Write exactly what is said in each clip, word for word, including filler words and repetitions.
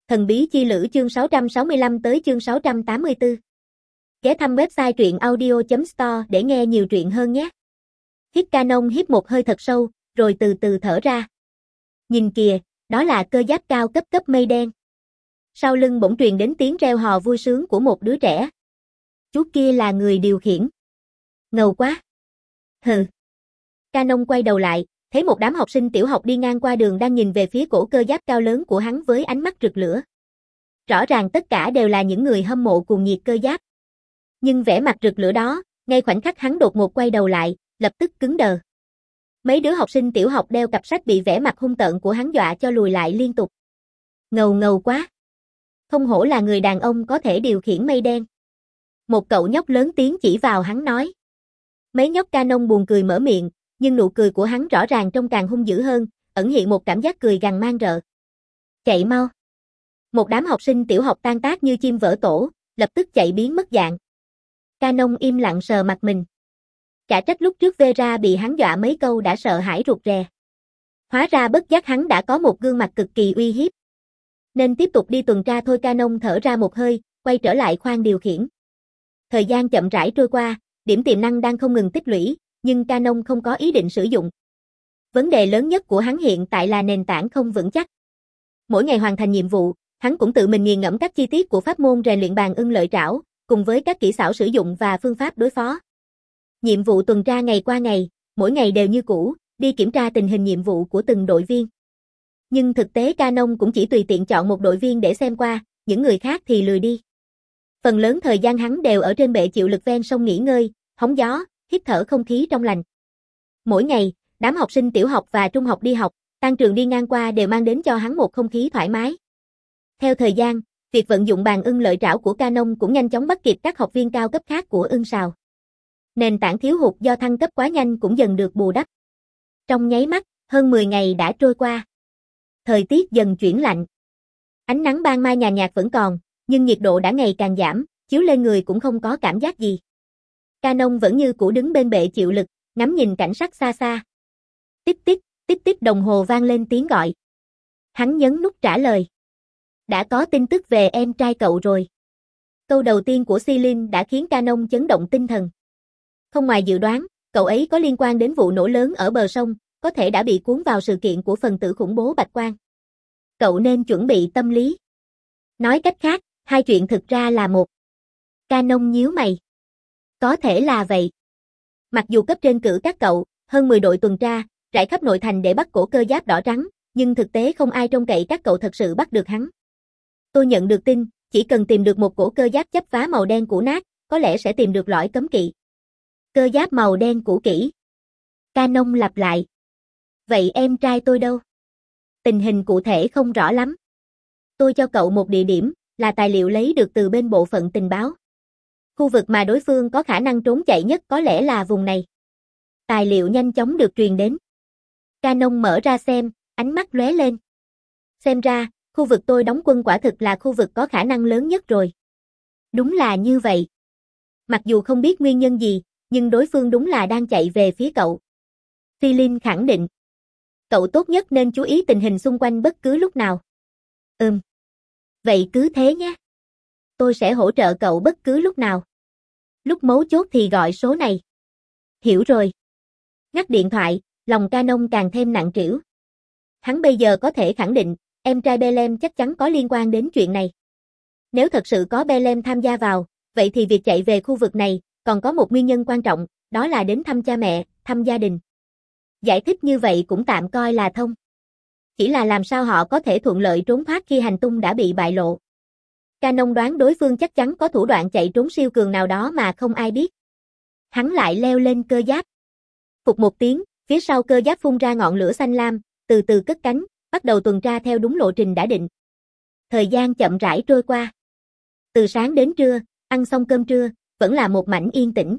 Thần bí chi lữ chương sáu trăm sáu mươi lăm tới chương sáu trăm tám mươi tư. Ghé thăm website truyện audio chấm store để nghe nhiều truyện hơn nhé. Hít Canon hít một hơi thật sâu, rồi từ từ thở ra. Nhìn kìa, đó là cơ giáp cao cấp cấp mây đen. Sau lưng bỗng truyền đến tiếng reo hò vui sướng của một đứa trẻ. Chú kia là người điều khiển. Ngầu quá. Hừ. Canon quay đầu lại, thấy một đám học sinh tiểu học đi ngang qua đường đang nhìn về phía cổ cơ giáp cao lớn của hắn với ánh mắt rực lửa. Rõ ràng tất cả đều là những người hâm mộ cuồng nhiệt cơ giáp. Nhưng vẻ mặt rực lửa đó, ngay khoảnh khắc hắn đột ngột quay đầu lại, lập tức cứng đờ. Mấy đứa học sinh tiểu học đeo cặp sách bị vẻ mặt hung tợn của hắn dọa cho lùi lại liên tục. Ngầu ngầu quá. Không hổ là người đàn ông có thể điều khiển mây đen. Một cậu nhóc lớn tiếng chỉ vào hắn nói. Mấy nhóc Canon buồn cười mở miệng, nhưng nụ cười của hắn rõ ràng trông càng hung dữ hơn, ẩn hiện một cảm giác cười gằn man rợ. Chạy mau. Một đám học sinh tiểu học tan tác như chim vỡ tổ, lập tức chạy biến mất dạng. Canon im lặng sờ mặt mình. Chả trách lúc trước Vera bị hắn dọa mấy câu đã sợ hãi rụt rè. Hóa ra bất giác hắn đã có một gương mặt cực kỳ uy hiếp. Nên tiếp tục đi tuần tra thôi. Canon thở ra một hơi, quay trở lại khoang điều khiển. Thời gian chậm rãi trôi qua, điểm tiềm năng đang không ngừng tích lũy, nhưng Canon không có ý định sử dụng. Vấn đề lớn nhất của hắn hiện tại là nền tảng không vững chắc. Mỗi ngày hoàn thành nhiệm vụ, hắn cũng tự mình nghiền ngẫm các chi tiết của pháp môn rèn luyện bàn ưng lợi trảo, cùng với các kỹ xảo sử dụng và phương pháp đối phó. Nhiệm vụ tuần tra ngày qua ngày, mỗi ngày đều như cũ, đi kiểm tra tình hình nhiệm vụ của từng đội viên. Nhưng thực tế Canon cũng chỉ tùy tiện chọn một đội viên để xem qua, những người khác thì lười đi. Phần lớn thời gian hắn đều ở trên bệ chịu lực ven sông nghỉ ngơi, hóng gió, hít thở không khí trong lành. Mỗi ngày, đám học sinh tiểu học và trung học đi học, tan trường đi ngang qua đều mang đến cho hắn một không khí thoải mái. Theo thời gian, việc vận dụng bàn ưng lợi trảo của Canon cũng nhanh chóng bắt kịp các học viên cao cấp khác của ưng sào. Nền tảng thiếu hụt do thăng cấp quá nhanh cũng dần được bù đắp. Trong nháy mắt, hơn mười ngày đã trôi qua. Thời tiết dần chuyển lạnh. Ánh nắng ban mai nhàn nhạt vẫn còn, nhưng nhiệt độ đã ngày càng giảm, chiếu lên người cũng không có cảm giác gì. Canon vẫn như cũ đứng bên bệ chịu lực, ngắm nhìn cảnh sắc xa xa. Tích tích, tích tích đồng hồ vang lên tiếng gọi. Hắn nhấn nút trả lời. Đã có tin tức về em trai cậu rồi. Câu đầu tiên của Celine đã khiến Canon chấn động tinh thần. Không ngoài dự đoán, cậu ấy có liên quan đến vụ nổ lớn ở bờ sông, có thể đã bị cuốn vào sự kiện của phần tử khủng bố Bạch Quang. Cậu nên chuẩn bị tâm lý. Nói cách khác, hai chuyện thực ra là một. Canon nhíu mày. Có thể là vậy. Mặc dù cấp trên cử các cậu, hơn mười đội tuần tra, rải khắp nội thành để bắt cổ cơ giáp đỏ trắng, nhưng thực tế không ai trông cậy các cậu thật sự bắt được hắn. Tôi nhận được tin, chỉ cần tìm được một cổ cơ giáp chấp vá màu đen cũ nát, có lẽ sẽ tìm được lõi cấm kỵ. Cơ giáp màu đen cũ kỹ. Canon lặp lại. Vậy em trai tôi đâu? Tình hình cụ thể không rõ lắm. Tôi cho cậu một địa điểm, là tài liệu lấy được từ bên bộ phận tình báo. Khu vực mà đối phương có khả năng trốn chạy nhất có lẽ là vùng này. Tài liệu nhanh chóng được truyền đến. Canon mở ra xem, ánh mắt lóe lên. Xem ra, khu vực tôi đóng quân quả thực là khu vực có khả năng lớn nhất rồi. Đúng là như vậy. Mặc dù không biết nguyên nhân gì, nhưng đối phương đúng là đang chạy về phía cậu. Celine khẳng định. Cậu tốt nhất nên chú ý tình hình xung quanh bất cứ lúc nào. Ừm. Vậy cứ thế nhé. Tôi sẽ hỗ trợ cậu bất cứ lúc nào. Lúc mấu chốt thì gọi số này. Hiểu rồi. Ngắt điện thoại, lòng Canon càng thêm nặng trĩu. Hắn bây giờ có thể khẳng định, em trai Belem chắc chắn có liên quan đến chuyện này. Nếu thật sự có Belem tham gia vào, vậy thì việc chạy về khu vực này còn có một nguyên nhân quan trọng, đó là đến thăm cha mẹ, thăm gia đình. Giải thích như vậy cũng tạm coi là thông. Chỉ là làm sao họ có thể thuận lợi trốn thoát khi hành tung đã bị bại lộ. Canon đoán đối phương chắc chắn có thủ đoạn chạy trốn siêu cường nào đó mà không ai biết. Hắn lại leo lên cơ giáp. Phục một tiếng, phía sau cơ giáp phun ra ngọn lửa xanh lam, từ từ cất cánh, bắt đầu tuần tra theo đúng lộ trình đã định. Thời gian chậm rãi trôi qua. Từ sáng đến trưa, ăn xong cơm trưa, vẫn là một mảnh yên tĩnh.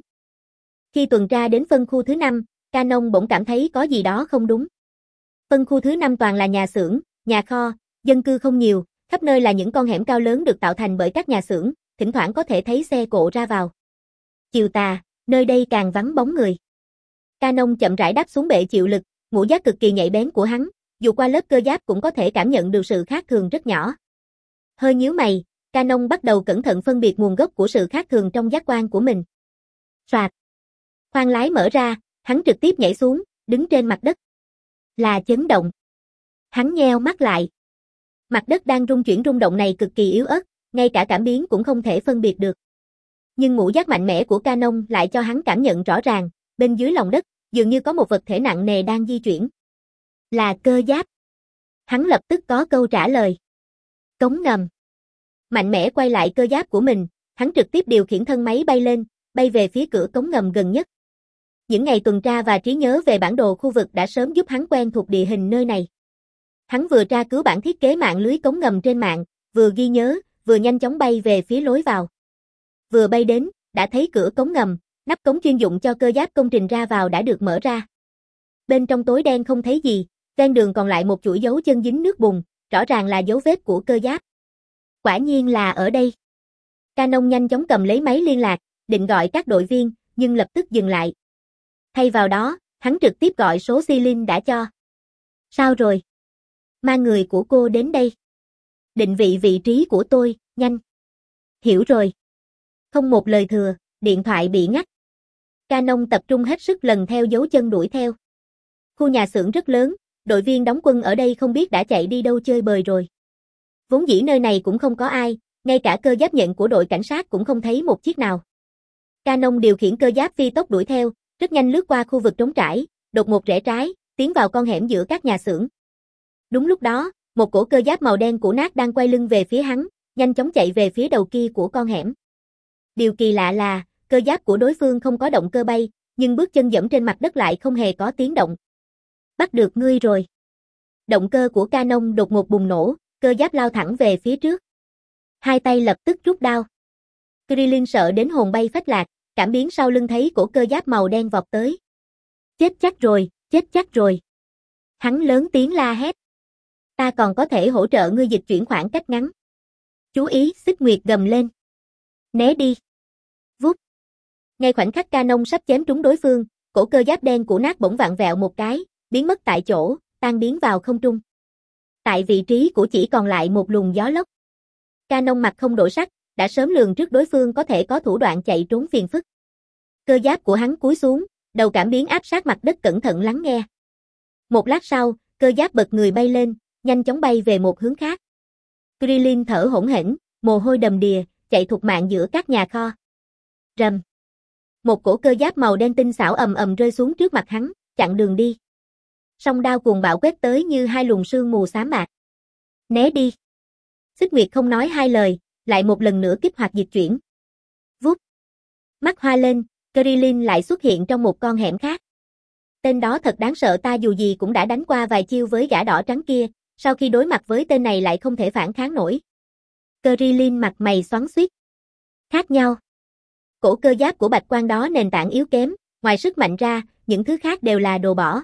Khi tuần tra đến phân khu thứ năm, Canon bỗng cảm thấy có gì đó không đúng. Phân khu thứ năm toàn là nhà xưởng, nhà kho, dân cư không nhiều, khắp nơi là những con hẻm cao lớn được tạo thành bởi các nhà xưởng, thỉnh thoảng có thể thấy xe cộ ra vào. Chiều tà, nơi đây càng vắng bóng người. Canon chậm rãi đáp xuống bệ chịu lực, ngũ giác cực kỳ nhạy bén của hắn, dù qua lớp cơ giáp cũng có thể cảm nhận được sự khác thường rất nhỏ. Hơi nhíu mày, Canon bắt đầu cẩn thận phân biệt nguồn gốc của sự khác thường trong giác quan của mình. Soạt. Khoang lái mở ra, hắn trực tiếp nhảy xuống, đứng trên mặt đất. Là chấn động. Hắn nheo mắt lại. Mặt đất đang rung chuyển rung động này cực kỳ yếu ớt, ngay cả cảm biến cũng không thể phân biệt được. Nhưng ngũ giác mạnh mẽ của Canon lại cho hắn cảm nhận rõ ràng, bên dưới lòng đất, dường như có một vật thể nặng nề đang di chuyển. Là cơ giáp. Hắn lập tức có câu trả lời. Cống ngầm. Mạnh mẽ quay lại cơ giáp của mình, hắn trực tiếp điều khiển thân máy bay lên, bay về phía cửa cống ngầm gần nhất. Những ngày tuần tra và trí nhớ về bản đồ khu vực đã sớm giúp hắn quen thuộc địa hình nơi này. Hắn vừa tra cứu bản thiết kế mạng lưới cống ngầm trên mạng, vừa ghi nhớ, vừa nhanh chóng bay về phía lối vào. Vừa bay đến, đã thấy cửa cống ngầm, nắp cống chuyên dụng cho cơ giáp công trình ra vào đã được mở ra. Bên trong tối đen không thấy gì, ven đường còn lại một chuỗi dấu chân dính nước bùn, rõ ràng là dấu vết của cơ giáp. Quả nhiên là ở đây. Canon nhanh chóng cầm lấy máy liên lạc, định gọi các đội viên, nhưng lập tức dừng lại. Thay vào đó, hắn trực tiếp gọi số Celine đã cho. Sao rồi? Mang người của cô đến đây. Định vị vị trí của tôi, nhanh. Hiểu rồi. Không một lời thừa, điện thoại bị ngắt. Canon tập trung hết sức lần theo dấu chân đuổi theo. Khu nhà xưởng rất lớn, đội viên đóng quân ở đây không biết đã chạy đi đâu chơi bời rồi. Vốn dĩ nơi này cũng không có ai, ngay cả cơ giáp nhận của đội cảnh sát cũng không thấy một chiếc nào. Canon điều khiển cơ giáp phi tốc đuổi theo, rất nhanh lướt qua khu vực trống trải, đột ngột rẽ trái, tiến vào con hẻm giữa các nhà xưởng. Đúng lúc đó, một cổ cơ giáp màu đen cũ nát đang quay lưng về phía hắn, nhanh chóng chạy về phía đầu kia của con hẻm. Điều kỳ lạ là, cơ giáp của đối phương không có động cơ bay, nhưng bước chân dẫm trên mặt đất lại không hề có tiếng động. Bắt được ngươi rồi. Động cơ của Canon đột ngột bùng nổ, cơ giáp lao thẳng về phía trước. Hai tay lập tức rút đao. Krillin sợ đến hồn bay phách lạc, cảm biến sau lưng thấy cổ cơ giáp màu đen vọt tới. Chết chắc rồi, chết chắc rồi. Hắn lớn tiếng la hét. Ta còn có thể hỗ trợ ngươi dịch chuyển khoảng cách ngắn. Chú ý, Xích Nguyệt gầm lên. Né đi. Vút. Ngay khoảnh khắc Canon sắp chém trúng đối phương, cổ cơ giáp đen của nát bỗng vặn vẹo một cái, biến mất tại chỗ, tan biến vào không trung. Tại vị trí của chỉ còn lại một luồng gió lốc. Canon mặt không đổi sắc, đã sớm lường trước đối phương có thể có thủ đoạn chạy trốn phiền phức. Cơ giáp của hắn cúi xuống, đầu cảm biến áp sát mặt đất cẩn thận lắng nghe. Một lát sau, cơ giáp bật người bay lên, nhanh chóng bay về một hướng khác. Krillin thở hổn hển, mồ hôi đầm đìa, chạy thục mạng giữa các nhà kho. Rầm. Một cổ cơ giáp màu đen tinh xảo ầm ầm rơi xuống trước mặt hắn, chặn đường đi. Song đao cuồng bạo quét tới như hai luồng sương mù xám bạc. Né đi. Xích Nguyệt không nói hai lời, lại một lần nữa kích hoạt dịch chuyển. Vút. Mắt hoa lên, Krillin lại xuất hiện trong một con hẻm khác. Tên đó thật đáng sợ, ta dù gì cũng đã đánh qua vài chiêu với gã đỏ trắng kia, sau khi đối mặt với tên này lại không thể phản kháng nổi. Krillin mặt mày xoắn xuýt. Khác nhau. Cổ cơ giáp của bạch quan đó nền tảng yếu kém, ngoài sức mạnh ra, những thứ khác đều là đồ bỏ.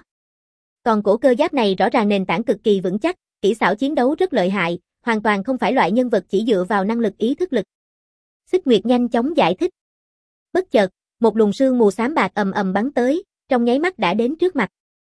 Còn cổ cơ giáp này rõ ràng nền tảng cực kỳ vững chắc, kỹ xảo chiến đấu rất lợi hại, hoàn toàn không phải loại nhân vật chỉ dựa vào năng lực ý thức lực. Xích Nguyệt nhanh chóng giải thích. Bất chợt, một luồng sương mù xám bạc ầm ầm bắn tới, trong nháy mắt đã đến trước mặt.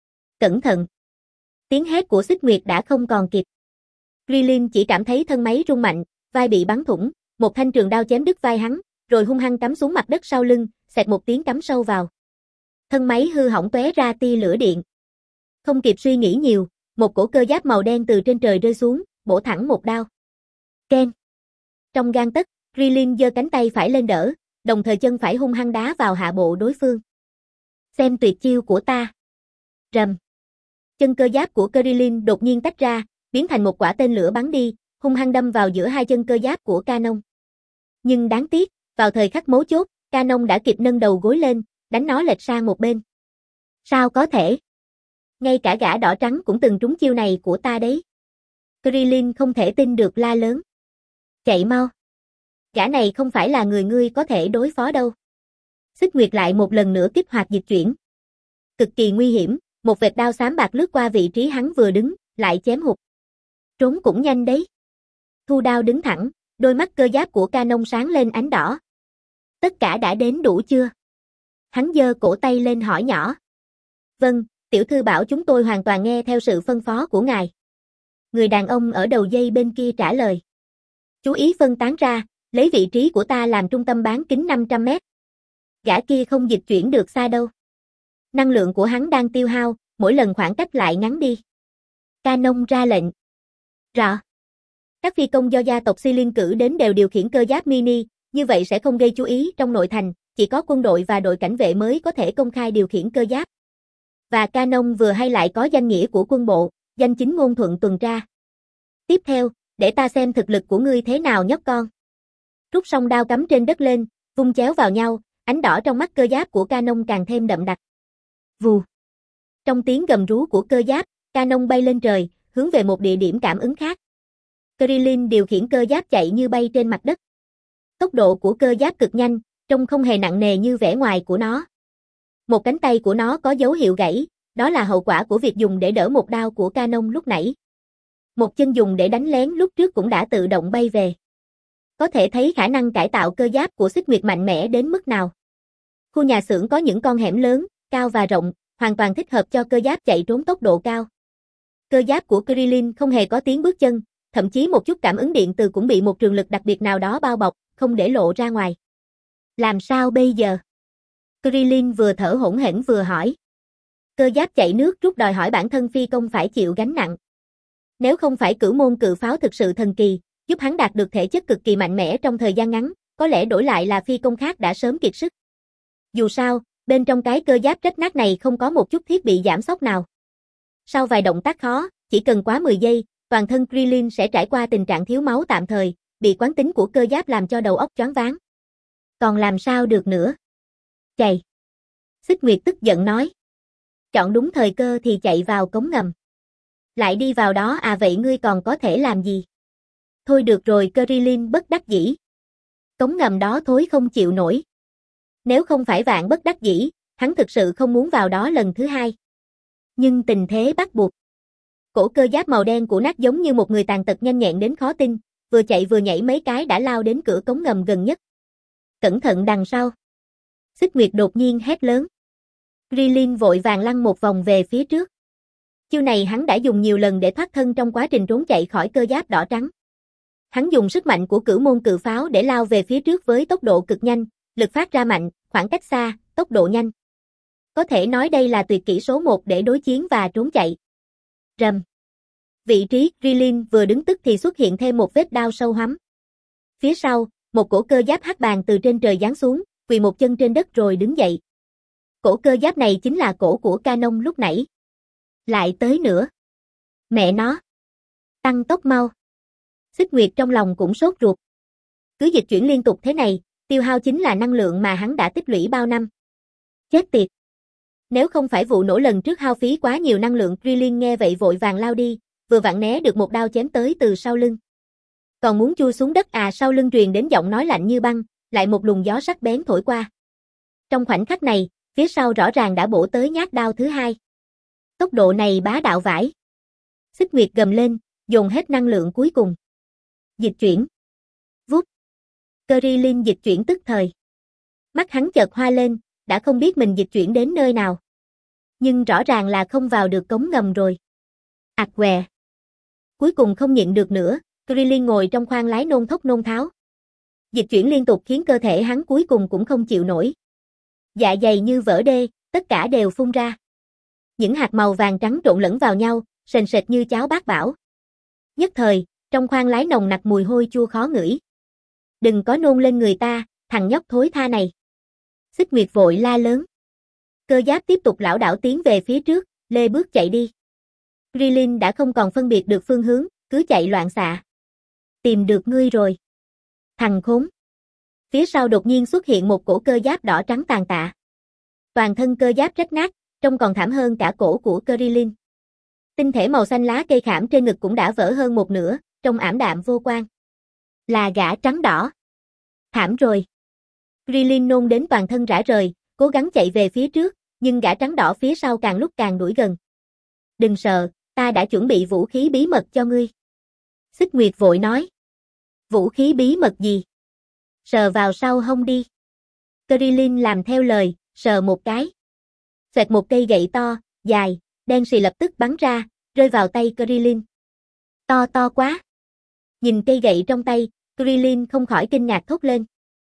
Cẩn thận! Tiếng hét của Xích Nguyệt đã không còn kịp. Krillin chỉ cảm thấy thân máy rung mạnh, vai bị bắn thủng, một thanh trường đao chém đứt vai hắn, rồi hung hăng cắm xuống mặt đất sau lưng, xẹt một tiếng cắm sâu vào. Thân máy hư hỏng tóe ra tia lửa điện. Không kịp suy nghĩ nhiều, một cổ cơ giáp màu đen từ trên trời rơi xuống, bổ thẳng một đao. Keng! Trong gang tấc, Krillin giơ cánh tay phải lên đỡ, đồng thời chân phải hung hăng đá vào hạ bộ đối phương. Xem tuyệt chiêu của ta. Rầm. Chân cơ giáp của Krillin đột nhiên tách ra, biến thành một quả tên lửa bắn đi, hung hăng đâm vào giữa hai chân cơ giáp của Canon. Nhưng đáng tiếc, vào thời khắc mấu chốt, Canon đã kịp nâng đầu gối lên, đánh nó lệch sang một bên. Sao có thể? Ngay cả gã đỏ trắng cũng từng trúng chiêu này của ta đấy. Krillin không thể tin được la lớn. Chạy mau. Gã này không phải là người ngươi có thể đối phó đâu. Xích Nguyệt lại một lần nữa kích hoạt dịch chuyển. Cực kỳ nguy hiểm, một vệt đao xám bạc lướt qua vị trí hắn vừa đứng, lại chém hụt. Trốn cũng nhanh đấy. Thu đao đứng thẳng, đôi mắt cơ giáp của Canon sáng lên ánh đỏ. Tất cả đã đến đủ chưa? Hắn giơ cổ tay lên hỏi nhỏ. Vâng, tiểu thư bảo chúng tôi hoàn toàn nghe theo sự phân phó của ngài. Người đàn ông ở đầu dây bên kia trả lời. Chú ý phân tán ra, lấy vị trí của ta làm trung tâm bán kính năm trăm mét. Gã kia không dịch chuyển được xa đâu. Năng lượng của hắn đang tiêu hao, mỗi lần khoảng cách lại ngắn đi. Canon ra lệnh. Rõ. Các phi công do gia tộc Silin cử đến đều điều khiển cơ giáp mini, như vậy sẽ không gây chú ý trong nội thành, chỉ có quân đội và đội cảnh vệ mới có thể công khai điều khiển cơ giáp. Và Canon vừa hay lại có danh nghĩa của quân bộ, danh chính ngôn thuận tuần tra. Tiếp theo, để ta xem thực lực của ngươi thế nào nhóc con. Rút xong đao cắm trên đất lên, vung chéo vào nhau, ánh đỏ trong mắt cơ giáp của Canon càng thêm đậm đặc. Vù. Trong tiếng gầm rú của cơ giáp, Canon bay lên trời, hướng về một địa điểm cảm ứng khác. Krillin điều khiển cơ giáp chạy như bay trên mặt đất. Tốc độ của cơ giáp cực nhanh, trông không hề nặng nề như vẻ ngoài của nó. Một cánh tay của nó có dấu hiệu gãy, đó là hậu quả của việc dùng để đỡ một đao của Canon lúc nãy. Một chân dùng để đánh lén lúc trước cũng đã tự động bay về. Có thể thấy khả năng cải tạo cơ giáp của Xích Nguyệt mạnh mẽ đến mức nào. Khu nhà xưởng có những con hẻm lớn, cao và rộng, hoàn toàn thích hợp cho cơ giáp chạy trốn tốc độ cao. Cơ giáp của Krillin không hề có tiếng bước chân, thậm chí một chút cảm ứng điện từ cũng bị một trường lực đặc biệt nào đó bao bọc, không để lộ ra ngoài. Làm sao bây giờ? Krillin vừa thở hổn hển vừa hỏi. Cơ giáp chạy nước rút đòi hỏi bản thân phi công phải chịu gánh nặng. Nếu không phải cửu môn cự pháo thực sự thần kỳ, giúp hắn đạt được thể chất cực kỳ mạnh mẽ trong thời gian ngắn, có lẽ đổi lại là phi công khác đã sớm kiệt sức. Dù sao, bên trong cái cơ giáp rách nát này không có một chút thiết bị giảm sốc nào. Sau vài động tác khó, chỉ cần quá mười giây, toàn thân Krillin sẽ trải qua tình trạng thiếu máu tạm thời, bị quán tính của cơ giáp làm cho đầu óc choáng váng. Còn làm sao được nữa? Chạy. Xích Nguyệt tức giận nói. Chọn đúng thời cơ thì chạy vào cống ngầm. Lại đi vào đó à, vậy ngươi còn có thể làm gì? Thôi được rồi, Krillin bất đắc dĩ. Cống ngầm đó thối không chịu nổi. Nếu không phải vạn bất đắc dĩ, hắn thực sự không muốn vào đó lần thứ hai. Nhưng tình thế bắt buộc. Cổ cơ giáp màu đen của nát giống như một người tàn tật nhanh nhẹn đến khó tin, vừa chạy vừa nhảy mấy cái đã lao đến cửa cống ngầm gần nhất. Cẩn thận đằng sau. Xích Nguyệt đột nhiên hét lớn. Krillin vội vàng lăn một vòng về phía trước. Chiêu này hắn đã dùng nhiều lần để thoát thân trong quá trình trốn chạy khỏi cơ giáp đỏ trắng. Hắn dùng sức mạnh của cửu môn cự pháo để lao về phía trước với tốc độ cực nhanh, lực phát ra mạnh, khoảng cách xa, tốc độ nhanh. Có thể nói đây là tuyệt kỹ số một để đối chiến và trốn chạy. Rầm. Vị trí Krillin vừa đứng tức thì xuất hiện thêm một vết đao sâu hoắm. Phía sau, một cổ cơ giáp hắc bàng từ trên trời giáng xuống, quỳ một chân trên đất rồi đứng dậy. Cổ cơ giáp này chính là cổ của Canon lúc nãy. Lại tới nữa. Mẹ nó. Tăng tốc mau. Xích Nguyệt trong lòng cũng sốt ruột. Cứ dịch chuyển liên tục thế này, tiêu hao chính là năng lượng mà hắn đã tích lũy bao năm. Chết tiệt. Nếu không phải vụ nổ lần trước hao phí quá nhiều năng lượng, Krillin nghe vậy vội vàng lao đi, vừa vặn né được một đao chém tới từ sau lưng. Còn muốn chui xuống đất à, sau lưng truyền đến giọng nói lạnh như băng, lại một luồng gió sắc bén thổi qua. Trong khoảnh khắc này, phía sau rõ ràng đã bổ tới nhát đao thứ hai. Tốc độ này bá đạo vãi. Xích Nguyệt gầm lên, dồn hết năng lượng cuối cùng. Dịch chuyển. Vút. Krillin dịch chuyển tức thời. Mắt hắn chợt hoa lên, đã không biết mình dịch chuyển đến nơi nào. Nhưng rõ ràng là không vào được cống ngầm rồi. Ạt què. Cuối cùng không nhịn được nữa, Krillin ngồi trong khoang lái nôn thốc nôn tháo. Dịch chuyển liên tục khiến cơ thể hắn cuối cùng cũng không chịu nổi. Dạ dày như vỡ đê, tất cả đều phun ra. Những hạt màu vàng trắng trộn lẫn vào nhau, sền sệt như cháo bát bảo. Nhất thời, trong khoang lái nồng nặc mùi hôi chua khó ngửi. Đừng có nôn lên người ta, thằng nhóc thối tha này. Xích Nguyệt vội la lớn. Cơ giáp tiếp tục lảo đảo tiến về phía trước, lê bước chạy đi. Krillin đã không còn phân biệt được phương hướng, cứ chạy loạn xạ. Tìm được ngươi rồi. Thằng khốn. Phía sau đột nhiên xuất hiện một cổ cơ giáp đỏ trắng tàn tạ. Toàn thân cơ giáp rách nát, trông còn thảm hơn cả cổ của Krillin. Tinh thể màu xanh lá cây khảm trên ngực cũng đã vỡ hơn một nửa, trông ảm đạm vô quang. Là gã trắng đỏ. Thảm rồi. Krillin nôn đến toàn thân rã rời, cố gắng chạy về phía trước, nhưng gã trắng đỏ phía sau càng lúc càng đuổi gần. Đừng sợ, ta đã chuẩn bị vũ khí bí mật cho ngươi. Xích Nguyệt vội nói. Vũ khí bí mật gì? Sờ vào sau hông đi. Krillin làm theo lời, sờ một cái. Xoẹt một cây gậy to, dài, đen xì lập tức bắn ra, rơi vào tay Krillin. To to quá. Nhìn cây gậy trong tay, Krillin không khỏi kinh ngạc thốt lên.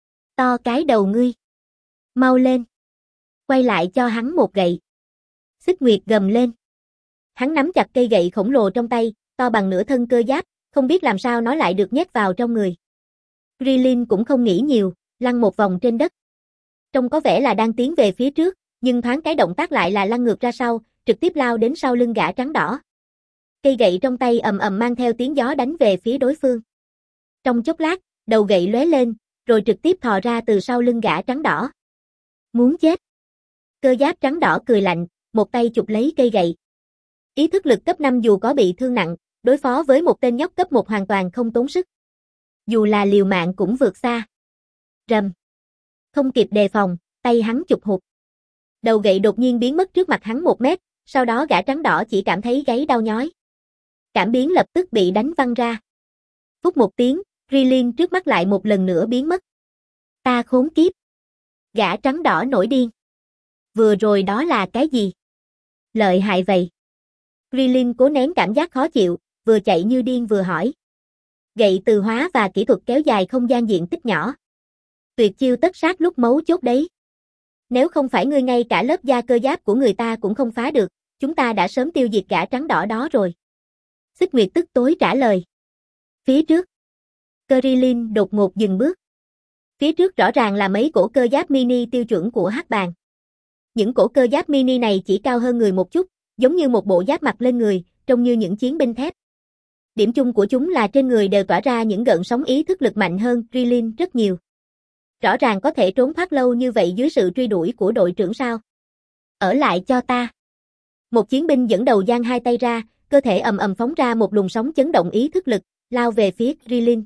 To cái đầu ngươi. Mau lên. Quay lại cho hắn một gậy. Xích Nguyệt gầm lên. Hắn nắm chặt cây gậy khổng lồ trong tay, to bằng nửa thân cơ giáp, không biết làm sao nó lại được nhét vào trong người. Krillin cũng không nghĩ nhiều, lăn một vòng trên đất. Trông có vẻ là đang tiến về phía trước, nhưng thoáng cái động tác lại là lăn ngược ra sau, trực tiếp lao đến sau lưng gã trắng đỏ. Cây gậy trong tay ầm ầm mang theo tiếng gió đánh về phía đối phương. Trong chốc lát, đầu gậy lóe lên, rồi trực tiếp thò ra từ sau lưng gã trắng đỏ. Muốn chết. Cơ giáp trắng đỏ cười lạnh, một tay chụp lấy cây gậy. Ý thức lực cấp năm dù có bị thương nặng, đối phó với một tên nhóc cấp một hoàn toàn không tốn sức. Dù là liều mạng cũng vượt xa. Rầm. Không kịp đề phòng, tay hắn chụp hụt. Đầu gậy đột nhiên biến mất trước mặt hắn một mét, sau đó gã trắng đỏ chỉ cảm thấy gáy đau nhói. Cảm biến lập tức bị đánh văng ra. Phút một tiếng, Krillin trước mắt lại một lần nữa biến mất. Ta khốn kiếp. Gã trắng đỏ nổi điên. Vừa rồi đó là cái gì? Lợi hại vậy. Krillin cố nén cảm giác khó chịu, vừa chạy như điên vừa hỏi. Gậy từ hóa và kỹ thuật kéo dài không gian diện tích nhỏ. Tuyệt chiêu tất sát lúc mấu chốt đấy. Nếu không phải ngươi ngay cả lớp da cơ giáp của người ta cũng không phá được, chúng ta đã sớm tiêu diệt gã trắng đỏ đó rồi. Xích Nguyệt tức tối trả lời. Phía trước. Krillin đột ngột dừng bước. Phía trước rõ ràng là mấy cổ cơ giáp mini tiêu chuẩn của Hắc Bàng. Những cổ cơ giáp mini này chỉ cao hơn người một chút, giống như một bộ giáp mặc lên người, trông như những chiến binh thép. Điểm chung của chúng là trên người đều tỏa ra những gợn sóng ý thức lực mạnh hơn Krillin rất nhiều. Rõ ràng có thể trốn thoát lâu như vậy dưới sự truy đuổi của đội trưởng sao? Ở lại cho ta. Một chiến binh dẫn đầu giang hai tay ra, cơ thể ầm ầm phóng ra một luồng sóng chấn động ý thức lực, lao về phía Krillin.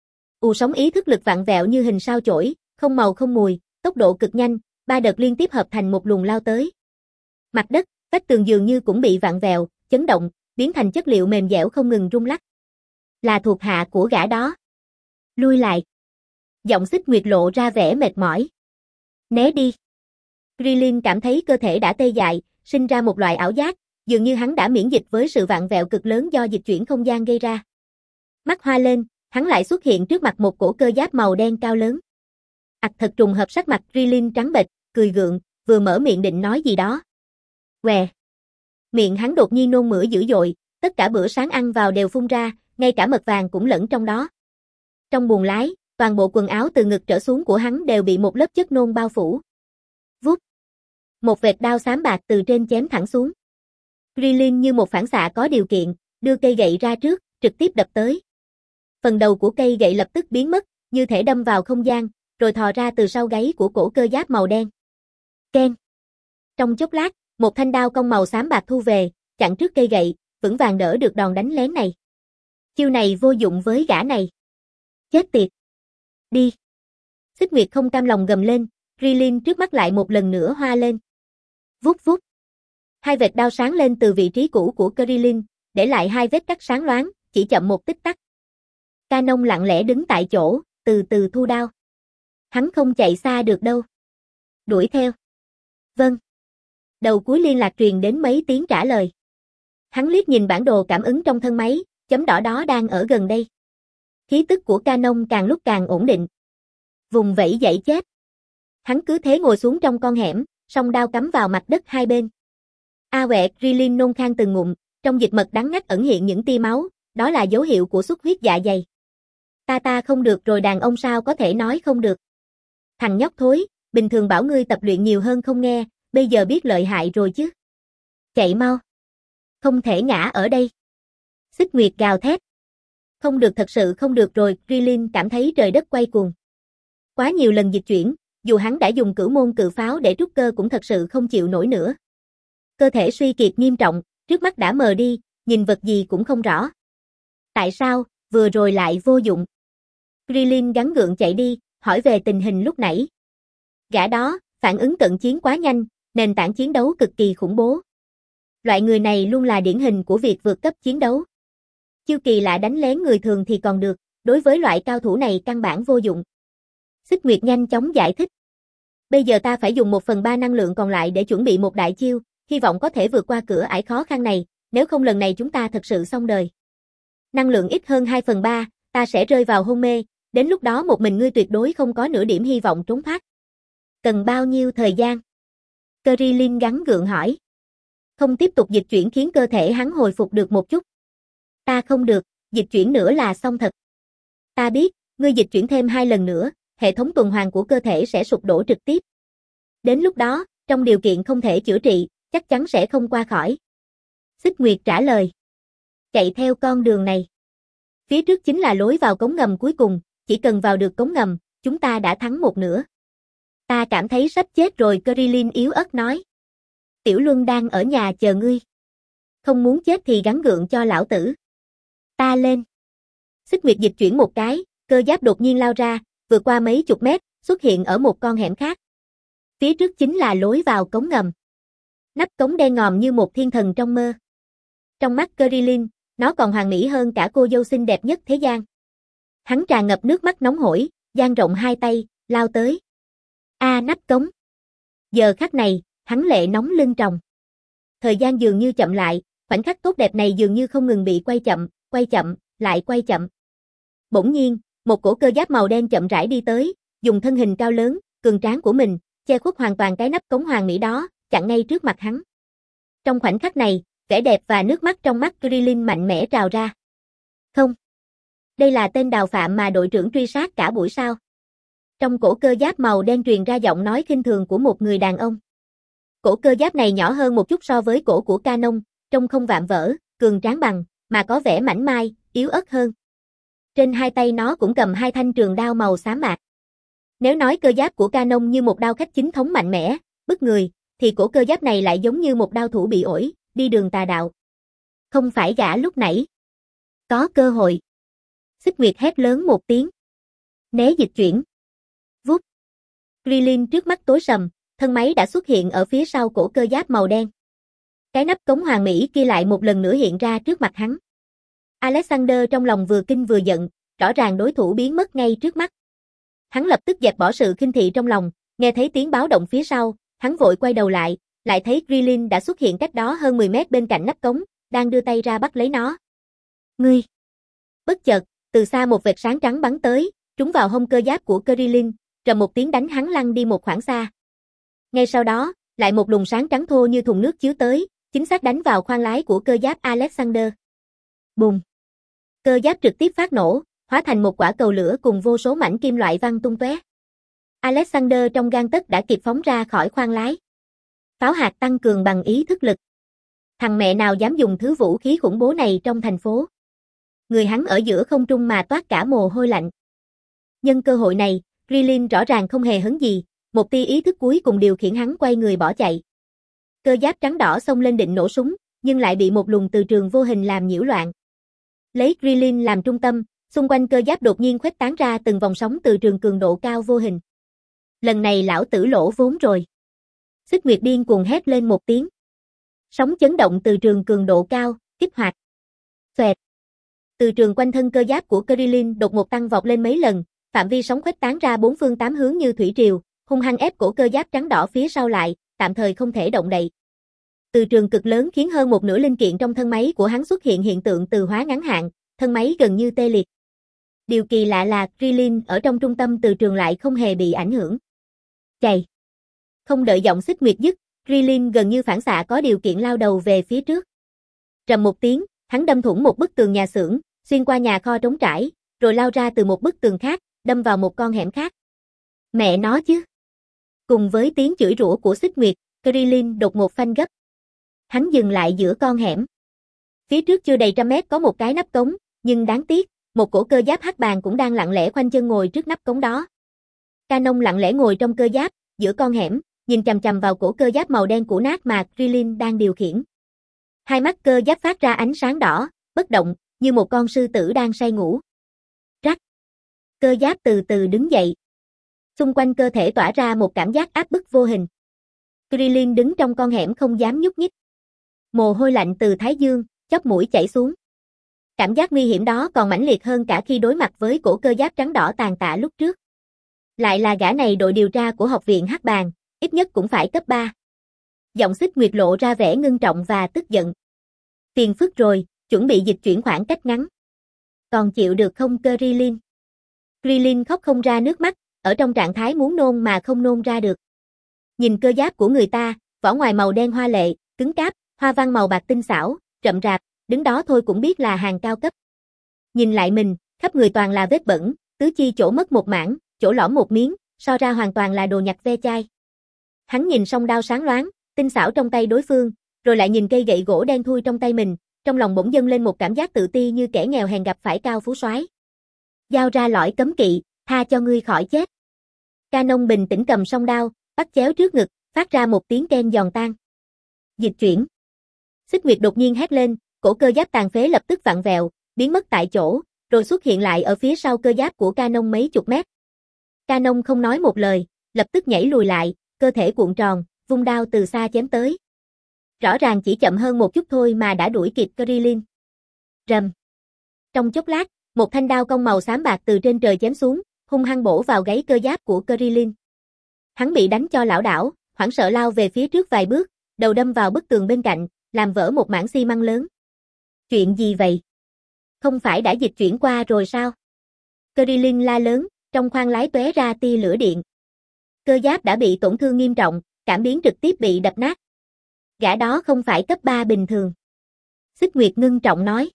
Ù sóng ý thức lực vặn vẹo như hình sao chổi, không màu không mùi, tốc độ cực nhanh, ba đợt liên tiếp hợp thành một luồng lao tới. Mặt đất, vách tường dường như cũng bị vặn vẹo, chấn động, biến thành chất liệu mềm dẻo không ngừng rung lắc. Là thuộc hạ của gã đó. Lui lại. Giọng Xích Nguyệt lộ ra vẻ mệt mỏi. Né đi. Krillin cảm thấy cơ thể đã tê dại, sinh ra một loại ảo giác, dường như hắn đã miễn dịch với sự vặn vẹo cực lớn do dịch chuyển không gian gây ra. Mắt hoa lên, hắn lại xuất hiện trước mặt một cổ cơ giáp màu đen cao lớn. Ặc thật trùng hợp sắc mặt Krillin trắng bệch, cười gượng, vừa mở miệng định nói gì đó. Què. Miệng hắn đột nhiên nôn mửa dữ dội, tất cả bữa sáng ăn vào đều phun ra, ngay cả mật vàng cũng lẫn trong đó. Trong buồng lái, toàn bộ quần áo từ ngực trở xuống của hắn đều bị một lớp chất nôn bao phủ. Vút. Một vệt đao xám bạc từ trên chém thẳng xuống. Krillin như một phản xạ có điều kiện, đưa cây gậy ra trước, trực tiếp đập tới. Phần đầu của cây gậy lập tức biến mất, như thể đâm vào không gian, rồi thò ra từ sau gáy của cổ cơ giáp màu đen. Keng. Trong chốc lát, một thanh đao cong màu xám bạc thu về, chặn trước cây gậy, vững vàng đỡ được đòn đánh lén này. Chiêu này vô dụng với gã này. Chết tiệt. Đi. Xích Nguyệt không cam lòng gầm lên, Krillin trước mắt lại một lần nữa hoa lên. Vút vút. Hai vệt đao sáng lên từ vị trí cũ của Krillin, để lại hai vết cắt sáng loáng, chỉ chậm một tích tắc. Canon lặng lẽ đứng tại chỗ, từ từ thu đao. Hắn không chạy xa được đâu. Đuổi theo. Vâng. Đầu cuối liên lạc truyền đến mấy tiếng trả lời. Hắn liếc nhìn bản đồ cảm ứng trong thân máy, chấm đỏ đó đang ở gần đây. Khí tức của Canon càng lúc càng ổn định. Vùng vẫy dãy chết. Hắn cứ thế ngồi xuống trong con hẻm, song đao cắm vào mặt đất hai bên. A quẹ, Krillin nôn khan từng ngụm, trong dịch mật đắng ngắt ẩn hiện những tia máu, đó là dấu hiệu của xuất huyết dạ dày. Ta ta không được rồi, đàn ông sao có thể nói không được. Thằng nhóc thối, bình thường bảo ngươi tập luyện nhiều hơn không nghe, bây giờ biết lợi hại rồi chứ. Chạy mau. Không thể ngã ở đây. Xích Nguyệt gào thét. Không được, thật sự không được rồi, Krillin cảm thấy trời đất quay cuồng. Quá nhiều lần dịch chuyển, dù hắn đã dùng cửu môn cự pháo để trút cơ cũng thật sự không chịu nổi nữa. Cơ thể suy kiệt nghiêm trọng, trước mắt đã mờ đi, nhìn vật gì cũng không rõ. Tại sao, vừa rồi lại vô dụng? Krillin gắng gượng chạy đi, hỏi về tình hình lúc nãy. Gã đó, phản ứng cận chiến quá nhanh, nền tảng chiến đấu cực kỳ khủng bố. Loại người này luôn là điển hình của việc vượt cấp chiến đấu. Chiêu kỳ lạ đánh lén người thường thì còn được, đối với loại cao thủ này căn bản vô dụng. Xích Nguyệt nhanh chóng giải thích. Bây giờ ta phải dùng một phần ba năng lượng còn lại để chuẩn bị một đại chiêu, hy vọng có thể vượt qua cửa ải khó khăn này, nếu không lần này chúng ta thật sự xong đời. Năng lượng ít hơn hai phần ba, ta sẽ rơi vào hôn mê, Đến lúc đó một mình ngươi tuyệt đối không có nửa điểm hy vọng trốn thoát. Cần bao nhiêu thời gian? Krillin gắng gượng hỏi. Không tiếp tục dịch chuyển khiến cơ thể hắn hồi phục được một chút. Ta không được, dịch chuyển nữa là xong thật. Ta biết, ngươi dịch chuyển thêm hai lần nữa, hệ thống tuần hoàn của cơ thể sẽ sụp đổ trực tiếp. Đến lúc đó, trong điều kiện không thể chữa trị, chắc chắn sẽ không qua khỏi. Xích Nguyệt trả lời. Chạy theo con đường này. Phía trước chính là lối vào cống ngầm cuối cùng, chỉ cần vào được cống ngầm, chúng ta đã thắng một nửa. Ta cảm thấy sắp chết rồi, Krillin yếu ớt nói. Tiểu Luân đang ở nhà chờ ngươi. Không muốn chết thì gắng gượng cho lão tử. Ta lên. Xích Nguyệt dịch chuyển một cái, cơ giáp đột nhiên lao ra, vượt qua mấy chục mét, xuất hiện ở một con hẻm khác. Phía trước chính là lối vào cống ngầm. Nắp cống đen ngòm như một thiên thần trong mơ. Trong mắt Krillin, nó còn hoàn mỹ hơn cả cô dâu xinh đẹp nhất thế gian. Hắn tràn ngập nước mắt nóng hổi, dang rộng hai tay, lao tới. A nắp cống. Giờ khắc này, hắn lệ nóng lưng tròng. Thời gian dường như chậm lại, khoảnh khắc tốt đẹp này dường như không ngừng bị quay chậm, quay chậm, lại quay chậm. Bỗng nhiên, một cổ cơ giáp màu đen chậm rãi đi tới, dùng thân hình cao lớn, cường tráng của mình, che khuất hoàn toàn cái nắp cống hoàn mỹ đó, chặn ngay trước mặt hắn. Trong khoảnh khắc này, vẻ đẹp và nước mắt trong mắt Krillin mạnh mẽ trào ra. Không. Đây là tên đào phạm mà đội trưởng truy sát cả buổi sao. Trong cổ cơ giáp màu đen truyền ra giọng nói khinh thường của một người đàn ông. Cổ cơ giáp này nhỏ hơn một chút so với cổ của Canon, trông không vạm vỡ, cường tráng bằng, mà có vẻ mảnh mai, yếu ớt hơn. Trên hai tay nó cũng cầm hai thanh trường đao màu xám mạc. Nếu nói cơ giáp của Canon như một đao khách chính thống mạnh mẽ, bức người, thì cổ cơ giáp này lại giống như một đao thủ bị ổi, đi đường tà đạo. Không phải gã lúc nãy. Có cơ hội. Xích Nguyệt hét lớn một tiếng. Né dịch chuyển. Vút. Krillin trước mắt tối sầm, thân máy đã xuất hiện ở phía sau cổ cơ giáp màu đen. Cái nắp cống hoàn mỹ kia lại một lần nữa hiện ra trước mặt hắn. Alexander trong lòng vừa kinh vừa giận, rõ ràng đối thủ biến mất ngay trước mắt. Hắn lập tức dẹp bỏ sự khinh thị trong lòng, nghe thấy tiếng báo động phía sau, hắn vội quay đầu lại, lại thấy Krillin đã xuất hiện cách đó hơn mười mét bên cạnh nắp cống, đang đưa tay ra bắt lấy nó. Ngươi! Bất chợt, từ xa một vệt sáng trắng bắn tới, trúng vào hông cơ giáp của Krillin, rầm một tiếng đánh hắn lăn đi một khoảng xa. Ngay sau đó, lại một luồng sáng trắng thô như thùng nước chiếu tới, chính xác đánh vào khoang lái của cơ giáp Alexander. Bùng! Cơ giáp trực tiếp phát nổ, hóa thành một quả cầu lửa cùng vô số mảnh kim loại văng tung tóe. Alexander trong gang tấc đã kịp phóng ra khỏi khoang lái. Pháo hạt tăng cường bằng ý thức lực. Thằng mẹ nào dám dùng thứ vũ khí khủng bố này trong thành phố. Người hắn ở giữa không trung mà toát cả mồ hôi lạnh. Nhân cơ hội này, Krillin rõ ràng không hề hấn gì, một tia ý thức cuối cùng điều khiển hắn quay người bỏ chạy. Cơ giáp trắng đỏ xông lên định nổ súng, nhưng lại bị một luồng từ trường vô hình làm nhiễu loạn. Lấy Krillin làm trung tâm, xung quanh cơ giáp đột nhiên khuếch tán ra từng vòng sóng từ trường cường độ cao vô hình. Lần này lão tử lỗ vốn rồi. Xích Nguyệt điên cuồng hét lên một tiếng. Sóng chấn động từ trường cường độ cao, kích hoạt. Xoẹt. Từ trường quanh thân cơ giáp của Krillin đột ngột tăng vọt lên mấy lần, phạm vi sóng khuếch tán ra bốn phương tám hướng như thủy triều, hung hăng ép cổ cơ giáp trắng đỏ phía sau lại, tạm thời không thể động đậy. Từ trường cực lớn khiến hơn một nửa linh kiện trong thân máy của hắn xuất hiện hiện tượng từ hóa ngắn hạn, thân máy gần như tê liệt. Điều kỳ lạ là Krillin ở trong trung tâm từ trường lại không hề bị ảnh hưởng. Chạy. Không đợi giọng Xích Nguyệt dứt, Krillin gần như phản xạ có điều kiện lao đầu về phía trước. Trầm một tiếng, hắn đâm thủng một bức tường nhà xưởng, xuyên qua nhà kho trống trải, rồi lao ra từ một bức tường khác, đâm vào một con hẻm khác. Mẹ nó chứ. Cùng với tiếng chửi rủa của Xích Nguyệt, Krillin đột ngột phanh gấp. Hắn dừng lại giữa con hẻm. Phía trước chưa đầy trăm mét có một cái nắp cống, nhưng đáng tiếc, một cổ cơ giáp hắc bàng cũng đang lặng lẽ khoanh chân ngồi trước nắp cống đó. Canon lặng lẽ ngồi trong cơ giáp, giữa con hẻm, nhìn chằm chằm vào cổ cơ giáp màu đen cũ nát mà Krillin đang điều khiển. Hai mắt cơ giáp phát ra ánh sáng đỏ, bất động, như một con sư tử đang say ngủ. Rắc. Cơ giáp từ từ đứng dậy. Xung quanh cơ thể tỏa ra một cảm giác áp bức vô hình. Krillin đứng trong con hẻm không dám nhúc nhích. Mồ hôi lạnh từ thái dương, chóp mũi chảy xuống. Cảm giác nguy hiểm đó còn mãnh liệt hơn cả khi đối mặt với cổ cơ giáp trắng đỏ tàn tạ lúc trước. Lại là gã này đội điều tra của học viện Hắc Bàng, ít nhất cũng phải cấp ba. Giọng Xích Nguyệt lộ ra vẻ ngưng trọng và tức giận. Phiền phức rồi, chuẩn bị dịch chuyển khoảng cách ngắn. Còn chịu được không Krillin? Krillin khóc không ra nước mắt, ở trong trạng thái muốn nôn mà không nôn ra được. Nhìn cơ giáp của người ta, vỏ ngoài màu đen hoa lệ, cứng cáp, hoa văn màu bạc tinh xảo, rậm rạp, đứng đó thôi cũng biết là hàng cao cấp. Nhìn lại mình, khắp người toàn là vết bẩn, tứ chi chỗ mất một mảng, chỗ lõm một miếng, so ra hoàn toàn là đồ nhặt ve chai. Hắn nhìn song đao sáng loáng, tinh xảo trong tay đối phương, rồi lại nhìn cây gậy gỗ đen thui trong tay mình, trong lòng bỗng dâng lên một cảm giác tự ti như kẻ nghèo hèn gặp phải cao phú soái. Giao ra lõi cấm kỵ, tha cho ngươi khỏi chết. Canon bình tĩnh cầm song đao, bắt chéo trước ngực, phát ra một tiếng keng giòn tan. Dịch chuyển. Xích Nguyệt đột nhiên hét lên, cổ cơ giáp tàn phế lập tức vặn vẹo, biến mất tại chỗ, rồi xuất hiện lại ở phía sau cơ giáp của Canon mấy chục mét. Canon không nói một lời, lập tức nhảy lùi lại, cơ thể cuộn tròn, vung đao từ xa chém tới. Rõ ràng chỉ chậm hơn một chút thôi mà đã đuổi kịp Krillin. Rầm. Trong chốc lát, một thanh đao cong màu xám bạc từ trên trời chém xuống, hung hăng bổ vào gáy cơ giáp của Krillin. Hắn bị đánh cho lảo đảo, hoảng sợ lao về phía trước vài bước, đầu đâm vào bức tường bên cạnh, làm vỡ một mảng xi măng lớn. Chuyện gì vậy? Không phải đã dịch chuyển qua rồi sao? Krillin la lớn, trong khoang lái tóe ra tia lửa điện. Cơ giáp đã bị tổn thương nghiêm trọng, cảm biến trực tiếp bị đập nát. Gã đó không phải cấp ba bình thường. Xích Nguyệt ngưng trọng nói.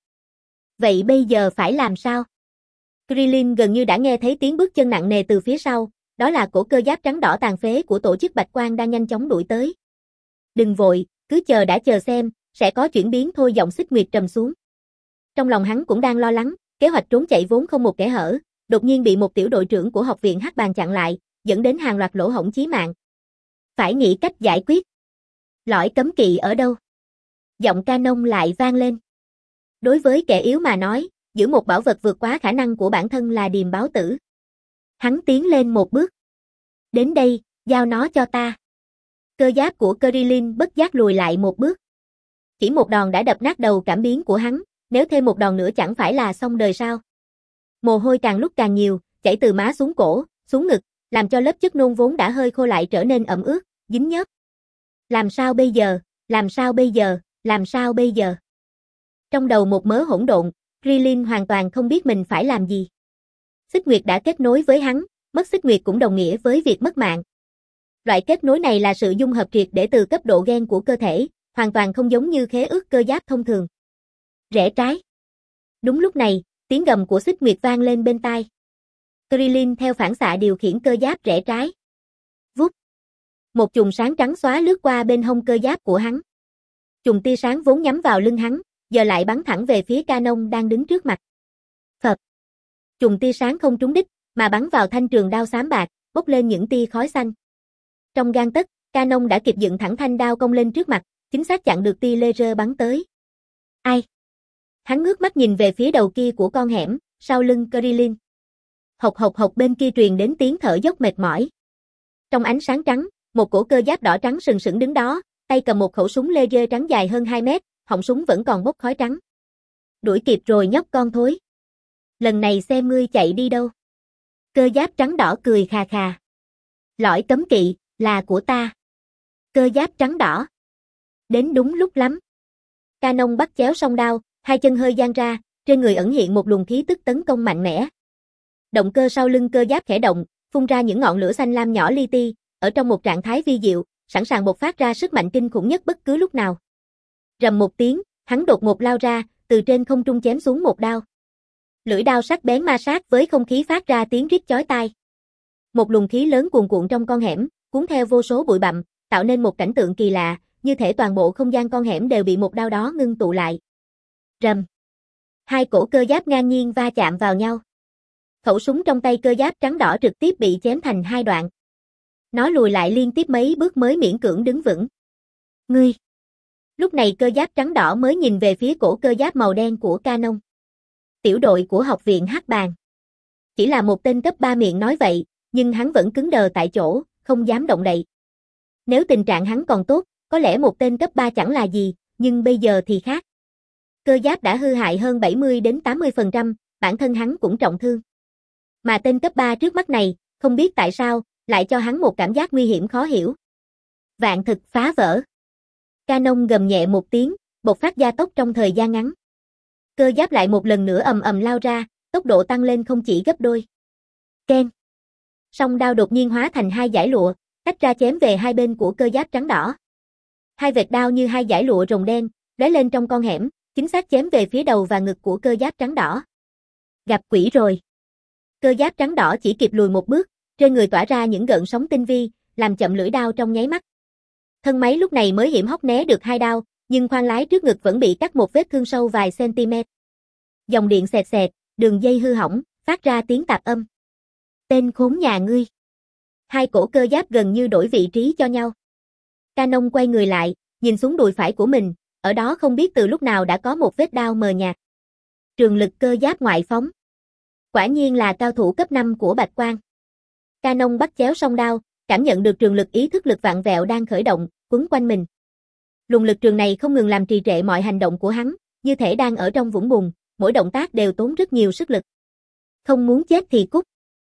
Vậy bây giờ phải làm sao? Krillin gần như đã nghe thấy tiếng bước chân nặng nề từ phía sau, đó là cổ cơ giáp trắng đỏ tàn phế của tổ chức Bạch Quang đang nhanh chóng đuổi tới. Đừng vội, cứ chờ đã chờ xem, sẽ có chuyển biến thôi, giọng Xích Nguyệt trầm xuống. Trong lòng hắn cũng đang lo lắng, kế hoạch trốn chạy vốn không một kẽ hở, đột nhiên bị một tiểu đội trưởng của học viện Hắc Bàng chặn lại, dẫn đến hàng loạt lỗ hổng chí mạng. Phải nghĩ cách giải quyết. Lõi cấm kỵ ở đâu? Giọng Canon lại vang lên. Đối với kẻ yếu mà nói, giữ một bảo vật vượt quá khả năng của bản thân là điềm báo tử. Hắn tiến lên một bước. Đến đây, giao nó cho ta. Cơ giáp của Krillin bất giác lùi lại một bước. Chỉ một đòn đã đập nát đầu cảm biến của hắn, nếu thêm một đòn nữa chẳng phải là xong đời sao? Mồ hôi càng lúc càng nhiều, chảy từ má xuống cổ, xuống ngực, làm cho lớp chất nôn vốn đã hơi khô lại trở nên ẩm ướt, dính nhớp. Làm sao bây giờ, làm sao bây giờ, làm sao bây giờ? Trong đầu một mớ hỗn độn, Krillin hoàn toàn không biết mình phải làm gì. Xích Nguyệt đã kết nối với hắn, mất Xích Nguyệt cũng đồng nghĩa với việc mất mạng. Loại kết nối này là sự dung hợp triệt để từ cấp độ gen của cơ thể, hoàn toàn không giống như khế ước cơ giáp thông thường. Rẽ trái. Đúng lúc này, tiếng gầm của Xích Nguyệt vang lên bên tai. Krillin theo phản xạ điều khiển cơ giáp rẽ trái. Vút. Một chùm sáng trắng xóa lướt qua bên hông cơ giáp của hắn. Chùm tia sáng vốn nhắm vào lưng hắn, giờ lại bắn thẳng về phía Canon đang đứng trước mặt. Phật. Chùm tia sáng không trúng đích, mà bắn vào thanh trường đao xám bạc, bốc lên những tia khói xanh. Trong gang tấc, Canon đã kịp dựng thẳng thanh đao cong lên trước mặt, chính xác chặn được tia laser bắn tới. Ai? Hắn ngước mắt nhìn về phía đầu kia của con hẻm, sau lưng Krillin. Hộc hộc hộc bên kia truyền đến tiếng thở dốc mệt mỏi. Trong ánh sáng trắng, một cổ cơ giáp đỏ trắng sừng sững đứng đó, tay cầm một khẩu súng laser trắng dài hơn hai mét, họng súng vẫn còn bốc khói trắng. Đuổi kịp rồi nhóc con thối. Lần này xem ngươi chạy đi đâu. Cơ giáp trắng đỏ cười khà khà. Lõi cấm kỵ, là của ta. Cơ giáp trắng đỏ. Đến đúng lúc lắm. Canon bắt chéo song đao, hai chân hơi dang ra, trên người ẩn hiện một luồng khí tức tấn công mạnh mẽ. Động cơ sau lưng cơ giáp khẽ động, phun ra những ngọn lửa xanh lam nhỏ li ti, ở trong một trạng thái vi diệu, sẵn sàng bộc phát ra sức mạnh kinh khủng nhất bất cứ lúc nào. Rầm một tiếng, hắn đột ngột lao ra, từ trên không trung chém xuống một đao. Lưỡi đao sắc bén ma sát với không khí phát ra tiếng rít chói tai. Một luồng khí lớn cuồn cuộn trong con hẻm, cuốn theo vô số bụi bặm, tạo nên một cảnh tượng kỳ lạ, như thể toàn bộ không gian con hẻm đều bị một đao đó ngưng tụ lại. Rầm. Hai cổ cơ giáp ngang nhiên va chạm vào nhau. Khẩu súng trong tay cơ giáp trắng đỏ trực tiếp bị chém thành hai đoạn. Nó lùi lại liên tiếp mấy bước mới miễn cưỡng đứng vững. Ngươi! Lúc này cơ giáp trắng đỏ mới nhìn về phía cổ cơ giáp màu đen của Canon. Tiểu đội của học viện Hắc Bàng. Chỉ là một tên cấp ba miệng nói vậy, nhưng hắn vẫn cứng đờ tại chỗ, không dám động đậy. Nếu tình trạng hắn còn tốt, có lẽ một tên cấp ba chẳng là gì, nhưng bây giờ thì khác. Cơ giáp đã hư hại hơn bảy mươi đến tám mươi phần trăm, bản thân hắn cũng trọng thương. Mà tên cấp ba trước mắt này, không biết tại sao, lại cho hắn một cảm giác nguy hiểm khó hiểu. Vạn thực phá vỡ. Canon gầm nhẹ một tiếng, bộc phát gia tốc trong thời gian ngắn. Cơ giáp lại một lần nữa ầm ầm lao ra, tốc độ tăng lên không chỉ gấp đôi. Keng. Song đao đột nhiên hóa thành hai dải lụa, tách ra chém về hai bên của cơ giáp trắng đỏ. Hai vệt đao như hai dải lụa rồng đen, lóe lên trong con hẻm, chính xác chém về phía đầu và ngực của cơ giáp trắng đỏ. Gặp quỷ rồi. Cơ giáp trắng đỏ chỉ kịp lùi một bước, trên người tỏa ra những gợn sóng tinh vi, làm chậm lưỡi đao trong nháy mắt. Thân máy lúc này mới hiểm hóc né được hai đao, nhưng khoang lái trước ngực vẫn bị cắt một vết thương sâu vài cm. Dòng điện xẹt xẹt, đường dây hư hỏng, phát ra tiếng tạp âm. Tên khốn nhà ngươi. Hai cổ cơ giáp gần như đổi vị trí cho nhau. Canon quay người lại, nhìn xuống đùi phải của mình, ở đó không biết từ lúc nào đã có một vết đao mờ nhạt. Trường lực cơ giáp ngoại phóng. Quả nhiên là cao thủ cấp năm của Bạch Quang. Canon bắt chéo song đao, cảm nhận được trường lực ý thức lực vạn vẹo đang khởi động, quấn quanh mình. Luồng lực trường này không ngừng làm trì trệ mọi hành động của hắn, như thể đang ở trong vũng bùn, mỗi động tác đều tốn rất nhiều sức lực. Không muốn chết thì cút.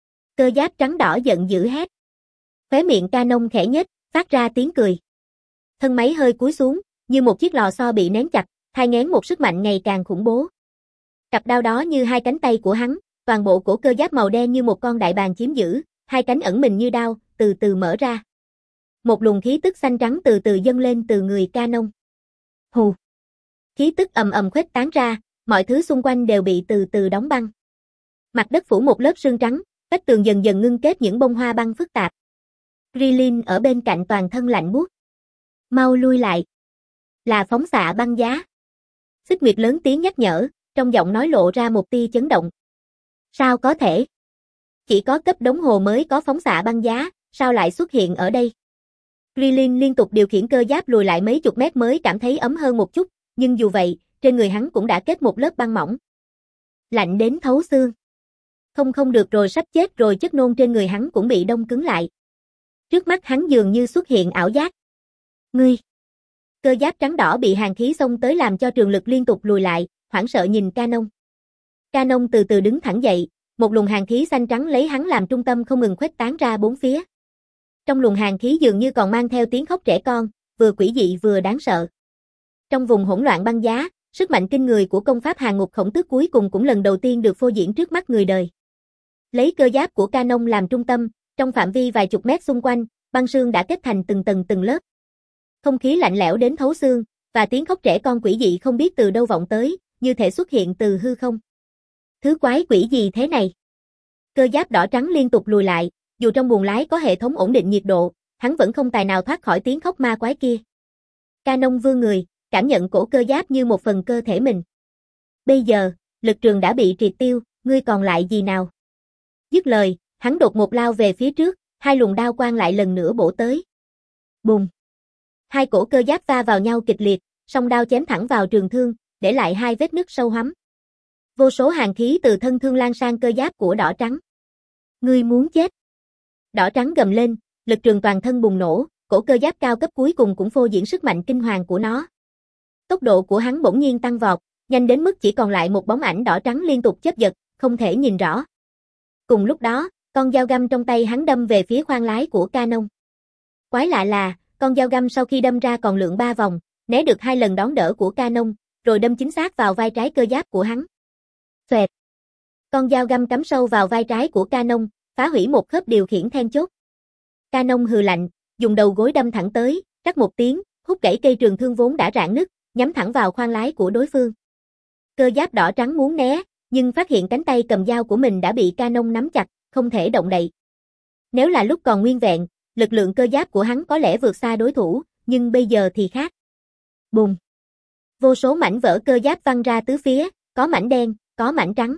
Cơ giáp trắng đỏ giận dữ hét. Khóe miệng Canon khẽ nhếch, phát ra tiếng cười. Thân máy hơi cúi xuống, như một chiếc lò xo bị nén chặt, thai nghén một sức mạnh ngày càng khủng bố. Cặp đao đó như hai cánh tay của hắn, toàn bộ cổ cơ giáp màu đen như một con đại bàng chiếm giữ, hai cánh ẩn mình như đao, từ từ mở ra. Một luồng khí tức xanh trắng từ từ dâng lên từ người Canon. Hù. Khí tức ầm ầm khuếch tán ra, mọi thứ xung quanh đều bị từ từ đóng băng. Mặt đất phủ một lớp sương trắng, vách tường dần dần ngưng kết những bông hoa băng phức tạp. Krillin ở bên cạnh toàn thân lạnh buốt. Mau lui lại. Là phóng xạ băng giá. Xích Nguyệt lớn tiếng nhắc nhở, trong giọng nói lộ ra một tia chấn động. Sao có thể? Chỉ có cấp đống hồ mới có phóng xạ băng giá, sao lại xuất hiện ở đây? Krillin liên tục điều khiển cơ giáp lùi lại mấy chục mét mới cảm thấy ấm hơn một chút, nhưng dù vậy, trên người hắn cũng đã kết một lớp băng mỏng. Lạnh đến thấu xương. Không không được rồi, sắp chết rồi, chất nôn trên người hắn cũng bị đông cứng lại. Trước mắt hắn dường như xuất hiện ảo giác. Ngươi! Cơ giáp trắng đỏ bị hàn khí xông tới làm cho trường lực liên tục lùi lại, hoảng sợ nhìn Canon. Canon từ từ đứng thẳng dậy, một luồng hàn khí xanh trắng lấy hắn làm trung tâm không ngừng khuếch tán ra bốn phía. Trong luồng hàn khí dường như còn mang theo tiếng khóc trẻ con, vừa quỷ dị vừa đáng sợ. Trong vùng hỗn loạn băng giá, sức mạnh kinh người của công pháp Hàn Ngục Khổng Tước cuối cùng cũng lần đầu tiên được phô diễn trước mắt người đời. Lấy cơ giáp của Canon làm trung tâm, trong phạm vi vài chục mét xung quanh, băng sương đã kết thành từng tầng từng lớp. Không khí lạnh lẽo đến thấu xương, và tiếng khóc trẻ con quỷ dị không biết từ đâu vọng tới, như thể xuất hiện từ hư không. Thứ quái quỷ gì thế này? Cơ giáp đỏ trắng liên tục lùi lại, dù trong buồng lái có hệ thống ổn định nhiệt độ, hắn vẫn không tài nào thoát khỏi tiếng khóc ma quái kia. Canon vươn người, cảm nhận cổ cơ giáp như một phần cơ thể mình. Bây giờ, lực trường đã bị triệt tiêu, ngươi còn lại gì nào? Dứt lời, hắn đột ngột lao về phía trước, hai luồng đao quang lại lần nữa bổ tới. Bùng! Hai cổ cơ giáp va vào nhau kịch liệt, song đao chém thẳng vào trường thương, để lại hai vết nứt sâu hoắm. Vô số hàn khí từ thân thương lan sang cơ giáp của đỏ trắng. Ngươi muốn chết! Đỏ trắng gầm lên, lực trường toàn thân bùng nổ, cổ cơ giáp cao cấp cuối cùng cũng phô diễn sức mạnh kinh hoàng của nó. Tốc độ của hắn bỗng nhiên tăng vọt, nhanh đến mức chỉ còn lại một bóng ảnh đỏ trắng liên tục chớp giật, không thể nhìn rõ. Cùng lúc đó, con dao găm trong tay hắn đâm về phía khoang lái của Canon. Quái lạ là, con dao găm sau khi đâm ra còn lượn ba vòng, né được hai lần đón đỡ của Canon, rồi đâm chính xác vào vai trái cơ giáp của hắn. Xoẹt! Con dao găm cắm sâu vào vai trái của Canon, phá hủy một khớp điều khiển then chốt. Canon hừ lạnh, dùng đầu gối đâm thẳng tới, rắc một tiếng, hút gãy cây trường thương vốn đã rạn nứt, nhắm thẳng vào khoang lái của đối phương. Cơ giáp đỏ trắng muốn né, nhưng phát hiện cánh tay cầm dao của mình đã bị Canon nắm chặt, không thể động đậy. Nếu là lúc còn nguyên vẹn, lực lượng cơ giáp của hắn có lẽ vượt xa đối thủ, nhưng bây giờ thì khác. Bùng! Vô số mảnh vỡ cơ giáp văng ra tứ phía, có mảnh đen, có mảnh trắng.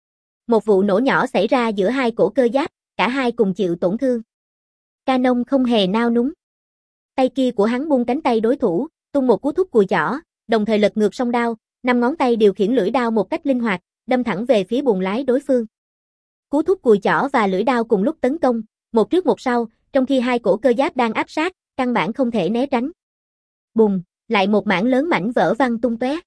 Một vụ nổ nhỏ xảy ra giữa hai cổ cơ giáp, cả hai cùng chịu tổn thương. Canon không hề nao núng. Tay kia của hắn buông cánh tay đối thủ, tung một cú thúc cùi chỏ, đồng thời lật ngược song đao, năm ngón tay điều khiển lưỡi đao một cách linh hoạt, đâm thẳng về phía buồng lái đối phương. Cú thúc cùi chỏ và lưỡi đao cùng lúc tấn công, một trước một sau, trong khi hai cổ cơ giáp đang áp sát, căn bản không thể né tránh. Bùng, lại một mảng lớn mảnh vỡ văng tung tóe.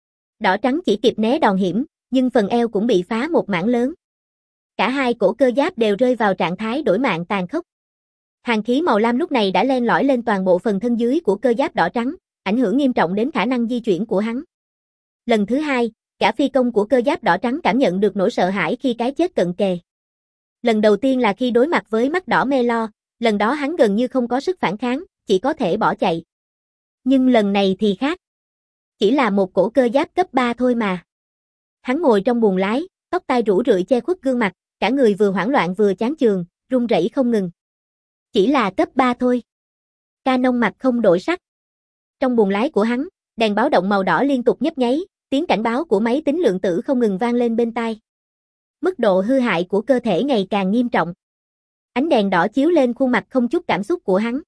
Đỏ trắng chỉ kịp né đòn hiểm, nhưng phần eo cũng bị phá một mảng lớn. Cả hai cổ cơ giáp đều rơi vào trạng thái đổi mạng tàn khốc. Hàn khí màu lam lúc này đã len lỏi lên toàn bộ phần thân dưới của cơ giáp đỏ trắng, ảnh hưởng nghiêm trọng đến khả năng di chuyển của hắn. Lần thứ hai, cả phi công của cơ giáp đỏ trắng cảm nhận được nỗi sợ hãi khi cái chết cận kề. Lần đầu tiên là khi đối mặt với mắt đỏ Melo, lần đó hắn gần như không có sức phản kháng, chỉ có thể bỏ chạy. Nhưng lần này thì khác. Chỉ là một cổ cơ giáp cấp ba thôi mà. Hắn ngồi trong buồng lái, tóc tai rủ rượi che khuất gương mặt, cả người vừa hoảng loạn vừa chán chường, run rẩy không ngừng. Chỉ là cấp ba thôi. Canon mặt không đổi sắc. Trong buồng lái của hắn, đèn báo động màu đỏ liên tục nhấp nháy, tiếng cảnh báo của máy tính lượng tử không ngừng vang lên bên tai. Mức độ hư hại của cơ thể ngày càng nghiêm trọng. Ánh đèn đỏ chiếu lên khuôn mặt không chút cảm xúc của hắn.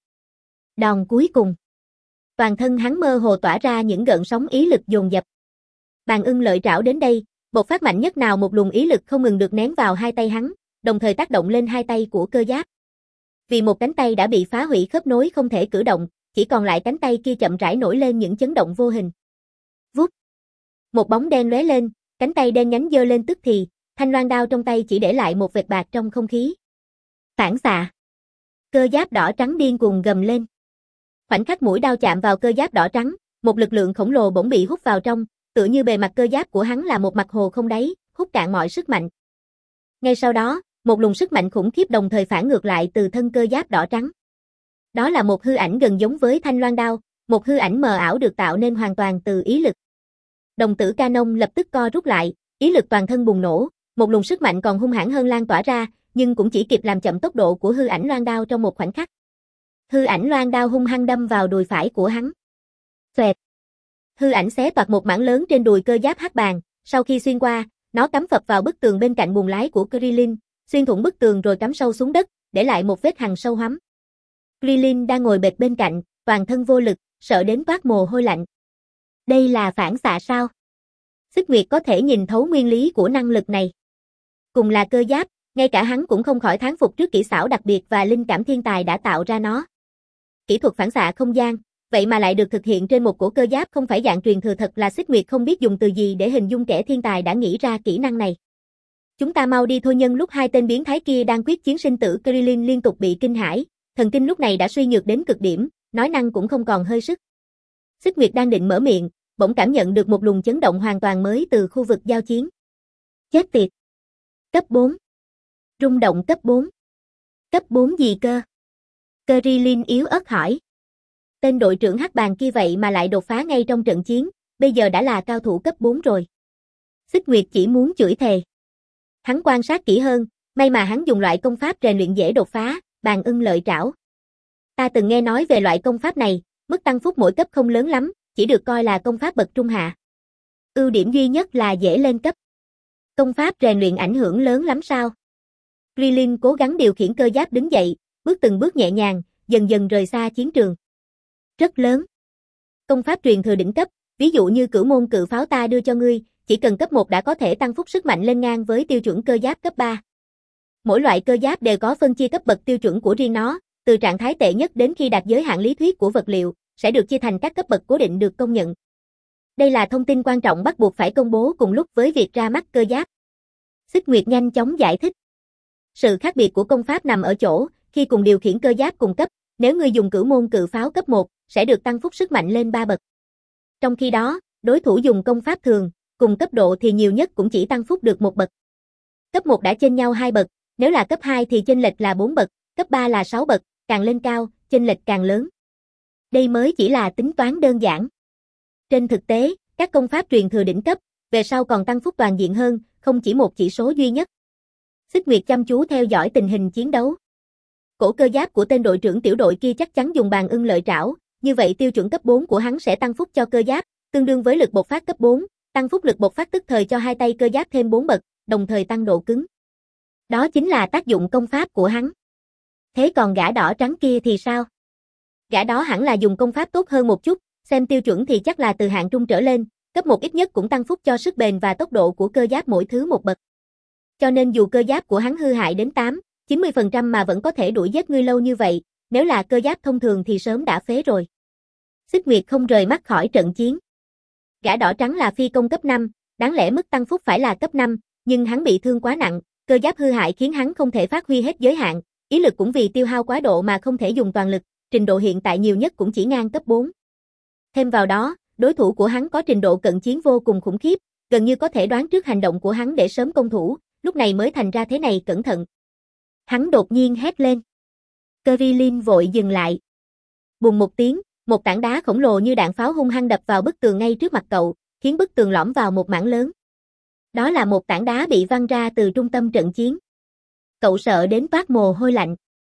Đòn cuối cùng. Toàn thân hắn mơ hồ tỏa ra những gợn sóng ý lực dồn dập. Bàn ưng lợi trảo đến đây, bộc phát mạnh nhất nào một luồng ý lực không ngừng được nén vào hai tay hắn, đồng thời tác động lên hai tay của cơ giáp. Vì một cánh tay đã bị phá hủy khớp nối không thể cử động, chỉ còn lại cánh tay kia chậm rãi nổi lên những chấn động vô hình. Vút. Một bóng đen lóe lên, cánh tay đen nhánh giơ lên tức thì, thanh loan đao trong tay chỉ để lại một vệt bạc trong không khí. Phản xạ. Cơ giáp đỏ trắng điên cuồng gầm lên. Khoảnh khắc mũi đao chạm vào cơ giáp đỏ trắng, một lực lượng khổng lồ bỗng bị hút vào trong, tựa như bề mặt cơ giáp của hắn là một mặt hồ không đáy, hút cạn mọi sức mạnh. Ngay sau đó, một luồng sức mạnh khủng khiếp đồng thời phản ngược lại từ thân cơ giáp đỏ trắng. Đó là một hư ảnh gần giống với thanh loan đao, một hư ảnh mờ ảo được tạo nên hoàn toàn từ ý lực. Đồng tử Canon lập tức co rút lại, ý lực toàn thân bùng nổ, một luồng sức mạnh còn hung hãn hơn lan tỏa ra, nhưng cũng chỉ kịp làm chậm tốc độ của hư ảnh loan đao trong một khoảnh khắc. Hư ảnh loan đao hung hăng đâm vào đùi phải của hắn. Xoẹt. Hư ảnh xé toạc một mảng lớn trên đùi cơ giáp hắc bàng, sau khi xuyên qua, nó cắm phập vào bức tường bên cạnh buồng lái của Krillin, xuyên thủng bức tường rồi cắm sâu xuống đất, để lại một vết hằn sâu hoắm. Krillin đang ngồi bệt bên cạnh, toàn thân vô lực, sợ đến toát mồ hôi lạnh. Đây là phản xạ sao? Xích Nguyệt có thể nhìn thấu nguyên lý của năng lực này. Cùng là cơ giáp, ngay cả hắn cũng không khỏi thán phục trước kỹ xảo đặc biệt và linh cảm thiên tài đã tạo ra nó. Kỹ thuật phản xạ không gian, vậy mà lại được thực hiện trên một cổ cơ giáp không phải dạng truyền thừa, thật là Xích Nguyệt không biết dùng từ gì để hình dung kẻ thiên tài đã nghĩ ra kỹ năng này. Chúng ta mau đi thôi, nhân lúc hai tên biến thái kia đang quyết chiến sinh tử, Krillin liên tục bị kinh hãi, thần kinh lúc này đã suy nhược đến cực điểm, nói năng cũng không còn hơi sức. Xích Nguyệt đang định mở miệng, bỗng cảm nhận được một luồng chấn động hoàn toàn mới từ khu vực giao chiến. Chết tiệt. Cấp bốn. Rung động cấp bốn. Cấp bốn gì cơ? Krillin yếu ớt hỏi. Tên đội trưởng hắc bàng kia vậy mà lại đột phá ngay trong trận chiến, bây giờ đã là cao thủ cấp bốn rồi. Xích Nguyệt chỉ muốn chửi thề. Hắn quan sát kỹ hơn, may mà hắn dùng loại công pháp rèn luyện dễ đột phá, bàn ưng lợi trảo. Ta từng nghe nói về loại công pháp này, mức tăng phúc mỗi cấp không lớn lắm, chỉ được coi là công pháp bậc trung hạ. Ưu điểm duy nhất là dễ lên cấp. Công pháp rèn luyện ảnh hưởng lớn lắm sao? Krillin cố gắng điều khiển cơ giáp đứng dậy, bước từng bước nhẹ nhàng, dần dần rời xa chiến trường. Rất lớn. Công pháp truyền thừa đỉnh cấp, ví dụ như Cửu môn cự pháo ta đưa cho ngươi, chỉ cần cấp một đã có thể tăng phúc sức mạnh lên ngang với tiêu chuẩn cơ giáp cấp ba. Mỗi loại cơ giáp đều có phân chia cấp bậc tiêu chuẩn của riêng nó, từ trạng thái tệ nhất đến khi đạt giới hạn lý thuyết của vật liệu, sẽ được chia thành các cấp bậc cố định được công nhận. Đây là thông tin quan trọng bắt buộc phải công bố cùng lúc với việc ra mắt cơ giáp. Xích Nguyệt nhanh chóng giải thích. Sự khác biệt của công pháp nằm ở chỗ, khi cùng điều khiển cơ giáp cùng cấp, nếu ngươi dùng Cửu môn cự pháo cấp một, sẽ được tăng phúc sức mạnh lên ba bậc. Trong khi đó, đối thủ dùng công pháp thường, cùng cấp độ thì nhiều nhất cũng chỉ tăng phúc được một bậc. Cấp một đã chênh nhau hai bậc, nếu là cấp hai thì chênh lệch là bốn bậc, cấp ba là sáu bậc, càng lên cao, chênh lệch càng lớn. Đây mới chỉ là tính toán đơn giản. Trên thực tế, các công pháp truyền thừa đỉnh cấp, về sau còn tăng phúc toàn diện hơn, không chỉ một chỉ số duy nhất. Xích Nguyệt chăm chú theo dõi tình hình chiến đấu. Cổ cơ giáp của tên đội trưởng tiểu đội kia chắc chắn dùng bàn ưng lợi trảo, như vậy tiêu chuẩn cấp bốn của hắn sẽ tăng phúc cho cơ giáp, tương đương với lực bộc phát cấp bốn, tăng phúc lực bộc phát tức thời cho hai tay cơ giáp thêm bốn bậc, đồng thời tăng độ cứng. Đó chính là tác dụng công pháp của hắn. Thế còn gã đỏ trắng kia thì sao? Gã đó hẳn là dùng công pháp tốt hơn một chút, xem tiêu chuẩn thì chắc là từ hạng trung trở lên, cấp một ít nhất cũng tăng phúc cho sức bền và tốc độ của cơ giáp mỗi thứ một bậc. Cho nên dù cơ giáp của hắn hư hại đến tám, chín mươi phần trăm mà vẫn có thể đuổi giết ngươi lâu như vậy, nếu là cơ giáp thông thường thì sớm đã phế rồi. Xích Nguyệt không rời mắt khỏi trận chiến. Gã đỏ trắng là phi công cấp năm, đáng lẽ mức tăng phúc phải là cấp năm, nhưng hắn bị thương quá nặng, cơ giáp hư hại khiến hắn không thể phát huy hết giới hạn, ý lực cũng vì tiêu hao quá độ mà không thể dùng toàn lực, trình độ hiện tại nhiều nhất cũng chỉ ngang cấp bốn. Thêm vào đó, đối thủ của hắn có trình độ cận chiến vô cùng khủng khiếp, gần như có thể đoán trước hành động của hắn để sớm công thủ, lúc này mới thành ra thế này. Cẩn thận. Hắn đột nhiên hét lên. Krillin vội dừng lại. Bùng một tiếng, một tảng đá khổng lồ như đạn pháo hung hăng đập vào bức tường ngay trước mặt cậu, khiến bức tường lõm vào một mảng lớn. Đó là một tảng đá bị văng ra từ trung tâm trận chiến. Cậu sợ đến toát mồ hôi lạnh.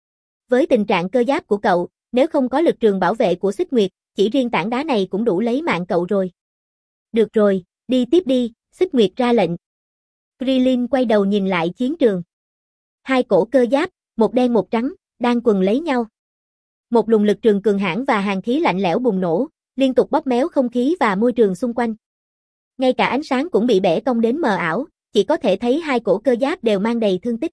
Với tình trạng cơ giáp của cậu, nếu không có lực trường bảo vệ của Xích Nguyệt, chỉ riêng tảng đá này cũng đủ lấy mạng cậu rồi. Được rồi, đi tiếp đi, Xích Nguyệt ra lệnh. Krillin quay đầu nhìn lại chiến trường. Hai cổ cơ giáp, một đen một trắng, đang quần lấy nhau. Một luồng lực trường cường hãn và hàn khí lạnh lẽo bùng nổ, liên tục bóp méo không khí và môi trường xung quanh. Ngay cả ánh sáng cũng bị bẻ cong đến mờ ảo, chỉ có thể thấy hai cổ cơ giáp đều mang đầy thương tích.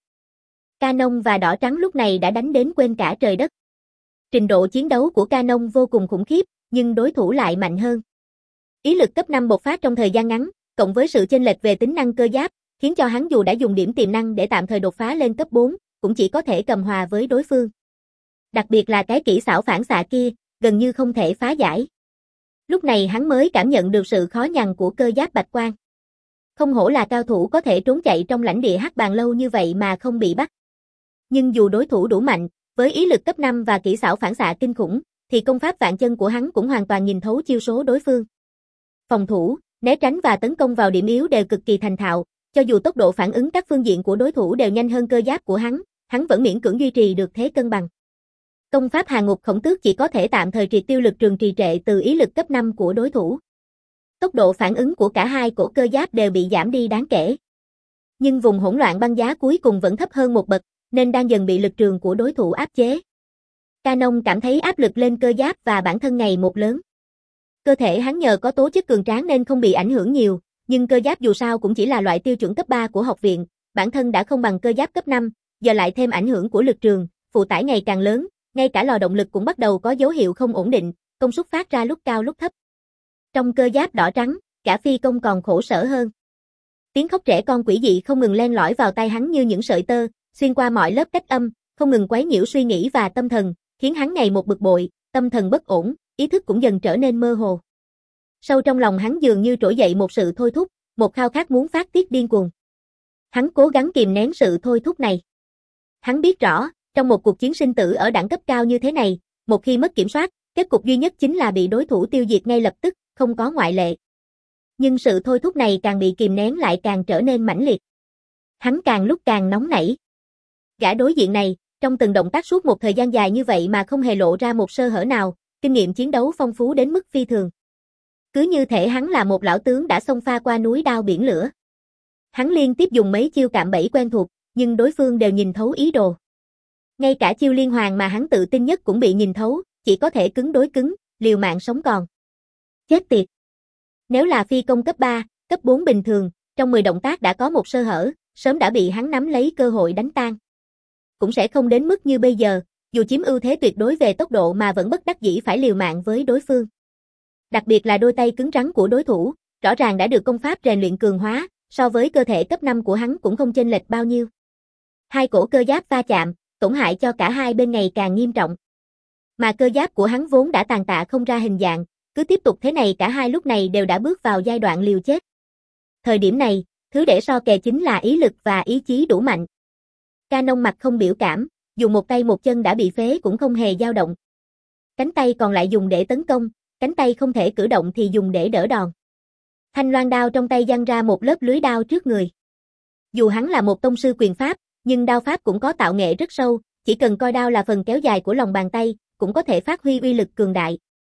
Canon và Đỏ Trắng lúc này đã đánh đến quên cả trời đất. Trình độ chiến đấu của Canon vô cùng khủng khiếp, nhưng đối thủ lại mạnh hơn. Ý lực cấp năm bộc phát trong thời gian ngắn, cộng với sự chênh lệch về tính năng cơ giáp, khiến cho hắn dù đã dùng điểm tiềm năng để tạm thời đột phá lên cấp bốn, cũng chỉ có thể cầm hòa với đối phương. Đặc biệt là cái kỹ xảo phản xạ kia, gần như không thể phá giải. Lúc này hắn mới cảm nhận được sự khó nhằn của cơ giáp bạch quang. Không hổ là cao thủ có thể trốn chạy trong lãnh địa Hắc Bàn lâu như vậy mà không bị bắt. Nhưng dù đối thủ đủ mạnh, với ý lực cấp năm và kỹ xảo phản xạ kinh khủng, thì công pháp vạn chân của hắn cũng hoàn toàn nhìn thấu chiêu số đối phương. Phòng thủ, né tránh và tấn công vào điểm yếu đều cực kỳ thành thạo, cho dù tốc độ phản ứng các phương diện của đối thủ đều nhanh hơn cơ giáp của hắn, hắn vẫn miễn cưỡng duy trì được thế cân bằng. Công pháp Hà Ngục Khổng Tước chỉ có thể tạm thời triệt tiêu lực trường trì trệ từ ý lực cấp năm của đối thủ. Tốc độ phản ứng của cả hai cổ cơ giáp đều bị giảm đi đáng kể. Nhưng vùng hỗn loạn băng giá cuối cùng vẫn thấp hơn một bậc, nên đang dần bị lực trường của đối thủ áp chế. Canon cảm thấy áp lực lên cơ giáp và bản thân ngày một lớn. Cơ thể hắn nhờ có tố chất cường tráng nên không bị ảnh hưởng nhiều, nhưng cơ giáp dù sao cũng chỉ là loại tiêu chuẩn cấp ba của học viện, bản thân đã không bằng cơ giáp cấp năm, giờ lại thêm ảnh hưởng của lực trường, phụ tải ngày càng lớn, ngay cả lò động lực cũng bắt đầu có dấu hiệu không ổn định, công suất phát ra lúc cao lúc thấp. Trong cơ giáp Đỏ Trắng, cả phi công còn khổ sở hơn. Tiếng khóc trẻ con quỷ dị không ngừng len lỏi vào tai hắn như những sợi tơ, xuyên qua mọi lớp cách âm, không ngừng quấy nhiễu suy nghĩ và tâm thần, khiến hắn ngày một bực bội, tâm thần bất ổn, ý thức cũng dần trở nên mơ hồ. Sâu trong lòng hắn dường như trỗi dậy một sự thôi thúc, một khao khát muốn phát tiết điên cuồng. Hắn cố gắng kìm nén sự thôi thúc này. Hắn biết rõ, trong một cuộc chiến sinh tử ở đẳng cấp cao như thế này, một khi mất kiểm soát, kết cục duy nhất chính là bị đối thủ tiêu diệt ngay lập tức, không có ngoại lệ. Nhưng sự thôi thúc này càng bị kìm nén lại càng trở nên mãnh liệt. Hắn càng lúc càng nóng nảy. Gã đối diện này, trong từng động tác suốt một thời gian dài như vậy mà không hề lộ ra một sơ hở nào, kinh nghiệm chiến đấu phong phú đến mức phi thường. Cứ như thể hắn là một lão tướng đã xông pha qua núi đao biển lửa. Hắn liên tiếp dùng mấy chiêu cạm bẫy quen thuộc, nhưng đối phương đều nhìn thấu ý đồ. Ngay cả chiêu liên hoàn mà hắn tự tin nhất cũng bị nhìn thấu, chỉ có thể cứng đối cứng, liều mạng sống còn. Chết tiệt! Nếu là phi công cấp ba, cấp bốn bình thường, trong mười động tác đã có một sơ hở, sớm đã bị hắn nắm lấy cơ hội đánh tan. Cũng sẽ không đến mức như bây giờ, dù chiếm ưu thế tuyệt đối về tốc độ mà vẫn bất đắc dĩ phải liều mạng với đối phương. Đặc biệt là đôi tay cứng rắn của đối thủ, rõ ràng đã được công pháp rèn luyện cường hóa, so với cơ thể cấp năm của hắn cũng không chênh lệch bao nhiêu. Hai cổ cơ giáp va chạm, tổn hại cho cả hai bên ngày càng nghiêm trọng. Mà cơ giáp của hắn vốn đã tàn tạ không ra hình dạng, cứ tiếp tục thế này cả hai lúc này đều đã bước vào giai đoạn liều chết. Thời điểm này, thứ để so kè chính là ý lực và ý chí đủ mạnh. Canon mặt không biểu cảm, dù một tay một chân đã bị phế cũng không hề dao động. Cánh tay còn lại dùng để tấn công, cánh tay không thể cử động thì dùng để đỡ đòn. Thanh loan đao trong tay giăng ra một lớp lưới đao trước người. Dù hắn là một tông sư quyền pháp, nhưng đao pháp cũng có tạo nghệ rất sâu, chỉ cần coi đao là phần kéo dài của lòng bàn tay, cũng có thể phát huy uy lực cường đại.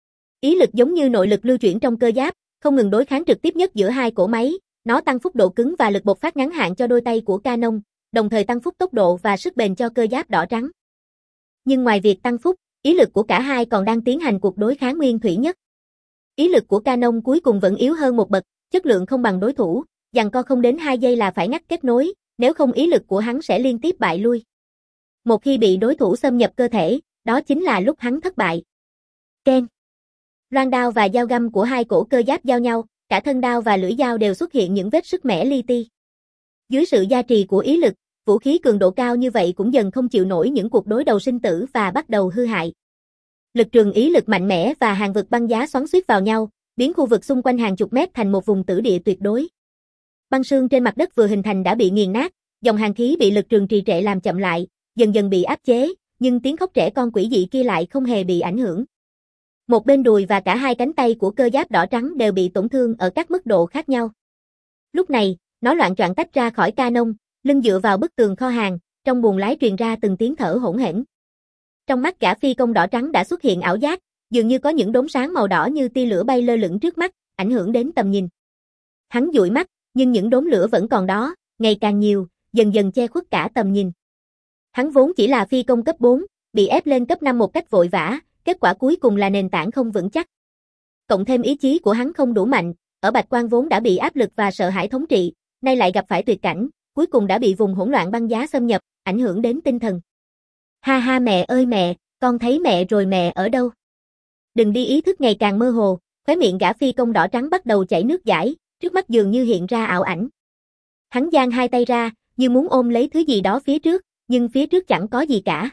Ý lực giống như nội lực lưu chuyển trong cơ giáp, không ngừng đối kháng trực tiếp nhất giữa hai cỗ máy, nó tăng phúc độ cứng và lực bộc phát ngắn hạn cho đôi tay của Canon, đồng thời tăng phúc tốc độ và sức bền cho cơ giáp Đỏ Trắng. Nhưng ngoài việc tăng phúc, ý lực của cả hai còn đang tiến hành cuộc đối kháng nguyên thủy nhất. Ý lực của Canon cuối cùng vẫn yếu hơn một bậc, chất lượng không bằng đối thủ, giằng co không đến hai giây là phải ngắt kết nối, nếu không ý lực của hắn sẽ liên tiếp bại lui. Một khi bị đối thủ xâm nhập cơ thể, đó chính là lúc hắn thất bại. Keng. Loan đao và dao găm của hai cổ cơ giáp giao nhau, cả thân đao và lưỡi dao đều xuất hiện những vết sức mẻ li ti. Dưới sự gia trì của ý lực, vũ khí cường độ cao như vậy cũng dần không chịu nổi những cuộc đối đầu sinh tử và bắt đầu hư hại. Lực trường ý lực mạnh mẽ và hàng vực băng giá xoắn xuýt vào nhau, biến khu vực xung quanh hàng chục mét thành một vùng tử địa tuyệt đối. Băng sương trên mặt đất vừa hình thành đã bị nghiền nát, dòng hàn khí bị lực trường trì trệ làm chậm lại, dần dần bị áp chế, nhưng tiếng khóc trẻ con quỷ dị kia lại không hề bị ảnh hưởng. Một bên đùi và cả hai cánh tay của cơ giáp đỏ trắng đều bị tổn thương ở các mức độ khác nhau. Lúc này, nó loạng choạng tách ra khỏi Canon, lưng dựa vào bức tường kho hàng, trong buồng lái truyền ra từng tiếng thở hỗn hển. Trong mắt gã phi công đỏ trắng đã xuất hiện ảo giác, dường như có những đốm sáng màu đỏ như tia lửa bay lơ lửng trước mắt, ảnh hưởng đến tầm nhìn. Hắn dụi mắt, nhưng những đốm lửa vẫn còn đó, ngày càng nhiều, dần dần che khuất cả tầm nhìn. Hắn vốn chỉ là phi công cấp bốn, bị ép lên cấp năm một cách vội vã, kết quả cuối cùng là nền tảng không vững chắc. Cộng thêm ý chí của hắn không đủ mạnh, ở Bạch Quang vốn đã bị áp lực và sợ hãi thống trị, nay lại gặp phải tuyệt cảnh, cuối cùng đã bị vùng hỗn loạn băng giá xâm nhập, ảnh hưởng đến tinh thần. Ha ha mẹ ơi mẹ, con thấy mẹ rồi mẹ ở đâu? Đừng đi, ý thức ngày càng mơ hồ, khóe miệng gã phi công đỏ trắng bắt đầu chảy nước dãi, trước mắt dường như hiện ra ảo ảnh. Hắn giang hai tay ra, như muốn ôm lấy thứ gì đó phía trước, nhưng phía trước chẳng có gì cả.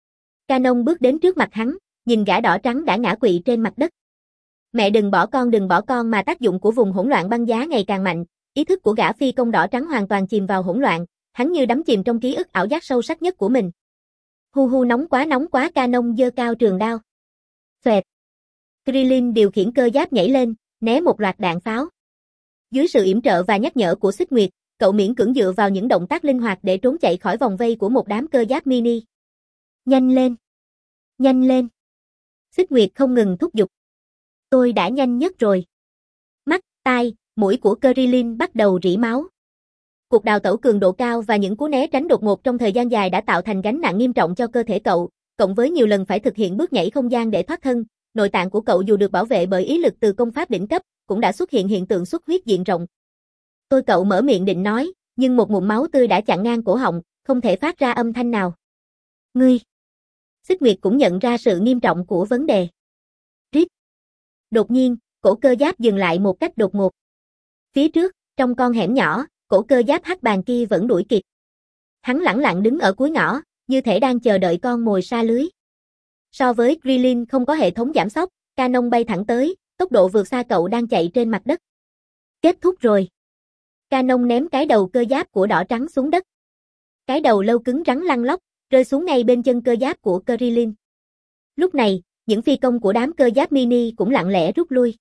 Canon bước đến trước mặt hắn, nhìn gã đỏ trắng đã ngã quỵ trên mặt đất. Mẹ đừng bỏ con, đừng bỏ con, mà tác dụng của vùng hỗn loạn băng giá ngày càng mạnh, ý thức của gã phi công đỏ trắng hoàn toàn chìm vào hỗn loạn, hắn như đắm chìm trong ký ức ảo giác sâu sắc nhất của mình. Hu hu, nóng quá nóng quá, Canon giơ cao trường đao. Xoẹt. Krillin điều khiển cơ giáp nhảy lên, né một loạt đạn pháo. Dưới sự yểm trợ và nhắc nhở của Xích Nguyệt, cậu miễn cưỡng dựa vào những động tác linh hoạt để trốn chạy khỏi vòng vây của một đám cơ giáp mini. Nhanh lên! Nhanh lên! Xích Nguyệt không ngừng thúc giục. Tôi đã nhanh nhất rồi. Mắt, tai, mũi của Krillin bắt đầu rỉ máu. Cuộc đào tẩu cường độ cao và những cú né tránh đột ngột trong thời gian dài đã tạo thành gánh nặng nghiêm trọng cho cơ thể cậu, cộng với nhiều lần phải thực hiện bước nhảy không gian để thoát thân, nội tạng của cậu dù được bảo vệ bởi ý lực từ công pháp đỉnh cấp, cũng đã xuất hiện hiện tượng xuất huyết diện rộng. Tôi cậu mở miệng định nói, nhưng một ngụm máu tươi đã chặn ngang cổ họng, không thể phát ra âm thanh nào. Ngươi! Xích Nguyệt cũng nhận ra sự nghiêm trọng của vấn đề. Rít! Đột nhiên, cổ cơ giáp dừng lại một cách đột ngột. Phía trước, trong con hẻm nhỏ, cổ cơ giáp hắc bàn kia vẫn đuổi kịp. Hắn lẳng lặng đứng ở cuối ngõ, như thể đang chờ đợi con mồi sa lưới. So với Krillin không có hệ thống giảm sóc, Canon bay thẳng tới, tốc độ vượt xa cậu đang chạy trên mặt đất. Kết thúc rồi. Canon ném cái đầu cơ giáp của đỏ trắng xuống đất. Cái đầu lâu cứng rắn lăn lóc, rơi xuống ngay bên chân cơ giáp của Krillin. Lúc này, những phi công của đám cơ giáp mini cũng lặng lẽ rút lui.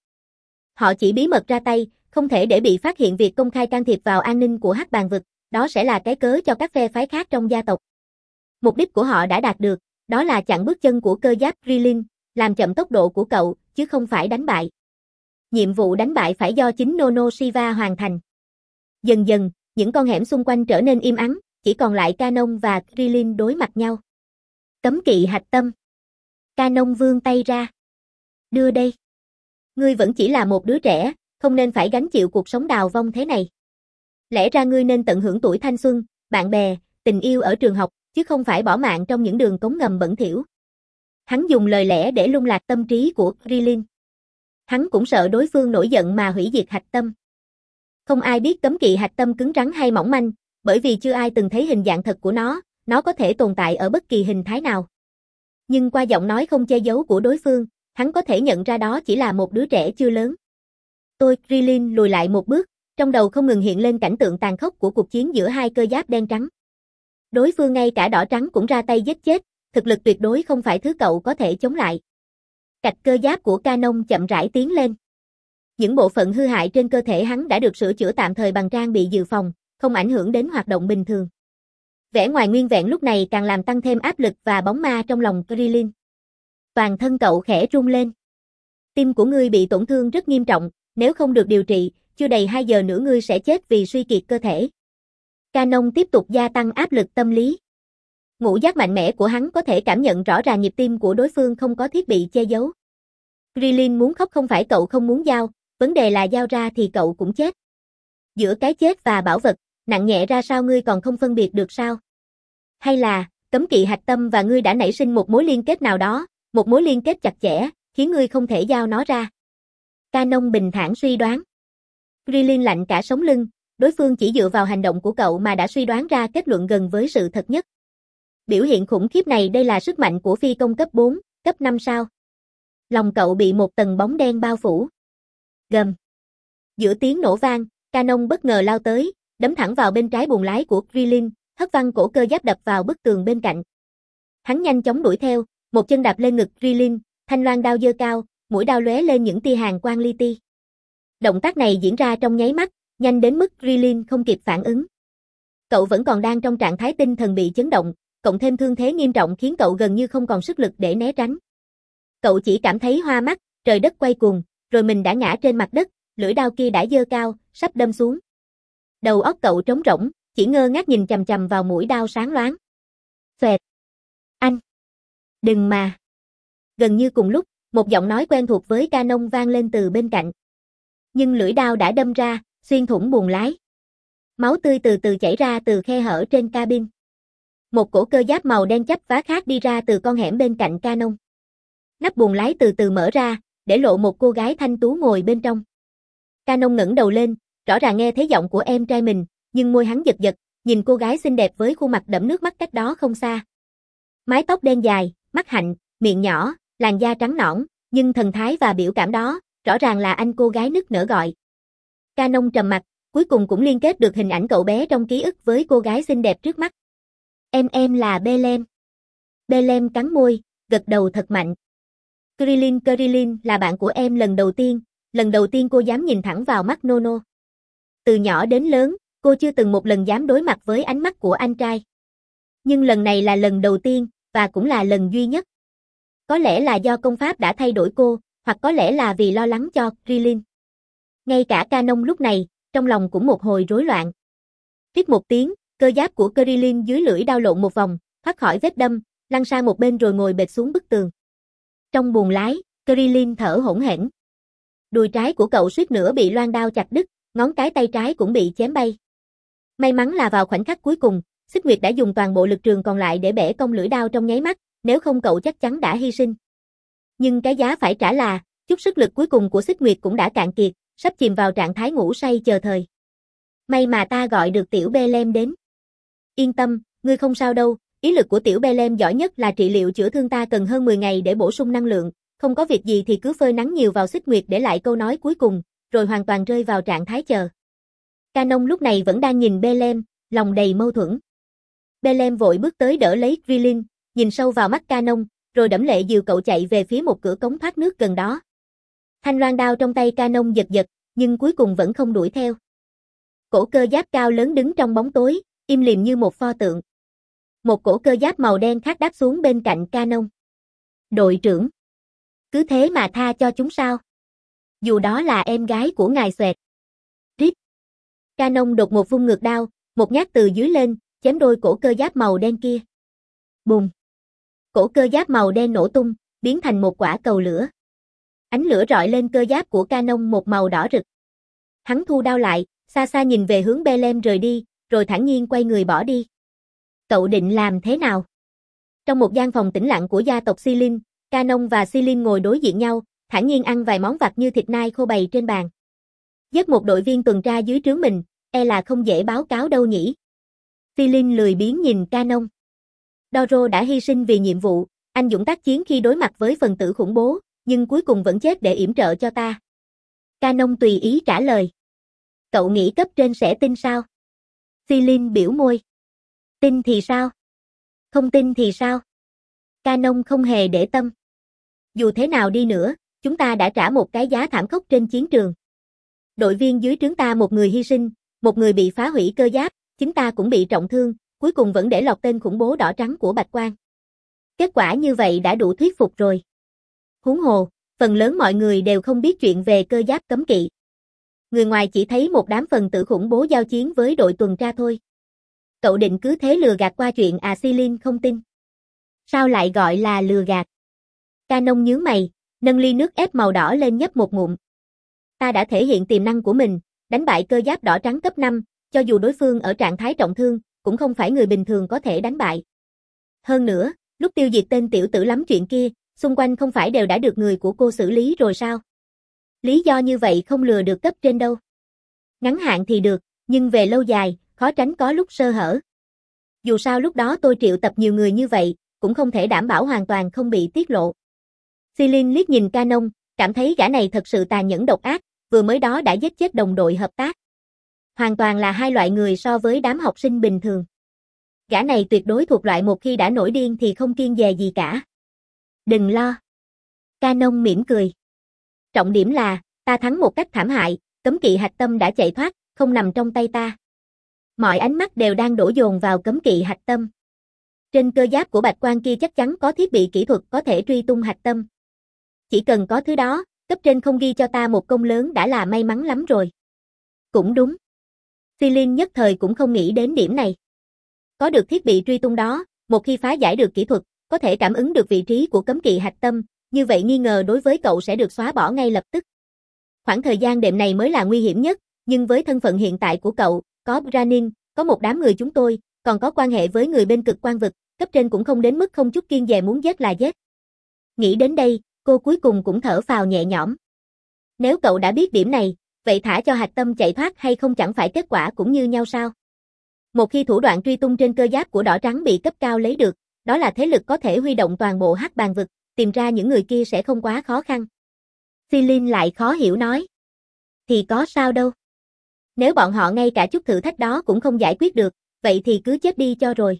Họ chỉ bí mật ra tay, không thể để bị phát hiện việc công khai can thiệp vào an ninh của Hắc Bàn vực, đó sẽ là cái cớ cho các phe phái khác trong gia tộc. Mục đích của họ đã đạt được, đó là chặn bước chân của cơ giáp Krillin, làm chậm tốc độ của cậu, chứ không phải đánh bại. Nhiệm vụ đánh bại phải do chính Nono Shiva hoàn thành. Dần dần, những con hẻm xung quanh trở nên im ắng, chỉ còn lại Canon và Krillin đối mặt nhau. Cấm kỵ hạch tâm. Canon vươn tay ra. Đưa đây. Ngươi vẫn chỉ là một đứa trẻ, không nên phải gánh chịu cuộc sống đào vong thế này. Lẽ ra ngươi nên tận hưởng tuổi thanh xuân, bạn bè, tình yêu ở trường học, chứ không phải bỏ mạng trong những đường cống ngầm bẩn thỉu. Hắn dùng lời lẽ để lung lạc tâm trí của Krillin. Hắn cũng sợ đối phương nổi giận mà hủy diệt hạch tâm. Không ai biết cấm kỵ hạch tâm cứng rắn hay mỏng manh, bởi vì chưa ai từng thấy hình dạng thật của nó, nó có thể tồn tại ở bất kỳ hình thái nào. Nhưng qua giọng nói không che giấu của đối phương, hắn có thể nhận ra đó chỉ là một đứa trẻ chưa lớn. Tôi, Krillin lùi lại một bước, trong đầu không ngừng hiện lên cảnh tượng tàn khốc của cuộc chiến giữa hai cơ giáp đen trắng. Đối phương ngay cả đỏ trắng cũng ra tay giết chết, thực lực tuyệt đối không phải thứ cậu có thể chống lại. Cạch cơ giáp của Canon chậm rãi tiến lên. Những bộ phận hư hại trên cơ thể hắn đã được sửa chữa tạm thời bằng trang bị dự phòng, không ảnh hưởng đến hoạt động bình thường. Vẻ ngoài nguyên vẹn lúc này càng làm tăng thêm áp lực và bóng ma trong lòng Krillin. Toàn thân cậu khẽ rung lên. Tim của ngươi bị tổn thương rất nghiêm trọng, nếu không được điều trị, chưa đầy hai giờ nữa ngươi sẽ chết vì suy kiệt cơ thể. Canon tiếp tục gia tăng áp lực tâm lý. Ngũ giác mạnh mẽ của hắn có thể cảm nhận rõ ràng nhịp tim của đối phương không có thiết bị che giấu. Krillin muốn khóc, không phải cậu không muốn giao, vấn đề là giao ra thì cậu cũng chết. Giữa cái chết và bảo vật, nặng nhẹ ra sao ngươi còn không phân biệt được sao? Hay là, cấm kỵ hạch tâm và ngươi đã nảy sinh một mối liên kết nào đó, một mối liên kết chặt chẽ, khiến ngươi không thể giao nó ra? Canon bình thản suy đoán. Krillin lạnh cả sống lưng, đối phương chỉ dựa vào hành động của cậu mà đã suy đoán ra kết luận gần với sự thật nhất. Biểu hiện khủng khiếp này, đây là sức mạnh của phi công cấp bốn, cấp năm sao. Lòng cậu bị một tầng bóng đen bao phủ. Gầm. Giữa tiếng nổ vang, Canon bất ngờ lao tới, đấm thẳng vào bên trái buồng lái của Krillin, hất văng cổ cơ giáp đập vào bức tường bên cạnh. Hắn nhanh chóng đuổi theo, một chân đạp lên ngực Krillin, thanh loan đao giơ cao, mũi đao lóe lên những tia hàn quang li ti. Động tác này diễn ra trong nháy mắt, nhanh đến mức Krillin không kịp phản ứng. Cậu vẫn còn đang trong trạng thái tinh thần bị chấn động, cộng thêm thương thế nghiêm trọng khiến cậu gần như không còn sức lực để né tránh. Cậu chỉ cảm thấy hoa mắt, trời đất quay cuồng, rồi mình đã ngã trên mặt đất, lưỡi đao kia đã giơ cao, sắp đâm xuống. Đầu óc cậu trống rỗng, chỉ ngơ ngác nhìn chằm chằm vào mũi đao sáng loáng. Xoẹt! Anh! Đừng mà! Gần như cùng lúc, một giọng nói quen thuộc với Canon vang lên từ bên cạnh. Nhưng lưỡi đao đã đâm ra, xuyên thủng buồng lái. Máu tươi từ từ chảy ra từ khe hở trên cabin. Một cổ cơ giáp màu đen chắp vá khác đi ra từ con hẻm bên cạnh Canon. Nắp buồng lái từ từ mở ra, để lộ một cô gái thanh tú ngồi bên trong. Canon ngẩng đầu lên, rõ ràng nghe thấy giọng của em trai mình, nhưng môi hắn giật giật, nhìn cô gái xinh đẹp với khuôn mặt đẫm nước mắt cách đó không xa. Mái tóc đen dài, mắt hạnh, miệng nhỏ, làn da trắng nõn, nhưng thần thái và biểu cảm đó, rõ ràng là anh cô gái nức nở gọi. Canon trầm mặt, cuối cùng cũng liên kết được hình ảnh cậu bé trong ký ức với cô gái xinh đẹp trước mắt. Em em là Belen. Belen cắn môi, gật đầu thật mạnh. Krillin Krillin là bạn của em lần đầu tiên, lần đầu tiên cô dám nhìn thẳng vào mắt Nono. Từ nhỏ đến lớn, cô chưa từng một lần dám đối mặt với ánh mắt của anh trai. Nhưng lần này là lần đầu tiên, và cũng là lần duy nhất. Có lẽ là do công pháp đã thay đổi cô, hoặc có lẽ là vì lo lắng cho Krillin. Ngay cả Canon lúc này, trong lòng cũng một hồi rối loạn. Rít một tiếng, cơ giáp của Krillin dưới lưỡi đao lộn một vòng, thoát khỏi vết đâm, lăn sang một bên rồi ngồi bệt xuống bức tường. Trong buồng lái, Krillin thở hổn hển. Đùi trái của cậu suýt nữa bị loan đao chặt đứt, ngón cái tay trái cũng bị chém bay. May mắn là vào khoảnh khắc cuối cùng, Xích Nguyệt đã dùng toàn bộ lực trường còn lại để bẻ cong lưỡi đao trong nháy mắt, nếu không cậu chắc chắn đã hy sinh. Nhưng cái giá phải trả là, chút sức lực cuối cùng của Xích Nguyệt cũng đã cạn kiệt, sắp chìm vào trạng thái ngủ say chờ thời. May mà ta gọi được tiểu Belen đến. Yên tâm, ngươi không sao đâu, ý lực của tiểu Belen giỏi nhất là trị liệu chữa thương, ta cần hơn mười ngày để bổ sung năng lượng, không có việc gì thì cứ phơi nắng nhiều vào. Xích Nguyệt để lại câu nói cuối cùng, rồi hoàn toàn rơi vào trạng thái chờ. Canon lúc này vẫn đang nhìn Belen, lòng đầy mâu thuẫn. Belen vội bước tới đỡ lấy Krillin, nhìn sâu vào mắt Canon, rồi đẫm lệ dìu cậu chạy về phía một cửa cống thoát nước gần đó. Thanh loan đao trong tay Canon giật giật, nhưng cuối cùng vẫn không đuổi theo. Cổ cơ giáp cao lớn đứng trong bóng tối, im lìm như một pho tượng. Một cổ cơ giáp màu đen khác đáp xuống bên cạnh Canon. Đội trưởng, cứ thế mà tha cho chúng sao? Dù đó là em gái của ngài xoẹt. Rít. Canon đột một vung ngược đao, một nhát từ dưới lên, chém đôi cổ cơ giáp màu đen kia. Bùng. Cổ cơ giáp màu đen nổ tung, biến thành một quả cầu lửa. Ánh lửa rọi lên cơ giáp của Canon một màu đỏ rực. Hắn thu đao lại, xa xa nhìn về hướng Belen rời đi, rồi thản nhiên quay người bỏ đi. Cậu định làm thế nào? Trong một gian phòng tĩnh lặng của gia tộc Silin, Canon và Silin ngồi đối diện nhau, thản nhiên ăn vài món vặt như thịt nai khô bày trên bàn. Giết một đội viên tuần tra dưới trướng mình, e là không dễ báo cáo đâu nhỉ? Silin lười biếng nhìn Canon. Doro đã hy sinh vì nhiệm vụ, anh dũng tác chiến khi đối mặt với phần tử khủng bố, nhưng cuối cùng vẫn chết để yểm trợ cho ta. Canon tùy ý trả lời. Cậu nghĩ cấp trên sẽ tin sao? Silin biểu môi. Tin thì sao? Không tin thì sao? Canon không hề để tâm. Dù thế nào đi nữa, chúng ta đã trả một cái giá thảm khốc trên chiến trường. Đội viên dưới trướng ta một người hy sinh, một người bị phá hủy cơ giáp, chính ta cũng bị trọng thương, cuối cùng vẫn để lọt tên khủng bố đỏ trắng của Bạch Quang. Kết quả như vậy đã đủ thuyết phục rồi. Huống hồ, phần lớn mọi người đều không biết chuyện về cơ giáp cấm kỵ. Người ngoài chỉ thấy một đám phần tử khủng bố giao chiến với đội tuần tra thôi. Cậu định cứ thế lừa gạt qua chuyện à? Silin không tin. Sao lại gọi là lừa gạt? Canon nhướng mày, nâng ly nước ép màu đỏ lên nhấp một ngụm. Ta đã thể hiện tiềm năng của mình, đánh bại cơ giáp đỏ trắng cấp năm, cho dù đối phương ở trạng thái trọng thương, cũng không phải người bình thường có thể đánh bại. Hơn nữa, lúc tiêu diệt tên tiểu tử lắm chuyện kia, xung quanh không phải đều đã được người của cô xử lý rồi sao? Lý do như vậy không lừa được cấp trên đâu. Ngắn hạn thì được, nhưng về lâu dài, khó tránh có lúc sơ hở. Dù sao lúc đó tôi triệu tập nhiều người như vậy, cũng không thể đảm bảo hoàn toàn không bị tiết lộ. Silin liếc nhìn Canon, cảm thấy gã này thật sự tàn nhẫn độc ác, vừa mới đó đã giết chết đồng đội hợp tác. Hoàn toàn là hai loại người so với đám học sinh bình thường. Gã này tuyệt đối thuộc loại một khi đã nổi điên thì không kiêng dè gì cả. Đừng lo. Canon mỉm cười. Trọng điểm là, ta thắng một cách thảm hại, cấm kỵ hạch tâm đã chạy thoát, không nằm trong tay ta. Mọi ánh mắt đều đang đổ dồn vào cấm kỵ hạch tâm. Trên cơ giáp của bạch quan kia chắc chắn có thiết bị kỹ thuật có thể truy tung hạch tâm. Chỉ cần có thứ đó, cấp trên không ghi cho ta một công lớn đã là may mắn lắm rồi. Cũng đúng. Celine nhất thời cũng không nghĩ đến điểm này. Có được thiết bị truy tung đó, một khi phá giải được kỹ thuật, có thể cảm ứng được vị trí của cấm kỵ hạch tâm, như vậy nghi ngờ đối với cậu sẽ được xóa bỏ ngay lập tức. Khoảng thời gian đêm này mới là nguy hiểm nhất, nhưng với thân phận hiện tại của cậu, có Branin, có một đám người chúng tôi, còn có quan hệ với người bên cực quan vực, cấp trên cũng không đến mức không chút kiêng dè muốn giết là giết. Nghĩ đến đây, cô cuối cùng cũng thở phào nhẹ nhõm. Nếu cậu đã biết điểm này, vậy thả cho hạch tâm chạy thoát hay không chẳng phải kết quả cũng như nhau sao? Một khi thủ đoạn truy tung trên cơ giáp của đỏ trắng bị cấp cao lấy được, đó là thế lực có thể huy động toàn bộ hắc bàn vực, tìm ra những người kia sẽ không quá khó khăn. Celine lại khó hiểu nói. Thì có sao đâu. Nếu bọn họ ngay cả chút thử thách đó cũng không giải quyết được, vậy thì cứ chết đi cho rồi.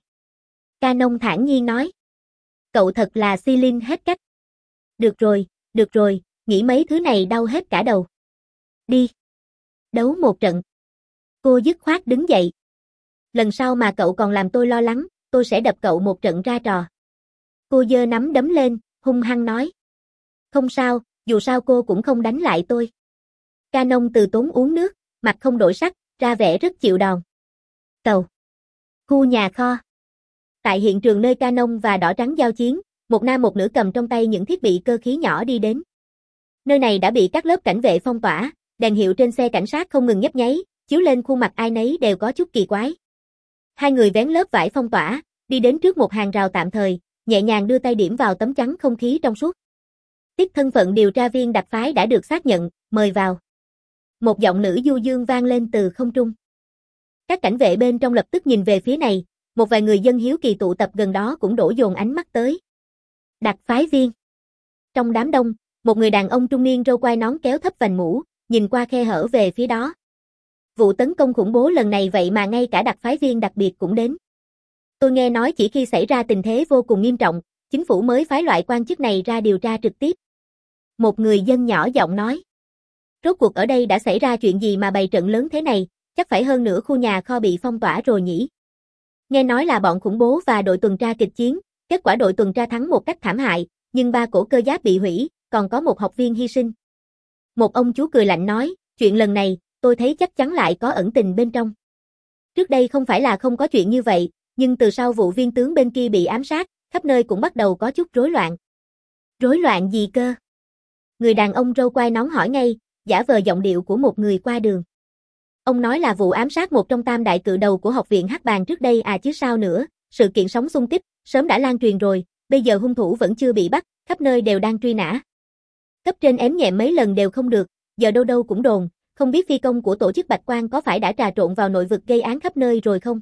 Canon thản nhiên nói. Cậu thật là Celine hết cách. Được rồi, được rồi, nghĩ mấy thứ này đau hết cả đầu. Đi. Đấu một trận. Cô dứt khoát đứng dậy. Lần sau mà cậu còn làm tôi lo lắng, tôi sẽ đập cậu một trận ra trò. Cô giơ nắm đấm lên, hung hăng nói. Không sao, dù sao cô cũng không đánh lại tôi. Canon từ tốn uống nước, mặt không đổi sắc, ra vẻ rất chịu đòn. Tàu. Khu nhà kho. Tại hiện trường nơi Canon và đỏ trắng giao chiến, một nam một nữ cầm trong tay những thiết bị cơ khí nhỏ đi đến. Nơi này đã bị các lớp cảnh vệ phong tỏa, đèn hiệu trên xe cảnh sát không ngừng nhấp nháy, chiếu lên khuôn mặt ai nấy đều có chút kỳ quái. Hai người vén lớp vải phong tỏa, đi đến trước một hàng rào tạm thời, nhẹ nhàng đưa tay điểm vào tấm chắn không khí trong suốt. Tiết thân phận điều tra viên đặc phái đã được xác nhận, mời vào. Một giọng nữ du dương vang lên từ không trung. Các cảnh vệ bên trong lập tức nhìn về phía này, một vài người dân hiếu kỳ tụ tập gần đó cũng đổ dồn ánh mắt tới. Đặc phái viên. Trong đám đông, một người đàn ông trung niên râu quai nón kéo thấp vành mũ, nhìn qua khe hở về phía đó. Vụ tấn công khủng bố lần này vậy mà ngay cả đặc phái viên đặc biệt cũng đến. Tôi nghe nói chỉ khi xảy ra tình thế vô cùng nghiêm trọng, chính phủ mới phái loại quan chức này ra điều tra trực tiếp. Một người dân nhỏ giọng nói. Rốt cuộc ở đây đã xảy ra chuyện gì mà bày trận lớn thế này, chắc phải hơn nửa khu nhà kho bị phong tỏa rồi nhỉ. Nghe nói là bọn khủng bố và đội tuần tra kịch chiến, kết quả đội tuần tra thắng một cách thảm hại, nhưng ba cổ cơ giáp bị hủy, còn có một học viên hy sinh. Một ông chú cười lạnh nói, chuyện lần này, tôi thấy chắc chắn lại có ẩn tình bên trong. Trước đây không phải là không có chuyện như vậy, nhưng từ sau vụ viên tướng bên kia bị ám sát, khắp nơi cũng bắt đầu có chút rối loạn. Rối loạn gì cơ? Người đàn ông râu quai nón hỏi ngay, giả vờ giọng điệu của một người qua đường. Ông nói là vụ ám sát một trong tam đại cự đầu của học viện Hắc Bàn trước đây à chứ sao nữa, sự kiện sóng xung kích, sớm đã lan truyền rồi, bây giờ hung thủ vẫn chưa bị bắt, khắp nơi đều đang truy nã. Cấp trên ém nhẹm mấy lần đều không được, giờ đâu đâu cũng đồn, không biết phi công của tổ chức Bạch Quang có phải đã trà trộn vào nội vực gây án khắp nơi rồi không?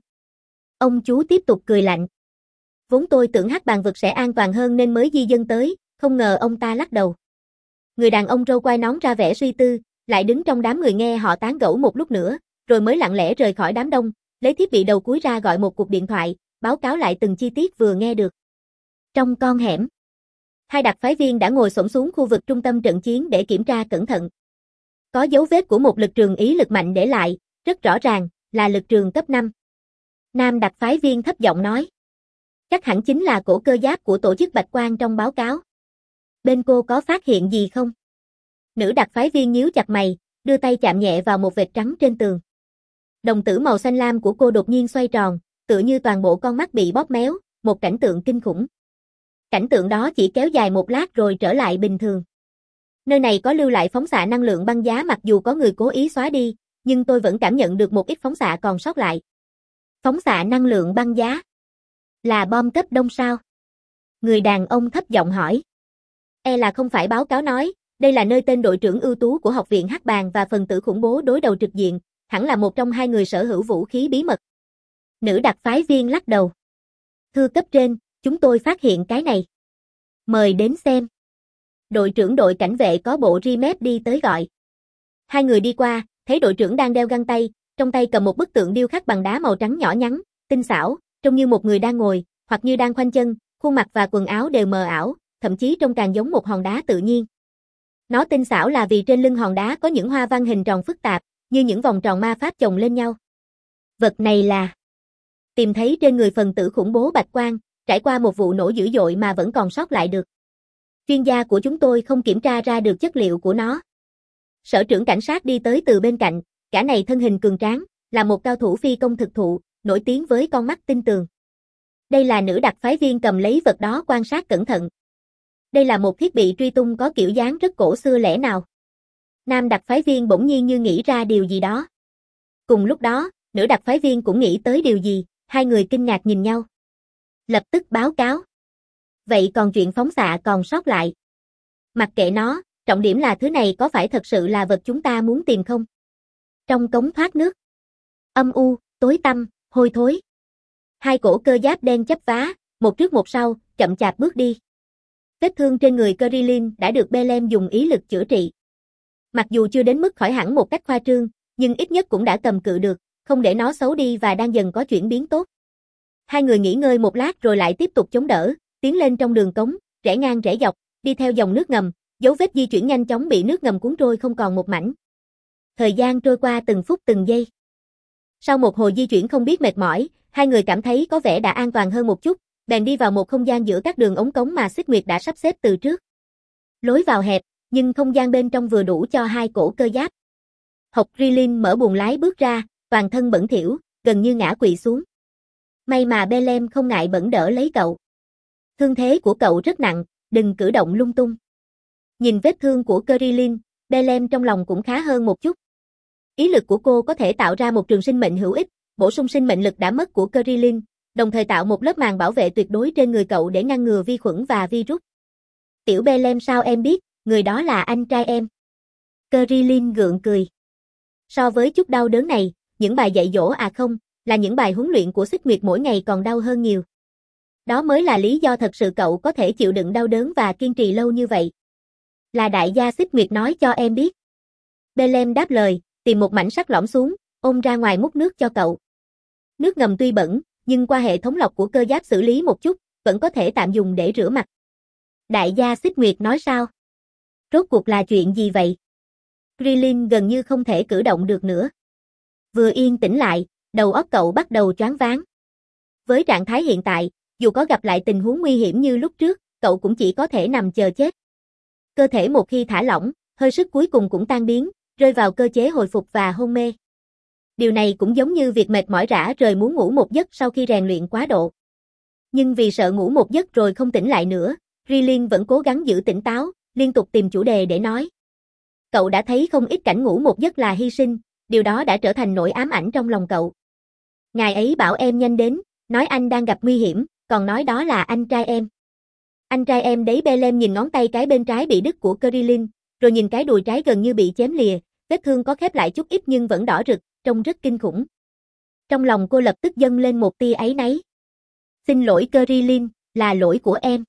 Ông chú tiếp tục cười lạnh. Vốn tôi tưởng Hắc Bàn vực sẽ an toàn hơn nên mới di dân tới, không ngờ ông ta lắc đầu. Người đàn ông râu quai nón ra vẻ suy tư, lại đứng trong đám người nghe họ tán gẫu một lúc nữa, rồi mới lặng lẽ rời khỏi đám đông, lấy thiết bị đầu cuối ra gọi một cuộc điện thoại, báo cáo lại từng chi tiết vừa nghe được. Trong con hẻm, hai đặc phái viên đã ngồi xổm xuống khu vực trung tâm trận chiến để kiểm tra cẩn thận. Có dấu vết của một lực trường ý lực mạnh để lại, rất rõ ràng, là lực trường cấp năm. Nam đặc phái viên thấp giọng nói. Chắc hẳn chính là cổ cơ giáp của tổ chức Bạch Quang trong báo cáo. Bên cô có phát hiện gì không? Nữ đặc phái viên nhíu chặt mày, đưa tay chạm nhẹ vào một vệt trắng trên tường. Đồng tử màu xanh lam của cô đột nhiên xoay tròn, tựa như toàn bộ con mắt bị bóp méo, một cảnh tượng kinh khủng. Cảnh tượng đó chỉ kéo dài một lát rồi trở lại bình thường. Nơi này có lưu lại phóng xạ năng lượng băng giá mặc dù có người cố ý xóa đi, nhưng tôi vẫn cảm nhận được một ít phóng xạ còn sót lại. Phóng xạ năng lượng băng giá? Là bom cấp đông sao? Người đàn ông thấp giọng hỏi. E là không phải báo cáo nói, đây là nơi tên đội trưởng ưu tú của học viện Hắc Bàn và phần tử khủng bố đối đầu trực diện, hẳn là một trong hai người sở hữu vũ khí bí mật. Nữ đặc phái viên lắc đầu. Thưa cấp trên, chúng tôi phát hiện cái này. Mời đến xem. Đội trưởng đội cảnh vệ có bộ ri-mép đi tới gọi. Hai người đi qua, thấy đội trưởng đang đeo găng tay, trong tay cầm một bức tượng điêu khắc bằng đá màu trắng nhỏ nhắn, tinh xảo, trông như một người đang ngồi, hoặc như đang khoanh chân, khuôn mặt và quần áo đều mờ ảo, thậm chí trông càng giống một hòn đá tự nhiên. Nó tinh xảo là vì trên lưng hòn đá có những hoa văn hình tròn phức tạp, như những vòng tròn ma pháp chồng lên nhau. Vật này là tìm thấy trên người phần tử khủng bố Bạch Quang, trải qua một vụ nổ dữ dội mà vẫn còn sót lại được. Chuyên gia của chúng tôi không kiểm tra ra được chất liệu của nó. Sở trưởng cảnh sát đi tới từ bên cạnh, gã này thân hình cường tráng, là một cao thủ phi công thực thụ, nổi tiếng với con mắt tinh tường. Đây là nữ đặc phái viên cầm lấy vật đó quan sát cẩn thận. Đây là một thiết bị truy tung có kiểu dáng rất cổ xưa lẽ nào. Nam đặc phái viên bỗng nhiên như nghĩ ra điều gì đó. Cùng lúc đó, nữ đặc phái viên cũng nghĩ tới điều gì, hai người kinh ngạc nhìn nhau. Lập tức báo cáo. Vậy còn chuyện phóng xạ còn sót lại. Mặc kệ nó, trọng điểm là thứ này có phải thật sự là vật chúng ta muốn tìm không? Trong cống thoát nước. Âm u, tối tăm, hôi thối. Hai cổ cơ giáp đen chấp vá, một trước một sau, chậm chạp bước đi. Vết thương trên người Krillin đã được Belem dùng ý lực chữa trị. Mặc dù chưa đến mức khỏi hẳn một cách khoa trương, nhưng ít nhất cũng đã cầm cự được, không để nó xấu đi và đang dần có chuyển biến tốt. Hai người nghỉ ngơi một lát rồi lại tiếp tục chống đỡ, tiến lên trong đường cống, rẽ ngang rẽ dọc, đi theo dòng nước ngầm, dấu vết di chuyển nhanh chóng bị nước ngầm cuốn trôi không còn một mảnh. Thời gian trôi qua từng phút từng giây. Sau một hồi di chuyển không biết mệt mỏi, hai người cảm thấy có vẻ đã an toàn hơn một chút, bèn đi vào một không gian giữa các đường ống cống mà Xích Nguyệt đã sắp xếp từ trước. Lối vào hẹp, nhưng không gian bên trong vừa đủ cho hai cổ cơ giáp. Học Krillin mở buồng lái bước ra, toàn thân bẩn thỉu, gần như ngã quỵ xuống. May mà Belem không ngại bẩn đỡ lấy cậu. Thương thế của cậu rất nặng, đừng cử động lung tung. Nhìn vết thương của Krillin, Belem trong lòng cũng khá hơn một chút. Ý lực của cô có thể tạo ra một trường sinh mệnh hữu ích, bổ sung sinh mệnh lực đã mất của Krillin, đồng thời tạo một lớp màng bảo vệ tuyệt đối trên người cậu để ngăn ngừa vi khuẩn và virus. Tiểu Belem sao em biết, người đó là anh trai em. Krillin gượng cười. So với chút đau đớn này, những bài dạy dỗ à không, là những bài huấn luyện của Xích Nguyệt mỗi ngày còn đau hơn nhiều. Đó mới là lý do thật sự cậu có thể chịu đựng đau đớn và kiên trì lâu như vậy. Là đại gia Xích Nguyệt nói cho em biết. Belem đáp lời, tìm một mảnh sắt lõm xuống, ôm ra ngoài múc nước cho cậu. Nước ngầm tuy bẩn, nhưng qua hệ thống lọc của cơ giáp xử lý một chút, vẫn có thể tạm dùng để rửa mặt. Đại gia Xích Nguyệt nói sao? Rốt cuộc là chuyện gì vậy? Krillin gần như không thể cử động được nữa. Vừa yên tĩnh lại, đầu óc cậu bắt đầu choáng váng. Với trạng thái hiện tại, dù có gặp lại tình huống nguy hiểm như lúc trước, cậu cũng chỉ có thể nằm chờ chết. Cơ thể một khi thả lỏng, hơi sức cuối cùng cũng tan biến, rơi vào cơ chế hồi phục và hôn mê. Điều này cũng giống như việc mệt mỏi rã rời muốn ngủ một giấc sau khi rèn luyện quá độ. Nhưng vì sợ ngủ một giấc rồi không tỉnh lại nữa, Krillin vẫn cố gắng giữ tỉnh táo, liên tục tìm chủ đề để nói. Cậu đã thấy không ít cảnh ngủ một giấc là hy sinh, điều đó đã trở thành nỗi ám ảnh trong lòng cậu. Ngài ấy bảo em nhanh đến, nói anh đang gặp nguy hiểm, còn nói đó là anh trai em. Anh trai em đấy. Belem nhìn ngón tay cái bên trái bị đứt của Krillin, rồi nhìn cái đùi trái gần như bị chém lìa, vết thương có khép lại chút ít nhưng vẫn đỏ rực, trông rất kinh khủng. Trong lòng cô lập tức dâng lên một tia áy náy. Xin lỗi Krillin, là lỗi của em.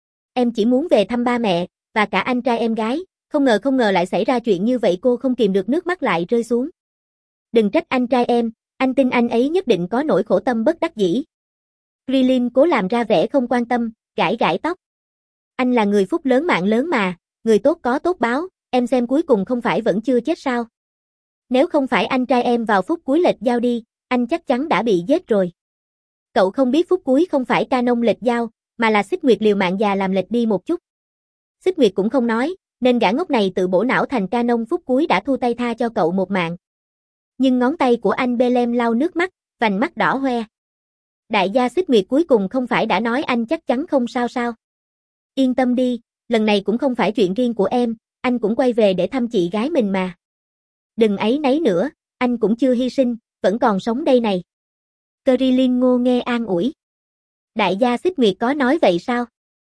Em chỉ muốn về thăm ba mẹ, và cả anh trai em gái, không ngờ không ngờ lại xảy ra chuyện như vậy. Cô không kìm được nước mắt lại rơi xuống. Đừng trách anh trai em, anh tin anh ấy nhất định có nỗi khổ tâm bất đắc dĩ. Krillin cố làm ra vẻ không quan tâm, gãi gãi tóc. Anh là người phúc lớn mạng lớn mà, người tốt có tốt báo, em xem cuối cùng không phải vẫn chưa chết sao. Nếu không phải anh trai em vào phút cuối lệch dao đi, anh chắc chắn đã bị giết rồi. Cậu không biết phút cuối không phải Canon lệch dao, mà là Xích Nguyệt liều mạng già làm lệch đi một chút. Xích Nguyệt cũng không nói, nên gã ngốc này tự bổ não thành Canon phút cuối đã thu tay tha cho cậu một mạng. Nhưng ngón tay của anh Belem lau nước mắt, vành mắt đỏ hoe. Đại gia Xích Nguyệt cuối cùng không phải đã nói anh chắc chắn không sao sao. Yên tâm đi, lần này cũng không phải chuyện riêng của em, anh cũng quay về để thăm chị gái mình mà. Đừng áy náy nữa, anh cũng chưa hy sinh, vẫn còn sống đây này. Krillin ngô nghe an ủi. Đại gia Xích Nguyệt có nói vậy sao?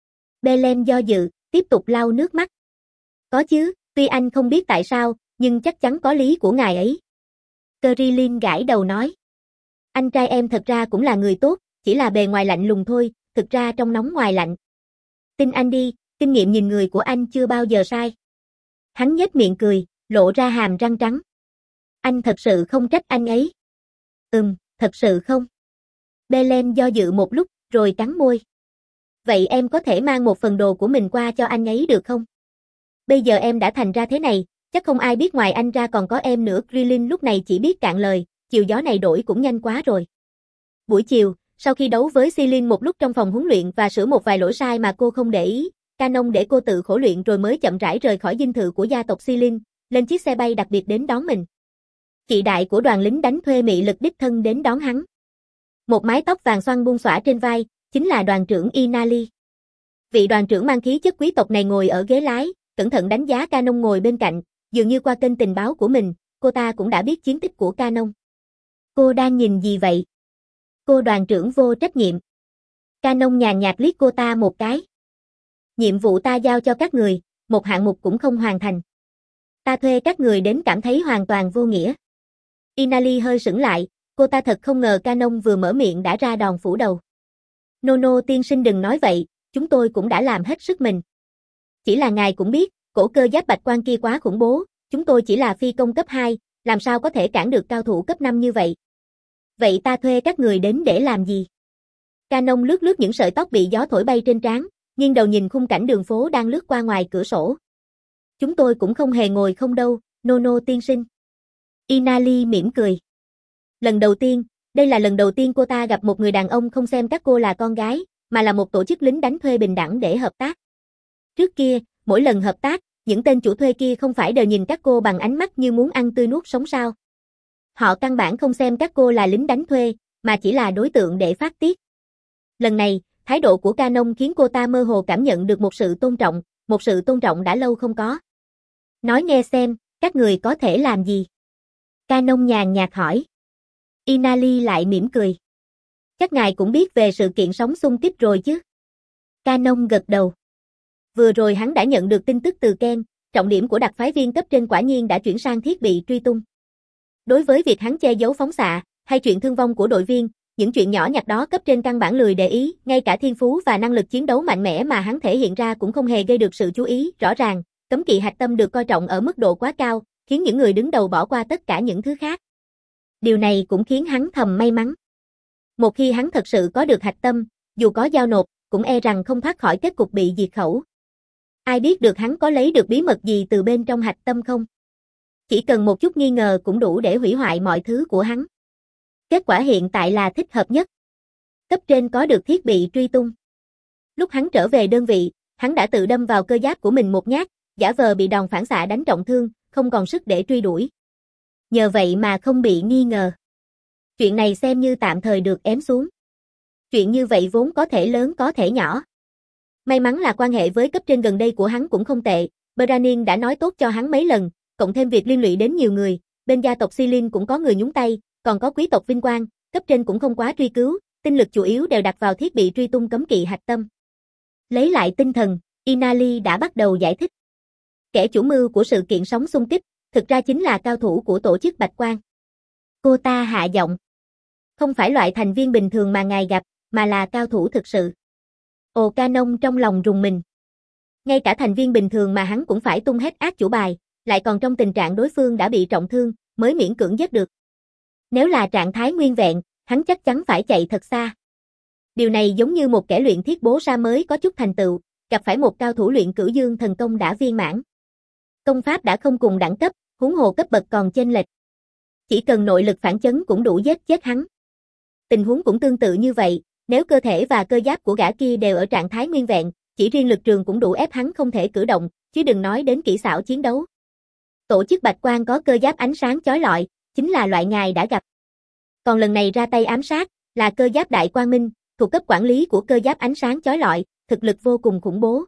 Belem do dự, tiếp tục lau nước mắt. Có chứ, tuy anh không biết tại sao, nhưng chắc chắn có lý của ngài ấy. Krillin gãi đầu nói. Anh trai em thật ra cũng là người tốt, chỉ là bề ngoài lạnh lùng thôi, thực ra trong nóng ngoài lạnh. Tin anh đi, kinh nghiệm nhìn người của anh chưa bao giờ sai. Hắn nhếch miệng cười, lộ ra hàm răng trắng. Anh thật sự không trách anh ấy. Ừm, thật sự không. Belen do dự một lúc, rồi cắn môi. Vậy em có thể mang một phần đồ của mình qua cho anh ấy được không? Bây giờ em đã thành ra thế này, chắc không ai biết ngoài anh ra còn có em nữa. Krillin lúc này chỉ biết cạn lời, chiều gió này đổi cũng nhanh quá rồi. Buổi chiều, sau khi đấu với Silin một lúc trong phòng huấn luyện và sửa một vài lỗi sai mà cô không để ý, Canon để cô tự khổ luyện rồi mới chậm rãi rời khỏi dinh thự của gia tộc Silin, lên chiếc xe bay đặc biệt đến đón mình. Chị đại của đoàn lính đánh thuê mị lực đích thân đến đón hắn. Một mái tóc vàng xoăn buông xõa trên vai, chính là đoàn trưởng Inali. Vị đoàn trưởng mang khí chất quý tộc này ngồi ở ghế lái, cẩn thận đánh giá Canon ngồi bên cạnh, dường như qua kênh tình báo của mình, cô ta cũng đã biết chiến tích của Canon. Cô đang nhìn gì vậy? Cô đoàn trưởng vô trách nhiệm. Canon nhàn nhạt liếc cô ta một cái. Nhiệm vụ ta giao cho các người, một hạng mục cũng không hoàn thành. Ta thuê các người đến cảm thấy hoàn toàn vô nghĩa. Inali hơi sững lại, cô ta thật không ngờ Canon vừa mở miệng đã ra đòn phủ đầu. Nono tiên sinh đừng nói vậy, chúng tôi cũng đã làm hết sức mình. Chỉ là ngài cũng biết, cổ cơ giáp bạch quan kia quá khủng bố, chúng tôi chỉ là phi công cấp hai, làm sao có thể cản được cao thủ cấp năm như vậy. Vậy ta thuê các người đến để làm gì? Canon lướt lướt những sợi tóc bị gió thổi bay trên trán, nghiêng đầu nhìn khung cảnh đường phố đang lướt qua ngoài cửa sổ. Chúng tôi cũng không hề ngồi không đâu, Nono tiên sinh. Inali mỉm cười. Lần đầu tiên, đây là lần đầu tiên cô ta gặp một người đàn ông không xem các cô là con gái, mà là một tổ chức lính đánh thuê bình đẳng để hợp tác. Trước kia, mỗi lần hợp tác, những tên chủ thuê kia không phải đều nhìn các cô bằng ánh mắt như muốn ăn tươi nuốt sống sao. Họ căn bản không xem các cô là lính đánh thuê, mà chỉ là đối tượng để phát tiết. Lần này, thái độ của Canon khiến cô ta mơ hồ cảm nhận được một sự tôn trọng, một sự tôn trọng đã lâu không có. Nói nghe xem, các người có thể làm gì? Canon nhàn nhạt hỏi. Inali lại mỉm cười. Chắc ngài cũng biết về sự kiện sóng xung kích rồi chứ? Canon gật đầu. Vừa rồi hắn đã nhận được tin tức từ Ken, trọng điểm của đặc phái viên cấp trên quả nhiên đã chuyển sang thiết bị truy tung. Đối với việc hắn che giấu phóng xạ, hay chuyện thương vong của đội viên, những chuyện nhỏ nhặt đó cấp trên căn bản lười để ý, ngay cả thiên phú và năng lực chiến đấu mạnh mẽ mà hắn thể hiện ra cũng không hề gây được sự chú ý. Rõ ràng, cấm kỵ hạch tâm được coi trọng ở mức độ quá cao, khiến những người đứng đầu bỏ qua tất cả những thứ khác. Điều này cũng khiến hắn thầm may mắn. Một khi hắn thật sự có được hạch tâm, dù có giao nộp, cũng e rằng không thoát khỏi kết cục bị diệt khẩu. Ai biết được hắn có lấy được bí mật gì từ bên trong hạch tâm không? Chỉ cần một chút nghi ngờ cũng đủ để hủy hoại mọi thứ của hắn. Kết quả hiện tại là thích hợp nhất. Cấp trên có được thiết bị truy tung. Lúc hắn trở về đơn vị, hắn đã tự đâm vào cơ giáp của mình một nhát, giả vờ bị đòn phản xạ đánh trọng thương, không còn sức để truy đuổi. Nhờ vậy mà không bị nghi ngờ. Chuyện này xem như tạm thời được ém xuống. Chuyện như vậy vốn có thể lớn có thể nhỏ. May mắn là quan hệ với cấp trên gần đây của hắn cũng không tệ, Branin đã nói tốt cho hắn mấy lần, cộng thêm việc liên lụy đến nhiều người, bên gia tộc Silin cũng có người nhúng tay, còn có quý tộc vinh quang, cấp trên cũng không quá truy cứu, tinh lực chủ yếu đều đặt vào thiết bị truy tung cấm kỵ hạch tâm. Lấy lại tinh thần, Inali đã bắt đầu giải thích. Kẻ chủ mưu của sự kiện sóng xung kích, thực ra chính là cao thủ của tổ chức Bạch Quang. Cô ta hạ giọng. Không phải loại thành viên bình thường mà ngài gặp, mà là cao thủ thực sự. Ồ, Canon trong lòng rùng mình. Ngay cả thành viên bình thường mà hắn cũng phải tung hết ác chủ bài, lại còn trong tình trạng đối phương đã bị trọng thương, mới miễn cưỡng giết được. Nếu là trạng thái nguyên vẹn, hắn chắc chắn phải chạy thật xa. Điều này giống như một kẻ luyện thiết bố sa mới có chút thành tựu, gặp phải một cao thủ luyện cửu dương thần công đã viên mãn. Công pháp đã không cùng đẳng cấp, huống hồ cấp bậc còn chênh lệch. Chỉ cần nội lực phản chấn cũng đủ giết chết hắn. Tình huống cũng tương tự như vậy, nếu cơ thể và cơ giáp của gã kia đều ở trạng thái nguyên vẹn, chỉ riêng lực trường cũng đủ ép hắn không thể cử động, chứ đừng nói đến kỹ xảo chiến đấu. Tổ chức Bạch Quang có cơ giáp ánh sáng chói lọi, chính là loại ngài đã gặp. Còn lần này ra tay ám sát, là cơ giáp Đại Quang Minh, thuộc cấp quản lý của cơ giáp ánh sáng chói lọi, thực lực vô cùng khủng bố.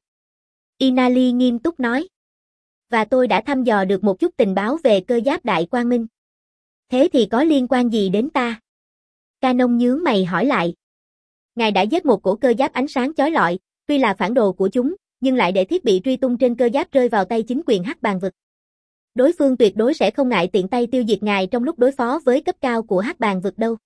Inali nghiêm túc nói. Và tôi đã thăm dò được một chút tình báo về cơ giáp Đại Quang Minh. Thế thì có liên quan gì đến ta? Canon nhướng mày hỏi lại. Ngài đã giết một cổ cơ giáp ánh sáng chói lọi, tuy là phản đồ của chúng, nhưng lại để thiết bị truy tung trên cơ giáp rơi vào tay chính quyền Hắc Bàng vực. Đối phương tuyệt đối sẽ không ngại tiện tay tiêu diệt ngài trong lúc đối phó với cấp cao của Hắc Bàng vực đâu.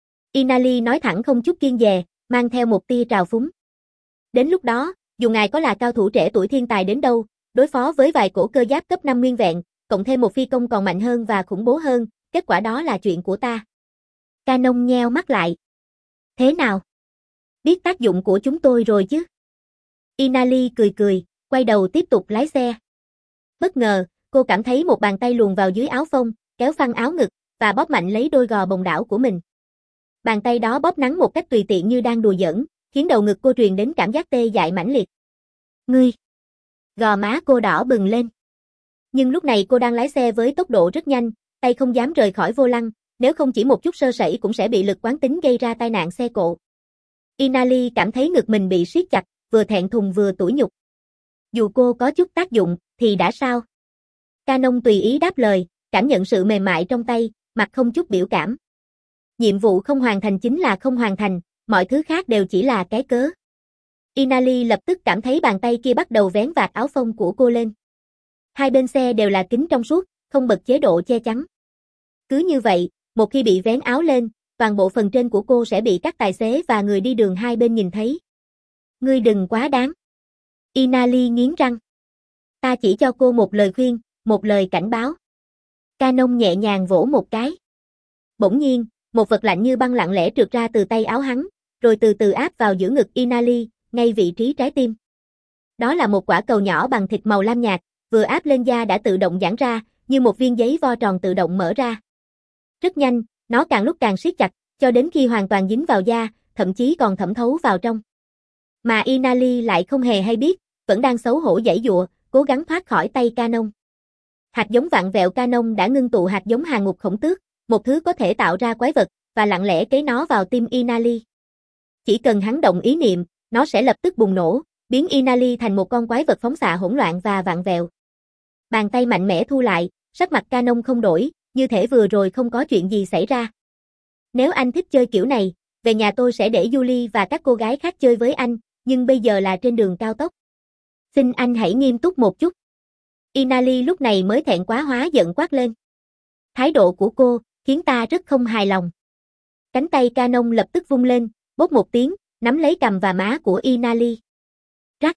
Inali nói thẳng không chút kiêng dè, mang theo một tia trào phúng. Đến lúc đó, dù ngài có là cao thủ trẻ tuổi thiên tài đến đâu, đối phó với vài cổ cơ giáp cấp năm nguyên vẹn, cộng thêm một phi công còn mạnh hơn và khủng bố hơn, kết quả đó là chuyện của ta. Canon nheo mắt lại. Thế nào? Biết tác dụng của chúng tôi rồi chứ? Inali cười cười, quay đầu tiếp tục lái xe. Bất ngờ, cô cảm thấy một bàn tay luồn vào dưới áo phông, kéo phăng áo ngực, và bóp mạnh lấy đôi gò bồng đảo của mình. Bàn tay đó bóp nắn một cách tùy tiện như đang đùa giỡn, khiến đầu ngực cô truyền đến cảm giác tê dại mãnh liệt. Ngươi! Gò má cô đỏ bừng lên. Nhưng lúc này cô đang lái xe với tốc độ rất nhanh, tay không dám rời khỏi vô lăng, nếu không chỉ một chút sơ sẩy cũng sẽ bị lực quán tính gây ra tai nạn xe cộ. Inali cảm thấy ngực mình bị siết chặt, vừa thẹn thùng vừa tủi nhục. Dù cô có chút tác dụng, thì đã sao? Canon tùy ý đáp lời, cảm nhận sự mềm mại trong tay, mặt không chút biểu cảm. Nhiệm vụ không hoàn thành chính là không hoàn thành, mọi thứ khác đều chỉ là cái cớ. Inali lập tức cảm thấy bàn tay kia bắt đầu vén vạt áo phông của cô lên. Hai bên xe đều là kính trong suốt, không bật chế độ che chắn. Cứ như vậy, một khi bị vén áo lên, toàn bộ phần trên của cô sẽ bị các tài xế và người đi đường hai bên nhìn thấy. Ngươi đừng quá đáng. Inali nghiến răng. Ta chỉ cho cô một lời khuyên, một lời cảnh báo. Canon nhẹ nhàng vỗ một cái. Bỗng nhiên, một vật lạnh như băng lặng lẽ trượt ra từ tay áo hắn, rồi từ từ áp vào giữa ngực Inali, ngay vị trí trái tim. Đó là một quả cầu nhỏ bằng thịt màu lam nhạt, vừa áp lên da đã tự động giãn ra, như một viên giấy vo tròn tự động mở ra. Rất nhanh, nó càng lúc càng siết chặt, cho đến khi hoàn toàn dính vào da, thậm chí còn thẩm thấu vào trong. Mà Inali lại không hề hay biết, vẫn đang xấu hổ giãy giụa, cố gắng thoát khỏi tay Canon. Hạt giống vặn vẹo Canon đã ngưng tụ hạt giống hàng ngục khổng tước, một thứ có thể tạo ra quái vật, và lặng lẽ cấy nó vào tim Inali. Chỉ cần hắn động ý niệm, nó sẽ lập tức bùng nổ, biến Inali thành một con quái vật phóng xạ hỗn loạn và vặn vẹo. Bàn tay mạnh mẽ thu lại, sắc mặt Canon không đổi, như thể vừa rồi không có chuyện gì xảy ra. Nếu anh thích chơi kiểu này, về nhà tôi sẽ để Julie và các cô gái khác chơi với anh, nhưng bây giờ là trên đường cao tốc. Xin anh hãy nghiêm túc một chút. Inali lúc này mới thẹn quá hóa giận quát lên. Thái độ của cô khiến ta rất không hài lòng. Cánh tay Canon lập tức vung lên, bốp một tiếng, nắm lấy cằm và má của Inali. Rắc.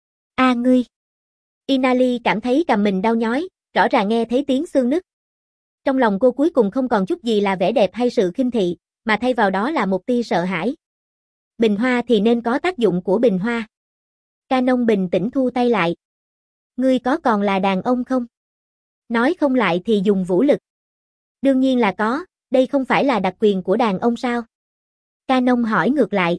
A à, ngươi. Inali cảm thấy cằm mình đau nhói, rõ ràng nghe thấy tiếng xương nứt. Trong lòng cô cuối cùng không còn chút gì là vẻ đẹp hay sự khinh thị, mà thay vào đó là một tia sợ hãi. Bình hoa thì nên có tác dụng của bình hoa. Canon bình tĩnh thu tay lại. Ngươi có còn là đàn ông không? Nói không lại thì dùng vũ lực. Đương nhiên là có, đây không phải là đặc quyền của đàn ông sao? Canon hỏi ngược lại.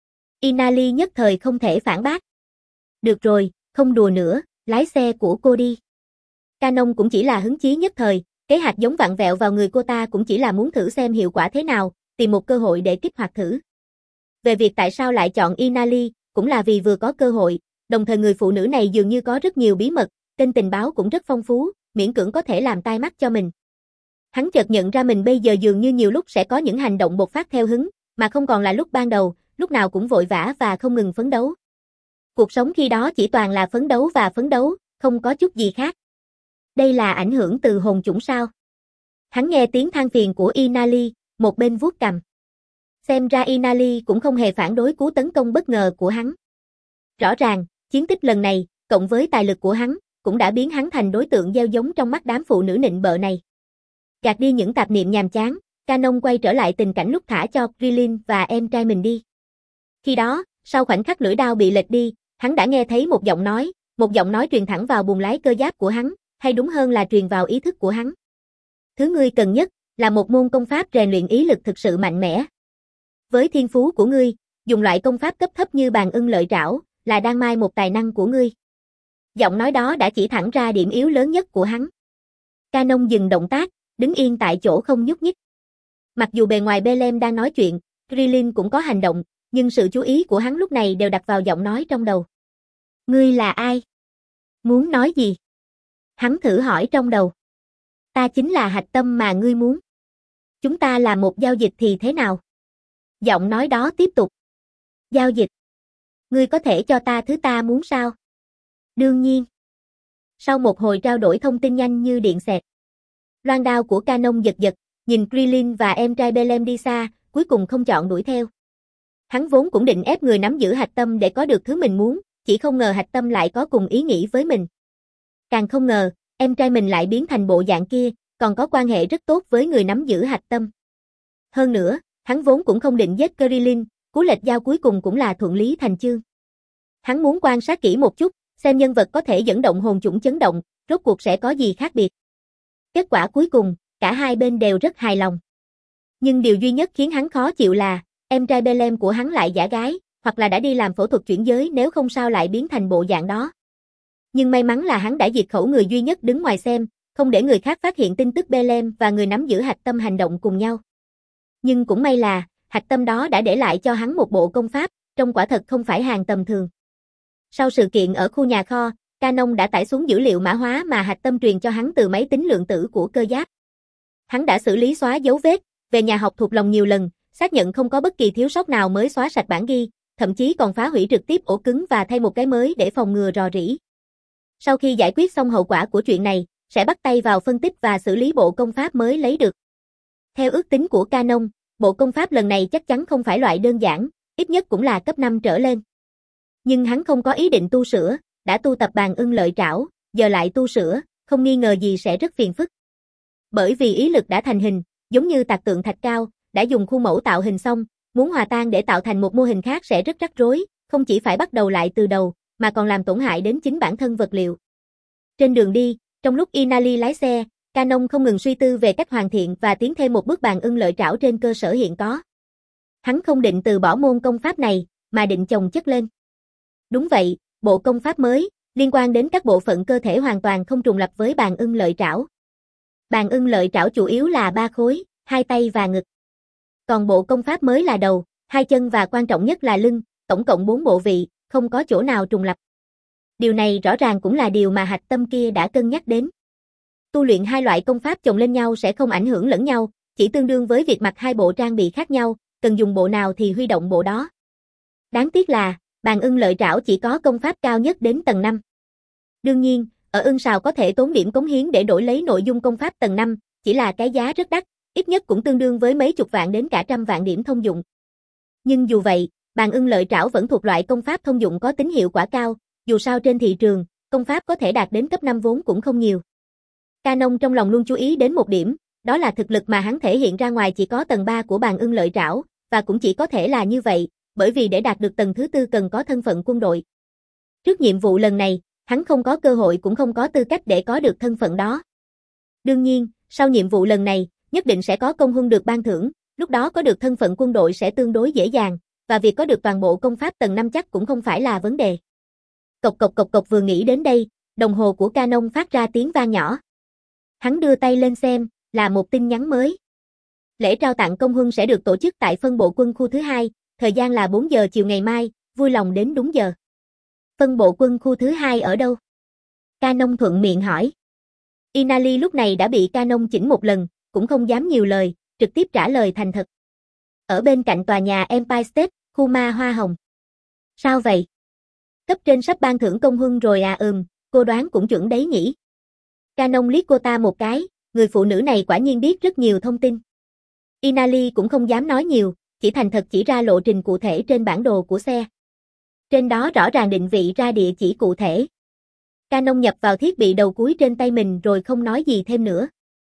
Inali nhất thời không thể phản bác. Được rồi, không đùa nữa, lái xe của cô đi. Canon cũng chỉ là hứng chí nhất thời, cái hạt giống vặn vẹo vào người cô ta cũng chỉ là muốn thử xem hiệu quả thế nào, tìm một cơ hội để kích hoạt thử. Về việc tại sao lại chọn Inali, cũng là vì vừa có cơ hội, đồng thời người phụ nữ này dường như có rất nhiều bí mật, kênh tình báo cũng rất phong phú, miễn cưỡng có thể làm tai mắt cho mình. Hắn chợt nhận ra mình bây giờ dường như nhiều lúc sẽ có những hành động bộc phát theo hứng, mà không còn là lúc ban đầu, lúc nào cũng vội vã và không ngừng phấn đấu. Cuộc sống khi đó chỉ toàn là phấn đấu và phấn đấu, không có chút gì khác. Đây là ảnh hưởng từ hồn chủng sao? Hắn nghe tiếng than phiền của Inali, một bên vuốt cằm. Xem ra Inali cũng không hề phản đối cú tấn công bất ngờ của hắn. Rõ ràng, chiến tích lần này, cộng với tài lực của hắn, cũng đã biến hắn thành đối tượng gieo giống trong mắt đám phụ nữ nịnh bợ này. Gạt đi những tạp niệm nhàm chán, Canon quay trở lại tình cảnh lúc thả cho Krillin và em trai mình đi. Khi đó, sau khoảnh khắc lưỡi đao bị lệch đi, hắn đã nghe thấy một giọng nói, một giọng nói truyền thẳng vào buồng lái cơ giáp của hắn, hay đúng hơn là truyền vào ý thức của hắn. Thứ ngươi cần nhất là một môn công pháp rèn luyện ý lực thực sự mạnh mẽ. Với thiên phú của ngươi, dùng loại công pháp cấp thấp như bàn ưng lợi trảo là đang mai một tài năng của ngươi. Giọng nói đó đã chỉ thẳng ra điểm yếu lớn nhất của hắn. Canon dừng động tác, đứng yên tại chỗ không nhúc nhích. Mặc dù bề ngoài Belem đang nói chuyện, Krillin cũng có hành động, nhưng sự chú ý của hắn lúc này đều đặt vào giọng nói trong đầu. Ngươi là ai? Muốn nói gì? Hắn thử hỏi trong đầu. Ta chính là hạch tâm mà ngươi muốn. Chúng ta làm một giao dịch thì thế nào? Giọng nói đó tiếp tục. Giao dịch? Ngươi có thể cho ta thứ ta muốn sao? Đương nhiên. Sau một hồi trao đổi thông tin nhanh như điện xẹt, loan đao của Canon giật giật, nhìn Krillin và em trai Belem đi xa, cuối cùng không chọn đuổi theo. Hắn vốn cũng định ép người nắm giữ hạch tâm để có được thứ mình muốn, chỉ không ngờ hạch tâm lại có cùng ý nghĩ với mình. Càng không ngờ, em trai mình lại biến thành bộ dạng kia, còn có quan hệ rất tốt với người nắm giữ hạch tâm. Hơn nữa, Hắn vốn cũng không định giết Krillin, cú lệch dao cuối cùng cũng là thuận lý thành chương. Hắn muốn quan sát kỹ một chút, xem nhân vật có thể dẫn động hồn chủng chấn động, rốt cuộc sẽ có gì khác biệt. Kết quả cuối cùng, cả hai bên đều rất hài lòng. Nhưng điều duy nhất khiến hắn khó chịu là, em trai Belem của hắn lại giả gái, hoặc là đã đi làm phẫu thuật chuyển giới, nếu không sao lại biến thành bộ dạng đó. Nhưng may mắn là hắn đã diệt khẩu người duy nhất đứng ngoài xem, không để người khác phát hiện tin tức Belem và người nắm giữ hạch tâm hành động cùng nhau. Nhưng cũng may là, hạch tâm đó đã để lại cho hắn một bộ công pháp, trông quả thật không phải hàng tầm thường. Sau sự kiện ở khu nhà kho, Canon đã tải xuống dữ liệu mã hóa mà hạch tâm truyền cho hắn từ máy tính lượng tử của cơ giáp. Hắn đã xử lý xóa dấu vết, về nhà học thuộc lòng nhiều lần, xác nhận không có bất kỳ thiếu sót nào mới xóa sạch bản ghi, thậm chí còn phá hủy trực tiếp ổ cứng và thay một cái mới để phòng ngừa rò rỉ. Sau khi giải quyết xong hậu quả của chuyện này, sẽ bắt tay vào phân tích và xử lý bộ công pháp mới lấy được. Theo ước tính của Canon, bộ công pháp lần này chắc chắn không phải loại đơn giản, ít nhất cũng là cấp năm trở lên. Nhưng hắn không có ý định tu sửa, đã tu tập bàn ưng lợi trảo, giờ lại tu sửa, không nghi ngờ gì sẽ rất phiền phức. Bởi vì ý lực đã thành hình, giống như tạc tượng thạch cao, đã dùng khuôn mẫu tạo hình xong, muốn hòa tan để tạo thành một mô hình khác sẽ rất rắc rối, không chỉ phải bắt đầu lại từ đầu, mà còn làm tổn hại đến chính bản thân vật liệu. Trên đường đi, trong lúc Inali lái xe, Canon không ngừng suy tư về cách hoàn thiện và tiến thêm một bước bàn ưng lợi trảo trên cơ sở hiện có. Hắn không định từ bỏ môn công pháp này, mà định chồng chất lên. Đúng vậy, bộ công pháp mới, liên quan đến các bộ phận cơ thể hoàn toàn không trùng lập với bàn ưng lợi trảo. Bàn ưng lợi trảo chủ yếu là ba khối, hai tay và ngực. Còn bộ công pháp mới là đầu, hai chân và quan trọng nhất là lưng, tổng cộng bốn bộ vị, không có chỗ nào trùng lập. Điều này rõ ràng cũng là điều mà hạch tâm kia đã cân nhắc đến. Tu luyện hai loại công pháp chồng lên nhau sẽ không ảnh hưởng lẫn nhau, chỉ tương đương với việc mặc hai bộ trang bị khác nhau, cần dùng bộ nào thì huy động bộ đó. Đáng tiếc là, bàn ưng lợi trảo chỉ có công pháp cao nhất đến tầng năm. Đương nhiên, ở ưng sào có thể tốn điểm cống hiến để đổi lấy nội dung công pháp tầng năm, chỉ là cái giá rất đắt, ít nhất cũng tương đương với mấy chục vạn đến cả trăm vạn điểm thông dụng. Nhưng dù vậy, bàn ưng lợi trảo vẫn thuộc loại công pháp thông dụng có tính hiệu quả cao, dù sao trên thị trường, công pháp có thể đạt đến cấp năm vốn cũng không nhiều. Canon trong lòng luôn chú ý đến một điểm, đó là thực lực mà hắn thể hiện ra ngoài chỉ có tầng ba của bàn ưng lợi trảo, và cũng chỉ có thể là như vậy, bởi vì để đạt được tầng thứ tư cần có thân phận quân đội. Trước nhiệm vụ lần này, hắn không có cơ hội cũng không có tư cách để có được thân phận đó. Đương nhiên, sau nhiệm vụ lần này, nhất định sẽ có công huân được ban thưởng, lúc đó có được thân phận quân đội sẽ tương đối dễ dàng, và việc có được toàn bộ công pháp tầng năm chắc cũng không phải là vấn đề. Cộc cộc cộc cộc vừa nghĩ đến đây, đồng hồ của Canon phát ra tiếng vang nhỏ. Hắn đưa tay lên xem, là một tin nhắn mới. Lễ trao tặng công huân sẽ được tổ chức tại phân bộ quân khu thứ hai, thời gian là bốn giờ chiều ngày mai, vui lòng đến đúng giờ. Phân bộ quân khu thứ hai ở đâu? Canon thuận miệng hỏi. Inali lúc này đã bị Canon chỉnh một lần, cũng không dám nhiều lời, trực tiếp trả lời thành thật. Ở bên cạnh tòa nhà Empire State, khu ma hoa hồng. Sao vậy? Cấp trên sắp ban thưởng công huân rồi à? Ừm, cô đoán cũng chuẩn đấy nhỉ. Canon liếc cô ta một cái, người phụ nữ này quả nhiên biết rất nhiều thông tin. Inali cũng không dám nói nhiều, chỉ thành thật chỉ ra lộ trình cụ thể trên bản đồ của xe. Trên đó rõ ràng định vị ra địa chỉ cụ thể. Canon nhập vào thiết bị đầu cuối trên tay mình rồi không nói gì thêm nữa.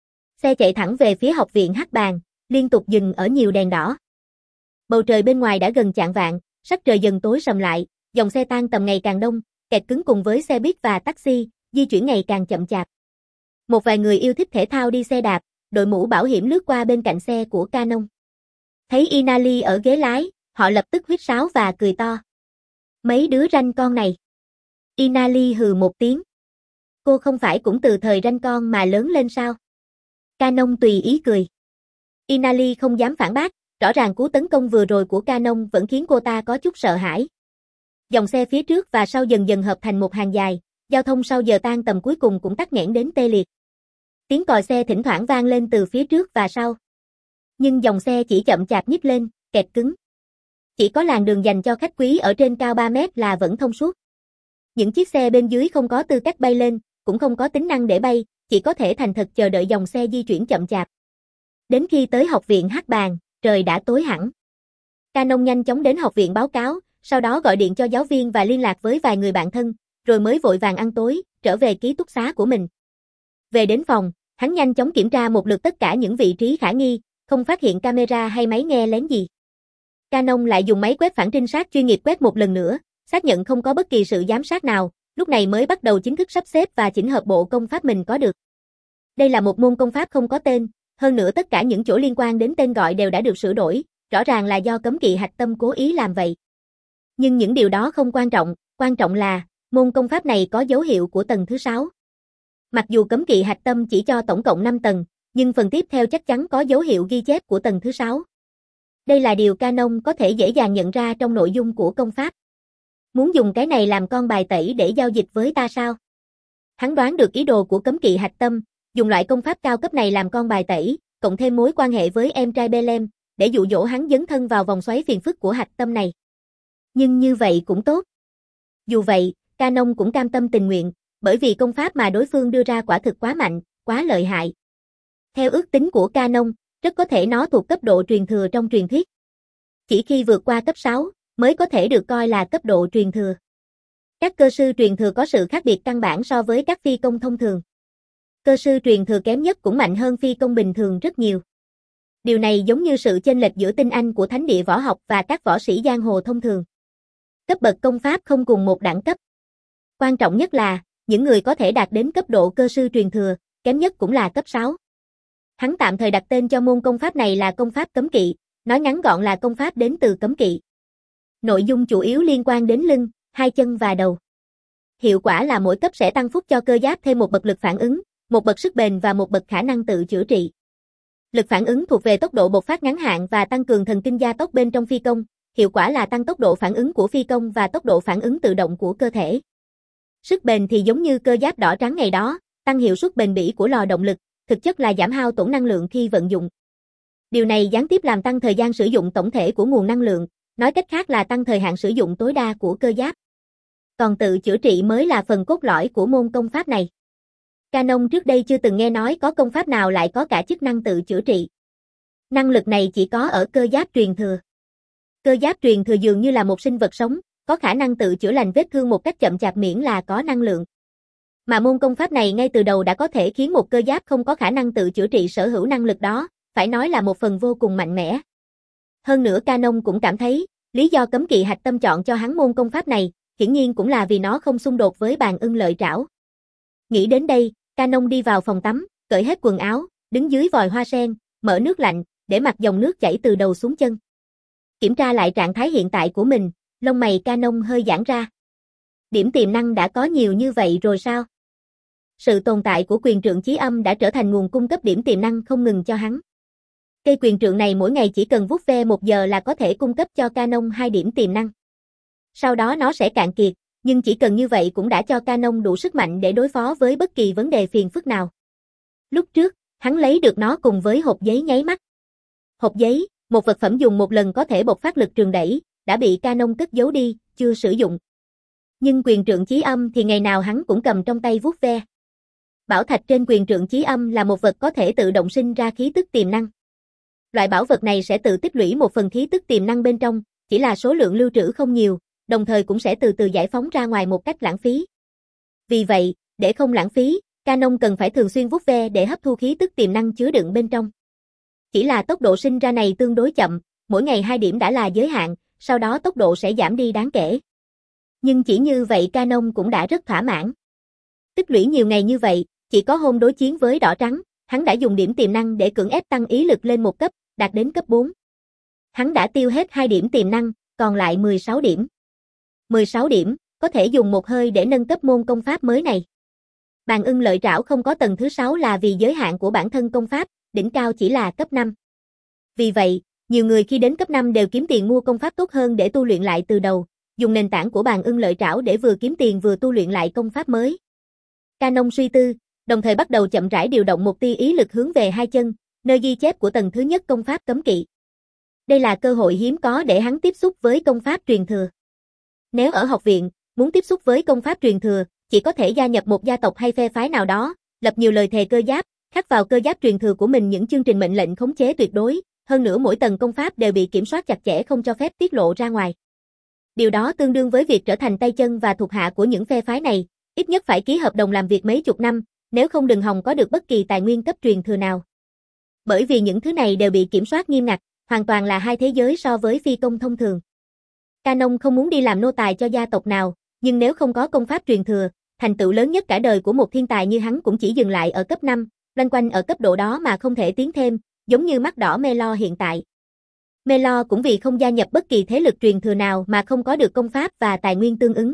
Xe chạy thẳng về phía học viện Hắc Bàng, liên tục dừng ở nhiều đèn đỏ. Bầu trời bên ngoài đã gần chạng vạng, sắc trời dần tối sầm lại, dòng xe tan tầm ngày càng đông, kẹt cứng cùng với xe buýt và taxi, di chuyển ngày càng chậm chạp. Một vài người yêu thích thể thao đi xe đạp, đội mũ bảo hiểm lướt qua bên cạnh xe của Canon. Thấy Inali ở ghế lái, họ lập tức huýt sáo và cười to. Mấy đứa ranh con này. Inali hừ một tiếng. Cô không phải cũng từ thời ranh con mà lớn lên sao? Canon tùy ý cười. Inali không dám phản bác, rõ ràng cú tấn công vừa rồi của Canon vẫn khiến cô ta có chút sợ hãi. Dòng xe phía trước và sau dần dần hợp thành một hàng dài, giao thông sau giờ tan tầm cuối cùng cũng tắc nghẽn đến tê liệt. Tiếng còi xe thỉnh thoảng vang lên từ phía trước và sau. Nhưng dòng xe chỉ chậm chạp nhích lên, kẹt cứng. Chỉ có làn đường dành cho khách quý ở trên cao ba mét là vẫn thông suốt. Những chiếc xe bên dưới không có tư cách bay lên, cũng không có tính năng để bay, chỉ có thể thành thật chờ đợi dòng xe di chuyển chậm chạp. Đến khi tới học viện Hắc Bàng, trời đã tối hẳn. Canon nhanh chóng đến học viện báo cáo, sau đó gọi điện cho giáo viên và liên lạc với vài người bạn thân, rồi mới vội vàng ăn tối, trở về ký túc xá của mình. Về đến phòng, hắn nhanh chóng kiểm tra một lượt tất cả những vị trí khả nghi, không phát hiện camera hay máy nghe lén gì. Canon lại dùng máy quét phản trinh sát chuyên nghiệp quét một lần nữa, xác nhận không có bất kỳ sự giám sát nào, lúc này mới bắt đầu chính thức sắp xếp và chỉnh hợp bộ công pháp mình có được. Đây là một môn công pháp không có tên, hơn nữa tất cả những chỗ liên quan đến tên gọi đều đã được sửa đổi, rõ ràng là do cấm kỵ hạch tâm cố ý làm vậy. Nhưng những điều đó không quan trọng, quan trọng là, môn công pháp này có dấu hiệu của tầng thứ sáu. Mặc dù cấm kỵ hạch tâm chỉ cho tổng cộng năm tầng, nhưng phần tiếp theo chắc chắn có dấu hiệu ghi chép của tầng thứ sáu. Đây là điều Canon có thể dễ dàng nhận ra trong nội dung của công pháp. Muốn dùng cái này làm con bài tẩy để giao dịch với ta sao? Hắn đoán được ý đồ của cấm kỵ hạch tâm, dùng loại công pháp cao cấp này làm con bài tẩy, cộng thêm mối quan hệ với em trai Belem, để dụ dỗ hắn dấn thân vào vòng xoáy phiền phức của hạch tâm này. Nhưng như vậy cũng tốt. Dù vậy, Canon cũng cam tâm tình nguyện, bởi vì công pháp mà đối phương đưa ra quả thực quá mạnh, quá lợi hại. Theo ước tính của Canon, rất có thể nó thuộc cấp độ truyền thừa trong truyền thuyết. Chỉ khi vượt qua cấp sáu, mới có thể được coi là cấp độ truyền thừa. Các cơ sư truyền thừa có sự khác biệt căn bản so với các phi công thông thường. Cơ sư truyền thừa kém nhất cũng mạnh hơn phi công bình thường rất nhiều. Điều này giống như sự chênh lệch giữa tinh anh của thánh địa võ học và các võ sĩ giang hồ thông thường. Cấp bậc công pháp không cùng một đẳng cấp. Quan trọng nhất là, những người có thể đạt đến cấp độ cơ sư truyền thừa, kém nhất cũng là cấp sáu. Hắn tạm thời đặt tên cho môn công pháp này là công pháp cấm kỵ, nói ngắn gọn là công pháp đến từ cấm kỵ. Nội dung chủ yếu liên quan đến lưng, hai chân và đầu. Hiệu quả là mỗi cấp sẽ tăng phúc cho cơ giáp thêm một bậc lực phản ứng, một bậc sức bền và một bậc khả năng tự chữa trị. Lực phản ứng thuộc về tốc độ bộc phát ngắn hạn và tăng cường thần kinh gia tốc bên trong phi công, hiệu quả là tăng tốc độ phản ứng của phi công và tốc độ phản ứng tự động của cơ thể. Sức bền thì giống như cơ giáp đỏ trắng ngày đó, tăng hiệu suất bền bỉ của lò động lực, thực chất là giảm hao tổn năng lượng khi vận dụng. Điều này gián tiếp làm tăng thời gian sử dụng tổng thể của nguồn năng lượng, nói cách khác là tăng thời hạn sử dụng tối đa của cơ giáp. Còn tự chữa trị mới là phần cốt lõi của môn công pháp này. Canon trước đây chưa từng nghe nói có công pháp nào lại có cả chức năng tự chữa trị. Năng lực này chỉ có ở cơ giáp truyền thừa. Cơ giáp truyền thừa dường như là một sinh vật sống, có khả năng tự chữa lành vết thương một cách chậm chạp miễn là có năng lượng. Mà môn công pháp này ngay từ đầu đã có thể khiến một cơ giáp không có khả năng tự chữa trị sở hữu năng lực đó, phải nói là một phần vô cùng mạnh mẽ. Hơn nữa Canon cũng cảm thấy, lý do cấm kỵ hạch tâm chọn cho hắn môn công pháp này, hiển nhiên cũng là vì nó không xung đột với bàn ưng lợi trảo. Nghĩ đến đây, Canon đi vào phòng tắm, cởi hết quần áo, đứng dưới vòi hoa sen, mở nước lạnh, để mặc dòng nước chảy từ đầu xuống chân. Kiểm tra lại trạng thái hiện tại của mình, lông mày Canon hơi giãn ra. Điểm tiềm năng đã có nhiều như vậy rồi sao? Sự tồn tại của quyền trượng chí âm đã trở thành nguồn cung cấp điểm tiềm năng không ngừng cho hắn. Cây quyền trượng này mỗi ngày chỉ cần vuốt ve một giờ là có thể cung cấp cho Canon hai điểm tiềm năng. Sau đó nó sẽ cạn kiệt, nhưng chỉ cần như vậy cũng đã cho Canon đủ sức mạnh để đối phó với bất kỳ vấn đề phiền phức nào. Lúc trước, hắn lấy được nó cùng với hộp giấy nháy mắt. Hộp giấy, một vật phẩm dùng một lần có thể bộc phát lực trường đẩy, đã bị Canon cất giấu đi, chưa sử dụng. Nhưng quyền trượng chí âm thì ngày nào hắn cũng cầm trong tay vuốt ve. Bảo thạch trên quyền trượng chí âm là một vật có thể tự động sinh ra khí tức tiềm năng. Loại bảo vật này sẽ tự tích lũy một phần khí tức tiềm năng bên trong, chỉ là số lượng lưu trữ không nhiều, đồng thời cũng sẽ từ từ giải phóng ra ngoài một cách lãng phí. Vì vậy, để không lãng phí, Canon cần phải thường xuyên vuốt ve để hấp thu khí tức tiềm năng chứa đựng bên trong. Chỉ là tốc độ sinh ra này tương đối chậm, mỗi ngày hai điểm đã là giới hạn, sau đó tốc độ sẽ giảm đi đáng kể. Nhưng chỉ như vậy Canon cũng đã rất thỏa mãn. Tích lũy nhiều ngày như vậy, chỉ có hôm đối chiến với đỏ trắng, hắn đã dùng điểm tiềm năng để cưỡng ép tăng ý lực lên một cấp, đạt đến cấp bốn. Hắn đã tiêu hết hai điểm tiềm năng, còn lại mười sáu điểm. mười sáu điểm, có thể dùng một hơi để nâng cấp môn công pháp mới này. Bàn ưng lợi trảo không có tầng thứ sáu là vì giới hạn của bản thân công pháp, đỉnh cao chỉ là cấp năm. Vì vậy, nhiều người khi đến cấp năm đều kiếm tiền mua công pháp tốt hơn để tu luyện lại từ đầu, dùng nền tảng của bàn ưng lợi trảo để vừa kiếm tiền vừa tu luyện lại công pháp mới. Canon suy tư, đồng thời bắt đầu chậm rãi điều động một tia ý lực hướng về hai chân, nơi ghi chép của tầng thứ nhất công pháp cấm kỵ. Đây là cơ hội hiếm có để hắn tiếp xúc với công pháp truyền thừa. Nếu ở học viện, muốn tiếp xúc với công pháp truyền thừa, chỉ có thể gia nhập một gia tộc hay phe phái nào đó, lập nhiều lời thề cơ giáp, khắc vào cơ giáp truyền thừa của mình những chương trình mệnh lệnh khống chế tuyệt đối, hơn nữa mỗi tầng công pháp đều bị kiểm soát chặt chẽ không cho phép tiết lộ ra ngoài. Điều đó tương đương với việc trở thành tay chân và thuộc hạ của những phe phái này, ít nhất phải ký hợp đồng làm việc mấy chục năm, nếu không đừng hòng có được bất kỳ tài nguyên cấp truyền thừa nào. Bởi vì những thứ này đều bị kiểm soát nghiêm ngặt, hoàn toàn là hai thế giới so với phi công thông thường. Canon không muốn đi làm nô tài cho gia tộc nào, nhưng nếu không có công pháp truyền thừa, thành tựu lớn nhất cả đời của một thiên tài như hắn cũng chỉ dừng lại ở cấp năm, loanh quanh ở cấp độ đó mà không thể tiến thêm, giống như mắt đỏ Melo hiện tại. Melo cũng vì không gia nhập bất kỳ thế lực truyền thừa nào mà không có được công pháp và tài nguyên tương ứng.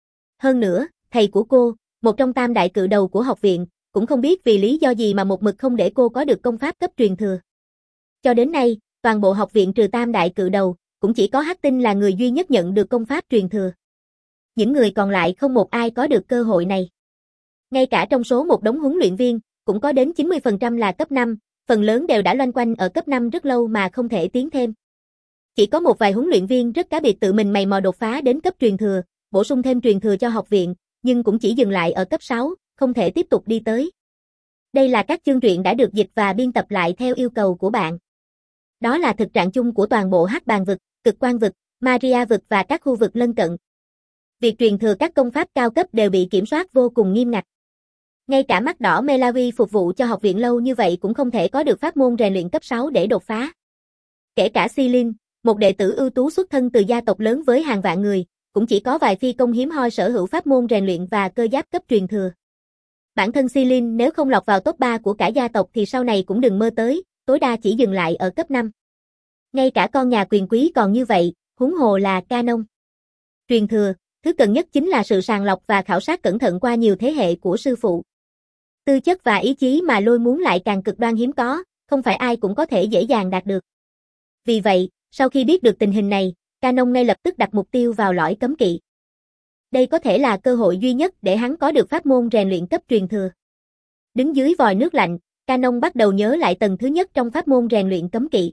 Hơn nữa, thầy của cô, một trong tam đại cự đầu của học viện, cũng không biết vì lý do gì mà một mực không để cô có được công pháp cấp truyền thừa. Cho đến nay, toàn bộ học viện trừ tam đại cự đầu, cũng chỉ có Hắc Tinh là người duy nhất nhận được công pháp truyền thừa. Những người còn lại không một ai có được cơ hội này. Ngay cả trong số một đống huấn luyện viên, cũng có đến chín mươi phần trăm là cấp năm, phần lớn đều đã loanh quanh ở cấp năm rất lâu mà không thể tiến thêm. Chỉ có một vài huấn luyện viên rất cá biệt tự mình mày mò đột phá đến cấp truyền thừa, bổ sung thêm truyền thừa cho học viện, nhưng cũng chỉ dừng lại ở cấp sáu, không thể tiếp tục đi tới. Đây là các chương truyện đã được dịch và biên tập lại theo yêu cầu của bạn. Đó là thực trạng chung của toàn bộ Hắc Bàng vực, Cực Quang vực, Maria vực và các khu vực lân cận. Việc truyền thừa các công pháp cao cấp đều bị kiểm soát vô cùng nghiêm ngặt. Ngay cả mắt đỏ Melavi phục vụ cho học viện lâu như vậy cũng không thể có được pháp môn rèn luyện cấp sáu để đột phá. Kể cả Silin, một đệ tử ưu tú xuất thân từ gia tộc lớn với hàng vạn người, cũng chỉ có vài phi công hiếm hoi sở hữu pháp môn rèn luyện và cơ giáp cấp truyền thừa. Bản thân Silin nếu không lọt vào top ba của cả gia tộc thì sau này cũng đừng mơ tới, tối đa chỉ dừng lại ở cấp năm. Ngay cả con nhà quyền quý còn như vậy, huống hồ là Canon. Truyền thừa, thứ cần nhất chính là sự sàng lọc và khảo sát cẩn thận qua nhiều thế hệ của sư phụ. Tư chất và ý chí mà Lôi muốn lại càng cực đoan hiếm có, không phải ai cũng có thể dễ dàng đạt được. Vì vậy, sau khi biết được tình hình này, Canon ngay lập tức đặt mục tiêu vào lõi cấm kỵ. Đây có thể là cơ hội duy nhất để hắn có được pháp môn rèn luyện cấp truyền thừa. Đứng dưới vòi nước lạnh, Canon bắt đầu nhớ lại tầng thứ nhất trong pháp môn rèn luyện cấm kỵ.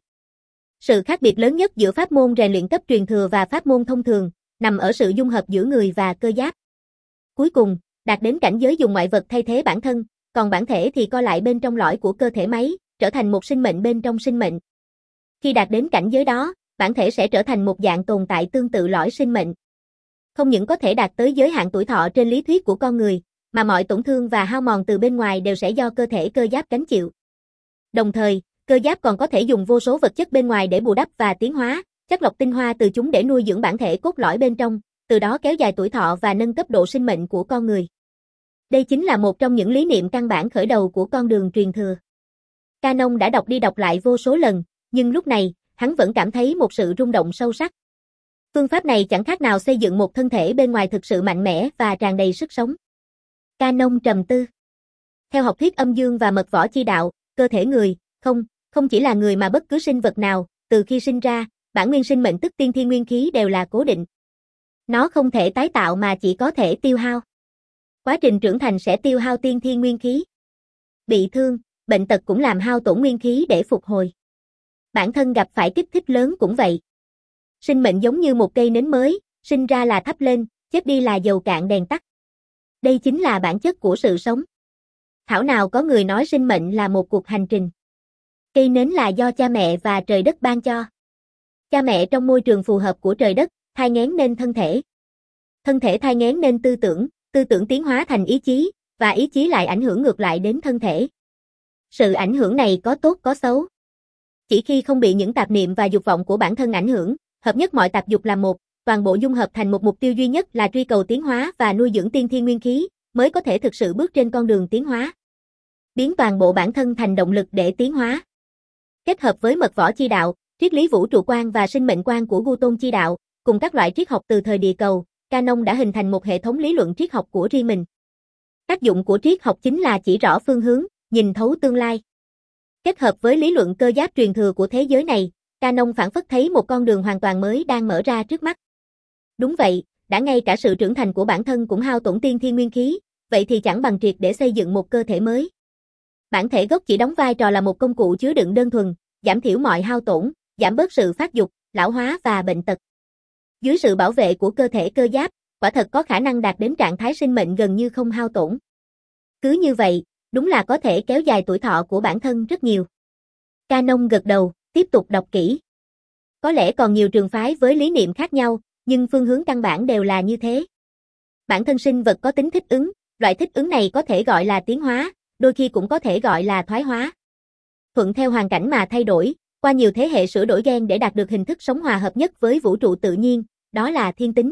Sự khác biệt lớn nhất giữa pháp môn rèn luyện cấp truyền thừa và pháp môn thông thường, nằm ở sự dung hợp giữa người và cơ giáp. Cuối cùng, đạt đến cảnh giới dùng ngoại vật thay thế bản thân, còn bản thể thì co lại bên trong lõi của cơ thể máy, trở thành một sinh mệnh bên trong sinh mệnh. Khi đạt đến cảnh giới đó, bản thể sẽ trở thành một dạng tồn tại tương tự lõi sinh mệnh. Không những có thể đạt tới giới hạn tuổi thọ trên lý thuyết của con người, mà mọi tổn thương và hao mòn từ bên ngoài đều sẽ do cơ thể cơ giáp gánh chịu. Đồng thời, cơ giáp còn có thể dùng vô số vật chất bên ngoài để bù đắp và tiến hóa, chất lọc tinh hoa từ chúng để nuôi dưỡng bản thể cốt lõi bên trong, từ đó kéo dài tuổi thọ và nâng cấp độ sinh mệnh của con người. Đây chính là một trong những lý niệm căn bản khởi đầu của con đường truyền thừa. Canon đã đọc đi đọc lại vô số lần, nhưng lúc này, hắn vẫn cảm thấy một sự rung động sâu sắc. Phương pháp này chẳng khác nào xây dựng một thân thể bên ngoài thực sự mạnh mẽ và tràn đầy sức sống. Canon trầm tư. Theo học thuyết âm dương và mật võ chi đạo, cơ thể người, không, không chỉ là người mà bất cứ sinh vật nào, từ khi sinh ra, bản nguyên sinh mệnh tức tiên thiên nguyên khí đều là cố định. Nó không thể tái tạo mà chỉ có thể tiêu hao. Quá trình trưởng thành sẽ tiêu hao tiên thiên nguyên khí. Bị thương, bệnh tật cũng làm hao tổn nguyên khí để phục hồi. Bản thân gặp phải kích thích lớn cũng vậy. Sinh mệnh giống như một cây nến mới, sinh ra là thắp lên, chết đi là dầu cạn đèn tắt. Đây chính là bản chất của sự sống. Thảo nào có người nói sinh mệnh là một cuộc hành trình. Cây nến là do cha mẹ và trời đất ban cho. Cha mẹ trong môi trường phù hợp của trời đất, thai nghén nên thân thể. Thân thể thai nghén nên tư tưởng, tư tưởng tiến hóa thành ý chí, và ý chí lại ảnh hưởng ngược lại đến thân thể. Sự ảnh hưởng này có tốt có xấu. Chỉ khi không bị những tạp niệm và dục vọng của bản thân ảnh hưởng, hợp nhất mọi tạp dục làm một, toàn bộ dung hợp thành một mục tiêu duy nhất là truy cầu tiến hóa và nuôi dưỡng tiên thiên nguyên khí, mới có thể thực sự bước trên con đường tiến hóa. Biến toàn bộ bản thân thành động lực để tiến hóa. Kết hợp với mật võ chi đạo, triết lý vũ trụ quan và sinh mệnh quan của Gu Tôn chi đạo, cùng các loại triết học từ thời địa cầu, Canon đã hình thành một hệ thống lý luận triết học của riêng mình. Tác dụng của triết học chính là chỉ rõ phương hướng, nhìn thấu tương lai. Kết hợp với lý luận cơ giáp truyền thừa của thế giới này, Canon phảng phất thấy một con đường hoàn toàn mới đang mở ra trước mắt. Đúng vậy, đã ngay cả sự trưởng thành của bản thân cũng hao tổn tiên thiên nguyên khí, vậy thì chẳng bằng triệt để xây dựng một cơ thể mới. Bản thể gốc chỉ đóng vai trò là một công cụ chứa đựng đơn thuần, giảm thiểu mọi hao tổn, giảm bớt sự phát dục, lão hóa và bệnh tật. Dưới sự bảo vệ của cơ thể cơ giáp, quả thật có khả năng đạt đến trạng thái sinh mệnh gần như không hao tổn. Cứ như vậy, đúng là có thể kéo dài tuổi thọ của bản thân rất nhiều. Canon gật đầu, tiếp tục đọc kỹ. Có lẽ còn nhiều trường phái với lý niệm khác nhau, nhưng phương hướng căn bản đều là như thế. Bản thân sinh vật có tính thích ứng, loại thích ứng này có thể gọi là tiến hóa, đôi khi cũng có thể gọi là thoái hóa. thuận theo hoàn cảnh mà thay đổi, qua nhiều thế hệ sửa đổi gen để đạt được hình thức sống hòa hợp nhất với vũ trụ tự nhiên, đó là thiên tính.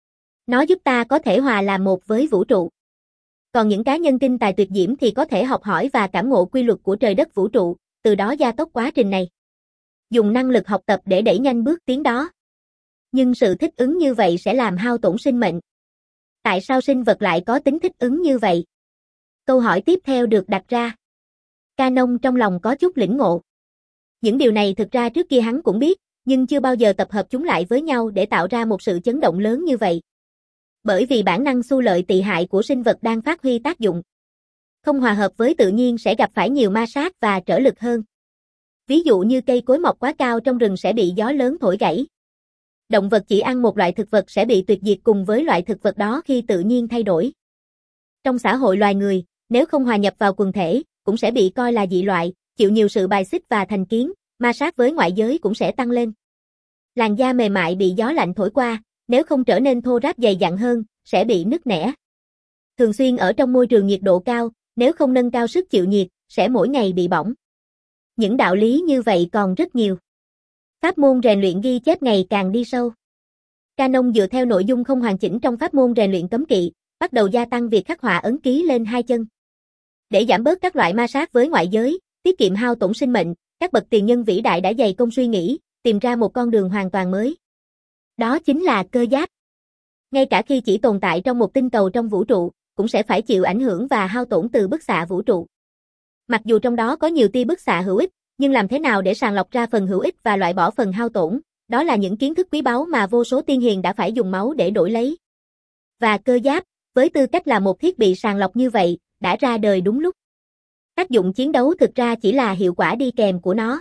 Nó giúp ta có thể hòa làm một với vũ trụ. Còn những cá nhân kinh tài tuyệt diễm thì có thể học hỏi và cảm ngộ quy luật của trời đất vũ trụ, từ đó gia tốc quá trình này. Dùng năng lực học tập để đẩy nhanh bước tiến đó. Nhưng sự thích ứng như vậy sẽ làm hao tổn sinh mệnh. Tại sao sinh vật lại có tính thích ứng như vậy? Câu hỏi tiếp theo được đặt ra. Canon trong lòng có chút lĩnh ngộ. Những điều này thực ra trước kia hắn cũng biết, nhưng chưa bao giờ tập hợp chúng lại với nhau để tạo ra một sự chấn động lớn như vậy. Bởi vì bản năng xu lợi tị hại của sinh vật đang phát huy tác dụng. Không hòa hợp với tự nhiên sẽ gặp phải nhiều ma sát và trở lực hơn. Ví dụ như cây cối mọc quá cao trong rừng sẽ bị gió lớn thổi gãy. Động vật chỉ ăn một loại thực vật sẽ bị tuyệt diệt cùng với loại thực vật đó khi tự nhiên thay đổi. Trong xã hội loài người, nếu không hòa nhập vào quần thể, cũng sẽ bị coi là dị loại, chịu nhiều sự bài xích và thành kiến, ma sát với ngoại giới cũng sẽ tăng lên. Làn da mềm mại bị gió lạnh thổi qua, nếu không trở nên thô ráp dày dặn hơn, sẽ bị nứt nẻ. Thường xuyên ở trong môi trường nhiệt độ cao, nếu không nâng cao sức chịu nhiệt, sẽ mỗi ngày bị bỏng. Những đạo lý như vậy còn rất nhiều. Pháp môn rèn luyện ghi chép ngày càng đi sâu. Canon dựa theo nội dung không hoàn chỉnh trong pháp môn rèn luyện cấm kỵ, bắt đầu gia tăng việc khắc họa ấn ký lên hai chân. Để giảm bớt các loại ma sát với ngoại giới, tiết kiệm hao tổn sinh mệnh, các bậc tiền nhân vĩ đại đã dày công suy nghĩ, tìm ra một con đường hoàn toàn mới. Đó chính là cơ giáp. Ngay cả khi chỉ tồn tại trong một tinh cầu trong vũ trụ, cũng sẽ phải chịu ảnh hưởng và hao tổn từ bức xạ vũ trụ. Mặc dù trong đó có nhiều tia bức xạ hữu ích, nhưng làm thế nào để sàng lọc ra phần hữu ích và loại bỏ phần hao tổn, đó là những kiến thức quý báu mà vô số tiên hiền đã phải dùng máu để đổi lấy. Và cơ giáp, với tư cách là một thiết bị sàng lọc như vậy, đã ra đời đúng lúc. Tác dụng chiến đấu thực ra chỉ là hiệu quả đi kèm của nó.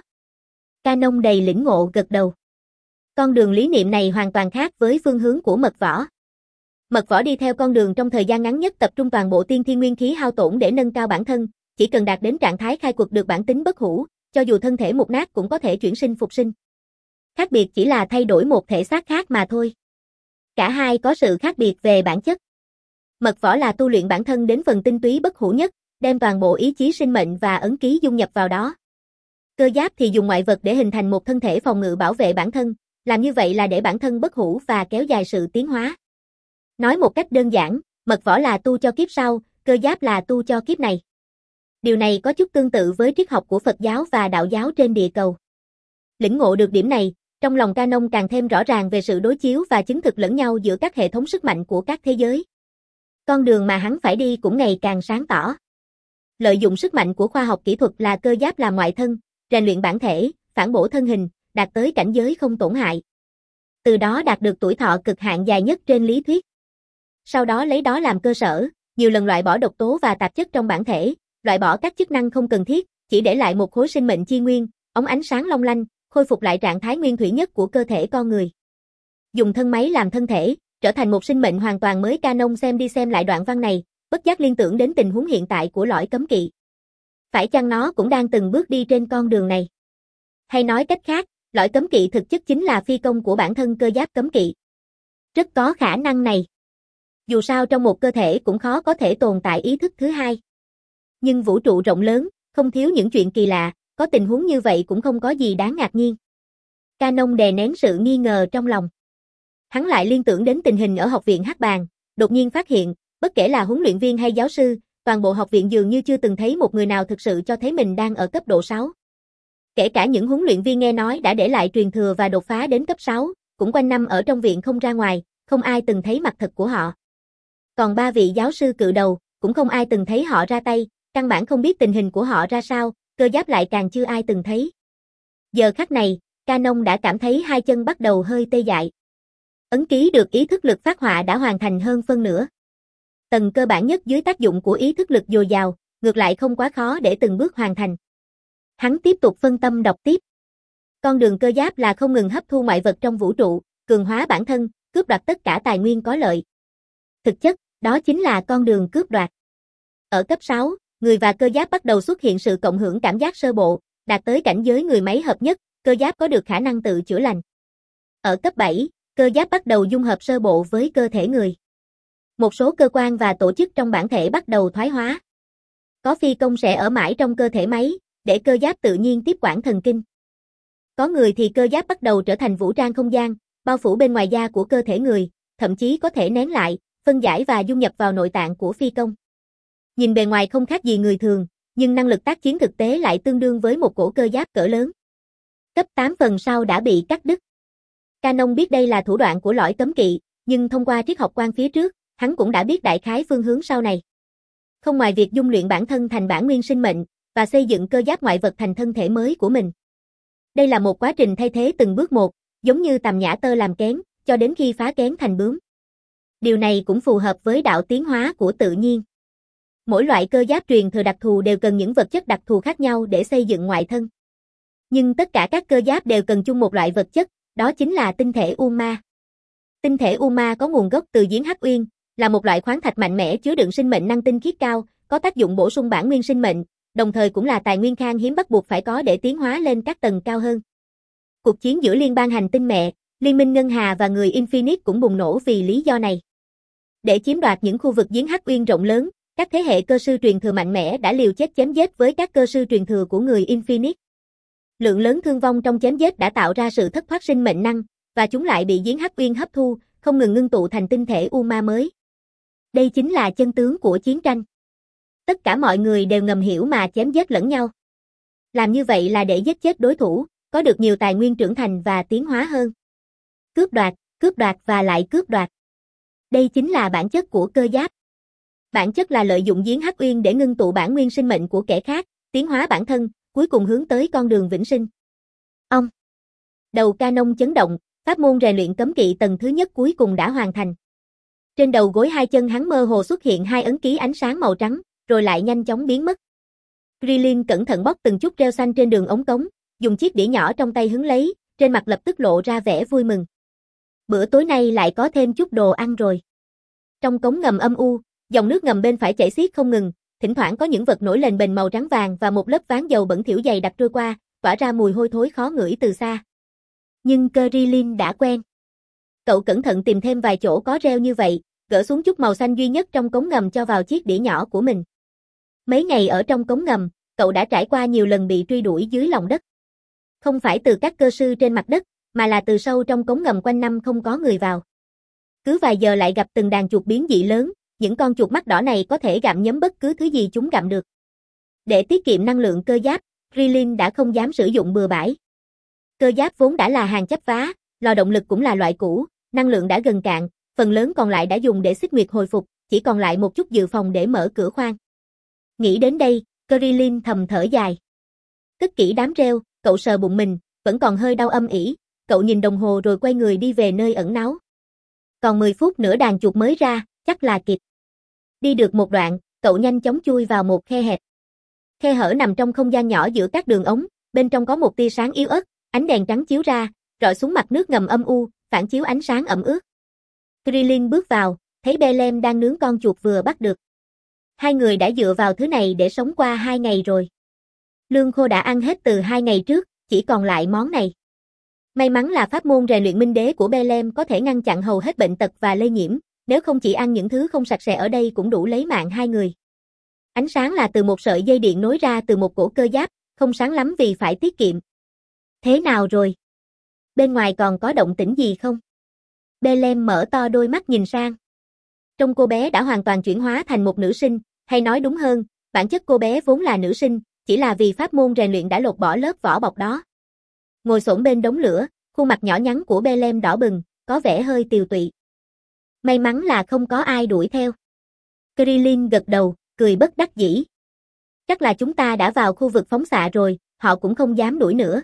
Canon đầy lĩnh ngộ gật đầu. Con đường lý niệm này hoàn toàn khác với phương hướng của mật võ. Mật võ đi theo con đường trong thời gian ngắn nhất tập trung toàn bộ tiên thiên nguyên khí hao tổn để nâng cao bản thân, chỉ cần đạt đến trạng thái khai quật được bản tính bất hủ, cho dù thân thể mục nát cũng có thể chuyển sinh phục sinh. Khác biệt chỉ là thay đổi một thể xác khác mà thôi. Cả hai có sự khác biệt về bản chất. Mật võ là tu luyện bản thân đến phần tinh túy bất hủ nhất, đem toàn bộ ý chí sinh mệnh và ấn ký dung nhập vào đó. Cơ giáp thì dùng ngoại vật để hình thành một thân thể phòng ngự bảo vệ bản thân, làm như vậy là để bản thân bất hủ và kéo dài sự tiến hóa. Nói một cách đơn giản, mật võ là tu cho kiếp sau, cơ giáp là tu cho kiếp này. Điều này có chút tương tự với triết học của Phật giáo và đạo giáo trên địa cầu. Lĩnh ngộ được điểm này, trong lòng Canon càng thêm rõ ràng về sự đối chiếu và chứng thực lẫn nhau giữa các hệ thống sức mạnh của các thế giới. Con đường mà hắn phải đi cũng ngày càng sáng tỏ. Lợi dụng sức mạnh của khoa học kỹ thuật là cơ giáp làm ngoại thân, rèn luyện bản thể, phản bổ thân hình, đạt tới cảnh giới không tổn hại. Từ đó đạt được tuổi thọ cực hạn dài nhất trên lý thuyết. Sau đó lấy đó làm cơ sở, nhiều lần loại bỏ độc tố và tạp chất trong bản thể, loại bỏ các chức năng không cần thiết, chỉ để lại một khối sinh mệnh chi nguyên, óng ánh sáng long lanh, khôi phục lại trạng thái nguyên thủy nhất của cơ thể con người. Dùng thân máy làm thân thể, trở thành một sinh mệnh hoàn toàn mới. Canon xem đi xem lại đoạn văn này, bất giác liên tưởng đến tình huống hiện tại của lõi cấm kỵ. Phải chăng nó cũng đang từng bước đi trên con đường này? Hay nói cách khác, lõi cấm kỵ thực chất chính là phi công của bản thân cơ giáp cấm kỵ. Rất có khả năng này. Dù sao trong một cơ thể cũng khó có thể tồn tại ý thức thứ hai. Nhưng vũ trụ rộng lớn, không thiếu những chuyện kỳ lạ, có tình huống như vậy cũng không có gì đáng ngạc nhiên. Canon đè nén sự nghi ngờ trong lòng. Hắn lại liên tưởng đến tình hình ở học viện Hắc Bàng, đột nhiên phát hiện, bất kể là huấn luyện viên hay giáo sư, toàn bộ học viện dường như chưa từng thấy một người nào thực sự cho thấy mình đang ở cấp độ sáu. Kể cả những huấn luyện viên nghe nói đã để lại truyền thừa và đột phá đến cấp sáu, cũng quanh năm ở trong viện không ra ngoài, không ai từng thấy mặt thật của họ. Còn ba vị giáo sư cự đầu, cũng không ai từng thấy họ ra tay, căn bản không biết tình hình của họ ra sao, cơ giáp lại càng chưa ai từng thấy. Giờ khắc này, Canon đã cảm thấy hai chân bắt đầu hơi tê dại. Ấn ký được ý thức lực phát họa đã hoàn thành hơn phân nửa. Tầng cơ bản nhất dưới tác dụng của ý thức lực dồi dào, ngược lại không quá khó để từng bước hoàn thành. Hắn tiếp tục phân tâm đọc tiếp. Con đường cơ giáp là không ngừng hấp thu ngoại vật trong vũ trụ, cường hóa bản thân, cướp đoạt tất cả tài nguyên có lợi. Thực chất, đó chính là con đường cướp đoạt. Ở cấp sáu, người và cơ giáp bắt đầu xuất hiện sự cộng hưởng cảm giác sơ bộ, đạt tới cảnh giới người máy hợp nhất, cơ giáp có được khả năng tự chữa lành. Ở cấp bảy, cơ giáp bắt đầu dung hợp sơ bộ với cơ thể người. Một số cơ quan và tổ chức trong bản thể bắt đầu thoái hóa. Có phi công sẽ ở mãi trong cơ thể máy, để cơ giáp tự nhiên tiếp quản thần kinh. Có người thì cơ giáp bắt đầu trở thành vũ trang không gian, bao phủ bên ngoài da của cơ thể người, thậm chí có thể nén lại, phân giải và dung nhập vào nội tạng của phi công. Nhìn bề ngoài không khác gì người thường, nhưng năng lực tác chiến thực tế lại tương đương với một cổ cơ giáp cỡ lớn. Cấp tám phần sau đã bị cắt đứt. Canon biết đây là thủ đoạn của lõi cấm kỵ, nhưng thông qua triết học quan phía trước, hắn cũng đã biết đại khái phương hướng sau này. Không ngoài việc dung luyện bản thân thành bản nguyên sinh mệnh, và xây dựng cơ giáp ngoại vật thành thân thể mới của mình. Đây là một quá trình thay thế từng bước một, giống như tằm nhã tơ làm kén, cho đến khi phá kén thành bướm. Điều này cũng phù hợp với đạo tiến hóa của tự nhiên. Mỗi loại cơ giáp truyền thừa đặc thù đều cần những vật chất đặc thù khác nhau để xây dựng ngoại thân. Nhưng tất cả các cơ giáp đều cần chung một loại vật chất, đó chính là tinh thể U M A. Tinh thể U M A có nguồn gốc từ giếng Hắc Uyên, là một loại khoáng thạch mạnh mẽ chứa đựng sinh mệnh năng tinh khiết cao, có tác dụng bổ sung bản nguyên sinh mệnh, đồng thời cũng là tài nguyên khan hiếm bắt buộc phải có để tiến hóa lên các tầng cao hơn. Cuộc chiến giữa Liên bang Hành tinh mẹ, Liên minh Ngân Hà và người Infinite cũng bùng nổ vì lý do này. Để chiếm đoạt những khu vực giếng Hắc Uyên rộng lớn, các thế hệ cơ sư truyền thừa mạnh mẽ đã liều chết chém giết với các cơ sư truyền thừa của người Infinite. Lượng lớn thương vong trong chém giết đã tạo ra sự thất thoát sinh mệnh năng, và chúng lại bị giếng Hắc Uyên hấp thu, không ngừng ngưng tụ thành tinh thể U M A mới. Đây chính là chân tướng của chiến tranh. Tất cả mọi người đều ngầm hiểu mà chém giết lẫn nhau. Làm như vậy là để giết chết đối thủ, có được nhiều tài nguyên trưởng thành và tiến hóa hơn. Cướp đoạt, cướp đoạt và lại cướp đoạt. Đây chính là bản chất của cơ giáp. Bản chất là lợi dụng giếng Hắc Uyên để ngưng tụ bản nguyên sinh mệnh của kẻ khác, tiến hóa bản thân, cuối cùng hướng tới con đường vĩnh sinh. Ông. Đầu Canon chấn động, pháp môn rèn luyện cấm kỵ tầng thứ nhất cuối cùng đã hoàn thành. Trên đầu gối hai chân hắn mơ hồ xuất hiện hai ấn ký ánh sáng màu trắng, rồi lại nhanh chóng biến mất. Krillin cẩn thận bóc từng chút rêu xanh trên đường ống cống, dùng chiếc đĩa nhỏ trong tay hứng lấy, trên mặt lập tức lộ ra vẻ vui mừng. Bữa tối nay lại có thêm chút đồ ăn rồi. Trong cống ngầm âm u, dòng nước ngầm bên phải chảy xiết không ngừng, thỉnh thoảng có những vật nổi lên bềnh màu trắng vàng và một lớp ván dầu bẩn thỉu dày đặc trôi qua, tỏa ra mùi hôi thối khó ngửi từ xa. Nhưng Krillin đã quen. Cậu cẩn thận tìm thêm vài chỗ có rêu như vậy, gỡ xuống chút màu xanh duy nhất trong cống ngầm cho vào chiếc đĩa nhỏ của mình. Mấy ngày ở trong cống ngầm, cậu đã trải qua nhiều lần bị truy đuổi dưới lòng đất. Không phải từ các cơ sư trên mặt đất, mà là từ sâu trong cống ngầm quanh năm không có người vào. Cứ vài giờ lại gặp từng đàn chuột biến dị lớn, những con chuột mắt đỏ này có thể gặm nhấm bất cứ thứ gì chúng gặm được. Để tiết kiệm năng lượng cơ giáp, Krillin đã không dám sử dụng bừa bãi. Cơ giáp vốn đã là hàng chắp vá, lò động lực cũng là loại cũ, năng lượng đã gần cạn, phần lớn còn lại đã dùng để xích nguyệt hồi phục, chỉ còn lại một chút dự phòng để mở cửa khoang. Nghĩ đến đây, Krillin thầm thở dài. Cất kỹ đám rêu, cậu sờ bụng mình, vẫn còn hơi đau âm ỉ, cậu nhìn đồng hồ rồi quay người đi về nơi ẩn náu. Còn mười phút nữa đàn chuột mới ra, chắc là kịp. Đi được một đoạn, cậu nhanh chóng chui vào một khe hẹp. Khe hở nằm trong không gian nhỏ giữa các đường ống, bên trong có một tia sáng yếu ớt, ánh đèn trắng chiếu ra, rọi xuống mặt nước ngầm âm u, phản chiếu ánh sáng ẩm ướt. Krillin bước vào, thấy Belem đang nướng con chuột vừa bắt được. Hai người đã dựa vào thứ này để sống qua hai ngày rồi. Lương khô đã ăn hết từ hai ngày trước, chỉ còn lại món này. May mắn là pháp môn rèn luyện minh đế của Belem có thể ngăn chặn hầu hết bệnh tật và lây nhiễm, nếu không chỉ ăn những thứ không sạch sẽ ở đây cũng đủ lấy mạng hai người. Ánh sáng là từ một sợi dây điện nối ra từ một cổ cơ giáp, không sáng lắm vì phải tiết kiệm. Thế nào rồi? Bên ngoài còn có động tĩnh gì không? Belem mở to đôi mắt nhìn sang. Trong cô bé đã hoàn toàn chuyển hóa thành một nữ sinh, hay nói đúng hơn, bản chất cô bé vốn là nữ sinh, chỉ là vì pháp môn rèn luyện đã lột bỏ lớp vỏ bọc đó. Ngồi xổm bên đống lửa, khuôn mặt nhỏ nhắn của Belem đỏ bừng, có vẻ hơi tiều tụy. May mắn là không có ai đuổi theo. Krillin gật đầu, cười bất đắc dĩ. Chắc là chúng ta đã vào khu vực phóng xạ rồi, họ cũng không dám đuổi nữa.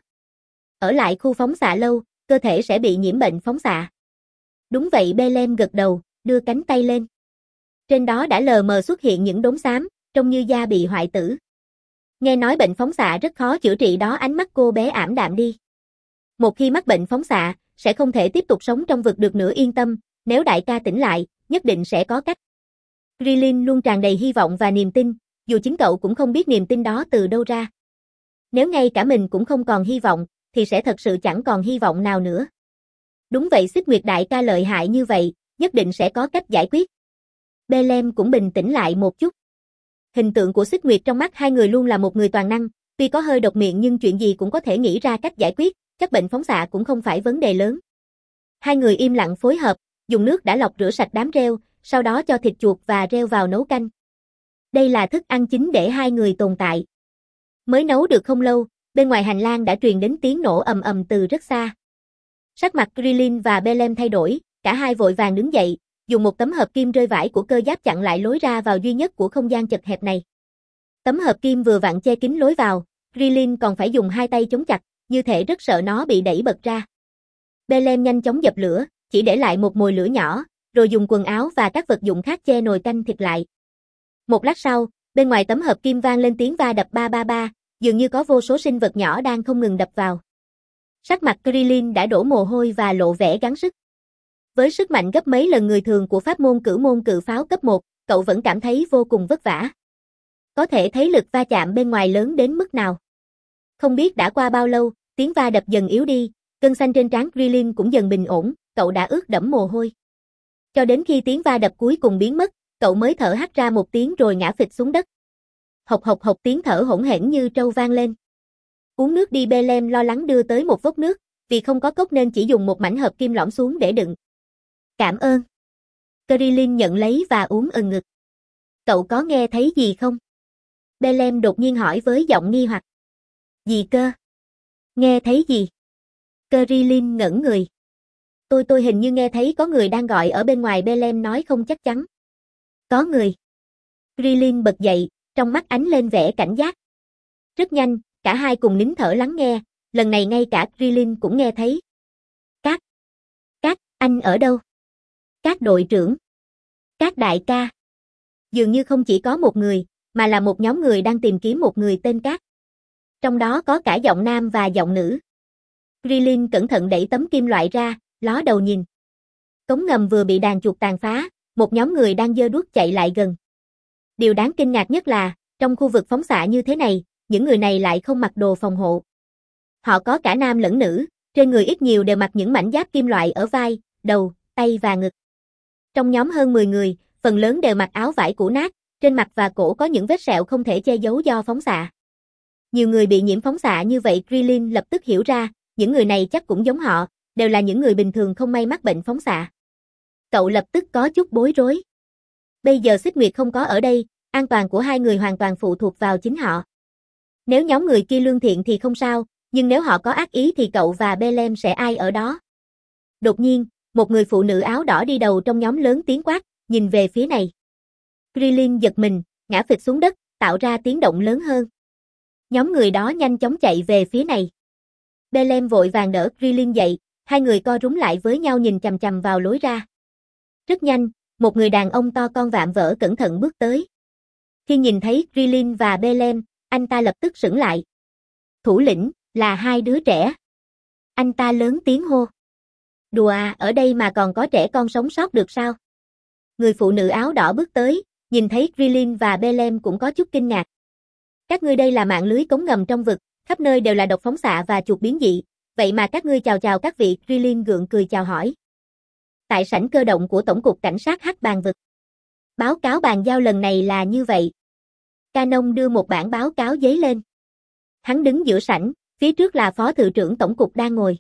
Ở lại khu phóng xạ lâu, cơ thể sẽ bị nhiễm bệnh phóng xạ. Đúng vậy, Belem gật đầu, đưa cánh tay lên. Trên đó đã lờ mờ xuất hiện những đốm xám, trông như da bị hoại tử. Nghe nói bệnh phóng xạ rất khó chữa trị đó, ánh mắt cô bé ảm đạm đi. Một khi mắc bệnh phóng xạ, sẽ không thể tiếp tục sống trong vực được nữa, yên tâm, nếu đại ca tỉnh lại, nhất định sẽ có cách. Krillin luôn tràn đầy hy vọng và niềm tin, dù chính cậu cũng không biết niềm tin đó từ đâu ra. Nếu ngay cả mình cũng không còn hy vọng, thì sẽ thật sự chẳng còn hy vọng nào nữa. Đúng vậy, Xích Nguyệt đại ca lợi hại như vậy, nhất định sẽ có cách giải quyết. Belem cũng bình tĩnh lại một chút. Hình tượng của Xích Nguyệt trong mắt hai người luôn là một người toàn năng, Tuy có hơi độc miệng nhưng chuyện gì cũng có thể nghĩ ra cách giải quyết, chắc bệnh phóng xạ cũng không phải vấn đề lớn. Hai người im lặng phối hợp, dùng nước đã lọc rửa sạch đám rêu, sau đó cho thịt chuột và rêu vào nấu canh. Đây là thức ăn chính để hai người tồn tại. Mới nấu được không lâu, bên ngoài hành lang đã truyền đến tiếng nổ ầm ầm từ rất xa. Sắc mặt Krillin và Belem thay đổi, cả hai vội vàng đứng dậy, dùng một tấm hợp kim rơi vãi của cơ giáp chặn lại lối ra vào duy nhất của không gian chật hẹp này. Tấm hợp kim vừa vặn che kín lối vào, Krillin còn phải dùng hai tay chống chặt, như thể rất sợ nó bị đẩy bật ra. Belem nhanh chóng dập lửa, chỉ để lại một mồi lửa nhỏ, rồi dùng quần áo và các vật dụng khác che nồi canh thịt lại. Một lát sau, bên ngoài tấm hợp kim vang lên tiếng va đập ba ba ba, dường như có vô số sinh vật nhỏ đang không ngừng đập vào. Sắc mặt Krillin đã đổ mồ hôi và lộ vẻ gắng sức. Với sức mạnh gấp mấy lần người thường của pháp môn cửu môn cự pháo cấp một, cậu vẫn cảm thấy vô cùng vất vả. Có thể thấy lực va chạm bên ngoài lớn đến mức nào. Không biết đã qua bao lâu, tiếng va đập dần yếu đi, cơn xanh trên trán Krillin cũng dần bình ổn, cậu đã ướt đẫm mồ hôi. Cho đến khi tiếng va đập cuối cùng biến mất, cậu mới thở hắt ra một tiếng rồi ngã phịch xuống đất. Hộc hộc hộc tiếng thở hỗn hển như trâu vang lên. Uống nước đi, Belem lo lắng đưa tới một vốc nước, vì không có cốc nên chỉ dùng một mảnh hợp kim lõm xuống để đựng. Cảm ơn. Krillin nhận lấy và uống ừng ngực. Cậu có nghe thấy gì không? Belem đột nhiên hỏi với giọng nghi hoặc. Gì cơ? Nghe thấy gì? Krillin ngẩn người. Tôi tôi hình như nghe thấy có người đang gọi ở bên ngoài, Belem nói không chắc chắn. Có người. Krillin bật dậy, trong mắt ánh lên vẻ cảnh giác. Rất nhanh, cả hai cùng nín thở lắng nghe, lần này ngay cả Krillin cũng nghe thấy. Các, các, anh ở đâu? Các đội trưởng. Các đại ca. Dường như không chỉ có một người, mà là một nhóm người đang tìm kiếm một người tên Các. Trong đó có cả giọng nam và giọng nữ. Krillin cẩn thận đẩy tấm kim loại ra, ló đầu nhìn. Cống ngầm vừa bị đàn chuột tàn phá, một nhóm người đang giơ đuốc chạy lại gần. Điều đáng kinh ngạc nhất là, trong khu vực phóng xạ như thế này, những người này lại không mặc đồ phòng hộ. Họ có cả nam lẫn nữ, trên người ít nhiều đều mặc những mảnh giáp kim loại ở vai, đầu, tay và ngực. Trong nhóm hơn mười người, phần lớn đều mặc áo vải cũ nát, trên mặt và cổ có những vết sẹo không thể che giấu do phóng xạ. Nhiều người bị nhiễm phóng xạ như vậy, Krillin lập tức hiểu ra, những người này chắc cũng giống họ, đều là những người bình thường không may mắc bệnh phóng xạ. Cậu lập tức có chút bối rối. Bây giờ Xích Nguyệt không có ở đây, an toàn của hai người hoàn toàn phụ thuộc vào chính họ. Nếu nhóm người kia lương thiện thì không sao, nhưng nếu họ có ác ý thì cậu và Belem sẽ ai ở đó? Đột nhiên, một người phụ nữ áo đỏ đi đầu trong nhóm lớn tiếng quát, nhìn về phía này. Krillin giật mình, ngã phịch xuống đất, tạo ra tiếng động lớn hơn. Nhóm người đó nhanh chóng chạy về phía này. Belem vội vàng đỡ Krillin dậy, hai người co rúm lại với nhau nhìn chằm chằm vào lối ra. Rất nhanh, một người đàn ông to con vạm vỡ cẩn thận bước tới. Khi nhìn thấy Krillin và Belem, anh ta lập tức sững lại. Thủ lĩnh, là hai đứa trẻ. Anh ta lớn tiếng hô. Đùa à, ở đây mà còn có trẻ con sống sót được sao? Người phụ nữ áo đỏ bước tới, nhìn thấy Krillin và Belem cũng có chút kinh ngạc. Các ngươi đây là mạng lưới cống ngầm trong vực, khắp nơi đều là độc phóng xạ và chuột biến dị, vậy mà các ngươi chào chào các vị, Krillin gượng cười chào hỏi. Tại sảnh cơ động của Tổng cục Cảnh sát Hắc Bàng vực. Báo cáo bàn giao lần này là như vậy. Canon đưa một bản báo cáo giấy lên. Hắn đứng giữa sảnh, phía trước là phó thự trưởng tổng cục đang ngồi.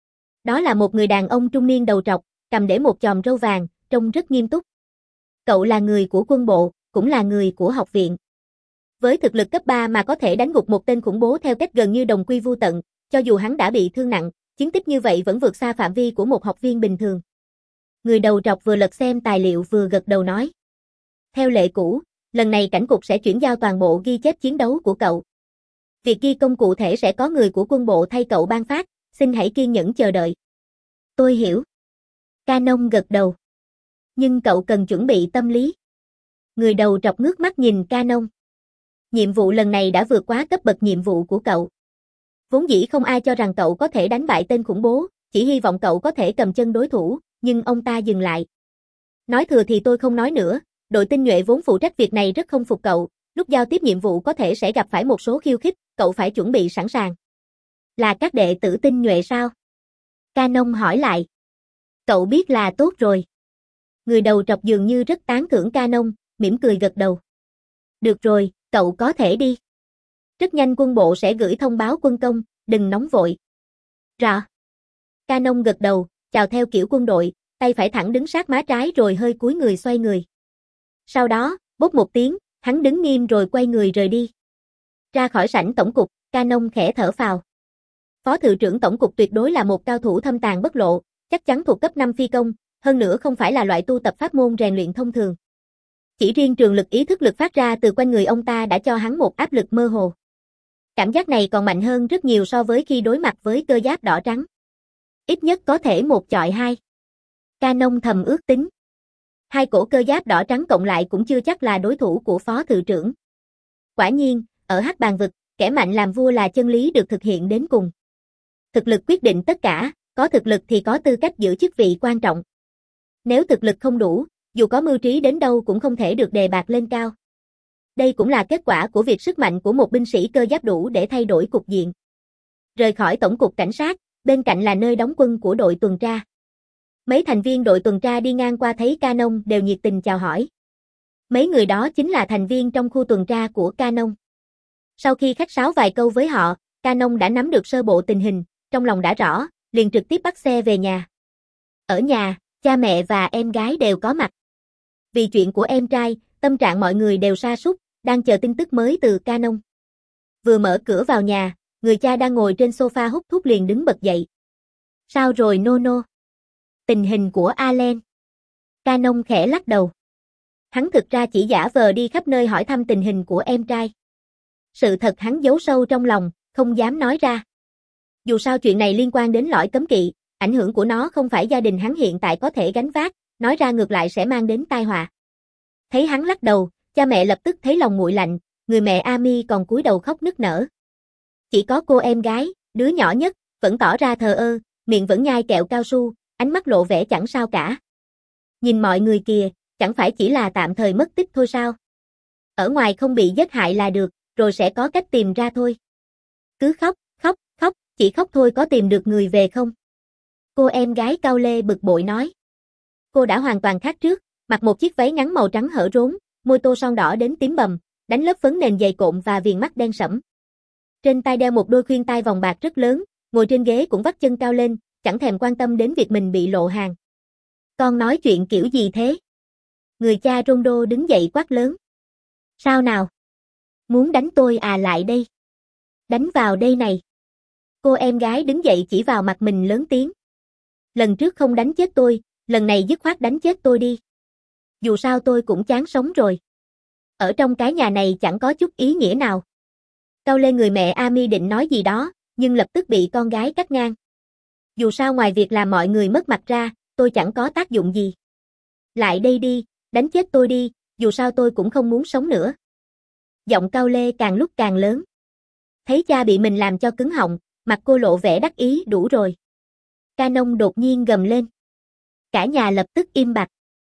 Đó là một người đàn ông trung niên đầu trọc, cầm để một chòm râu vàng, trông rất nghiêm túc. Cậu là người của quân bộ, cũng là người của học viện. Với thực lực cấp ba mà có thể đánh gục một tên khủng bố theo cách gần như đồng quy vu tận, cho dù hắn đã bị thương nặng, chiến tích như vậy vẫn vượt xa phạm vi của một học viên bình thường. Người đầu trọc vừa lật xem tài liệu vừa gật đầu nói. Theo lệ cũ, lần này cảnh cục sẽ chuyển giao toàn bộ ghi chép chiến đấu của cậu. Việc ghi công cụ thể sẽ có người của quân bộ thay cậu ban phát, xin hãy kiên nhẫn chờ đợi. Tôi hiểu. Canon gật đầu. Nhưng cậu cần chuẩn bị tâm lý. Người đầu trọc ngước mắt nhìn Canon. Nhiệm vụ lần này đã vượt quá cấp bậc nhiệm vụ của cậu. Vốn dĩ không ai cho rằng cậu có thể đánh bại tên khủng bố, chỉ hy vọng cậu có thể cầm chân đối thủ, nhưng ông ta dừng lại. Nói thừa thì tôi không nói nữa, đội tinh nhuệ vốn phụ trách việc này rất không phục cậu, lúc giao tiếp nhiệm vụ có thể sẽ gặp phải một số khiêu khích, cậu phải chuẩn bị sẵn sàng. Là các đệ tử tinh nhuệ sao? Canon hỏi lại. Cậu biết là tốt rồi. Người đầu trọc dường như rất tán thưởng Canon, mỉm cười gật đầu. Được rồi, cậu có thể đi. Rất nhanh quân bộ sẽ gửi thông báo quân công, đừng nóng vội. Rõ. Canon gật đầu, chào theo kiểu quân đội, tay phải thẳng đứng sát má trái rồi hơi cúi người xoay người. Sau đó, bốp một tiếng, hắn đứng nghiêm rồi quay người rời đi. Ra khỏi sảnh tổng cục, Canon khẽ thở phào. Phó Thự trưởng tổng cục tuyệt đối là một cao thủ thâm tàng bất lộ, chắc chắn thuộc cấp năm phi công, hơn nữa không phải là loại tu tập pháp môn rèn luyện thông thường. Chỉ riêng trường lực ý thức lực phát ra từ quanh người ông ta đã cho hắn một áp lực mơ hồ. Cảm giác này còn mạnh hơn rất nhiều so với khi đối mặt với cơ giáp đỏ trắng. Ít nhất có thể một chọi hai. Canon thầm ước tính. Hai cổ cơ giáp đỏ trắng cộng lại cũng chưa chắc là đối thủ của Phó Thự trưởng. Quả nhiên, ở Hắc Bàn vực, kẻ mạnh làm vua là chân lý được thực hiện đến cùng. Thực lực quyết định tất cả, có thực lực thì có tư cách giữ chức vị quan trọng. Nếu thực lực không đủ, dù có mưu trí đến đâu cũng không thể được đề bạt lên cao. Đây cũng là kết quả của việc sức mạnh của một binh sĩ cơ giáp đủ để thay đổi cục diện. Rời khỏi tổng cục cảnh sát, bên cạnh là nơi đóng quân của đội tuần tra. Mấy thành viên đội tuần tra đi ngang qua thấy Canon đều nhiệt tình chào hỏi. Mấy người đó chính là thành viên trong khu tuần tra của Canon. Sau khi khách sáo vài câu với họ, Canon đã nắm được sơ bộ tình hình, trong lòng đã rõ, liền trực tiếp bắt xe về nhà. Ở nhà, cha mẹ và em gái đều có mặt. Vì chuyện của em trai, tâm trạng mọi người đều sa sút, đang chờ tin tức mới từ Canon. Vừa mở cửa vào nhà, người cha đang ngồi trên sofa hút thuốc liền đứng bật dậy. Sao rồi Nono? Tình hình của Allen. Canon khẽ lắc đầu. Hắn thực ra chỉ giả vờ đi khắp nơi hỏi thăm tình hình của em trai. Sự thật hắn giấu sâu trong lòng, không dám nói ra. Dù sao chuyện này liên quan đến lõi cấm kỵ, ảnh hưởng của nó không phải gia đình hắn hiện tại có thể gánh vác, nói ra ngược lại sẽ mang đến tai họa. Thấy hắn lắc đầu, cha mẹ lập tức thấy lòng nguội lạnh, người mẹ Amy còn cúi đầu khóc nức nở. Chỉ có cô em gái, đứa nhỏ nhất, vẫn tỏ ra thờ ơ, miệng vẫn nhai kẹo cao su, ánh mắt lộ vẻ chẳng sao cả. Nhìn mọi người kìa, chẳng phải chỉ là tạm thời mất tích thôi sao? Ở ngoài không bị giết hại là được, rồi sẽ có cách tìm ra thôi. Cứ khóc, khóc, khóc, chỉ khóc thôi có tìm được người về không? Cô em gái Cao Lê bực bội nói. Cô đã hoàn toàn khác trước, mặc một chiếc váy ngắn màu trắng hở rốn, môi tô son đỏ đến tím bầm, đánh lớp phấn nền dày cộm và viền mắt đen sẫm. Trên tay đeo một đôi khuyên tai vòng bạc rất lớn, ngồi trên ghế cũng vắt chân cao lên, chẳng thèm quan tâm đến việc mình bị lộ hàng. Con nói chuyện kiểu gì thế? Người cha Rondo đứng dậy quát lớn. Sao nào? Muốn đánh tôi à, lại đây? Đánh vào đây này. Cô em gái đứng dậy chỉ vào mặt mình lớn tiếng. Lần trước không đánh chết tôi, lần này dứt khoát đánh chết tôi đi. Dù sao tôi cũng chán sống rồi. Ở trong cái nhà này chẳng có chút ý nghĩa nào. Cao lên người mẹ Amy định nói gì đó, nhưng lập tức bị con gái cắt ngang. Dù sao ngoài việc làm mọi người mất mặt ra, tôi chẳng có tác dụng gì. Lại đây đi, đánh chết tôi đi, dù sao tôi cũng không muốn sống nữa. Giọng Cao Lê càng lúc càng lớn. Thấy cha bị mình làm cho cứng họng, mặt cô lộ vẻ đắc ý. Đủ rồi. Canon đột nhiên gầm lên. Cả nhà lập tức im bặt.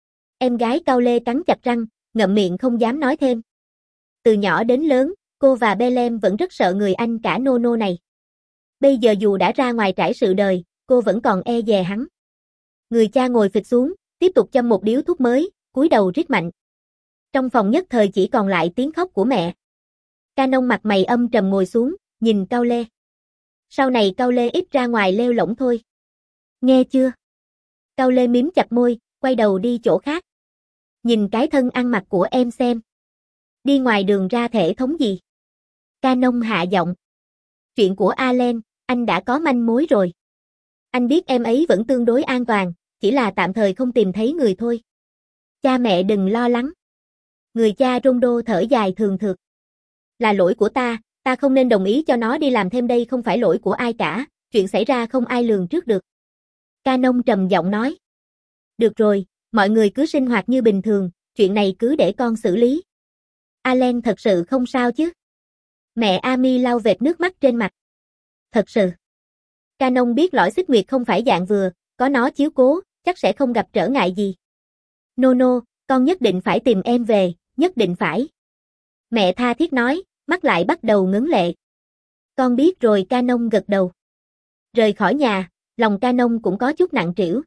Em gái Cao Lê cắn chặt răng, ngậm miệng không dám nói thêm. Từ nhỏ đến lớn, cô và Belem vẫn rất sợ người anh cả Nono này. Bây giờ dù đã ra ngoài trải sự đời, cô vẫn còn e dè hắn. Người cha ngồi phịch xuống, tiếp tục châm một điếu thuốc mới, cúi đầu rít mạnh. Trong phòng nhất thời chỉ còn lại tiếng khóc của mẹ. Canon mặt mày âm trầm ngồi xuống, nhìn Cao Lê. Sau này Cao Lê ít ra ngoài lêu lổng thôi. Nghe chưa? Cao Lê mím chặt môi, quay đầu đi chỗ khác. Nhìn cái thân ăn mặc của em xem. Đi ngoài đường ra thể thống gì? Canon hạ giọng. Chuyện của Allen, anh đã có manh mối rồi. Anh biết em ấy vẫn tương đối an toàn, chỉ là tạm thời không tìm thấy người thôi. Cha mẹ đừng lo lắng. Người cha Rondo thở dài thường thượt. Là lỗi của ta, ta không nên đồng ý cho nó đi làm thêm, đây không phải lỗi của ai cả, chuyện xảy ra không ai lường trước được. Canon trầm giọng nói. Được rồi, mọi người cứ sinh hoạt như bình thường, chuyện này cứ để con xử lý. Allen thật sự không sao chứ? Mẹ Amy lau vệt nước mắt trên mặt. Thật sự. Canon biết lõi xích nguyệt không phải dạng vừa, có nó chiếu cố, chắc sẽ không gặp trở ngại gì. Nono, con nhất định phải tìm em về, nhất định phải. Mẹ tha thiết nói, mắt lại bắt đầu ngấn lệ. Con biết rồi, Canon gật đầu. Rời khỏi nhà, lòng Canon cũng có chút nặng trĩu.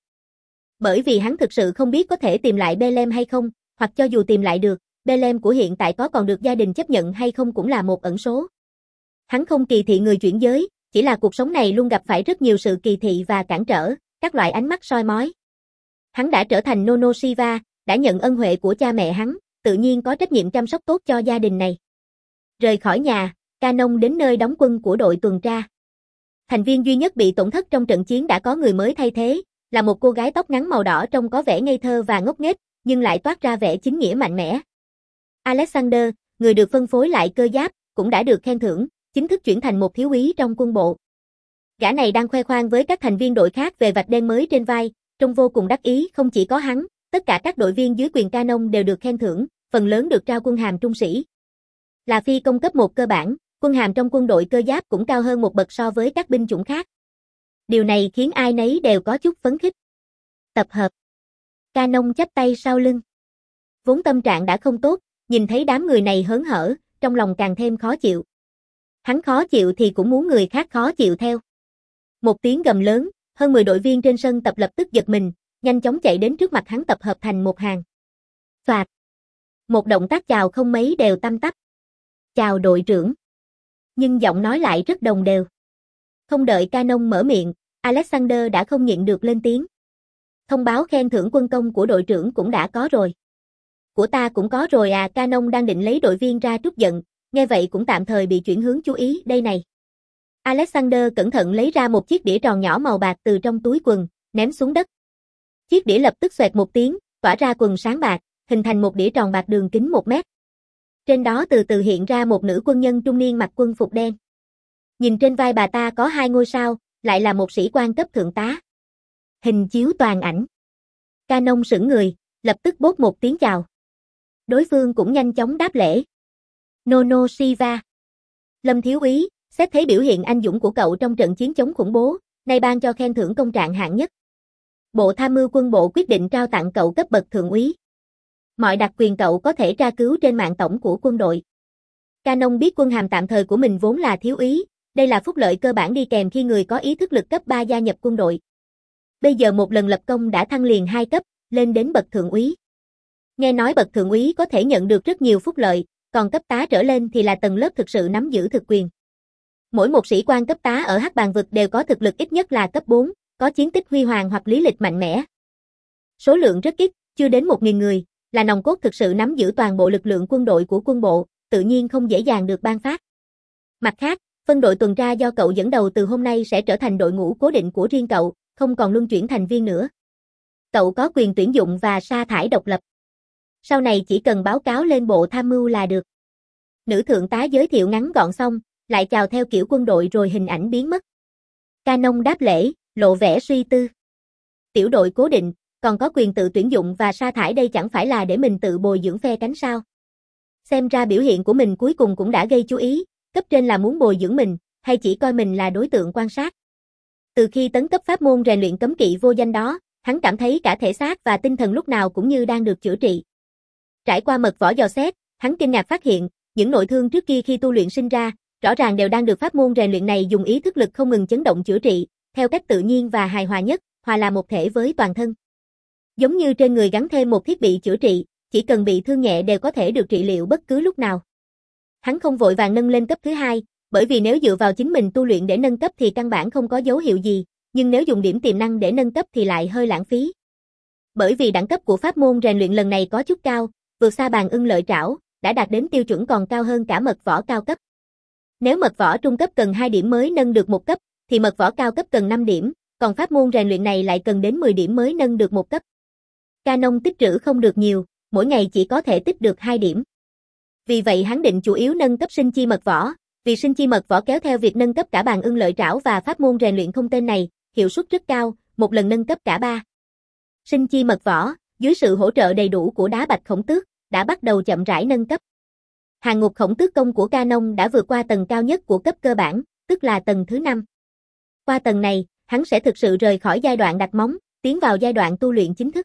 Bởi vì hắn thực sự không biết có thể tìm lại Belem hay không, hoặc cho dù tìm lại được, Belem của hiện tại có còn được gia đình chấp nhận hay không cũng là một ẩn số. Hắn không kỳ thị người chuyển giới, chỉ là cuộc sống này luôn gặp phải rất nhiều sự kỳ thị và cản trở, các loại ánh mắt soi mói. Hắn đã trở thành Nono Shiva, đã nhận ân huệ của cha mẹ hắn, tự nhiên có trách nhiệm chăm sóc tốt cho gia đình này. Rời khỏi nhà, Canon đến nơi đóng quân của đội tuần tra. Thành viên duy nhất bị tổn thất trong trận chiến đã có người mới thay thế, là một cô gái tóc ngắn màu đỏ trông có vẻ ngây thơ và ngốc nghếch, nhưng lại toát ra vẻ chính nghĩa mạnh mẽ. Alexander, người được phân phối lại cơ giáp, cũng đã được khen thưởng, chính thức chuyển thành một thiếu úy trong quân bộ. Gã này đang khoe khoang với các thành viên đội khác về vạch đen mới trên vai, trông vô cùng đắc ý. Không chỉ có hắn, tất cả các đội viên dưới quyền Canon đều được khen thưởng, phần lớn được trao quân hàm trung sĩ. Là phi công cấp một cơ bản, quân hàm trong quân đội cơ giáp cũng cao hơn một bậc so với các binh chủng khác. Điều này khiến ai nấy đều có chút phấn khích. Tập hợp. Canon chắp tay sau lưng. Vốn tâm trạng đã không tốt, nhìn thấy đám người này hớn hở, trong lòng càng thêm khó chịu. Hắn khó chịu thì cũng muốn người khác khó chịu theo. Một tiếng gầm lớn, hơn mười đội viên trên sân tập lập tức giật mình, nhanh chóng chạy đến trước mặt hắn tập hợp thành một hàng. Phạt. Một động tác chào không mấy đều tăm tắp. Chào đội trưởng. Nhưng giọng nói lại rất đồng đều. Không đợi Canon mở miệng, Alexander đã không nhịn được lên tiếng. Thông báo khen thưởng quân công của đội trưởng cũng đã có rồi. Của ta cũng có rồi à. Canon đang định lấy đội viên ra trút giận, nghe vậy cũng tạm thời bị chuyển hướng chú ý đây này. Alexander cẩn thận lấy ra một chiếc đĩa tròn nhỏ màu bạc từ trong túi quần, ném xuống đất. Chiếc đĩa lập tức xoẹt một tiếng, tỏa ra quần sáng bạc, hình thành một đĩa tròn bạc đường kính một mét. Trên đó từ từ hiện ra một nữ quân nhân trung niên mặc quân phục đen. Nhìn trên vai bà ta có hai ngôi sao, lại là một sĩ quan cấp thượng tá. Hình chiếu toàn ảnh. Canon sững người, lập tức bốt một tiếng chào. Đối phương cũng nhanh chóng đáp lễ. Nono Shiva. Lâm thiếu úy, xét thấy biểu hiện anh dũng của cậu trong trận chiến chống khủng bố, nay ban cho khen thưởng công trạng hạng nhất. Bộ Tham mưu quân bộ quyết định trao tặng cậu cấp bậc thượng úy. Mọi đặc quyền cậu có thể tra cứu trên mạng tổng của quân đội. Canon biết quân hàm tạm thời của mình vốn là thiếu úy, đây là phúc lợi cơ bản đi kèm khi người có ý thức lực cấp ba gia nhập quân đội. Bây giờ một lần lập công đã thăng liền hai cấp, lên đến bậc thượng úy. Nghe nói bậc thượng úy có thể nhận được rất nhiều phúc lợi, còn cấp tá trở lên thì là tầng lớp thực sự nắm giữ thực quyền. Mỗi một sĩ quan cấp tá ở Hắc Bàng vực đều có thực lực ít nhất là cấp bốn, có chiến tích huy hoàng hoặc lý lịch mạnh mẽ. Số lượng rất ít, chưa đến một nghìn người, là nòng cốt thực sự nắm giữ toàn bộ lực lượng quân đội của quân bộ, tự nhiên không dễ dàng được ban phát. Mặt khác, phân đội tuần tra do cậu dẫn đầu từ hôm nay sẽ trở thành đội ngũ cố định của riêng cậu, không còn luân chuyển thành viên nữa. Cậu có quyền tuyển dụng và sa thải độc lập. Sau này chỉ cần báo cáo lên bộ tham mưu là được. Nữ thượng tá giới thiệu ngắn gọn xong, lại chào theo kiểu quân đội rồi hình ảnh biến mất. Canon đáp lễ, lộ vẻ suy tư. Tiểu đội cố định, còn có quyền tự tuyển dụng và sa thải, đây chẳng phải là để mình tự bồi dưỡng phe cánh sao? Xem ra biểu hiện của mình cuối cùng cũng đã gây chú ý, cấp trên là muốn bồi dưỡng mình, hay chỉ coi mình là đối tượng quan sát. Từ khi tấn cấp pháp môn rèn luyện cấm kỵ vô danh đó, hắn cảm thấy cả thể xác và tinh thần lúc nào cũng như đang được chữa trị. Trải qua mật võ dò xét, hắn kinh ngạc phát hiện, những nội thương trước kia khi tu luyện sinh ra, rõ ràng đều đang được pháp môn rèn luyện này dùng ý thức lực không ngừng chấn động chữa trị, theo cách tự nhiên và hài hòa nhất, hòa là một thể với toàn thân. Giống như trên người gắn thêm một thiết bị chữa trị, chỉ cần bị thương nhẹ đều có thể được trị liệu bất cứ lúc nào. Hắn không vội vàng nâng lên cấp thứ hai, bởi vì nếu dựa vào chính mình tu luyện để nâng cấp thì căn bản không có dấu hiệu gì, nhưng nếu dùng điểm tiềm năng để nâng cấp thì lại hơi lãng phí. Bởi vì đẳng cấp của pháp môn rèn luyện lần này có chút cao, vượt xa Bàn Ưng Lợi Trảo, đã đạt đến tiêu chuẩn còn cao hơn cả mật võ cao cấp. Nếu mật võ trung cấp cần hai điểm mới nâng được một cấp, thì mật võ cao cấp cần năm điểm, còn pháp môn rèn luyện này lại cần đến mười điểm mới nâng được một cấp. Canon tích trữ không được nhiều, mỗi ngày chỉ có thể tích được hai điểm. Vì vậy hắn định chủ yếu nâng cấp sinh chi mật võ, vì sinh chi mật võ kéo theo việc nâng cấp cả Bàn Ưng Lợi Trảo và pháp môn rèn luyện không tên này, hiệu suất rất cao, một lần nâng cấp cả ba. Sinh chi mật võ, dưới sự hỗ trợ đầy đủ của đá bạch khổng tước, đã bắt đầu chậm rãi nâng cấp. Hàng ngục khổng tước công của Canon đã vượt qua tầng cao nhất của cấp cơ bản, tức là tầng thứ năm. Qua tầng này, hắn sẽ thực sự rời khỏi giai đoạn đặt móng, tiến vào giai đoạn tu luyện chính thức.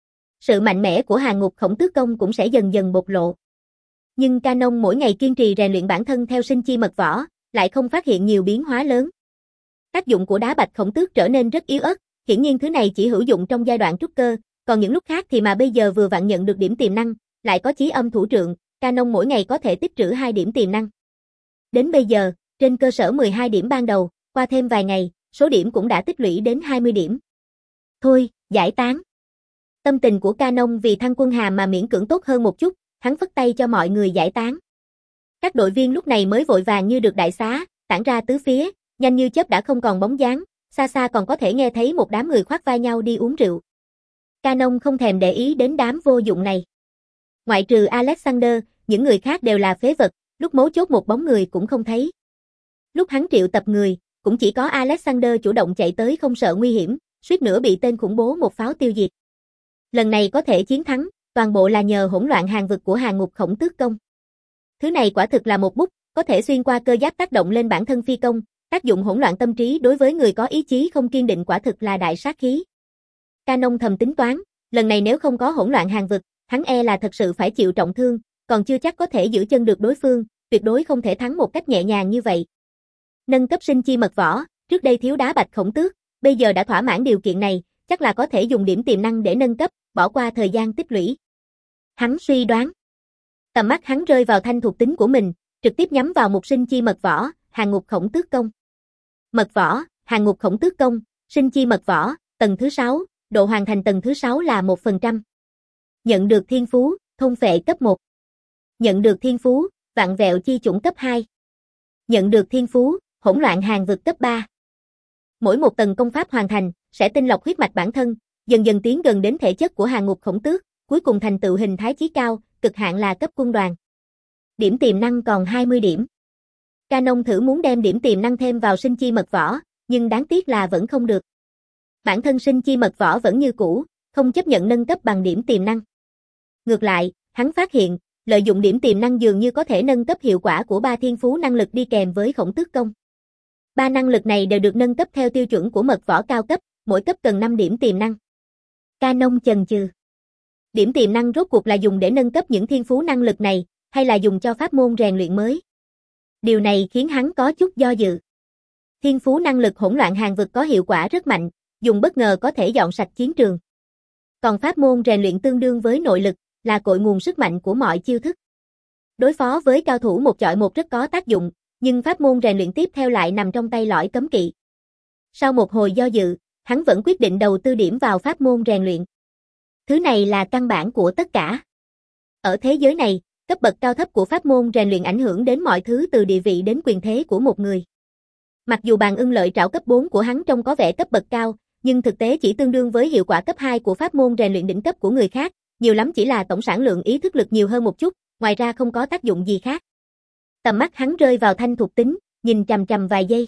Sự mạnh mẽ của hàng ngục khổng tước công cũng sẽ dần dần bộc lộ. Nhưng Canon mỗi ngày kiên trì rèn luyện bản thân theo sinh chi mật võ, lại không phát hiện nhiều biến hóa lớn. Tác dụng của đá bạch khổng tước trở nên rất yếu ớt, hiển nhiên thứ này chỉ hữu dụng trong giai đoạn trúc cơ, còn những lúc khác thì mà bây giờ vừa vặn nhận được điểm tiềm năng, lại có chí âm thủ trượng, Canon mỗi ngày có thể tích trữ hai điểm tiềm năng. Đến bây giờ, Trên cơ sở mười hai điểm ban đầu, qua thêm vài ngày, số điểm cũng đã tích lũy đến hai mươi điểm. Thôi, giải tán. Tâm tình của Canon vì thăng quân hàm mà miễn cưỡng tốt hơn một chút, hắn phất tay cho mọi người giải tán. Các đội viên lúc này mới vội vàng như được đại xá, tản ra tứ phía, nhanh như chớp đã không còn bóng dáng, xa xa còn có thể nghe thấy một đám người khoác vai nhau đi uống rượu. Canon không thèm để ý đến đám vô dụng này. Ngoại trừ Alexander, những người khác đều là phế vật, lúc mấu chốt một bóng người cũng không thấy. Lúc hắn triệu tập người, cũng chỉ có Alexander chủ động chạy tới không sợ nguy hiểm, suýt nữa bị tên khủng bố một pháo tiêu diệt. Lần này có thể chiến thắng, toàn bộ là nhờ hỗn loạn hàng vực của Hàng Ngục Khổng Tước Công. Thứ này quả thực là một bút, có thể xuyên qua cơ giáp tác động lên bản thân phi công, tác dụng hỗn loạn tâm trí đối với người có ý chí không kiên định quả thực là đại sát khí. Canon thầm tính toán, lần này nếu không có hỗn loạn hàng vực, hắn e là thật sự phải chịu trọng thương, còn chưa chắc có thể giữ chân được đối phương, tuyệt đối không thể thắng một cách nhẹ nhàng như vậy. Nâng cấp sinh chi mật võ, trước đây thiếu đá bạch khổng tước, bây giờ đã thỏa mãn điều kiện này, chắc là có thể dùng điểm tiềm năng để nâng cấp, bỏ qua thời gian tích lũy. Hắn suy đoán. Tầm mắt hắn rơi vào thanh thuộc tính của mình, trực tiếp nhắm vào mục sinh chi mật võ, Hàng Ngục Khổng Tước Công. Mật võ, Hàng Ngục Khổng Tước Công, sinh chi mật võ, tầng thứ sáu, độ hoàn thành tầng thứ sáu là một phần trăm. Nhận được thiên phú, thôn phệ cấp một. Nhận được thiên phú, vạn vẹo chi chủng cấp hai. Nhận được thiên phú, hỗn loạn hàng vực cấp ba. Mỗi một tầng công pháp hoàn thành, sẽ tinh lọc huyết mạch bản thân, dần dần tiến gần đến thể chất của Hàng Ngục Khổng Tước, cuối cùng thành tựu hình thái chí cao, cực hạn là cấp quân đoàn. Điểm tiềm năng còn hai mươi điểm. Canon thử muốn đem điểm tiềm năng thêm vào sinh chi mật võ, nhưng đáng tiếc là vẫn không được. Bản thân sinh chi mật võ vẫn như cũ, không chấp nhận nâng cấp bằng điểm tiềm năng. Ngược lại, hắn phát hiện, lợi dụng điểm tiềm năng dường như có thể nâng cấp hiệu quả của ba thiên phú năng lực đi kèm với Khổng Tước Công. Ba năng lực này đều được nâng cấp theo tiêu chuẩn của mật võ cao cấp, mỗi cấp cần năm điểm tiềm năng. Canon chần chừ. Điểm tiềm năng rốt cuộc là dùng để nâng cấp những thiên phú năng lực này, hay là dùng cho pháp môn rèn luyện mới? Điều này khiến hắn có chút do dự. Thiên phú năng lực hỗn loạn hàng vực có hiệu quả rất mạnh, dùng bất ngờ có thể dọn sạch chiến trường. Còn pháp môn rèn luyện tương đương với nội lực, là cội nguồn sức mạnh của mọi chiêu thức. Đối phó với cao thủ một chọi một rất có tác dụng, nhưng pháp môn rèn luyện tiếp theo lại nằm trong tay lõi cấm kỵ. Sau một hồi do dự, hắn vẫn quyết định đầu tư điểm vào pháp môn rèn luyện. Thứ này là căn bản của tất cả. Ở thế giới này, cấp bậc cao thấp của pháp môn rèn luyện ảnh hưởng đến mọi thứ từ địa vị đến quyền thế của một người. Mặc dù bàn ưng lợi trảo cấp bốn của hắn trông có vẻ cấp bậc cao, nhưng thực tế chỉ tương đương với hiệu quả cấp hai của pháp môn rèn luyện đỉnh cấp của người khác, nhiều lắm chỉ là tổng sản lượng ý thức lực nhiều hơn một chút, ngoài ra không có tác dụng gì khác. Tầm mắt hắn rơi vào thanh thuộc tính, nhìn chằm chằm vài giây.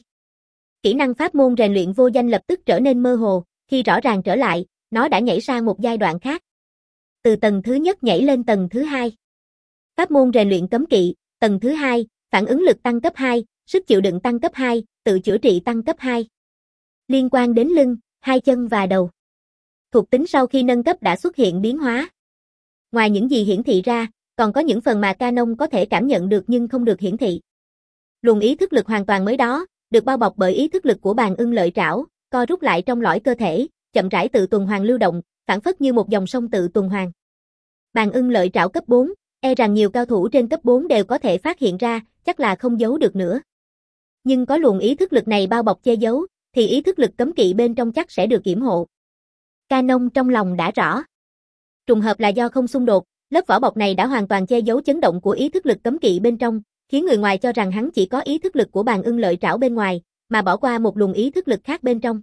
Kỹ năng pháp môn rèn luyện vô danh lập tức trở nên mơ hồ, khi rõ ràng trở lại, nó đã nhảy sang một giai đoạn khác. Từ tầng thứ nhất nhảy lên tầng thứ hai. Pháp môn rèn luyện cấm kỵ, tầng thứ hai, phản ứng lực tăng cấp hai, sức chịu đựng tăng cấp hai, tự chữa trị tăng cấp hai. Liên quan đến lưng, hai chân và đầu. Thuộc tính sau khi nâng cấp đã xuất hiện biến hóa. Ngoài những gì hiển thị ra, còn có những phần mà Canon có thể cảm nhận được nhưng không được hiển thị. Luồng ý thức lực hoàn toàn mới đó, được bao bọc bởi ý thức lực của bàn ưng lợi trảo, co rút lại trong lõi cơ thể, chậm rãi tự tuần hoàn lưu động, phản phất như một dòng sông tự tuần hoàn. Bàn ưng lợi trảo cấp bốn, e rằng nhiều cao thủ trên cấp bốn đều có thể phát hiện ra, chắc là không giấu được nữa. Nhưng có luồng ý thức lực này bao bọc che giấu, thì ý thức lực cấm kỵ bên trong chắc sẽ được yểm hộ. Canon trong lòng đã rõ. Trùng hợp là do không xung đột, lớp vỏ bọc này đã hoàn toàn che giấu chấn động của ý thức lực cấm kỵ bên trong, khiến người ngoài cho rằng hắn chỉ có ý thức lực của bàn ưng lợi trảo bên ngoài, mà bỏ qua một luồng ý thức lực khác bên trong.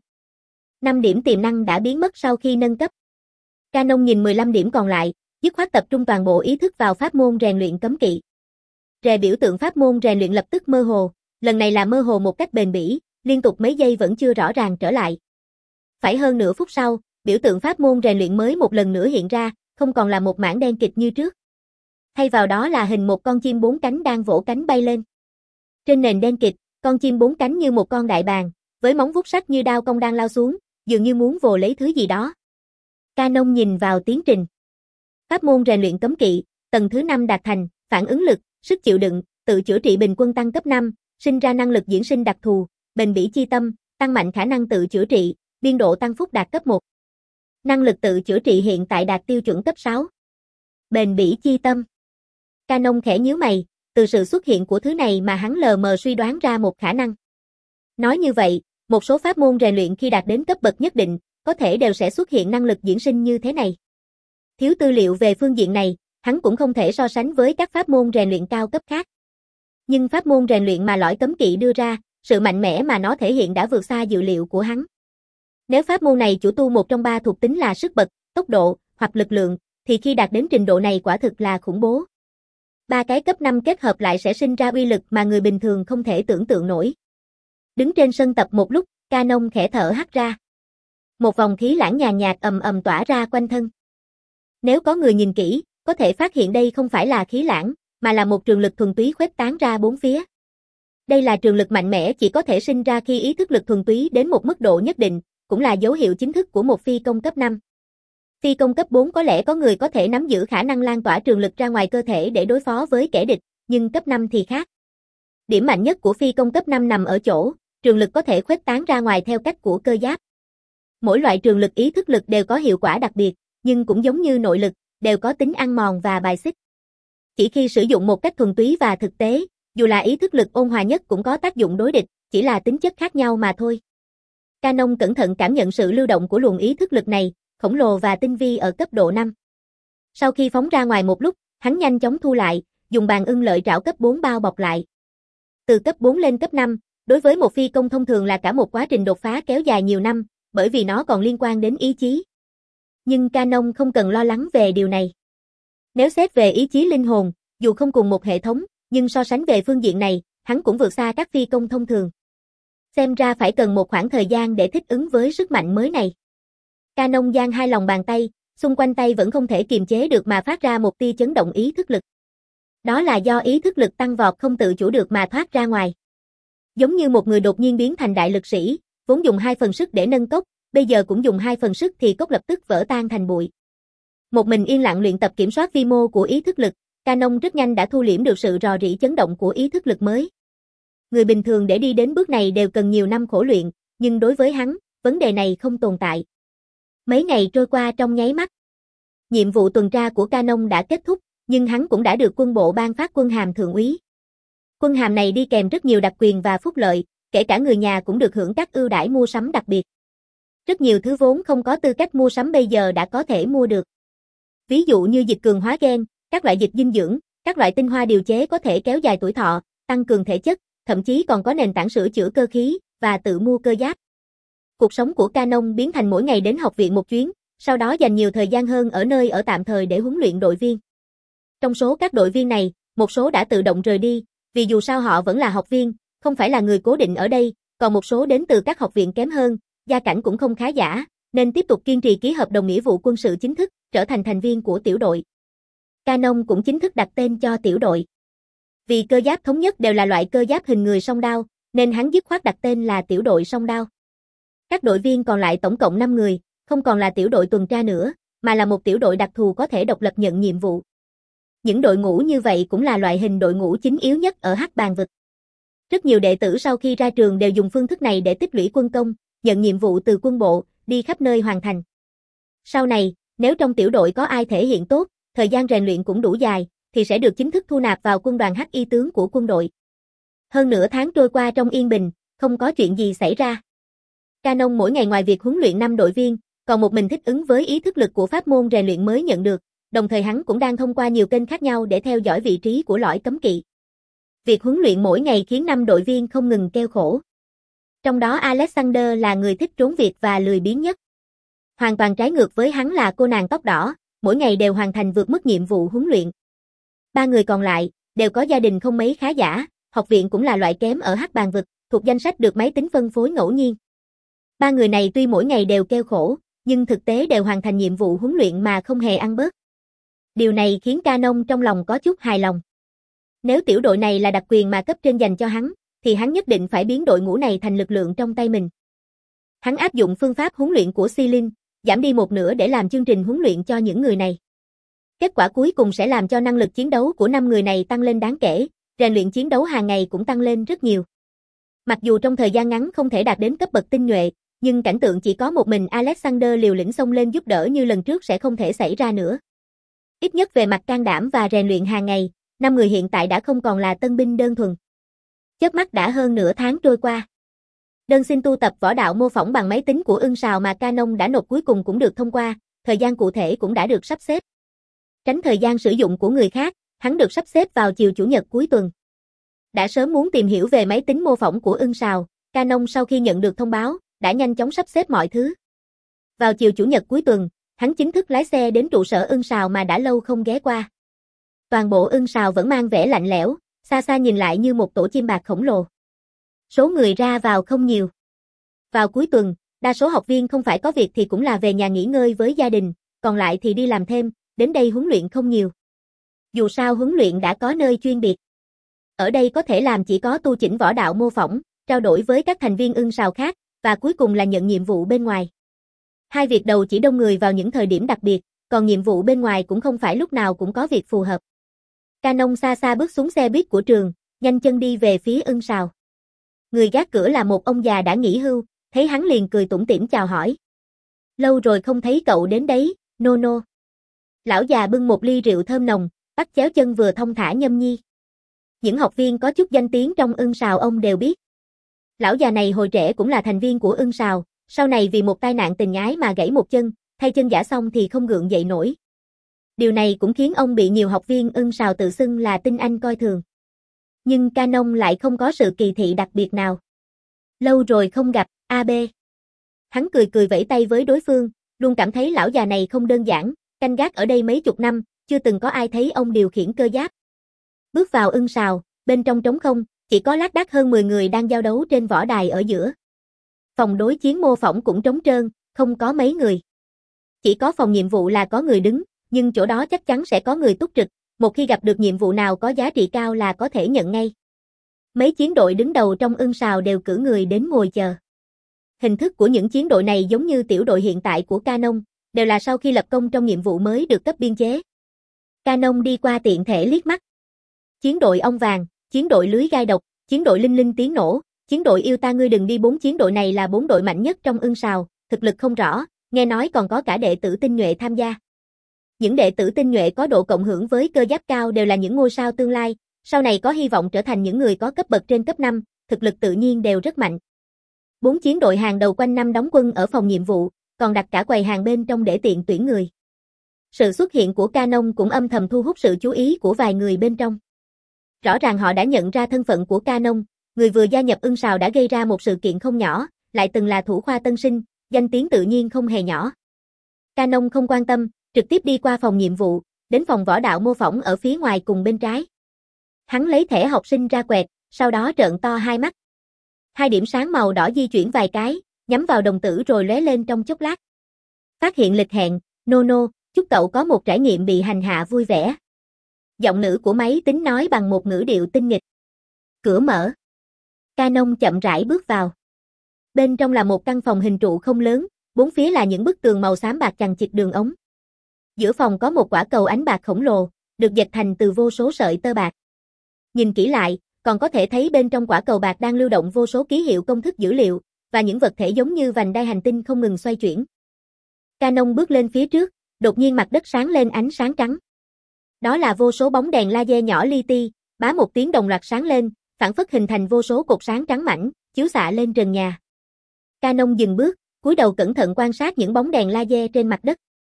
năm điểm tiềm năng đã biến mất sau khi nâng cấp. Canon nhìn mười lăm điểm còn lại, dứt khoát tập trung toàn bộ ý thức vào pháp môn rèn luyện cấm kỵ. Rè biểu tượng pháp môn rèn luyện lập tức mơ hồ, lần này là mơ hồ một cách bền bỉ, liên tục mấy giây vẫn chưa rõ ràng trở lại. Phải hơn nửa phút sau, biểu tượng pháp môn rèn luyện mới một lần nữa hiện ra, không còn là một mảng đen kịt như trước. Thay vào đó là hình một con chim bốn cánh đang vỗ cánh bay lên. Trên nền đen kịt, con chim bốn cánh như một con đại bàng, với móng vuốt sắc như đao cong đang lao xuống, dường như muốn vồ lấy thứ gì đó. Canon nhìn vào tiến trình. Pháp môn rèn luyện cấm kỵ, tầng thứ năm đạt thành, phản ứng lực, sức chịu đựng, tự chữa trị bình quân tăng cấp năm, sinh ra năng lực diễn sinh đặc thù, bền bỉ chi tâm, tăng mạnh khả năng tự chữa trị, biên độ tăng phúc đạt cấp một. Năng lực tự chữa trị hiện tại đạt tiêu chuẩn cấp sáu. Bền bỉ chi tâm. Canon khẽ nhíu mày, từ sự xuất hiện của thứ này mà hắn lờ mờ suy đoán ra một khả năng. Nói như vậy, một số pháp môn rèn luyện khi đạt đến cấp bậc nhất định, có thể đều sẽ xuất hiện năng lực diễn sinh như thế này. Thiếu tư liệu về phương diện này, hắn cũng không thể so sánh với các pháp môn rèn luyện cao cấp khác. Nhưng pháp môn rèn luyện mà lõi cấm kỵ đưa ra, sự mạnh mẽ mà nó thể hiện đã vượt xa dự liệu của hắn. Nếu pháp môn này chủ tu một trong ba thuộc tính là sức bật, tốc độ, hoặc lực lượng, thì khi đạt đến trình độ này quả thực là khủng bố. Ba cái cấp năm kết hợp lại sẽ sinh ra uy lực mà người bình thường không thể tưởng tượng nổi. Đứng trên sân tập một lúc, Canon khẽ thở hắt ra. Một vòng khí lãng nhàn nhạt ầm ầm tỏa ra quanh thân. Nếu có người nhìn kỹ, có thể phát hiện đây không phải là khí lãng, mà là một trường lực thuần túy khuếch tán ra bốn phía. Đây là trường lực mạnh mẽ chỉ có thể sinh ra khi ý thức lực thuần túy đến một mức độ nhất định, cũng là dấu hiệu chính thức của một phi công cấp năm. Phi công cấp bốn có lẽ có người có thể nắm giữ khả năng lan tỏa trường lực ra ngoài cơ thể để đối phó với kẻ địch, nhưng cấp năm thì khác. Điểm mạnh nhất của phi công cấp năm nằm ở chỗ, trường lực có thể khuếch tán ra ngoài theo cách của cơ giáp. Mỗi loại trường lực ý thức lực đều có hiệu quả đặc biệt, nhưng cũng giống như nội lực, đều có tính ăn mòn và bài xích. Chỉ khi sử dụng một cách thuần túy và thực tế, dù là ý thức lực ôn hòa nhất cũng có tác dụng đối địch, chỉ là tính chất khác nhau mà thôi. Canon cẩn thận cảm nhận sự lưu động của luồng ý thức lực này, khổng lồ và tinh vi ở cấp độ năm. Sau khi phóng ra ngoài một lúc, hắn nhanh chóng thu lại, dùng bàn ưng lợi trảo cấp bốn bao bọc lại. Từ cấp bốn lên cấp năm, đối với một phi công thông thường là cả một quá trình đột phá kéo dài nhiều năm, bởi vì nó còn liên quan đến ý chí. Nhưng Canon không cần lo lắng về điều này. Nếu xét về ý chí linh hồn, dù không cùng một hệ thống, nhưng so sánh về phương diện này, hắn cũng vượt xa các phi công thông thường. Xem ra phải cần một khoảng thời gian để thích ứng với sức mạnh mới này. Canon giang hai lòng bàn tay, xung quanh tay vẫn không thể kiềm chế được mà phát ra một tia chấn động ý thức lực. Đó là do ý thức lực tăng vọt không tự chủ được mà thoát ra ngoài. Giống như một người đột nhiên biến thành đại lực sĩ, vốn dùng hai phần sức để nâng cốc, bây giờ cũng dùng hai phần sức thì cốc lập tức vỡ tan thành bụi. Một mình yên lặng luyện tập kiểm soát vi mô của ý thức lực, Canon rất nhanh đã thu liễm được sự rò rỉ chấn động của ý thức lực mới. Người bình thường để đi đến bước này đều cần nhiều năm khổ luyện, nhưng đối với hắn, vấn đề này không tồn tại. Mấy ngày trôi qua trong nháy mắt. Nhiệm vụ tuần tra của Canon đã kết thúc, nhưng hắn cũng đã được quân bộ ban phát quân hàm thượng úy. Quân hàm này đi kèm rất nhiều đặc quyền và phúc lợi, kể cả người nhà cũng được hưởng các ưu đãi mua sắm đặc biệt. Rất nhiều thứ vốn không có tư cách mua sắm bây giờ đã có thể mua được. Ví dụ như dịch cường hóa gen, các loại dịch dinh dưỡng, các loại tinh hoa điều chế có thể kéo dài tuổi thọ, tăng cường thể chất, thậm chí còn có nền tảng sửa chữa cơ khí, và tự mua cơ giáp. Cuộc sống của Canon biến thành mỗi ngày đến học viện một chuyến, sau đó dành nhiều thời gian hơn ở nơi ở tạm thời để huấn luyện đội viên. Trong số các đội viên này, một số đã tự động rời đi, vì dù sao họ vẫn là học viên, không phải là người cố định ở đây, còn một số đến từ các học viện kém hơn, gia cảnh cũng không khá giả, nên tiếp tục kiên trì ký hợp đồng nghĩa vụ quân sự chính thức, trở thành thành viên của tiểu đội. Canon cũng chính thức đặt tên cho tiểu đội. Vì cơ giáp thống nhất đều là loại cơ giáp hình người song đao, nên hắn dứt khoát đặt tên là tiểu đội song đao. Các đội viên còn lại tổng cộng năm người, không còn là tiểu đội tuần tra nữa, mà là một tiểu đội đặc thù có thể độc lập nhận nhiệm vụ. Những đội ngũ như vậy cũng là loại hình đội ngũ chính yếu nhất ở Hắc Bàng vực. Rất nhiều đệ tử sau khi ra trường đều dùng phương thức này để tích lũy quân công, nhận nhiệm vụ từ quân bộ, đi khắp nơi hoàn thành. Sau này, nếu trong tiểu đội có ai thể hiện tốt, thời gian rèn luyện cũng đủ dài, thì sẽ được chính thức thu nạp vào quân đoàn Hắc Y tướng của quân đội. Hơn nửa tháng trôi qua trong yên bình, không có chuyện gì xảy ra. Canon mỗi ngày ngoài việc huấn luyện năm đội viên, còn một mình thích ứng với ý thức lực của pháp môn rèn luyện mới nhận được, đồng thời hắn cũng đang thông qua nhiều kênh khác nhau để theo dõi vị trí của lõi cấm kỵ. Việc huấn luyện mỗi ngày khiến năm đội viên không ngừng kêu khổ. Trong đó Alexander là người thích trốn việc và lười biếng nhất. Hoàn toàn trái ngược với hắn là cô nàng tóc đỏ, mỗi ngày đều hoàn thành vượt mức nhiệm vụ huấn luyện. Ba người còn lại, đều có gia đình không mấy khá giả, học viện cũng là loại kém ở Hắc Bàng vực, thuộc danh sách được máy tính phân phối ngẫu nhiên. Ba người này tuy mỗi ngày đều kêu khổ, nhưng thực tế đều hoàn thành nhiệm vụ huấn luyện mà không hề ăn bớt. Điều này khiến Canon trong lòng có chút hài lòng. Nếu tiểu đội này là đặc quyền mà cấp trên dành cho hắn, thì hắn nhất định phải biến đội ngũ này thành lực lượng trong tay mình. Hắn áp dụng phương pháp huấn luyện của Silin, giảm đi một nửa để làm chương trình huấn luyện cho những người này. Kết quả cuối cùng sẽ làm cho năng lực chiến đấu của năm người này tăng lên đáng kể, rèn luyện chiến đấu hàng ngày cũng tăng lên rất nhiều. Mặc dù trong thời gian ngắn không thể đạt đến cấp bậc tinh nhuệ, nhưng cảnh tượng chỉ có một mình Alexander liều lĩnh xông lên giúp đỡ như lần trước sẽ không thể xảy ra nữa. Ít nhất về mặt can đảm và rèn luyện hàng ngày, Năm người hiện tại đã không còn là tân binh đơn thuần. Chớp mắt đã hơn nửa tháng trôi qua. Đơn xin tu tập võ đạo mô phỏng bằng máy tính của Ưng Sào mà Canon đã nộp cuối cùng cũng được thông qua, thời gian cụ thể cũng đã được sắp xếp. Tránh thời gian sử dụng của người khác, hắn được sắp xếp vào chiều chủ nhật cuối tuần. Đã sớm muốn tìm hiểu về máy tính mô phỏng của Ưng Sào, Canon sau khi nhận được thông báo, đã nhanh chóng sắp xếp mọi thứ. Vào chiều chủ nhật cuối tuần, hắn chính thức lái xe đến trụ sở Ưng Sào mà đã lâu không ghé qua. Toàn bộ Ưng Sào vẫn mang vẻ lạnh lẽo, xa xa nhìn lại như một tổ chim bạc khổng lồ. Số người ra vào không nhiều. Vào cuối tuần, đa số học viên không phải có việc thì cũng là về nhà nghỉ ngơi với gia đình, còn lại thì đi làm thêm, đến đây huấn luyện không nhiều. Dù sao huấn luyện đã có nơi chuyên biệt. Ở đây có thể làm chỉ có tu chỉnh võ đạo mô phỏng, trao đổi với các thành viên Ưng Sào khác, và cuối cùng là nhận nhiệm vụ bên ngoài. Hai việc đầu chỉ đông người vào những thời điểm đặc biệt, còn nhiệm vụ bên ngoài cũng không phải lúc nào cũng có việc phù hợp. Canon xa xa bước xuống xe buýt của trường, nhanh chân đi về phía Ưng Sào. Người gác cửa là một ông già đã nghỉ hưu, thấy hắn liền cười tủm tỉm chào hỏi. Lâu rồi không thấy cậu đến đấy, nô nô. Lão già bưng một ly rượu thơm nồng, bắt chéo chân vừa thông thả nhâm nhi. Những học viên có chút danh tiếng trong Ưng Sào ông đều biết. Lão già này hồi trẻ cũng là thành viên của Ưng Sào, sau này vì một tai nạn tình ái mà gãy một chân, thay chân giả xong thì không gượng dậy nổi. Điều này cũng khiến ông bị nhiều học viên Ưng Sào tự xưng là tinh anh coi thường. Nhưng Canon lại không có sự kỳ thị đặc biệt nào. Lâu rồi không gặp, a bê. Hắn cười cười vẫy tay với đối phương, luôn cảm thấy lão già này không đơn giản, canh gác ở đây mấy chục năm, chưa từng có ai thấy ông điều khiển cơ giáp. Bước vào Ưng Sào, bên trong trống không, chỉ có lác đác hơn mười người đang giao đấu trên võ đài ở giữa. Phòng đối chiến mô phỏng cũng trống trơn, không có mấy người. Chỉ có phòng nhiệm vụ là có người đứng, nhưng chỗ đó chắc chắn sẽ có người túc trực, một khi gặp được nhiệm vụ nào có giá trị cao là có thể nhận ngay. Mấy chiến đội đứng đầu trong Ưng Sào đều cử người đến ngồi chờ. Hình thức của những chiến đội này giống như tiểu đội hiện tại của Canon, đều là sau khi lập công trong nhiệm vụ mới được cấp biên chế. Canon đi qua tiện thể liếc mắt. Chiến đội ong vàng, chiến đội lưới gai độc, chiến đội linh linh tiếng nổ, chiến đội yêu ta ngươi đừng đi. Bốn chiến đội này là bốn đội mạnh nhất trong Ưng Sào, thực lực không rõ, nghe nói còn có cả đệ tử tinh nhuệ tham gia. Những đệ tử tinh nhuệ có độ cộng hưởng với cơ giáp cao đều là những ngôi sao tương lai, sau này có hy vọng trở thành những người có cấp bậc trên cấp năm, thực lực tự nhiên đều rất mạnh. Bốn chiến đội hàng đầu quanh năm đóng quân ở phòng nhiệm vụ, còn đặt cả quầy hàng bên trong để tiện tuyển người. Sự xuất hiện của Canon cũng âm thầm thu hút sự chú ý của vài người bên trong. Rõ ràng họ đã nhận ra thân phận của Canon, người vừa gia nhập Ưng Sào đã gây ra một sự kiện không nhỏ, lại từng là thủ khoa tân sinh, danh tiếng tự nhiên không hề nhỏ. Canon không quan tâm, trực tiếp đi qua phòng nhiệm vụ, đến phòng võ đạo mô phỏng ở phía ngoài cùng bên trái. Hắn lấy thẻ học sinh ra quẹt, sau đó trợn to hai mắt. Hai điểm sáng màu đỏ di chuyển vài cái, nhắm vào đồng tử rồi lóe lên trong chốc lát. Phát hiện lịch hẹn, nô nô, chúc cậu có một trải nghiệm bị hành hạ vui vẻ. Giọng nữ của máy tính nói bằng một ngữ điệu tinh nghịch. Cửa mở. Canon chậm rãi bước vào. Bên trong là một căn phòng hình trụ không lớn, bốn phía là những bức tường màu xám bạc chằng chịt đường ống. Giữa phòng có một quả cầu ánh bạc khổng lồ, được dệt thành từ vô số sợi tơ bạc. Nhìn kỹ lại, còn có thể thấy bên trong quả cầu bạc đang lưu động vô số ký hiệu công thức dữ liệu, và những vật thể giống như vành đai hành tinh không ngừng xoay chuyển. Canon bước lên phía trước, đột nhiên mặt đất sáng lên ánh sáng trắng. Đó là vô số bóng đèn laser nhỏ li ti, bá một tiếng đồng loạt sáng lên, phản phất hình thành vô số cột sáng trắng mảnh, chiếu xạ lên trần nhà. Canon dừng bước, cúi đầu cẩn thận quan sát những bóng đèn laser trên mặt đất.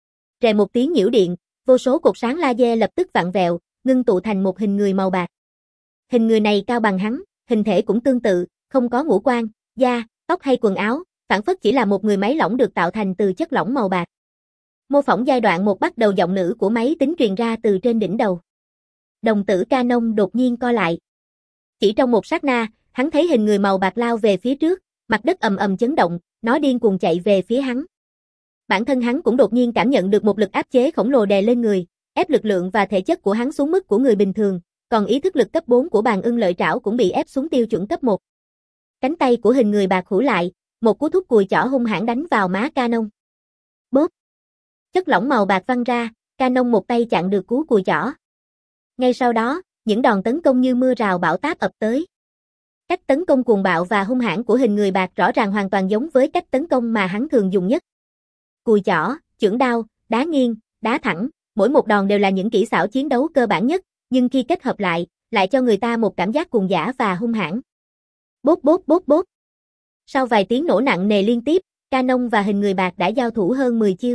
Rè một tiếng nhiễu điện, vô số cột sáng laser lập tức vặn vẹo, ngưng tụ thành một hình người màu bạc. Hình người này cao bằng hắn, hình thể cũng tương tự, không có ngũ quan, da, tóc hay quần áo, phản phất chỉ là một người máy lỏng được tạo thành từ chất lỏng màu bạc. Mô phỏng giai đoạn một bắt đầu giọng nữ của máy tính truyền ra từ trên đỉnh đầu. Đồng tử Canon đột nhiên co lại. Chỉ trong một sát na, hắn thấy hình người màu bạc lao về phía trước, mặt đất ầm ầm chấn động, nó điên cuồng chạy về phía hắn. Bản thân hắn cũng đột nhiên cảm nhận được một lực áp chế khổng lồ đè lên người, ép lực lượng và thể chất của hắn xuống mức của người bình thường, còn ý thức lực cấp bốn của bàn ưng lợi trảo cũng bị ép xuống tiêu chuẩn cấp một. Cánh tay của hình người bạc hủ lại, một cú thúc cùi chỏ hung hãn đánh vào má Canon. Bốp! Chất lỏng màu bạc văng ra, Canon một tay chặn được cú cùi chỏ. Ngay sau đó, những đòn tấn công như mưa rào bão táp ập tới. Cách tấn công cuồng bạo và hung hãn của hình người bạc rõ ràng hoàn toàn giống với cách tấn công mà hắn thường dùng nhất. Cùi chỏ, chưởng đao, đá nghiêng, đá thẳng, mỗi một đòn đều là những kỹ xảo chiến đấu cơ bản nhất, nhưng khi kết hợp lại, lại cho người ta một cảm giác cuồng dã và hung hãn. Bốp bốp bốp bốp. Sau vài tiếng nổ nặng nề liên tiếp, Canon và hình người bạc đã giao thủ hơn mười chiêu.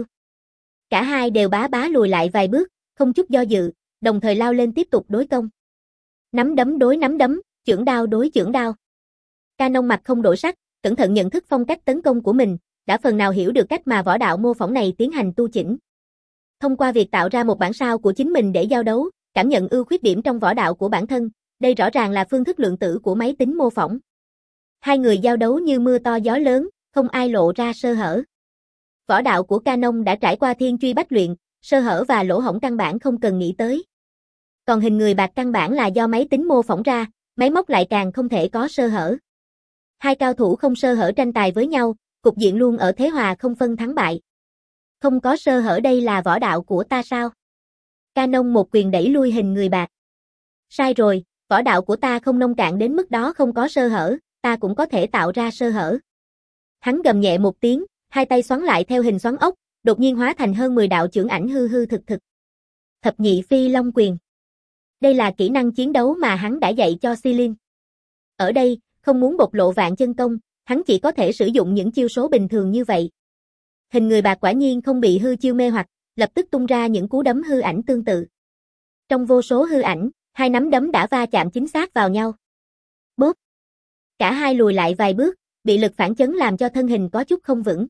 Cả hai đều bá bá lùi lại vài bước, không chút do dự, đồng thời lao lên tiếp tục đối công. Nắm đấm đối nắm đấm, chưởng đao đối chưởng đao. Canon mặt không đổi sắc, cẩn thận nhận thức phong cách tấn công của mình, đã phần nào hiểu được cách mà võ đạo mô phỏng này tiến hành tu chỉnh. Thông qua việc tạo ra một bản sao của chính mình để giao đấu, cảm nhận ưu khuyết điểm trong võ đạo của bản thân, đây rõ ràng là phương thức lượng tử của máy tính mô phỏng. Hai người giao đấu như mưa to gió lớn, không ai lộ ra sơ hở. Võ đạo của Canon đã trải qua thiên truy bách luyện, sơ hở và lỗ hổng căn bản không cần nghĩ tới. Còn hình người bạc căn bản là do máy tính mô phỏng ra, máy móc lại càng không thể có sơ hở. Hai cao thủ không sơ hở tranh tài với nhau, cục diện luôn ở thế hòa không phân thắng bại. Không có sơ hở, đây là võ đạo của ta sao? Canon một quyền đẩy lui hình người bạc. Sai rồi, võ đạo của ta không nông cạn đến mức đó, không có sơ hở, ta cũng có thể tạo ra sơ hở. Hắn gầm nhẹ một tiếng, hai tay xoắn lại theo hình xoắn ốc, đột nhiên hóa thành hơn mười đạo chưởng ảnh hư hư thực thực. Thập nhị phi long quyền. Đây là kỹ năng chiến đấu mà hắn đã dạy cho Silin. Ở đây, không muốn bộc lộ vạn chân công, hắn chỉ có thể sử dụng những chiêu số bình thường như vậy. Hình người bạc quả nhiên không bị hư chiêu mê hoặc, lập tức tung ra những cú đấm hư ảnh tương tự. Trong vô số hư ảnh, hai nắm đấm đã va chạm chính xác vào nhau. Bốp. Cả hai lùi lại vài bước, bị lực phản chấn làm cho thân hình có chút không vững.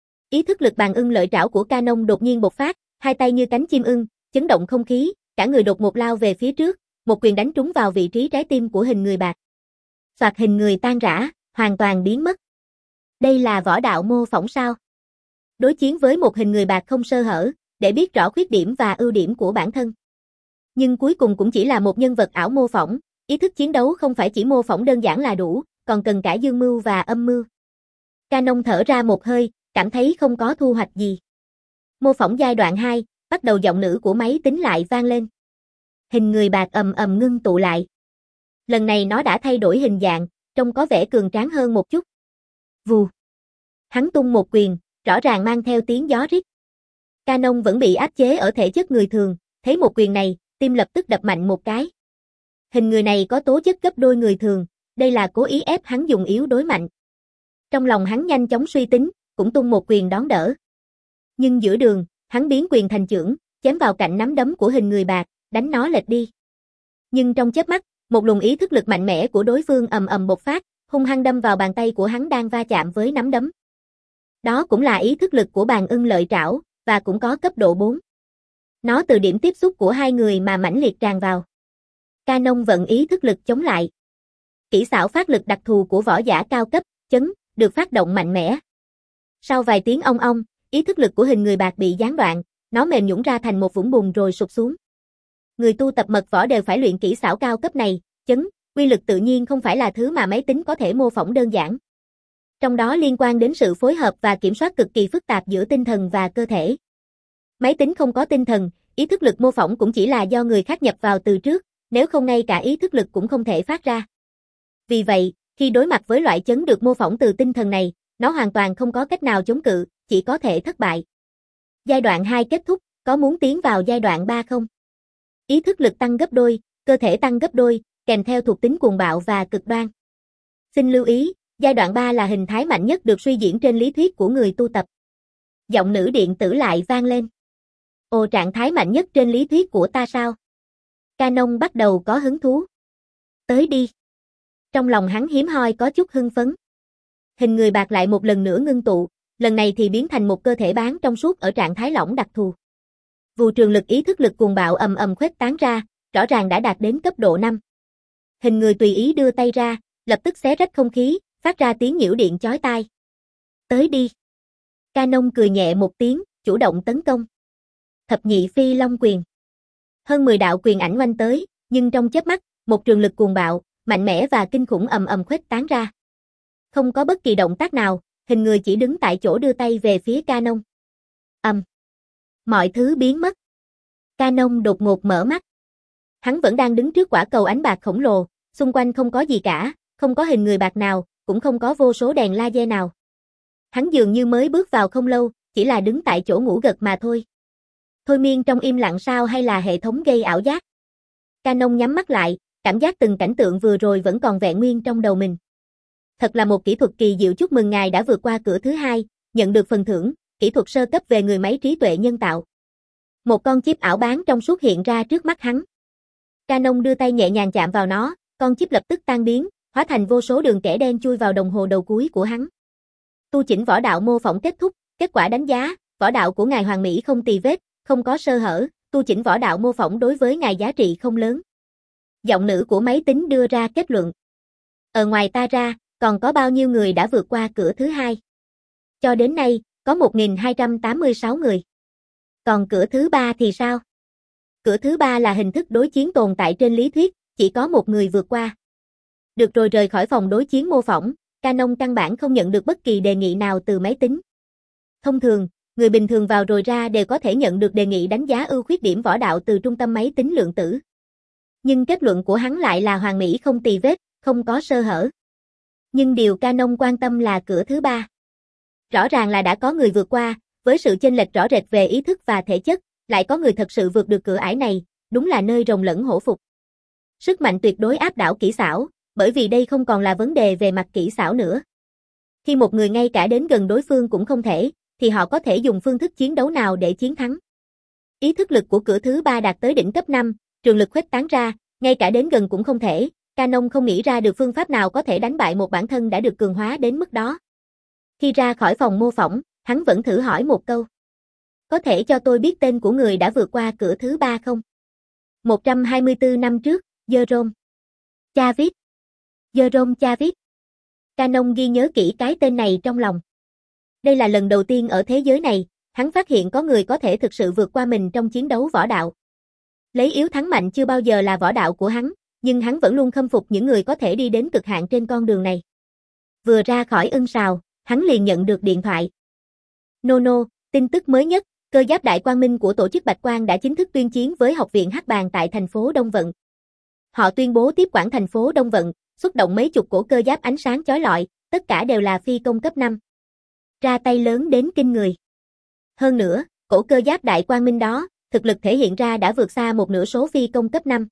Ý thức lực bàn ưng lợi trảo của Canon đột nhiên bộc phát, hai tay như cánh chim ưng, chấn động không khí, cả người đột ngột lao về phía trước, một quyền đánh trúng vào vị trí trái tim của hình người bạc. Soạt, hình người tan rã, hoàn toàn biến mất. Đây là võ đạo mô phỏng sao? Đối chiến với một hình người bạc không sơ hở, để biết rõ khuyết điểm và ưu điểm của bản thân. Nhưng cuối cùng cũng chỉ là một nhân vật ảo mô phỏng, ý thức chiến đấu không phải chỉ mô phỏng đơn giản là đủ, còn cần cả dương mưu và âm mưu. Canon thở ra một hơi, cảm thấy không có thu hoạch gì. Mô phỏng giai đoạn hai, bắt đầu giọng nữ của máy tính lại vang lên. Hình người bạc ầm ầm ngưng tụ lại. Lần này nó đã thay đổi hình dạng, trông có vẻ cường tráng hơn một chút. Vù. Hắn tung một quyền, rõ ràng mang theo tiếng gió rít. Canon vẫn bị áp chế ở thể chất người thường, thấy một quyền này, tim lập tức đập mạnh một cái. Hình người này có tố chất gấp đôi người thường, đây là cố ý ép hắn dùng yếu đối mạnh. Trong lòng hắn nhanh chóng suy tính, cũng tung một quyền đón đỡ. Nhưng giữa đường, hắn biến quyền thành chưởng, chém vào cạnh nắm đấm của hình người bạc, đánh nó lệch đi. Nhưng trong chớp mắt, một luồng ý thức lực mạnh mẽ của đối phương ầm ầm bộc phát, hung hăng đâm vào bàn tay của hắn đang va chạm với nắm đấm. Đó cũng là ý thức lực của bàn ưng lợi trảo, và cũng có cấp độ bốn. Nó từ điểm tiếp xúc của hai người mà mãnh liệt tràn vào. Canon vận ý thức lực chống lại. Kỹ xảo phát lực đặc thù của võ giả cao cấp, chấn, được phát động mạnh mẽ. Sau vài tiếng ong ong, ý thức lực của hình người bạc bị gián đoạn, nó mềm nhũn ra thành một vũng bùn rồi sụp xuống. Người tu tập mật võ đều phải luyện kỹ xảo cao cấp này, chấn, uy lực tự nhiên không phải là thứ mà máy tính có thể mô phỏng đơn giản. Trong đó liên quan đến sự phối hợp và kiểm soát cực kỳ phức tạp giữa tinh thần và cơ thể. Máy tính không có tinh thần, ý thức lực mô phỏng cũng chỉ là do người khác nhập vào từ trước, nếu không ngay cả ý thức lực cũng không thể phát ra. Vì vậy, khi đối mặt với loại chấn được mô phỏng từ tinh thần này, nó hoàn toàn không có cách nào chống cự, chỉ có thể thất bại. Giai đoạn hai kết thúc, có muốn tiến vào giai đoạn ba không? Ý thức lực tăng gấp đôi, cơ thể tăng gấp đôi, kèm theo thuộc tính cuồng bạo và cực đoan. Xin lưu ý, giai đoạn ba là hình thái mạnh nhất được suy diễn trên lý thuyết của người tu tập. Giọng nữ điện tử lại vang lên. Ồ, trạng thái mạnh nhất trên lý thuyết của ta sao? Canon bắt đầu có hứng thú. Tới đi. Trong lòng hắn hiếm hoi có chút hưng phấn. Hình người bạc lại một lần nữa ngưng tụ, lần này thì biến thành một cơ thể bán trong suốt ở trạng thái lỏng đặc thù. Vụ trường lực ý thức lực cuồng bạo ầm ầm khuếch tán ra, rõ ràng đã đạt đến cấp độ năm. Hình người tùy ý đưa tay ra, lập tức xé rách không khí, phát ra tiếng nhiễu điện chói tai. Tới đi. Canon cười nhẹ một tiếng, chủ động tấn công. Thập nhị phi long quyền. Hơn mười đạo quyền ảnh oanh tới, nhưng trong chớp mắt, một trường lực cuồng bạo, mạnh mẽ và kinh khủng ầm ầm khuếch tán ra. Không có bất kỳ động tác nào, hình người chỉ đứng tại chỗ đưa tay về phía Canon. Ầm. Mọi thứ biến mất. Canon đột ngột mở mắt. Hắn vẫn đang đứng trước quả cầu ánh bạc khổng lồ, xung quanh không có gì cả, không có hình người bạc nào, cũng không có vô số đèn laser nào. Hắn dường như mới bước vào không lâu, chỉ là đứng tại chỗ ngủ gật mà thôi. Thôi miên trong im lặng sao hay là hệ thống gây ảo giác? Canon nhắm mắt lại, cảm giác từng cảnh tượng vừa rồi vẫn còn vẹn nguyên trong đầu mình. Thật là một kỹ thuật kỳ diệu, chúc mừng ngài đã vượt qua cửa thứ hai, nhận được phần thưởng, kỹ thuật sơ cấp về người máy trí tuệ nhân tạo. Một con chip ảo bán trong suốt hiện ra trước mắt hắn. Canon đưa tay nhẹ nhàng chạm vào nó, con chip lập tức tan biến, hóa thành vô số đường kẻ đen chui vào đồng hồ đầu cuối của hắn. Tu chỉnh võ đạo mô phỏng kết thúc, kết quả đánh giá, võ đạo của ngài hoàn mỹ không tì vết, không có sơ hở, tu chỉnh võ đạo mô phỏng đối với ngài giá trị không lớn. Giọng nữ của máy tính đưa ra kết luận. Ở ngoài ta ra, còn có bao nhiêu người đã vượt qua cửa thứ hai? Cho đến nay, có một nghìn hai trăm tám mươi sáu người. Còn cửa thứ ba thì sao? Cửa thứ ba là hình thức đối chiến tồn tại trên lý thuyết, chỉ có một người vượt qua. Được rồi, rời khỏi phòng đối chiến mô phỏng, Canon căn bản không nhận được bất kỳ đề nghị nào từ máy tính. Thông thường, người bình thường vào rồi ra đều có thể nhận được đề nghị đánh giá ưu khuyết điểm võ đạo từ trung tâm máy tính lượng tử. Nhưng kết luận của hắn lại là hoàn mỹ không tì vết, không có sơ hở. Nhưng điều Canon quan tâm là cửa thứ ba. Rõ ràng là đã có người vượt qua, với sự chênh lệch rõ rệt về ý thức và thể chất, lại có người thật sự vượt được cửa ải này, đúng là nơi rồng lẫn hổ phục. Sức mạnh tuyệt đối áp đảo kỹ xảo, bởi vì đây không còn là vấn đề về mặt kỹ xảo nữa. Khi một người ngay cả đến gần đối phương cũng không thể, thì họ có thể dùng phương thức chiến đấu nào để chiến thắng. Ý thức lực của cửa thứ ba đạt tới đỉnh cấp năm, trường lực khuếch tán ra, ngay cả đến gần cũng không thể. Canon không nghĩ ra được phương pháp nào có thể đánh bại một bản thân đã được cường hóa đến mức đó. Khi ra khỏi phòng mô phỏng, hắn vẫn thử hỏi một câu. Có thể cho tôi biết tên của người đã vượt qua cửa thứ ba không? một trăm hai mươi tư năm trước, Jerome Chavit. Jerome Chavit. Canon ghi nhớ kỹ cái tên này trong lòng. Đây là lần đầu tiên ở thế giới này, hắn phát hiện có người có thể thực sự vượt qua mình trong chiến đấu võ đạo. Lấy yếu thắng mạnh chưa bao giờ là võ đạo của hắn, nhưng hắn vẫn luôn khâm phục những người có thể đi đến cực hạn trên con đường này. Vừa ra khỏi ưng sào, hắn liền nhận được điện thoại. Nono, tin tức mới nhất, cơ giáp Đại Quang Minh của tổ chức Bạch Quang đã chính thức tuyên chiến với Học viện Hắc Bàng tại thành phố Đông Vận. Họ tuyên bố tiếp quản thành phố Đông Vận, xuất động mấy chục cổ cơ giáp ánh sáng chói lọi, tất cả đều là phi công cấp năm. Ra tay lớn đến kinh người. Hơn nữa, cổ cơ giáp Đại Quang Minh đó, thực lực thể hiện ra đã vượt xa một nửa số phi công cấp năm.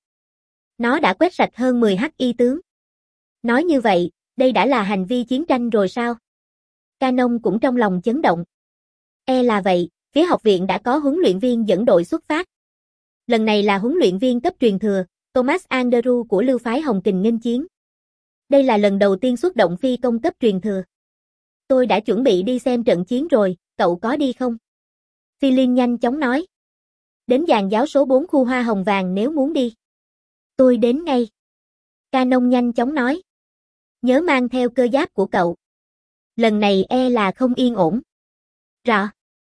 Nó đã quét sạch hơn mười hắc y tướng. Nói như vậy, đây đã là hành vi chiến tranh rồi sao? Canon cũng trong lòng chấn động. E là vậy, phía học viện đã có huấn luyện viên dẫn đội xuất phát. Lần này là huấn luyện viên cấp truyền thừa, Thomas Andrew của lưu phái Hồng Kình nghênh chiến. Đây là lần đầu tiên xuất động phi công cấp truyền thừa. Tôi đã chuẩn bị đi xem trận chiến rồi, cậu có đi không? Philin nhanh chóng nói. Đến giàn giáo số bốn khu hoa hồng vàng nếu muốn đi. Tôi đến ngay. Canon nhanh chóng nói. Nhớ mang theo cơ giáp của cậu. Lần này e là không yên ổn. Rõ.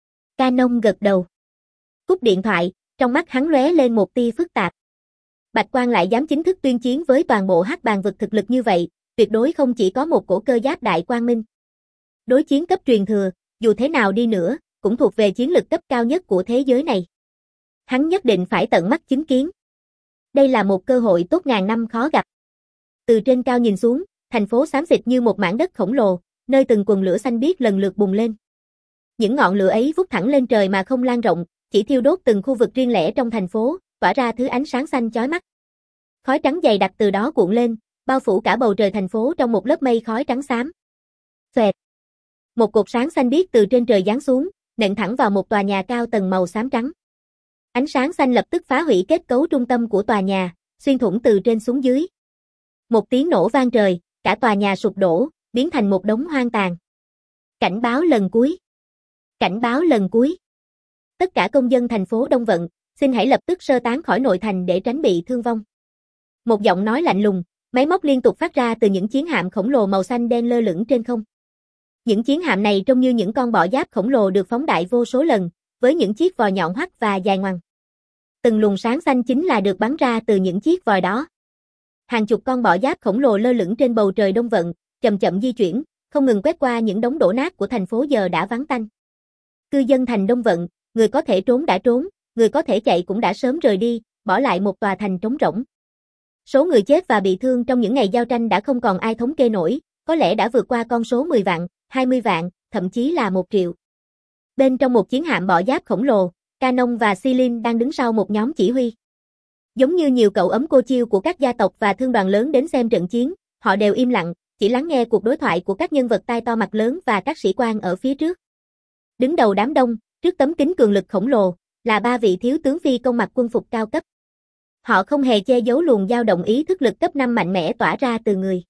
Canon gật đầu. Cúp điện thoại, trong mắt hắn lóe lên một tia phức tạp. Bạch Quang lại dám chính thức tuyên chiến với toàn bộ Hắc Bàng vực thực lực như vậy, tuyệt đối không chỉ có một cổ cơ giáp Đại Quang Minh. Đối chiến cấp truyền thừa, dù thế nào đi nữa, cũng thuộc về chiến lực cấp cao nhất của thế giới này. Hắn nhất định phải tận mắt chứng kiến. Đây là một cơ hội tốt ngàn năm khó gặp. Từ trên cao nhìn xuống, thành phố xám xịt như một mảng đất khổng lồ, nơi từng quần lửa xanh biếc lần lượt bùng lên. Những ngọn lửa ấy vút thẳng lên trời mà không lan rộng, chỉ thiêu đốt từng khu vực riêng lẻ trong thành phố, tỏa ra thứ ánh sáng xanh chói mắt. Khói trắng dày đặc từ đó cuộn lên, bao phủ cả bầu trời thành phố trong một lớp mây khói trắng xám. Xoẹt. Một cột sáng xanh biếc từ trên trời giáng xuống, nện thẳng vào một tòa nhà cao tầng màu xám trắng. Ánh sáng xanh lập tức phá hủy kết cấu trung tâm của tòa nhà, xuyên thủng từ trên xuống dưới. Một tiếng nổ vang trời, cả tòa nhà sụp đổ, biến thành một đống hoang tàn. Cảnh báo lần cuối. Cảnh báo lần cuối. Tất cả công dân thành phố Đông Vận, xin hãy lập tức sơ tán khỏi nội thành để tránh bị thương vong. Một giọng nói lạnh lùng, máy móc liên tục phát ra từ những chiến hạm khổng lồ màu xanh đen lơ lửng trên không. Những chiến hạm này trông như những con bọ giáp khổng lồ được phóng đại vô số lần, với những chiếc vòi nhọn hoắt và dài ngoằng. Từng luồng sáng xanh chính là được bắn ra từ những chiếc vòi đó. Hàng chục con bọ giáp khổng lồ lơ lửng trên bầu trời Đông Vận, chậm chậm di chuyển, không ngừng quét qua những đống đổ nát của thành phố giờ đã vắng tanh. Cư dân thành Đông Vận, người có thể trốn đã trốn, người có thể chạy cũng đã sớm rời đi, bỏ lại một tòa thành trống rỗng. Số người chết và bị thương trong những ngày giao tranh đã không còn ai thống kê nổi, có lẽ đã vượt qua con số mười vạn, hai mươi vạn, thậm chí là một triệu. Bên trong một chiến hạm bọ giáp khổng lồ, Canon và Silin đang đứng sau một nhóm chỉ huy. Giống như nhiều cậu ấm cô chiêu của các gia tộc và thương đoàn lớn đến xem trận chiến, họ đều im lặng, chỉ lắng nghe cuộc đối thoại của các nhân vật tai to mặt lớn và các sĩ quan ở phía trước. Đứng đầu đám đông, trước tấm kính cường lực khổng lồ, là ba vị thiếu tướng phi công mặc quân phục cao cấp. Họ không hề che giấu luồng dao động ý thức lực cấp năm mạnh mẽ tỏa ra từ người.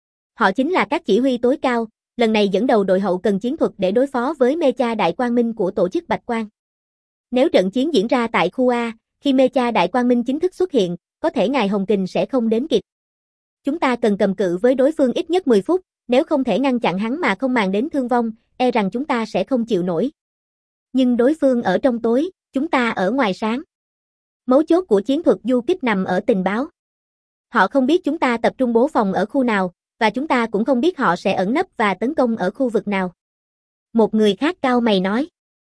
Họ chính là các chỉ huy tối cao, lần này dẫn đầu đội hậu cần chiến thuật để đối phó với Mecha Đại Quang Minh của tổ chức Bạch Quang. Nếu trận chiến diễn ra tại khu A, khi Mecha Đại Quang Minh chính thức xuất hiện, có thể ngài Hồng Kình sẽ không đến kịp. Chúng ta cần cầm cự với đối phương ít nhất mười phút, nếu không thể ngăn chặn hắn mà không màng đến thương vong, e rằng chúng ta sẽ không chịu nổi. Nhưng đối phương ở trong tối, chúng ta ở ngoài sáng. Mấu chốt của chiến thuật du kích nằm ở tình báo. Họ không biết chúng ta tập trung bố phòng ở khu nào, và chúng ta cũng không biết họ sẽ ẩn nấp và tấn công ở khu vực nào. Một người khác cau mày nói.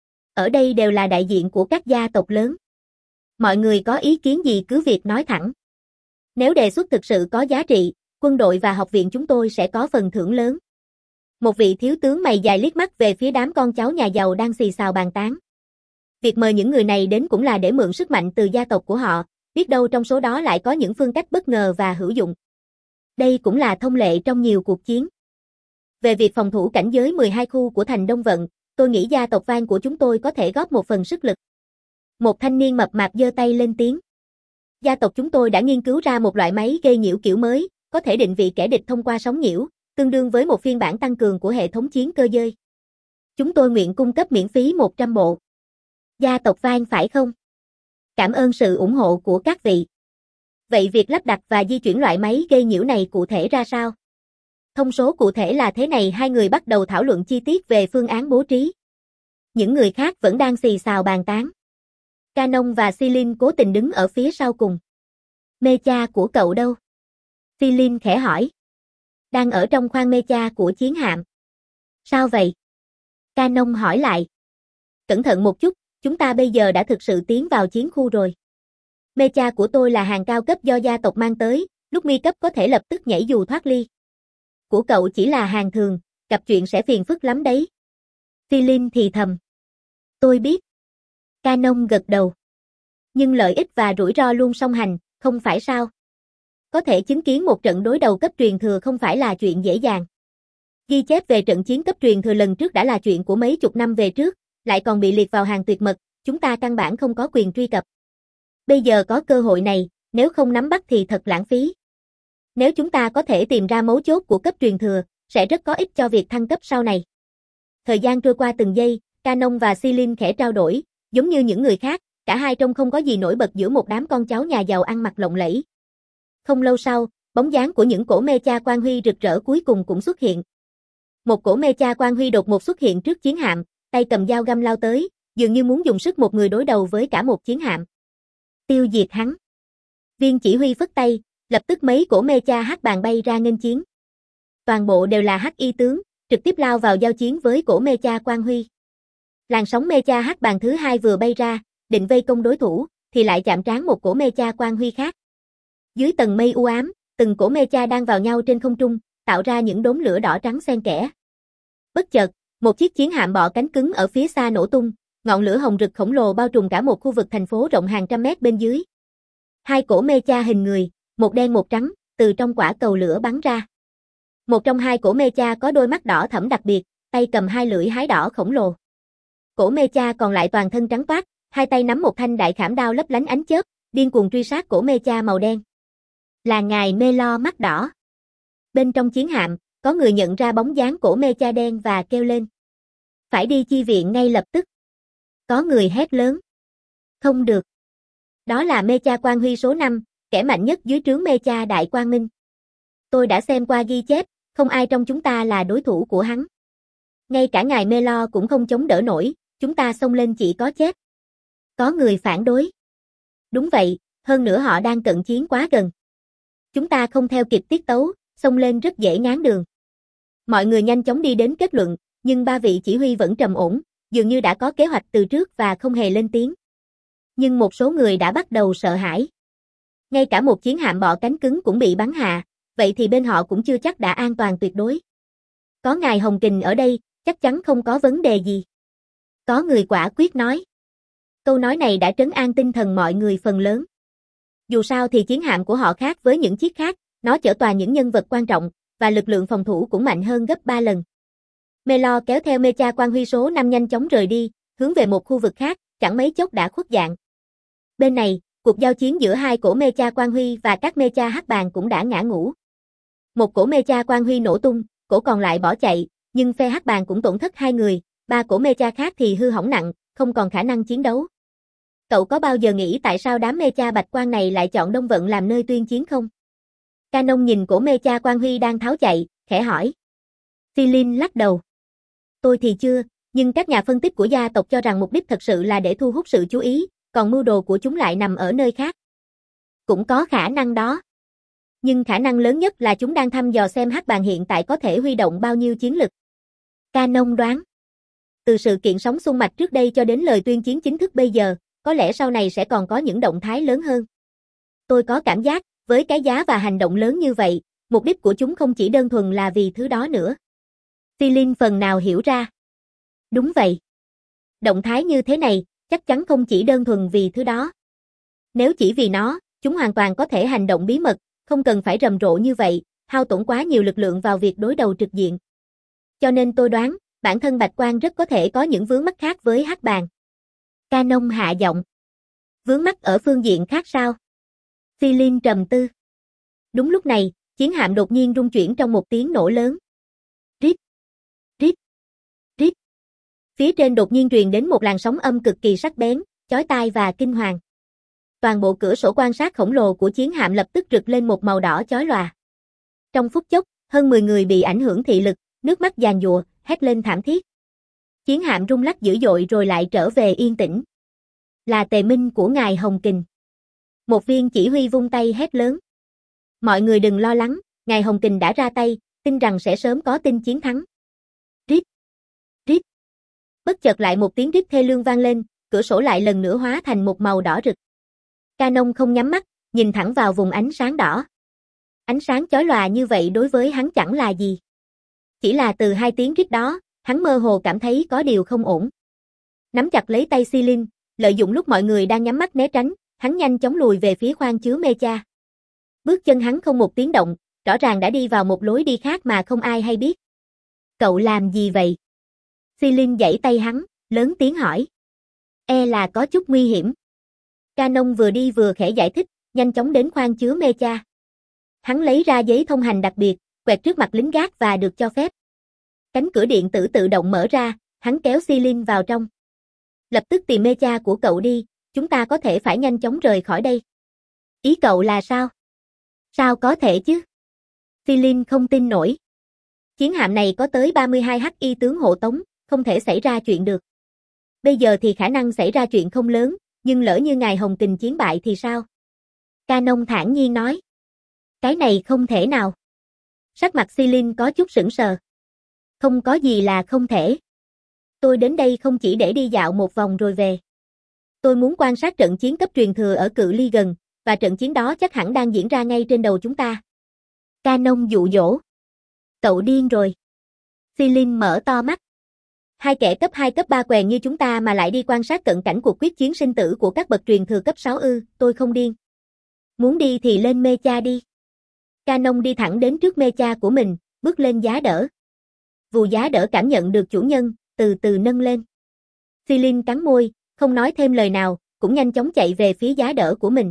Ở đây đều là đại diện của các gia tộc lớn. Mọi người có ý kiến gì cứ việc nói thẳng. Nếu đề xuất thực sự có giá trị, quân đội và học viện chúng tôi sẽ có phần thưởng lớn. Một vị thiếu tướng mày dài liếc mắt về phía đám con cháu nhà giàu đang xì xào bàn tán. Việc mời những người này đến cũng là để mượn sức mạnh từ gia tộc của họ, biết đâu trong số đó lại có những phương cách bất ngờ và hữu dụng. Đây cũng là thông lệ trong nhiều cuộc chiến. Về việc phòng thủ cảnh giới mười hai khu của thành Đông Vận, tôi nghĩ gia tộc Van của chúng tôi có thể góp một phần sức lực. Một thanh niên mập mạp giơ tay lên tiếng. Gia tộc chúng tôi đã nghiên cứu ra một loại máy gây nhiễu kiểu mới, có thể định vị kẻ địch thông qua sóng nhiễu, tương đương với một phiên bản tăng cường của hệ thống chiến cơ dơi. Chúng tôi nguyện cung cấp miễn phí một trăm bộ. Gia tộc Van phải không? Cảm ơn sự ủng hộ của các vị. Vậy việc lắp đặt và di chuyển loại máy gây nhiễu này cụ thể ra sao? Thông số cụ thể là thế này, hai người bắt đầu thảo luận chi tiết về phương án bố trí. Những người khác vẫn đang xì xào bàn tán. Canon và Celine cố tình đứng ở phía sau cùng. Mecha của cậu đâu? Celine khẽ hỏi. Đang ở trong khoang mecha của chiến hạm. Sao vậy? Canon hỏi lại. Cẩn thận một chút, chúng ta bây giờ đã thực sự tiến vào chiến khu rồi. Mecha của tôi là hàng cao cấp do gia tộc mang tới, lúc mi cấp có thể lập tức nhảy dù thoát ly. Của cậu chỉ là hàng thường, gặp chuyện sẽ phiền phức lắm đấy. Celine thì thầm. Tôi biết. Canon gật đầu. Nhưng lợi ích và rủi ro luôn song hành, không phải sao? Có thể chứng kiến một trận đối đầu cấp truyền thừa không phải là chuyện dễ dàng. Ghi chép về trận chiến cấp truyền thừa lần trước đã là chuyện của mấy chục năm về trước, lại còn bị liệt vào hàng tuyệt mật, chúng ta căn bản không có quyền truy cập. Bây giờ có cơ hội này, nếu không nắm bắt thì thật lãng phí. Nếu chúng ta có thể tìm ra mấu chốt của cấp truyền thừa, sẽ rất có ích cho việc thăng cấp sau này. Thời gian trôi qua từng giây, Canon và Celine khẽ trao đổi, giống như những người khác, cả hai trông không có gì nổi bật giữa một đám con cháu nhà giàu ăn mặc lộng lẫy. Không lâu sau, bóng dáng của những cổ mecha quang huy rực rỡ cuối cùng cũng xuất hiện. Một cổ mecha quang huy đột ngột xuất hiện trước chiến hạm, tay cầm dao găm lao tới, dường như muốn dùng sức một người đối đầu với cả một chiến hạm. Tiêu diệt hắn. Viên chỉ huy phất tay, lập tức mấy cổ mecha hắc bàn bay ra nghênh chiến. Toàn bộ đều là hắc y tướng, trực tiếp lao vào giao chiến với cổ mecha quang huy. Làn sóng mecha hắc bàn thứ hai vừa bay ra, định vây công đối thủ, thì lại chạm trán một cổ mecha quang huy khác. Dưới tầng mây u ám, từng cổ mecha đang vào nhau trên không trung, tạo ra những đốm lửa đỏ trắng xen kẽ. Bất chợt, một chiếc chiến hạm bọ cánh cứng ở phía xa nổ tung, ngọn lửa hồng rực khổng lồ bao trùm cả một khu vực thành phố rộng hàng trăm mét bên dưới. Hai cổ mecha hình người, một đen một trắng, từ trong quả cầu lửa bắn ra. Một trong hai cổ mecha có đôi mắt đỏ thẫm đặc biệt, tay cầm hai lưỡi hái đỏ khổng lồ. Cổ mecha còn lại toàn thân trắng toát, hai tay nắm một thanh đại khảm đao lấp lánh ánh chớp, điên cuồng truy sát cổ mecha màu đen. Là ngài Melo mắt đỏ. Bên trong chiến hạm, có người nhận ra bóng dáng cổ mecha đen và kêu lên. Phải đi chi viện ngay lập tức. Có người hét lớn. Không được. Đó là mecha quang huy số năm, kẻ mạnh nhất dưới trướng mecha Đại Quang Minh. Tôi đã xem qua ghi chép, không ai trong chúng ta là đối thủ của hắn. Ngay cả ngài Melo cũng không chống đỡ nổi, chúng ta xông lên chỉ có chết. Có người phản đối. Đúng vậy, hơn nữa họ đang cận chiến quá gần. Chúng ta không theo kịp tiết tấu, xông lên rất dễ ngáng đường. Mọi người nhanh chóng đi đến kết luận, nhưng ba vị chỉ huy vẫn trầm ổn, dường như đã có kế hoạch từ trước và không hề lên tiếng. Nhưng một số người đã bắt đầu sợ hãi. Ngay cả một chiến hạm bọ cánh cứng cũng bị bắn hạ, vậy thì bên họ cũng chưa chắc đã an toàn tuyệt đối. Có ngài Hồng Kình ở đây, chắc chắn không có vấn đề gì. Có người quả quyết nói. Câu nói này đã trấn an tinh thần mọi người phần lớn. Dù sao thì chiến hạm của họ khác với những chiếc khác, nó chở toàn những nhân vật quan trọng, và lực lượng phòng thủ cũng mạnh hơn gấp ba lần. Melo kéo theo Mecha Quan Huy số năm nhanh chóng rời đi, hướng về một khu vực khác, chẳng mấy chốc đã khuất dạng. Bên này, cuộc giao chiến giữa hai cổ Mecha Quan Huy và các Mecha Hắc Bàng cũng đã ngã ngũ. Một cổ Mecha Quan Huy nổ tung, cổ còn lại bỏ chạy, nhưng phe Hắc Bàng cũng tổn thất hai người, ba cổ Mecha khác thì hư hỏng nặng, không còn khả năng chiến đấu. Cậu có bao giờ nghĩ tại sao đám Mecha Bạch Quang này lại chọn Đông Vận làm nơi tuyên chiến không? Canon nhìn cổ Mecha Quan Huy đang tháo chạy, khẽ hỏi. Philin lắc đầu. Tôi thì chưa, nhưng các nhà phân tích của gia tộc cho rằng mục đích thật sự là để thu hút sự chú ý, còn mưu đồ của chúng lại nằm ở nơi khác. Cũng có khả năng đó. Nhưng khả năng lớn nhất là chúng đang thăm dò xem Hắc Bàng hiện tại có thể huy động bao nhiêu chiến lực. Canon đoán. Từ sự kiện sóng xung mạch trước đây cho đến lời tuyên chiến chính thức bây giờ, có lẽ sau này sẽ còn có những động thái lớn hơn. Tôi có cảm giác, với cái giá và hành động lớn như vậy, mục đích của chúng không chỉ đơn thuần là vì thứ đó nữa. Philin phần nào hiểu ra. Đúng vậy. Động thái như thế này, chắc chắn không chỉ đơn thuần vì thứ đó. Nếu chỉ vì nó, chúng hoàn toàn có thể hành động bí mật, không cần phải rầm rộ như vậy, hao tổn quá nhiều lực lượng vào việc đối đầu trực diện. Cho nên tôi đoán, bản thân Bạch Quang rất có thể có những vướng mắc khác với Hắc Bàng. Canon hạ giọng. Vướng mắc ở phương diện khác sao? Philin trầm tư. Đúng lúc này, chiến hạm đột nhiên rung chuyển trong một tiếng nổ lớn. Rít, rít, rít. Phía trên đột nhiên truyền đến một làn sóng âm cực kỳ sắc bén, chói tai và kinh hoàng. Toàn bộ cửa sổ quan sát khổng lồ của chiến hạm lập tức rực lên một màu đỏ chói lòa. Trong phút chốc, hơn mười người bị ảnh hưởng thị lực, nước mắt giàn giụa, hét lên thảm thiết. Chiến hạm rung lắc dữ dội rồi lại trở về yên tĩnh. Là tề minh của ngài Hồng Kình. Một viên chỉ huy vung tay hét lớn. Mọi người đừng lo lắng, ngài Hồng Kình đã ra tay, tin rằng sẽ sớm có tin chiến thắng. Rít, rít. Bất chợt lại một tiếng rít thê lương vang lên, cửa sổ lại lần nữa hóa thành một màu đỏ rực. Canon không nhắm mắt, nhìn thẳng vào vùng ánh sáng đỏ. Ánh sáng chói lòa như vậy đối với hắn chẳng là gì. Chỉ là từ hai tiếng rít đó, hắn mơ hồ cảm thấy có điều không ổn. Nắm chặt lấy tay Philin, lợi dụng lúc mọi người đang nhắm mắt né tránh, hắn nhanh chóng lùi về phía khoang chứa Mecha. Bước chân hắn không một tiếng động, rõ ràng đã đi vào một lối đi khác mà không ai hay biết. Cậu làm gì vậy? Philin giãy tay hắn, lớn tiếng hỏi. E là có chút nguy hiểm. Canon vừa đi vừa khẽ giải thích, nhanh chóng đến khoang chứa Mecha. Hắn lấy ra giấy thông hành đặc biệt, quẹt trước mặt lính gác và được cho phép. Cánh cửa điện tử tự động mở ra, hắn kéo Philin vào trong. Lập tức tìm Mecha của cậu đi, chúng ta có thể phải nhanh chóng rời khỏi đây. Ý cậu là sao? Sao có thể chứ? Philin không tin nổi. Chiến hạm này có tới ba mươi hai hắc y tướng hộ tống, không thể xảy ra chuyện được. Bây giờ thì khả năng xảy ra chuyện không lớn, nhưng lỡ như ngài Hồng Kình chiến bại thì sao? Canon thản nhiên nói. Cái này không thể nào. Sắc mặt Philin có chút sững sờ. Không có gì là không thể. Tôi đến đây không chỉ để đi dạo một vòng rồi về. Tôi muốn quan sát trận chiến cấp truyền thừa ở cự ly gần, và trận chiến đó chắc hẳn đang diễn ra ngay trên đầu chúng ta. Canon dụ dỗ. Cậu điên rồi. Philin mở to mắt. Hai kẻ cấp hai cấp ba quèn như chúng ta mà lại đi quan sát cận cảnh cuộc quyết chiến sinh tử của các bậc truyền thừa cấp sáu ư, tôi không điên. Muốn đi thì lên Mecha đi. Canon đi thẳng đến trước Mecha của mình, bước lên giá đỡ. Vù giá đỡ cảm nhận được chủ nhân, từ từ nâng lên. Philin cắn môi, không nói thêm lời nào, cũng nhanh chóng chạy về phía giá đỡ của mình.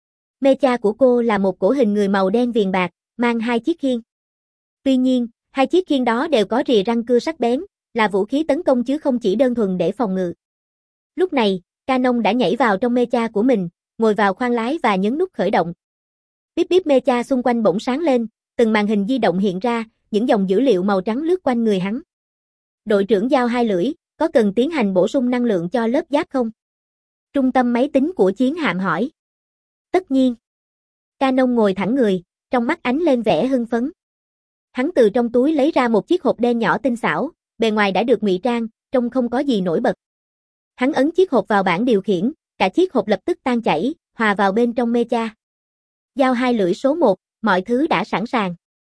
Mecha của cô là một cổ hình người màu đen viền bạc, mang hai chiếc khiên. Tuy nhiên, hai chiếc khiên đó đều có rìa răng cưa sắc bén, là vũ khí tấn công chứ không chỉ đơn thuần để phòng ngự. Lúc này, Canon đã nhảy vào trong Mecha của mình, ngồi vào khoang lái và nhấn nút khởi động. Bíp bíp Mecha xung quanh bỗng sáng lên, từng màn hình di động hiện ra, những dòng dữ liệu màu trắng lướt quanh người hắn. Đội trưởng Dao Hai Lưỡi, có cần tiến hành bổ sung năng lượng cho lớp giáp không? Trung tâm máy tính của chiến hạm hỏi. Tất nhiên. Canon ngồi thẳng người, trong mắt ánh lên vẻ hưng phấn. Hắn từ trong túi lấy ra một chiếc hộp đen nhỏ tinh xảo, bề ngoài đã được ngụy trang, trông không có gì nổi bật. Hắn ấn chiếc hộp vào bảng điều khiển, cả chiếc hộp lập tức tan chảy, hòa vào bên trong Mecha. Dao Hai Lưỡi số một, mọi thứ đã sẵn sàng.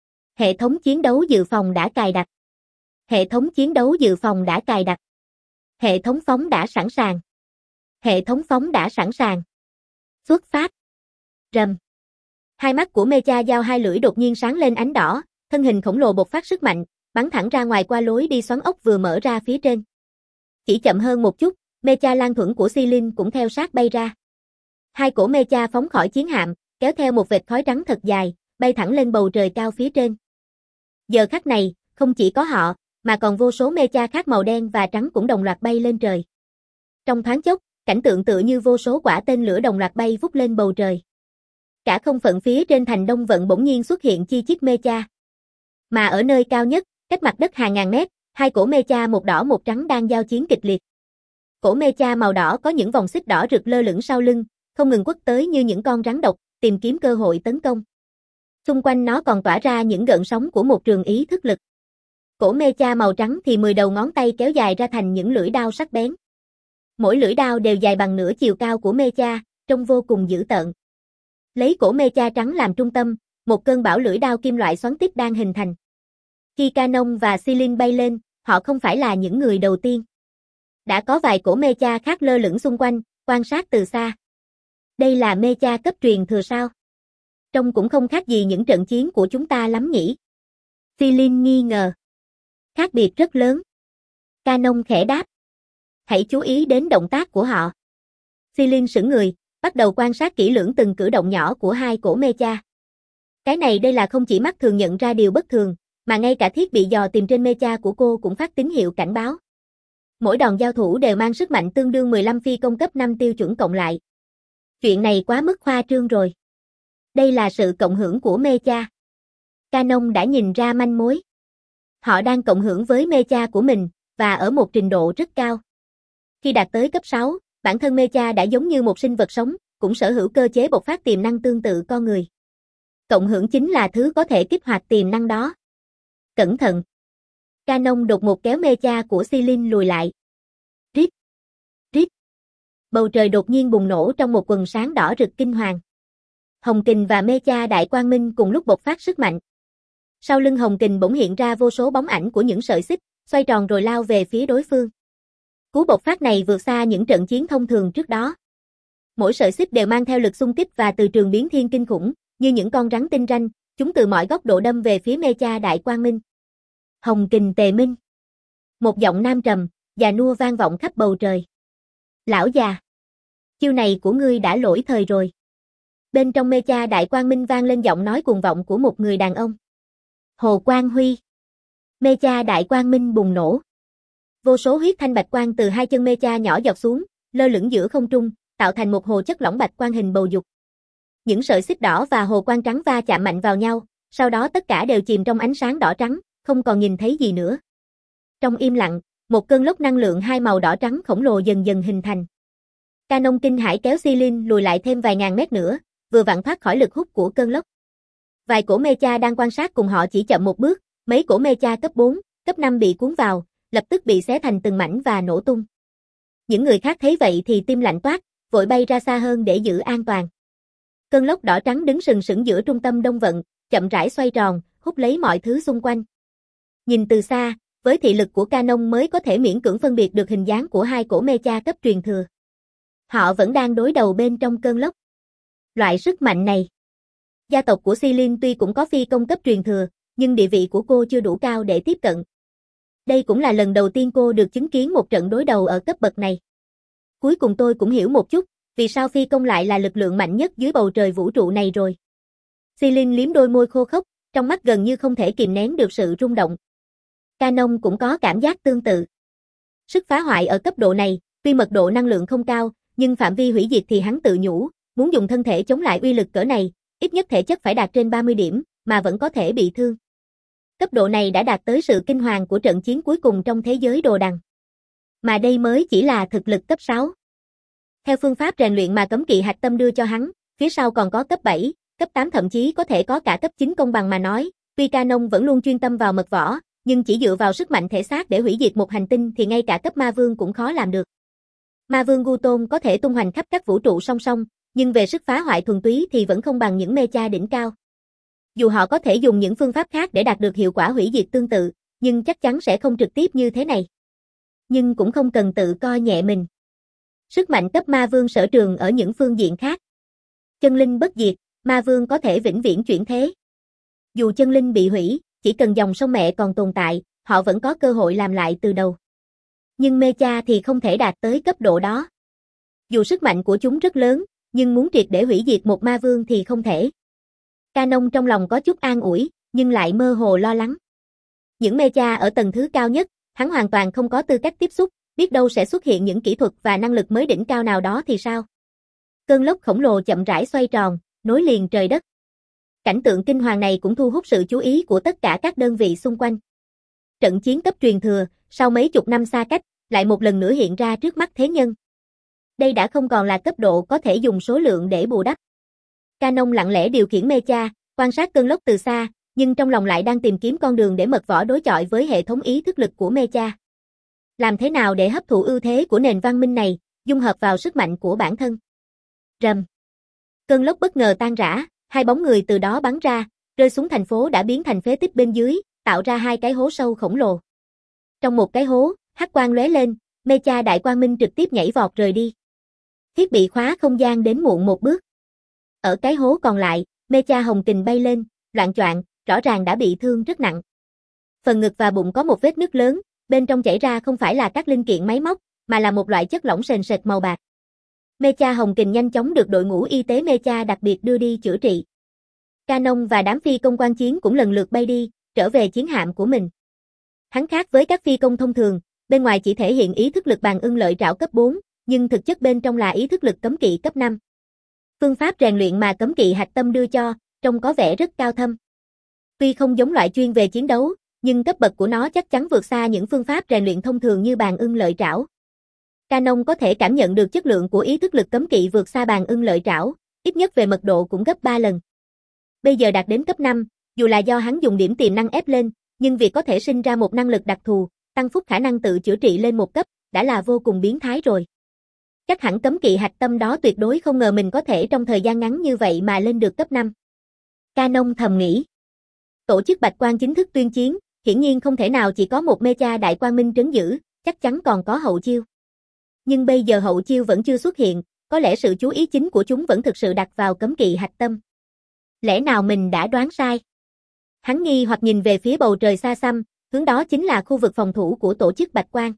Hệ thống chiến đấu dự phòng đã cài đặt. Hệ thống chiến đấu dự phòng đã cài đặt. Hệ thống phóng đã sẵn sàng. Hệ thống phóng đã sẵn sàng. Xuất phát. Rầm. Hai mắt của Mecha giao hai lưỡi đột nhiên sáng lên ánh đỏ, thân hình khổng lồ bộc phát sức mạnh, bắn thẳng ra ngoài qua lối đi xoắn ốc vừa mở ra phía trên. Chỉ chậm hơn một chút, Mecha Lan Thuẫn của Xilin cũng theo sát bay ra. Hai cổ Mecha phóng khỏi chiến hạm, kéo theo một vệt khói trắng thật dài, bay thẳng lên bầu trời cao phía trên. Giờ khắc này, không chỉ có họ, mà còn vô số Mecha khác màu đen và trắng cũng đồng loạt bay lên trời. Trong thoáng chốc, cảnh tượng tựa như vô số quả tên lửa đồng loạt bay vút lên bầu trời. Cả không phận phía trên thành Đông Vận bỗng nhiên xuất hiện chi chít Mecha. Mà ở nơi cao nhất, cách mặt đất hàng ngàn mét, hai cổ Mecha một đỏ một trắng đang giao chiến kịch liệt. Cổ Mecha màu đỏ có những vòng xích đỏ rực lơ lửng sau lưng, không ngừng quất tới như những con rắn độc, tìm kiếm cơ hội tấn công. Xung quanh nó còn tỏa ra những gợn sóng của một trường ý thức lực. Cổ Mecha màu trắng thì mười đầu ngón tay kéo dài ra thành những lưỡi đao sắc bén. Mỗi lưỡi đao đều dài bằng nửa chiều cao của Mecha, trông vô cùng dữ tợn. Lấy cổ Mecha trắng làm trung tâm, một cơn bão lưỡi đao kim loại xoắn tiếp đang hình thành. Khi Canon và Xilin bay lên, họ không phải là những người đầu tiên. Đã có vài cổ Mecha khác lơ lửng xung quanh, quan sát từ xa. Đây là Mecha cấp truyền thừa sao? Trông cũng không khác gì những trận chiến của chúng ta lắm nhỉ? Xilin nghi ngờ. Khác biệt rất lớn. Canon khẽ đáp. Hãy chú ý đến động tác của họ. Xilin sững người, bắt đầu quan sát kỹ lưỡng từng cử động nhỏ của hai cổ Mecha. Cái này đây là không chỉ mắt thường nhận ra điều bất thường, mà ngay cả thiết bị dò tìm trên Mecha của cô cũng phát tín hiệu cảnh báo. Mỗi đòn giao thủ đều mang sức mạnh tương đương mười lăm phi công cấp năm tiêu chuẩn cộng lại. Chuyện này quá mức khoa trương rồi. Đây là sự cộng hưởng của Mecha. Canon đã nhìn ra manh mối. Họ đang cộng hưởng với Mecha của mình, và ở một trình độ rất cao. Khi đạt tới cấp sáu, bản thân Mecha đã giống như một sinh vật sống, cũng sở hữu cơ chế bộc phát tiềm năng tương tự con người. Cộng hưởng chính là thứ có thể kích hoạt tiềm năng đó. Cẩn thận. Canon đột ngột kéo Mecha của Xilin lùi lại. Rít. Rít. Bầu trời đột nhiên bùng nổ trong một quần sáng đỏ rực kinh hoàng. Hồng Kình và Mecha Đại Quang Minh cùng lúc bộc phát sức mạnh. Sau lưng Hồng Kình bỗng hiện ra vô số bóng ảnh của những sợi xích, xoay tròn rồi lao về phía đối phương. Cú bộc phát này vượt xa những trận chiến thông thường trước đó. Mỗi sợi xích đều mang theo lực xung kích và từ trường biến thiên kinh khủng, như những con rắn tinh ranh, chúng từ mọi góc độ đâm về phía Mecha Đại Quang Minh. Hồng Kình Tề Minh. Một giọng nam trầm, già nua vang vọng khắp bầu trời. Lão già, chiêu này của ngươi đã lỗi thời rồi. Bên trong Mecha Đại Quang Minh vang lên giọng nói cuồng vọng của một người đàn ông. Hồ Quang Huy. Mecha Đại Quang Minh bùng nổ. Vô số huyết thanh bạch quang từ hai chân Mecha nhỏ giọt xuống, lơ lửng giữa không trung, tạo thành một hồ chất lỏng bạch quang hình bầu dục. Những sợi xích đỏ và hồ quang trắng va chạm mạnh vào nhau, sau đó tất cả đều chìm trong ánh sáng đỏ trắng, không còn nhìn thấy gì nữa. Trong im lặng, một cơn lốc năng lượng hai màu đỏ trắng khổng lồ dần dần hình thành. Canon kinh hãi kéo Xilin lùi lại thêm vài ngàn mét nữa, vừa vặn thoát khỏi lực hút của cơn lốc. Vài cổ Mecha đang quan sát cùng họ chỉ chậm một bước, mấy cổ Mecha cấp bốn, cấp năm bị cuốn vào, lập tức bị xé thành từng mảnh và nổ tung. Những người khác thấy vậy thì tim lạnh toát, vội bay ra xa hơn để giữ an toàn. Cơn lốc đỏ trắng đứng sừng sững giữa trung tâm Đông Vận, chậm rãi xoay tròn, hút lấy mọi thứ xung quanh. Nhìn từ xa, với thị lực của Canon mới có thể miễn cưỡng phân biệt được hình dáng của hai cổ Mecha cấp truyền thừa. Họ vẫn đang đối đầu bên trong cơn lốc. Loại sức mạnh này. Gia tộc của Xilin tuy cũng có phi công cấp truyền thừa, nhưng địa vị của cô chưa đủ cao để tiếp cận. Đây cũng là lần đầu tiên cô được chứng kiến một trận đối đầu ở cấp bậc này. Cuối cùng tôi cũng hiểu một chút, vì sao phi công lại là lực lượng mạnh nhất dưới bầu trời vũ trụ này rồi. Xilin liếm đôi môi khô khốc, trong mắt gần như không thể kìm nén được sự rung động. Canon cũng có cảm giác tương tự. Sức phá hoại ở cấp độ này, tuy mật độ năng lượng không cao, nhưng phạm vi hủy diệt thì hắn tự nhủ, muốn dùng thân thể chống lại uy lực cỡ này, ít nhất thể chất phải đạt trên ba mươi điểm, mà vẫn có thể bị thương. Cấp độ này đã đạt tới sự kinh hoàng của trận chiến cuối cùng trong thế giới đồ đằng. Mà đây mới chỉ là thực lực cấp sáu. Theo phương pháp rèn luyện mà cấm kỵ hạch tâm đưa cho hắn, phía sau còn có cấp bảy, cấp tám thậm chí có thể có cả cấp chín công bằng mà nói, tuy Canon vẫn luôn chuyên tâm vào mật võ, nhưng chỉ dựa vào sức mạnh thể xác để hủy diệt một hành tinh thì ngay cả cấp ma vương cũng khó làm được. Ma vương Guton có thể tung hoành khắp các vũ trụ song song, nhưng về sức phá hoại thuần túy thì vẫn không bằng những Mecha đỉnh cao. Dù họ có thể dùng những phương pháp khác để đạt được hiệu quả hủy diệt tương tự, nhưng chắc chắn sẽ không trực tiếp như thế này. Nhưng cũng không cần tự coi nhẹ mình. Sức mạnh cấp ma vương sở trường ở những phương diện khác. Chân linh bất diệt, Ma vương có thể vĩnh viễn chuyển thế. Dù chân linh bị hủy, chỉ cần dòng sông mẹ còn tồn tại, họ vẫn có cơ hội làm lại từ đầu. Nhưng Mecha thì không thể đạt tới cấp độ đó. Dù sức mạnh của chúng rất lớn, nhưng muốn triệt để hủy diệt một ma vương thì không thể. Canon trong lòng có chút an ủi, nhưng lại mơ hồ lo lắng. Những Mecha ở tầng thứ cao nhất, hắn hoàn toàn không có tư cách tiếp xúc, biết đâu sẽ xuất hiện những kỹ thuật và năng lực mới đỉnh cao nào đó thì sao? Cơn lốc khổng lồ chậm rãi xoay tròn, nối liền trời đất. Cảnh tượng kinh hoàng này cũng thu hút sự chú ý của tất cả các đơn vị xung quanh. Trận chiến cấp truyền thừa, sau mấy chục năm xa cách, lại một lần nữa hiện ra trước mắt thế nhân. Đây đã không còn là cấp độ có thể dùng số lượng để bù đắp. Canon lặng lẽ điều khiển Mecha, quan sát cơn lốc từ xa, nhưng trong lòng lại đang tìm kiếm con đường để mật võ đối chọi với hệ thống ý thức lực của Mecha. Làm thế nào để hấp thụ ưu thế của nền văn minh này, dung hợp vào sức mạnh của bản thân? Rầm. Cơn lốc bất ngờ tan rã, hai bóng người từ đó bắn ra, rơi xuống thành phố đã biến thành phế tích bên dưới, tạo ra hai cái hố sâu khổng lồ. Trong một cái hố, hắc quang lóe lên, Mecha Đại Quang Minh trực tiếp nhảy vọt rời đi. Thiết bị khóa không gian đến muộn một bước. Ở cái hố còn lại, Mecha Hồng Kình bay lên, loạng choạng, rõ ràng đã bị thương rất nặng. Phần ngực và bụng có một vết nứt lớn, bên trong chảy ra không phải là các linh kiện máy móc, mà là một loại chất lỏng sền sệt màu bạc. Mecha Hồng Kình nhanh chóng được đội ngũ y tế Mecha đặc biệt đưa đi chữa trị. Canon và đám phi công quan chiến cũng lần lượt bay đi, trở về chiến hạm của mình. Hắn khác với các phi công thông thường, bên ngoài chỉ thể hiện ý thức lực bàn ưng lợi trảo cấp bốn, nhưng thực chất bên trong là ý thức lực cấm kỵ cấp năm. Phương pháp rèn luyện mà cấm kỵ hạch tâm đưa cho, trông có vẻ rất cao thâm. Tuy không giống loại chuyên về chiến đấu, nhưng cấp bậc của nó chắc chắn vượt xa những phương pháp rèn luyện thông thường như bàn ưng lợi trảo. Canon có thể cảm nhận được chất lượng của ý thức lực cấm kỵ vượt xa bàn ưng lợi trảo, ít nhất về mật độ cũng gấp ba lần. Bây giờ đạt đến cấp năm, dù là do hắn dùng điểm tiềm năng ép lên, nhưng việc có thể sinh ra một năng lực đặc thù, tăng phúc khả năng tự chữa trị lên một cấp, đã là vô cùng biến thái rồi. Chắc hẳn cấm kỵ hạch tâm đó tuyệt đối không ngờ mình có thể trong thời gian ngắn như vậy mà lên được cấp năm. Canon thầm nghĩ. Tổ chức Bạch Quang chính thức tuyên chiến, hiển nhiên không thể nào chỉ có một Mecha Đại Quang Minh trấn giữ, chắc chắn còn có hậu chiêu. Nhưng bây giờ hậu chiêu vẫn chưa xuất hiện, có lẽ sự chú ý chính của chúng vẫn thực sự đặt vào cấm kỵ hạch tâm. Lẽ nào mình đã đoán sai? Hắn nghi hoặc nhìn về phía bầu trời xa xăm, hướng đó chính là khu vực phòng thủ của tổ chức Bạch Quang.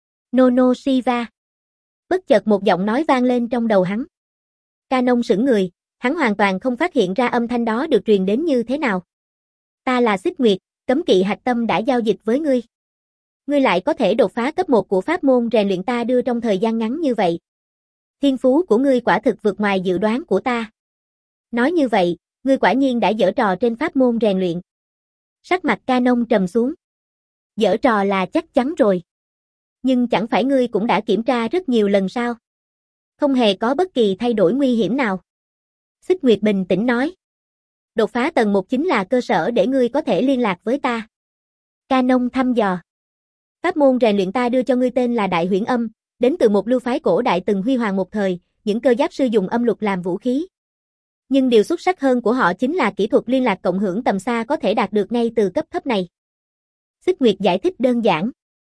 Nono Shiva. Bất chợt một giọng nói vang lên trong đầu hắn. Canon sững người, hắn hoàn toàn không phát hiện ra âm thanh đó được truyền đến như thế nào. Ta là Xích Nguyệt, cấm kỵ hạch tâm đã giao dịch với ngươi. Ngươi lại có thể đột phá cấp một của pháp môn rèn luyện ta đưa trong thời gian ngắn như vậy. Thiên phú của ngươi quả thực vượt ngoài dự đoán của ta. Nói như vậy, ngươi quả nhiên đã giở trò trên pháp môn rèn luyện. Sắc mặt Canon trầm xuống. Giở trò là chắc chắn rồi. Nhưng chẳng phải ngươi cũng đã kiểm tra rất nhiều lần sao? Không hề có bất kỳ thay đổi nguy hiểm nào. Xích Nguyệt bình tĩnh nói. Đột phá tầng một chính là cơ sở để ngươi có thể liên lạc với ta. Canon thăm dò. Pháp môn rèn luyện ta đưa cho ngươi tên là Đại Huyễn Âm, đến từ một lưu phái cổ đại từng huy hoàng một thời, những cơ giáp sư dùng âm luật làm vũ khí. Nhưng điều xuất sắc hơn của họ chính là kỹ thuật liên lạc cộng hưởng tầm xa có thể đạt được ngay từ cấp thấp này. Xích Nguyệt giải thích đơn giản.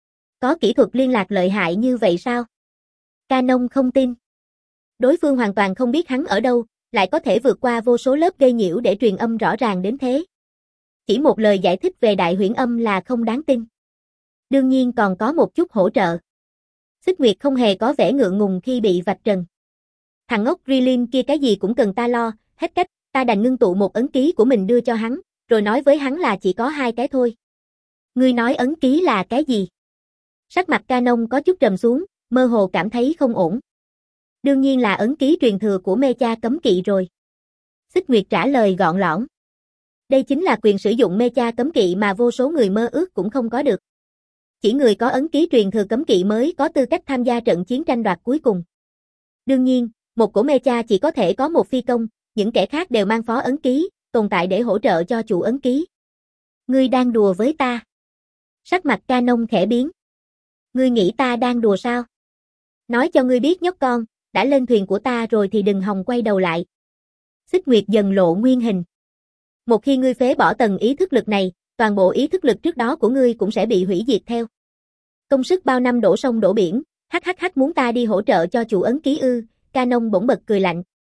Có kỹ thuật liên lạc lợi hại như vậy sao? Canon không tin. Đối phương hoàn toàn không biết hắn ở đâu, lại có thể vượt qua vô số lớp gây nhiễu để truyền âm rõ ràng đến thế. Chỉ một lời giải thích về Đại Huyễn Âm là không đáng tin. Đương nhiên còn có một chút hỗ trợ. Xích Nguyệt không hề có vẻ ngượng ngùng khi bị vạch trần. Thằng ngốc Rilin kia cái gì cũng cần ta lo, hết cách, ta đành ngưng tụ một ấn ký của mình đưa cho hắn, rồi nói với hắn là chỉ có hai cái thôi. Ngươi nói ấn ký là cái gì? Sắc mặt Canon có chút trầm xuống, mơ hồ cảm thấy không ổn. Đương nhiên là ấn ký truyền thừa của Mecha cấm kỵ rồi. Xích Nguyệt trả lời gọn lõn. Đây chính là quyền sử dụng Mecha cấm kỵ mà vô số người mơ ước cũng không có được. Chỉ người có ấn ký truyền thừa cấm kỵ mới có tư cách tham gia trận chiến tranh đoạt cuối cùng. Đương nhiên, một cổ Mecha chỉ có thể có một phi công, những kẻ khác đều mang phó ấn ký, tồn tại để hỗ trợ cho chủ ấn ký. Ngươi đang đùa với ta. Sắc mặt Canon khẽ biến. Ngươi nghĩ ta đang đùa sao? Nói cho ngươi biết nhóc con, đã lên thuyền của ta rồi thì đừng hòng quay đầu lại. Xích Nguyệt dần lộ nguyên hình. Một khi ngươi phế bỏ tầng ý thức lực này, toàn bộ ý thức lực trước đó của ngươi cũng sẽ bị hủy diệt theo. Công sức bao năm đổ sông đổ biển, hắc hắc hắc muốn ta đi hỗ trợ cho chủ ấn ký ư? Canon bỗng bật cười lạnh.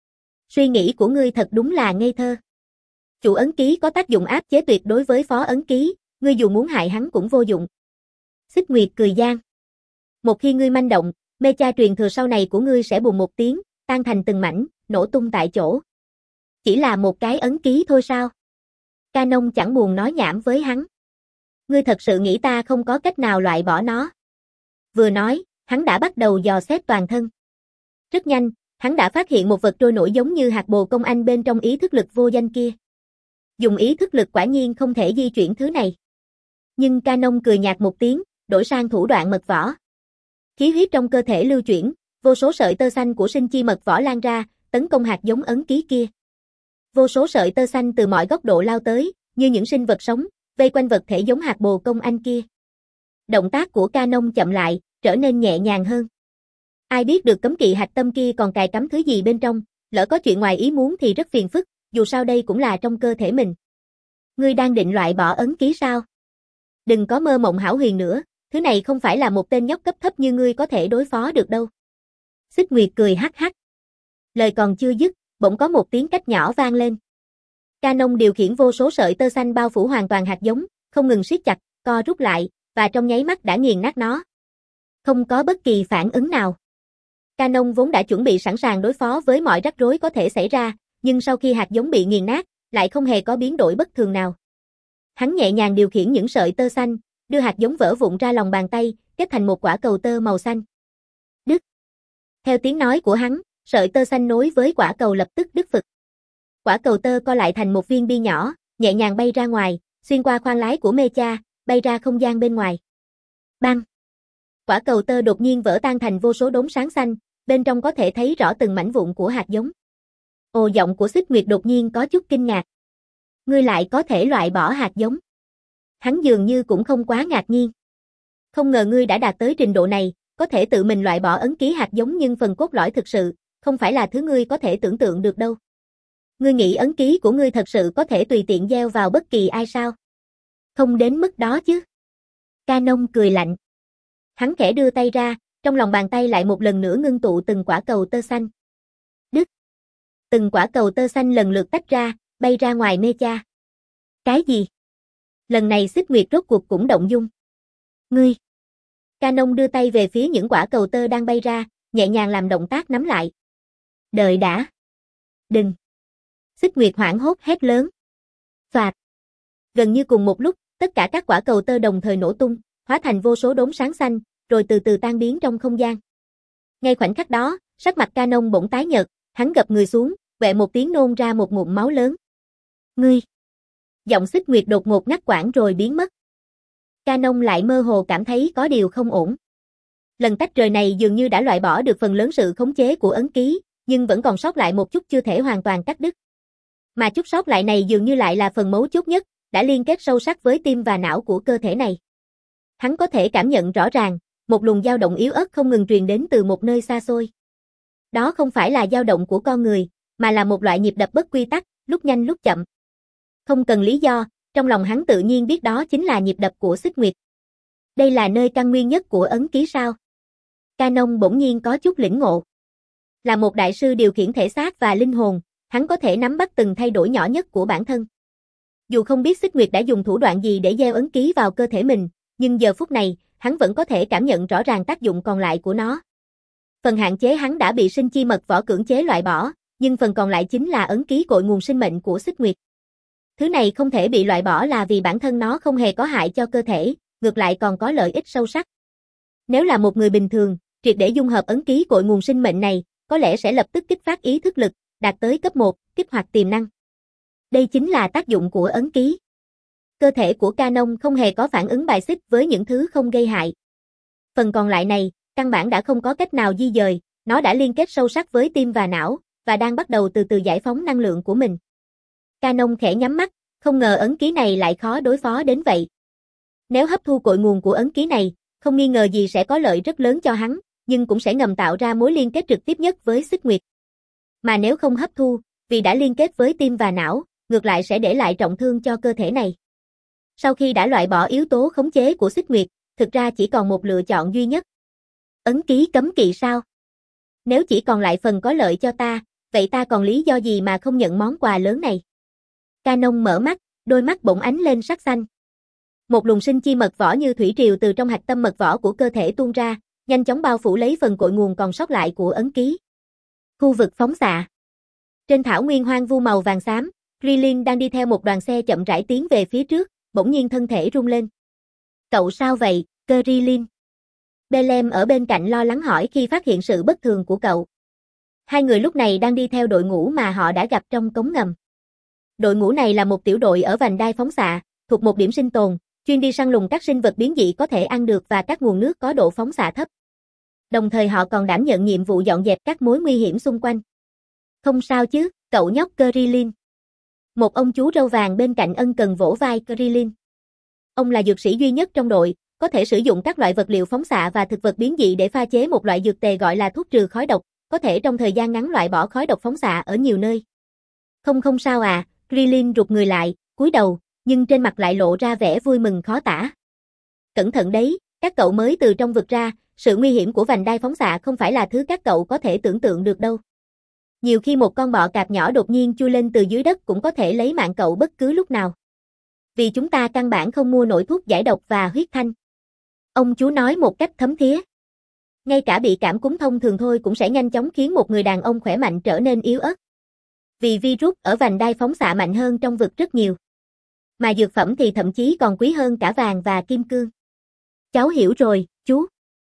Suy nghĩ của ngươi thật đúng là ngây thơ. Chủ ấn ký có tác dụng áp chế tuyệt đối với phó ấn ký, ngươi dù muốn hại hắn cũng vô dụng. Xích Nguyệt cười gian. Một khi ngươi manh động, mê cha truyền thừa sau này của ngươi sẽ bùng một tiếng, tan thành từng mảnh, nổ tung tại chỗ. Chỉ là một cái ấn ký thôi sao? Canon chẳng buồn nói nhảm với hắn. Ngươi thật sự nghĩ ta không có cách nào loại bỏ nó? Vừa nói, hắn đã bắt đầu dò xét toàn thân. Rất nhanh, hắn đã phát hiện một vật trôi nổi giống như hạt bồ công anh bên trong ý thức lực vô danh kia. Dùng ý thức lực quả nhiên không thể di chuyển thứ này. Nhưng Canon cười nhạt một tiếng, đổi sang thủ đoạn mật võ. Khí huyết trong cơ thể lưu chuyển, vô số sợi tơ xanh của sinh chi mật võ lan ra, tấn công hạt giống ấn ký kia. Vô số sợi tơ xanh từ mọi góc độ lao tới, như những sinh vật sống, vây quanh vật thể giống hạt bồ công anh kia. Động tác của Canon chậm lại, trở nên nhẹ nhàng hơn. Ai biết được cấm kỵ hạch tâm kia còn cài cắm thứ gì bên trong, lỡ có chuyện ngoài ý muốn thì rất phiền phức, dù sao đây cũng là trong cơ thể mình. Ngươi đang định loại bỏ ấn ký sao? Đừng có mơ mộng hão huyền nữa, thứ này không phải là một tên nhóc cấp thấp như ngươi có thể đối phó được đâu. Xích Nguyệt cười hắc hắc. Lời còn chưa dứt, bỗng có một tiếng cách nhỏ vang lên. Canon điều khiển vô số sợi tơ xanh bao phủ hoàn toàn hạt giống, không ngừng siết chặt, co rút lại, và trong nháy mắt đã nghiền nát nó. Không có bất kỳ phản ứng nào. Canon vốn đã chuẩn bị sẵn sàng đối phó với mọi rắc rối có thể xảy ra, nhưng sau khi hạt giống bị nghiền nát, lại không hề có biến đổi bất thường nào. Hắn nhẹ nhàng điều khiển những sợi tơ xanh, đưa hạt giống vỡ vụn ra lòng bàn tay, kết thành một quả cầu tơ màu xanh. Đứt. Theo tiếng nói của hắn, sợi tơ xanh nối với quả cầu lập tức đứt phực. Quả cầu tơ co lại thành một viên bi nhỏ, nhẹ nhàng bay ra ngoài, xuyên qua khoang lái của Mecha, bay ra không gian bên ngoài. Bang! Quả cầu tơ đột nhiên vỡ tan thành vô số đốm sáng xanh, bên trong có thể thấy rõ từng mảnh vụn của hạt giống. Ồ, giọng của Xích Nguyệt đột nhiên có chút kinh ngạc. Ngươi lại có thể loại bỏ hạt giống. Hắn dường như cũng không quá ngạc nhiên. Không ngờ ngươi đã đạt tới trình độ này, có thể tự mình loại bỏ ấn ký hạt giống, nhưng phần cốt lõi thực sự, không phải là thứ ngươi có thể tưởng tượng được đâu. Ngươi nghĩ ấn ký của ngươi thật sự có thể tùy tiện gieo vào bất kỳ ai sao? Không đến mức đó chứ. Canon cười lạnh. Hắn khẽ đưa tay ra, trong lòng bàn tay lại một lần nữa ngưng tụ từng quả cầu tơ xanh. Đứt. Từng quả cầu tơ xanh lần lượt tách ra, bay ra ngoài Mecha. Cái gì? Lần này Xích Nguyệt rốt cuộc cũng động dung. Ngươi. Canon đưa tay về phía những quả cầu tơ đang bay ra, nhẹ nhàng làm động tác nắm lại. Đợi đã. Đừng. Xích Nguyệt hoảng hốt hét lớn. Phạt. Gần như cùng một lúc, tất cả các quả cầu tơ đồng thời nổ tung, hóa thành vô số đốm sáng xanh, rồi từ từ tan biến trong không gian. Ngay khoảnh khắc đó, sắc mặt Canon bỗng tái nhợt, hắn gập người xuống, quẹ một tiếng nôn ra một ngụm máu lớn. Ngươi. Giọng Xích Nguyệt đột ngột ngắt quãng rồi biến mất. Canon lại mơ hồ cảm thấy có điều không ổn. Lần tách rời này dường như đã loại bỏ được phần lớn sự khống chế của ấn ký, nhưng vẫn còn sót lại một chút chưa thể hoàn toàn cắt đứt. Mà chút sót lại này dường như lại là phần mấu chốt nhất, đã liên kết sâu sắc với tim và não của cơ thể này. Hắn có thể cảm nhận rõ ràng, một luồng dao động yếu ớt không ngừng truyền đến từ một nơi xa xôi. Đó không phải là dao động của con người, mà là một loại nhịp đập bất quy tắc, lúc nhanh lúc chậm. Không cần lý do, trong lòng hắn tự nhiên biết đó chính là nhịp đập của Xích Nguyệt. Đây là nơi căn nguyên nhất của ấn ký sao? Canon bỗng nhiên có chút lĩnh ngộ. Là một đại sư điều khiển thể xác và linh hồn, hắn có thể nắm bắt từng thay đổi nhỏ nhất của bản thân. Dù không biết Xích Nguyệt đã dùng thủ đoạn gì để gieo ấn ký vào cơ thể mình, nhưng giờ phút này, hắn vẫn có thể cảm nhận rõ ràng tác dụng còn lại của nó. Phần hạn chế hắn đã bị sinh chi mật võ cưỡng chế loại bỏ, nhưng phần còn lại chính là ấn ký cội nguồn sinh mệnh của Xích Nguyệt. Thứ này không thể bị loại bỏ là vì bản thân nó không hề có hại cho cơ thể, ngược lại còn có lợi ích sâu sắc. Nếu là một người bình thường, triệt để dung hợp ấn ký cội nguồn sinh mệnh này, có lẽ sẽ lập tức kích phát ý thức lực, đạt tới cấp một, kích hoạt tiềm năng. Đây chính là tác dụng của ấn ký. Cơ thể của Canon không hề có phản ứng bài xích với những thứ không gây hại. Phần còn lại này, căn bản đã không có cách nào di dời, nó đã liên kết sâu sắc với tim và não, và đang bắt đầu từ từ giải phóng năng lượng của mình. Canon khẽ nhắm mắt, không ngờ ấn ký này lại khó đối phó đến vậy. Nếu hấp thu cội nguồn của ấn ký này, không nghi ngờ gì sẽ có lợi rất lớn cho hắn, nhưng cũng sẽ ngầm tạo ra mối liên kết trực tiếp nhất với Xích Nguyệt. Mà nếu không hấp thu, vì đã liên kết với tim và não, ngược lại sẽ để lại trọng thương cho cơ thể này. Sau khi đã loại bỏ yếu tố khống chế của Xích Nguyệt, thực ra chỉ còn một lựa chọn duy nhất. Ấn ký cấm kỵ sao? Nếu chỉ còn lại phần có lợi cho ta, vậy ta còn lý do gì mà không nhận món quà lớn này? Canon mở mắt, đôi mắt bỗng ánh lên sắc xanh. Một luồng sinh chi mật vỏ như thủy triều từ trong hạch tâm mật vỏ của cơ thể tuôn ra, nhanh chóng bao phủ lấy phần cội nguồn còn sót lại của ấn ký. Khu vực phóng xạ. Trên thảo nguyên hoang vu màu vàng xám, Krillin đang đi theo một đoàn xe chậm rãi tiến về phía trước, bỗng nhiên thân thể rung lên. Cậu sao vậy, Krillin? Belem ở bên cạnh lo lắng hỏi khi phát hiện sự bất thường của cậu. Hai người lúc này đang đi theo đội ngũ mà họ đã gặp trong cống ngầm. Đội ngũ này là một tiểu đội ở vành đai phóng xạ, thuộc một điểm sinh tồn, chuyên đi săn lùng các sinh vật biến dị có thể ăn được và các nguồn nước có độ phóng xạ thấp. Đồng thời họ còn đảm nhận nhiệm vụ dọn dẹp các mối nguy hiểm xung quanh. Không sao chứ, cậu nhóc Krillin. Một ông chú râu vàng bên cạnh ân cần vỗ vai Krillin. Ông là dược sĩ duy nhất trong đội, có thể sử dụng các loại vật liệu phóng xạ và thực vật biến dị để pha chế một loại dược tề gọi là thuốc trừ khói độc, có thể trong thời gian ngắn loại bỏ khói độc phóng xạ ở nhiều nơi. Không không sao à, Krillin rụt người lại, cúi đầu, nhưng trên mặt lại lộ ra vẻ vui mừng khó tả. Cẩn thận đấy, các cậu mới từ trong vực ra, sự nguy hiểm của vành đai phóng xạ không phải là thứ các cậu có thể tưởng tượng được đâu. Nhiều khi một con bọ cạp nhỏ đột nhiên chui lên từ dưới đất cũng có thể lấy mạng cậu bất cứ lúc nào. Vì chúng ta căn bản không mua nổi thuốc giải độc và huyết thanh. Ông chú nói một cách thấm thía. Ngay cả bị cảm cúm thông thường thôi cũng sẽ nhanh chóng khiến một người đàn ông khỏe mạnh trở nên yếu ớt. Vì virus ở vành đai phóng xạ mạnh hơn trong vực rất nhiều. Mà dược phẩm thì thậm chí còn quý hơn cả vàng và kim cương. Cháu hiểu rồi, chú.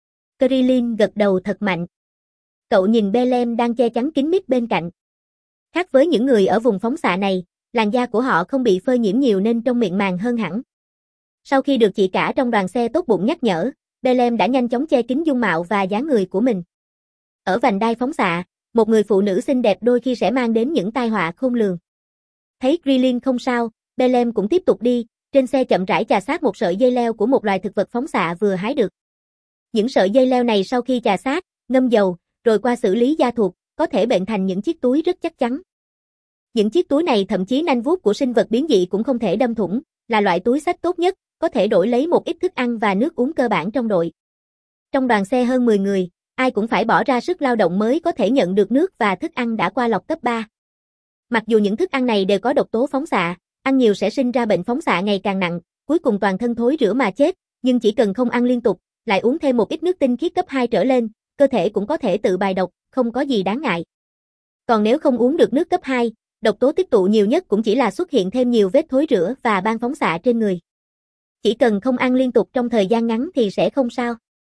Krillin gật đầu thật mạnh. Cậu nhìn Belem đang che chắn kín mít bên cạnh. Khác với những người ở vùng phóng xạ này, làn da của họ không bị phơi nhiễm nhiều nên trông mịn màng hơn hẳn. Sau khi được chị cả trong đoàn xe tốt bụng nhắc nhở, Belem đã nhanh chóng che kín dung mạo và dáng người của mình. Ở vành đai phóng xạ, một người phụ nữ xinh đẹp đôi khi sẽ mang đến những tai họa khôn lường. Thấy Krillin không sao, Belem cũng tiếp tục đi, trên xe chậm rãi chà sát một sợi dây leo của một loài thực vật phóng xạ vừa hái được. Những sợi dây leo này sau khi chà sát, ngâm dầu, rồi qua xử lý da thuộc, có thể bệnh thành những chiếc túi rất chắc chắn. Những chiếc túi này thậm chí nanh vuốt của sinh vật biến dị cũng không thể đâm thủng, là loại túi xách tốt nhất, có thể đổi lấy một ít thức ăn và nước uống cơ bản trong đội. Trong đoàn xe hơn mười người, ai cũng phải bỏ ra sức lao động mới có thể nhận được nước và thức ăn đã qua lọc cấp ba. Mặc dù những thức ăn này đều có độc tố phóng xạ, ăn nhiều sẽ sinh ra bệnh phóng xạ ngày càng nặng, cuối cùng toàn thân thối rữa mà chết, nhưng chỉ cần không ăn liên tục, lại uống thêm một ít nước tinh khiết cấp hai trở lên, cơ thể cũng có thể tự bài độc, không có gì đáng ngại. Còn nếu không uống được nước cấp hai, độc tố tích tụ nhiều nhất cũng chỉ là xuất hiện thêm nhiều vết thối rữa và ban phóng xạ trên người. Chỉ cần không ăn liên tục trong thời gian ngắn thì sẽ không sao.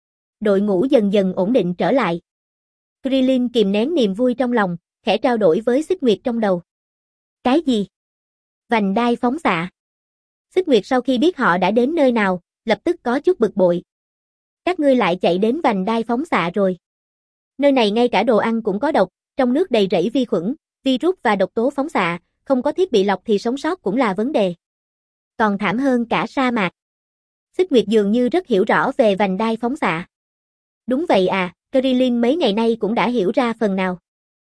Đội ngũ dần dần ổn định trở lại. Krillin kìm nén niềm vui trong lòng, khẽ trao đổi với Xích Nguyệt trong đầu. Cái gì? Vành đai phóng xạ. Xích Nguyệt sau khi biết họ đã đến nơi nào, lập tức có chút bực bội. Các ngươi lại chạy đến vành đai phóng xạ rồi. Nơi này ngay cả đồ ăn cũng có độc, trong nước đầy rẫy vi khuẩn, virus và độc tố phóng xạ, không có thiết bị lọc thì sống sót cũng là vấn đề. Còn thảm hơn cả sa mạc. Xích Nguyệt dường như rất hiểu rõ về vành đai phóng xạ. Đúng vậy à, Krillin mấy ngày nay cũng đã hiểu ra phần nào.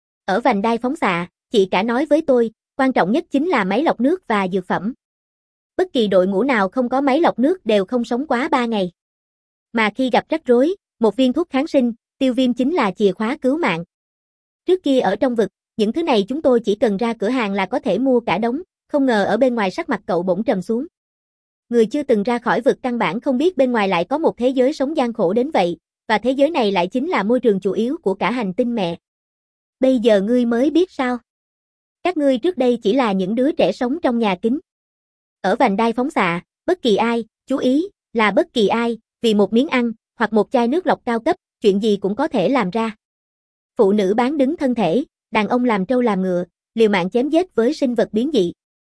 Ở vành đai phóng xạ, chị cả nói với tôi, quan trọng nhất chính là máy lọc nước và dược phẩm. Bất kỳ đội ngũ nào không có máy lọc nước đều không sống quá ba ngày. Mà khi gặp rắc rối, một viên thuốc kháng sinh, tiêu viêm chính là chìa khóa cứu mạng. Trước kia ở trong vực, những thứ này chúng tôi chỉ cần ra cửa hàng là có thể mua cả đống, không ngờ ở bên ngoài sắc mặt cậu bỗng trầm xuống. Người chưa từng ra khỏi vực căn bản không biết bên ngoài lại có một thế giới sống gian khổ đến vậy, và thế giới này lại chính là môi trường chủ yếu của cả hành tinh mẹ. Bây giờ ngươi mới biết sao? Các ngươi trước đây chỉ là những đứa trẻ sống trong nhà kính. Ở vành đai phóng xạ, bất kỳ ai, chú ý, là bất kỳ ai, vì một miếng ăn, hoặc một chai nước lọc cao cấp, chuyện gì cũng có thể làm ra. Phụ nữ bán đứng thân thể, đàn ông làm trâu làm ngựa, liều mạng chém giết với sinh vật biến dị.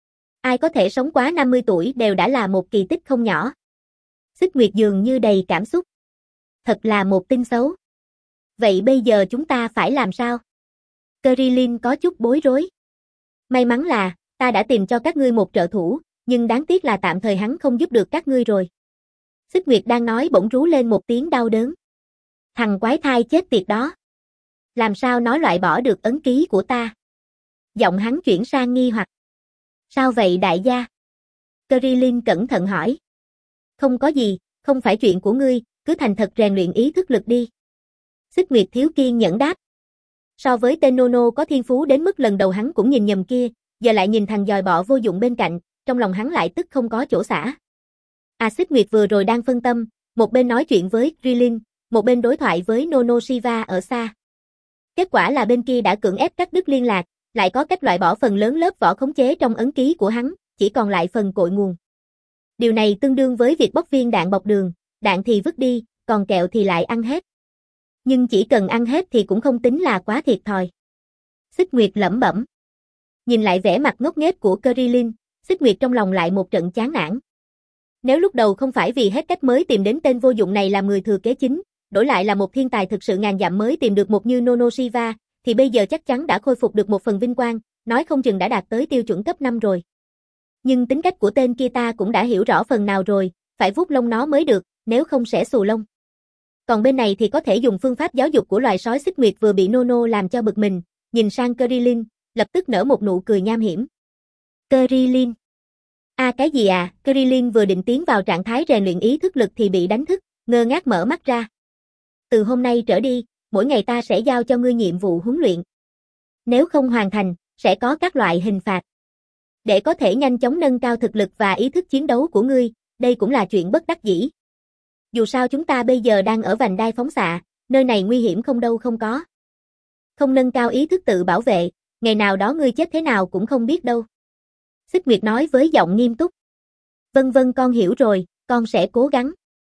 Ai có thể sống quá năm mươi tuổi đều đã là một kỳ tích không nhỏ. Xích Nguyệt dường như đầy cảm xúc. Thật là một tin xấu. Vậy bây giờ chúng ta phải làm sao? Krillin có chút bối rối. May mắn là, ta đã tìm cho các ngươi một trợ thủ, nhưng đáng tiếc là tạm thời hắn không giúp được các ngươi rồi. Xích Nguyệt đang nói bỗng rú lên một tiếng đau đớn. Thằng quái thai chết tiệt đó. Làm sao nó loại bỏ được ấn ký của ta? Giọng hắn chuyển sang nghi hoặc. Sao vậy đại gia? Krillin cẩn thận hỏi. Không có gì, không phải chuyện của ngươi, cứ thành thật rèn luyện ý thức lực đi. Xích Nguyệt thiếu kiên nhẫn đáp. So với tên Nono có thiên phú đến mức lần đầu hắn cũng nhìn nhầm kia, giờ lại nhìn thằng dòi bọ vô dụng bên cạnh, trong lòng hắn lại tức không có chỗ xả. A Xích Nguyệt vừa rồi đang phân tâm, một bên nói chuyện với Krillin, một bên đối thoại với Nono Shiva ở xa. Kết quả là bên kia đã cưỡng ép cắt đứt liên lạc, lại có cách loại bỏ phần lớn lớp vỏ khống chế trong ấn ký của hắn, chỉ còn lại phần cội nguồn. Điều này tương đương với việc bóc viên đạn bọc đường, đạn thì vứt đi, còn kẹo thì lại ăn hết. Nhưng chỉ cần ăn hết thì cũng không tính là quá thiệt thòi. Xích Nguyệt lẩm bẩm. Nhìn lại vẻ mặt ngốc nghếch của Krillin, Xích Nguyệt trong lòng lại một trận chán nản. Nếu lúc đầu không phải vì hết cách mới tìm đến tên vô dụng này làm người thừa kế chính, đổi lại là một thiên tài thực sự ngàn dặm mới tìm được một như Nono Shiva, thì bây giờ chắc chắn đã khôi phục được một phần vinh quang, nói không chừng đã đạt tới tiêu chuẩn cấp năm rồi. Nhưng tính cách của tên kia ta cũng đã hiểu rõ phần nào rồi, phải vuốt lông nó mới được, nếu không sẽ xù lông. Còn bên này thì có thể dùng phương pháp giáo dục của loài sói Xích Nguyệt vừa bị Nono làm cho bực mình, nhìn sang Krillin, lập tức nở một nụ cười nham hiểm. Krillin. À cái gì à, Krillin vừa định tiến vào trạng thái rèn luyện ý thức lực thì bị đánh thức, ngơ ngác mở mắt ra. Từ hôm nay trở đi, mỗi ngày ta sẽ giao cho ngươi nhiệm vụ huấn luyện. Nếu không hoàn thành, sẽ có các loại hình phạt. Để có thể nhanh chóng nâng cao thực lực và ý thức chiến đấu của ngươi, đây cũng là chuyện bất đắc dĩ. Dù sao chúng ta bây giờ đang ở vành đai phóng xạ, nơi này nguy hiểm không đâu không có. Không nâng cao ý thức tự bảo vệ, ngày nào đó ngươi chết thế nào cũng không biết đâu. Xích Nguyệt nói với giọng nghiêm túc. Vâng vâng con hiểu rồi, con sẽ cố gắng.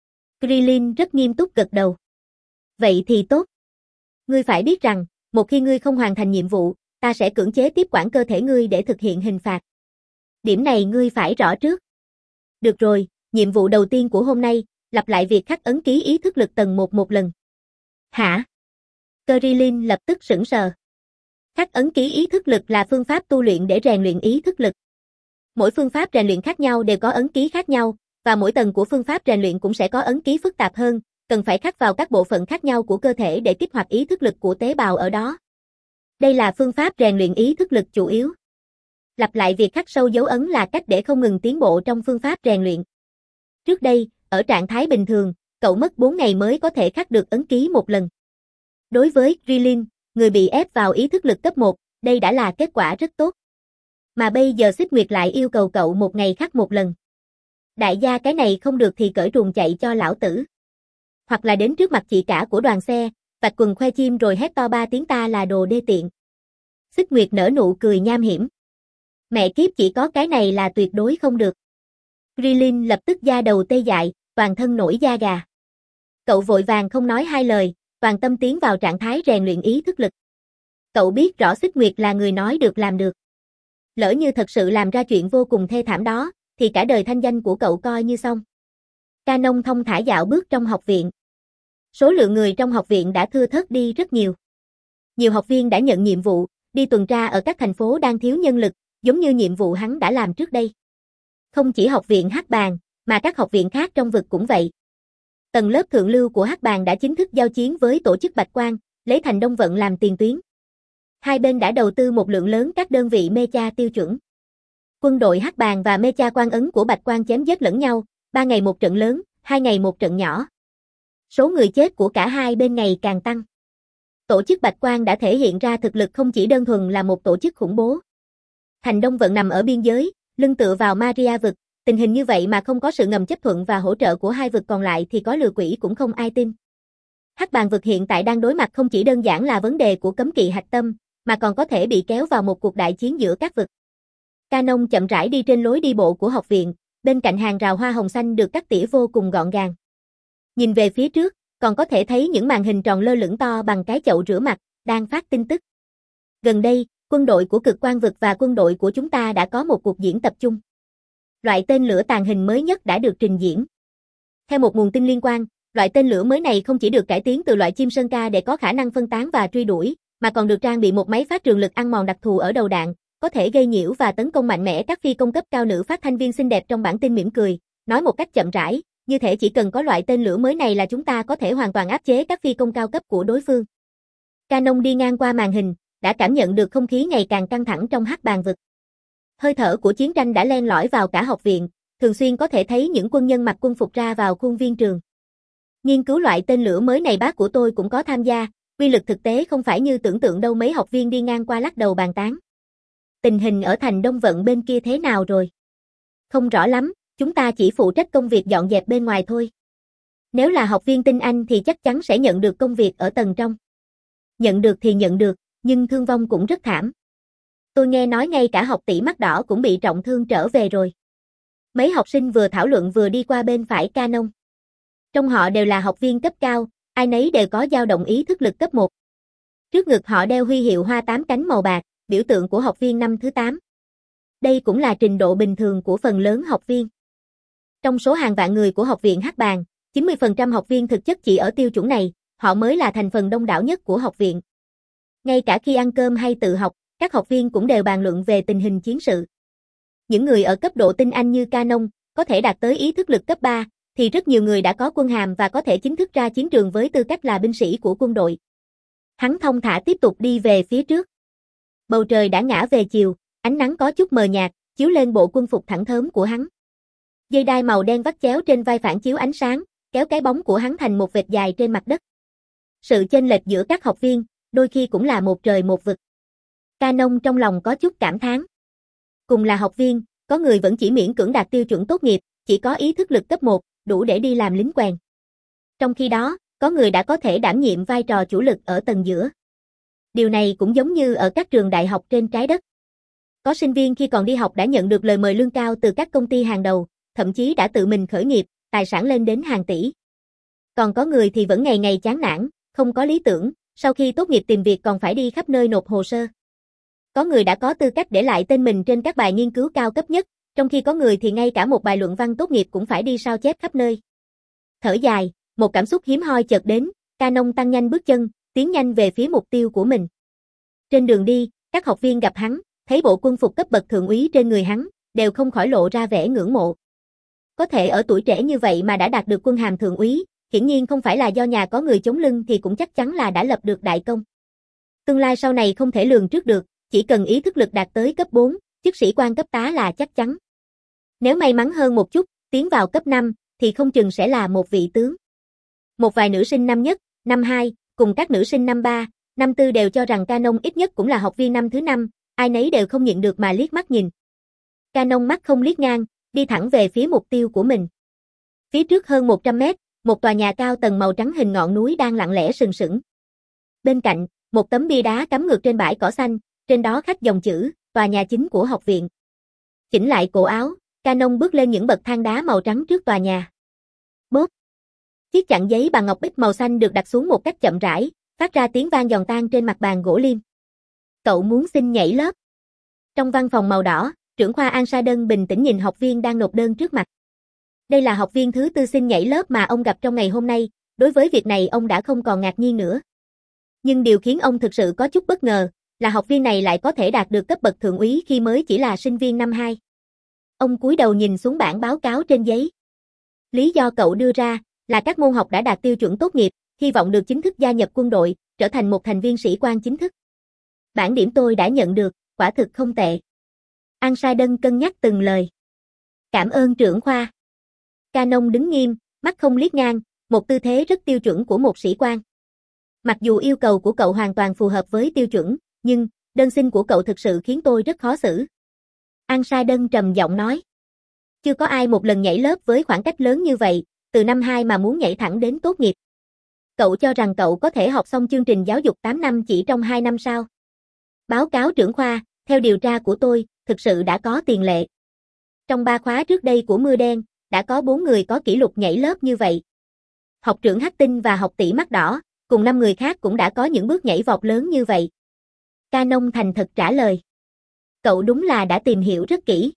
Krillin rất nghiêm túc gật đầu. Vậy thì tốt. Ngươi phải biết rằng, một khi ngươi không hoàn thành nhiệm vụ, ta sẽ cưỡng chế tiếp quản cơ thể ngươi để thực hiện hình phạt. Điểm này ngươi phải rõ trước. Được rồi, nhiệm vụ đầu tiên của hôm nay, lặp lại việc khắc ấn ký ý thức lực tầng một một lần. Hả? Krillin lập tức sững sờ. Khắc ấn ký ý thức lực là phương pháp tu luyện để rèn luyện ý thức lực. Mỗi phương pháp rèn luyện khác nhau đều có ấn ký khác nhau, và mỗi tầng của phương pháp rèn luyện cũng sẽ có ấn ký phức tạp hơn, cần phải khắc vào các bộ phận khác nhau của cơ thể để kích hoạt ý thức lực của tế bào ở đó. Đây là phương pháp rèn luyện ý thức lực chủ yếu. Lặp lại việc khắc sâu dấu ấn là cách để không ngừng tiến bộ trong phương pháp rèn luyện. Trước đây, ở trạng thái bình thường, cậu mất bốn ngày mới có thể khắc được ấn ký một lần. Đối với Krillin, người bị ép vào ý thức lực cấp một, đây đã là kết quả rất tốt. Mà bây giờ Xích Nguyệt lại yêu cầu cậu một ngày khắc một lần. Đại gia cái này không được thì cởi truồng chạy cho lão tử. Hoặc là đến trước mặt chị cả của đoàn xe, vạch quần khoe chim rồi hét to ba tiếng ta là đồ đê tiện. Xích Nguyệt nở nụ cười nham hiểm. Mẹ kiếp chỉ có cái này là tuyệt đối không được. Krillin lập tức da đầu tê dại, toàn thân nổi da gà. Cậu vội vàng không nói hai lời, toàn tâm tiến vào trạng thái rèn luyện ý thức lực. Cậu biết rõ Xích Nguyệt là người nói được làm được. Lỡ như thật sự làm ra chuyện vô cùng thê thảm đó, thì cả đời thanh danh của cậu coi như xong. Canon thông thả dạo bước trong học viện. Số lượng người trong học viện đã thưa thớt đi rất nhiều. Nhiều học viên đã nhận nhiệm vụ, đi tuần tra ở các thành phố đang thiếu nhân lực, giống như nhiệm vụ hắn đã làm trước đây. Không chỉ học viện Hắc Bàng, mà các học viện khác trong vực cũng vậy. Tầng lớp thượng lưu của Hắc Bàng đã chính thức giao chiến với tổ chức Bạch Quang, lấy Thành Đông Vận làm tiền tuyến. Hai bên đã đầu tư một lượng lớn các đơn vị mecha tiêu chuẩn. Quân đội Hắc Bàng và mecha Quan Ấn của Bạch Quang chém giết lẫn nhau, ba ngày một trận lớn, hai ngày một trận nhỏ. Số người chết của cả hai bên ngày càng tăng. Tổ chức Bạch Quang đã thể hiện ra thực lực không chỉ đơn thuần là một tổ chức khủng bố. Thành Đông Vận nằm ở biên giới, lưng tựa vào Maria vực, tình hình như vậy mà không có sự ngầm chấp thuận và hỗ trợ của hai vực còn lại thì có lừa quỷ cũng không ai tin. Hắc Bàng vực hiện tại đang đối mặt không chỉ đơn giản là vấn đề của cấm kỵ hạch tâm, mà còn có thể bị kéo vào một cuộc đại chiến giữa các vực. Canon chậm rãi đi trên lối đi bộ của học viện, bên cạnh hàng rào hoa hồng xanh được cắt tỉa vô cùng gọn gàng. Nhìn về phía trước, còn có thể thấy những màn hình tròn lơ lửng to bằng cái chậu rửa mặt, đang phát tin tức. Gần đây, quân đội của Cực Quang vực và quân đội của chúng ta đã có một cuộc diễn tập chung. Loại tên lửa tàng hình mới nhất đã được trình diễn. Theo một nguồn tin liên quan, loại tên lửa mới này không chỉ được cải tiến từ loại chim sơn ca để có khả năng phân tán và truy đuổi, mà còn được trang bị một máy phát trường lực ăn mòn đặc thù ở đầu đạn, có thể gây nhiễu và tấn công mạnh mẽ các phi công cấp cao. Nữ phát thanh viên xinh đẹp trong bản tin mỉm cười, nói một cách chậm rãi, như thể chỉ cần có loại tên lửa mới này là chúng ta có thể hoàn toàn áp chế các phi công cao cấp của đối phương. Canon đi ngang qua màn hình, đã cảm nhận được không khí ngày càng căng thẳng trong Hắc Bàng vực. Hơi thở của chiến tranh đã len lỏi vào cả học viện, thường xuyên có thể thấy những quân nhân mặc quân phục ra vào khuôn viên trường. Nghiên cứu loại tên lửa mới này bác của tôi cũng có tham gia, Quy lực thực tế không phải như tưởng tượng đâu, mấy học viên đi ngang qua lắc đầu bàn tán. Tình hình ở thành Đông Vận bên kia thế nào rồi? Không rõ lắm, chúng ta chỉ phụ trách công việc dọn dẹp bên ngoài thôi. Nếu là học viên tinh Anh thì chắc chắn sẽ nhận được công việc ở tầng trong. Nhận được thì nhận được, nhưng thương vong cũng rất thảm. Tôi nghe nói ngay cả học tỷ mắt đỏ cũng bị trọng thương trở về rồi. Mấy học sinh vừa thảo luận vừa đi qua bên phải Canon. Trong họ đều là học viên cấp cao, ai nấy đều có dao động ý thức lực cấp một. Trước ngực họ đeo huy hiệu hoa tám cánh màu bạc, biểu tượng của học viên năm thứ tám. Đây cũng là trình độ bình thường của phần lớn học viên. Trong số hàng vạn người của học viện Hắc Bàng, chín mươi phần trăm học viên thực chất chỉ ở tiêu chuẩn này, họ mới là thành phần đông đảo nhất của học viện. Ngay cả khi ăn cơm hay tự học, các học viên cũng đều bàn luận về tình hình chiến sự. Những người ở cấp độ tinh Anh như Canon, có thể đạt tới ý thức lực cấp ba, thì rất nhiều người đã có quân hàm và có thể chính thức ra chiến trường với tư cách là binh sĩ của quân đội. Hắn thong thả tiếp tục đi về phía trước. Bầu trời đã ngã về chiều, ánh nắng có chút mờ nhạt, chiếu lên bộ quân phục thẳng thớm của hắn. Dây đai màu đen vắt chéo trên vai phản chiếu ánh sáng, kéo cái bóng của hắn thành một vệt dài trên mặt đất. Sự chênh lệch giữa các học viên, đôi khi cũng là một trời một vực. Canon trong lòng có chút cảm thán. Cùng là học viên, có người vẫn chỉ miễn cưỡng đạt tiêu chuẩn tốt nghiệp, chỉ có ý thức lực cấp một, đủ để đi làm lính quèn. Trong khi đó, có người đã có thể đảm nhiệm vai trò chủ lực ở tầng giữa. Điều này cũng giống như ở các trường đại học trên trái đất. Có sinh viên khi còn đi học đã nhận được lời mời lương cao từ các công ty hàng đầu, thậm chí đã tự mình khởi nghiệp, tài sản lên đến hàng tỷ. Còn có người thì vẫn ngày ngày chán nản, không có lý tưởng, sau khi tốt nghiệp tìm việc còn phải đi khắp nơi nộp hồ sơ. Có người đã có tư cách để lại tên mình trên các bài nghiên cứu cao cấp nhất, trong khi có người thì ngay cả một bài luận văn tốt nghiệp cũng phải đi sao chép khắp nơi. Thở dài, một cảm xúc hiếm hoi chợt đến, Canon tăng nhanh bước chân, tiến nhanh về phía mục tiêu của mình. Trên đường đi, các học viên gặp hắn, thấy bộ quân phục cấp bậc thượng úy trên người hắn, đều không khỏi lộ ra vẻ ngưỡng mộ. Có thể ở tuổi trẻ như vậy mà đã đạt được quân hàm thượng úy, hiển nhiên không phải là do nhà có người chống lưng thì cũng chắc chắn là đã lập được đại công. Tương lai sau này không thể lường trước được, chỉ cần ý thức lực đạt tới cấp bốn, chức sĩ quan cấp tá là chắc chắn. Nếu may mắn hơn một chút, tiến vào cấp năm, thì không chừng sẽ là một vị tướng. Một vài nữ sinh năm nhất, năm hai, cùng các nữ sinh năm ba, năm tư đều cho rằng Canon ít nhất cũng là học viên năm thứ năm, ai nấy đều không nhịn được mà liếc mắt nhìn. Canon mắt không liếc ngang, đi thẳng về phía mục tiêu của mình. Phía trước hơn một trăm mét, một tòa nhà cao tầng màu trắng hình ngọn núi đang lặng lẽ sừng sững. Bên cạnh, một tấm bia đá cắm ngược trên bãi cỏ xanh, trên đó khắc dòng chữ, tòa nhà chính của học viện. Chỉnh lại cổ áo, Canon bước lên những bậc thang đá màu trắng trước tòa nhà. Bốp. Chiếc chặn giấy bằng ngọc bích màu xanh được đặt xuống một cách chậm rãi, phát ra tiếng vang giòn tan trên mặt bàn gỗ liêm. Cậu muốn xin nhảy lớp. Trong văn phòng màu đỏ, trưởng khoa An Sa Đơn bình tĩnh nhìn học viên đang nộp đơn trước mặt. Đây là học viên thứ tư xin nhảy lớp mà ông gặp trong ngày hôm nay, đối với việc này ông đã không còn ngạc nhiên nữa. Nhưng điều khiến ông thực sự có chút bất ngờ, là học viên này lại có thể đạt được cấp bậc thượng úy khi mới chỉ là sinh viên năm hai. Ông cúi đầu nhìn xuống bảng báo cáo trên giấy. Lý do cậu đưa ra là các môn học đã đạt tiêu chuẩn tốt nghiệp, hy vọng được chính thức gia nhập quân đội, trở thành một thành viên sĩ quan chính thức. Bảng điểm tôi đã nhận được, quả thực không tệ. An Sa Đơn cân nhắc từng lời. Cảm ơn trưởng khoa. Canon đứng nghiêm, mắt không liếc ngang, một tư thế rất tiêu chuẩn của một sĩ quan. Mặc dù yêu cầu của cậu hoàn toàn phù hợp với tiêu chuẩn, nhưng đơn xin của cậu thực sự khiến tôi rất khó xử. An Sa Đơn trầm giọng nói. Chưa có ai một lần nhảy lớp với khoảng cách lớn như vậy, từ năm hai mà muốn nhảy thẳng đến tốt nghiệp. Cậu cho rằng cậu có thể học xong chương trình giáo dục tám năm chỉ trong hai năm sao? Báo cáo trưởng khoa, theo điều tra của tôi, thực sự đã có tiền lệ. Trong ba khóa trước đây của Mưa Đen, đã có bốn người có kỷ lục nhảy lớp như vậy. Học trưởng Hắc Tinh và học tỷ Mắt Đỏ, cùng năm người khác cũng đã có những bước nhảy vọt lớn như vậy. Canon thành thật trả lời. Cậu đúng là đã tìm hiểu rất kỹ.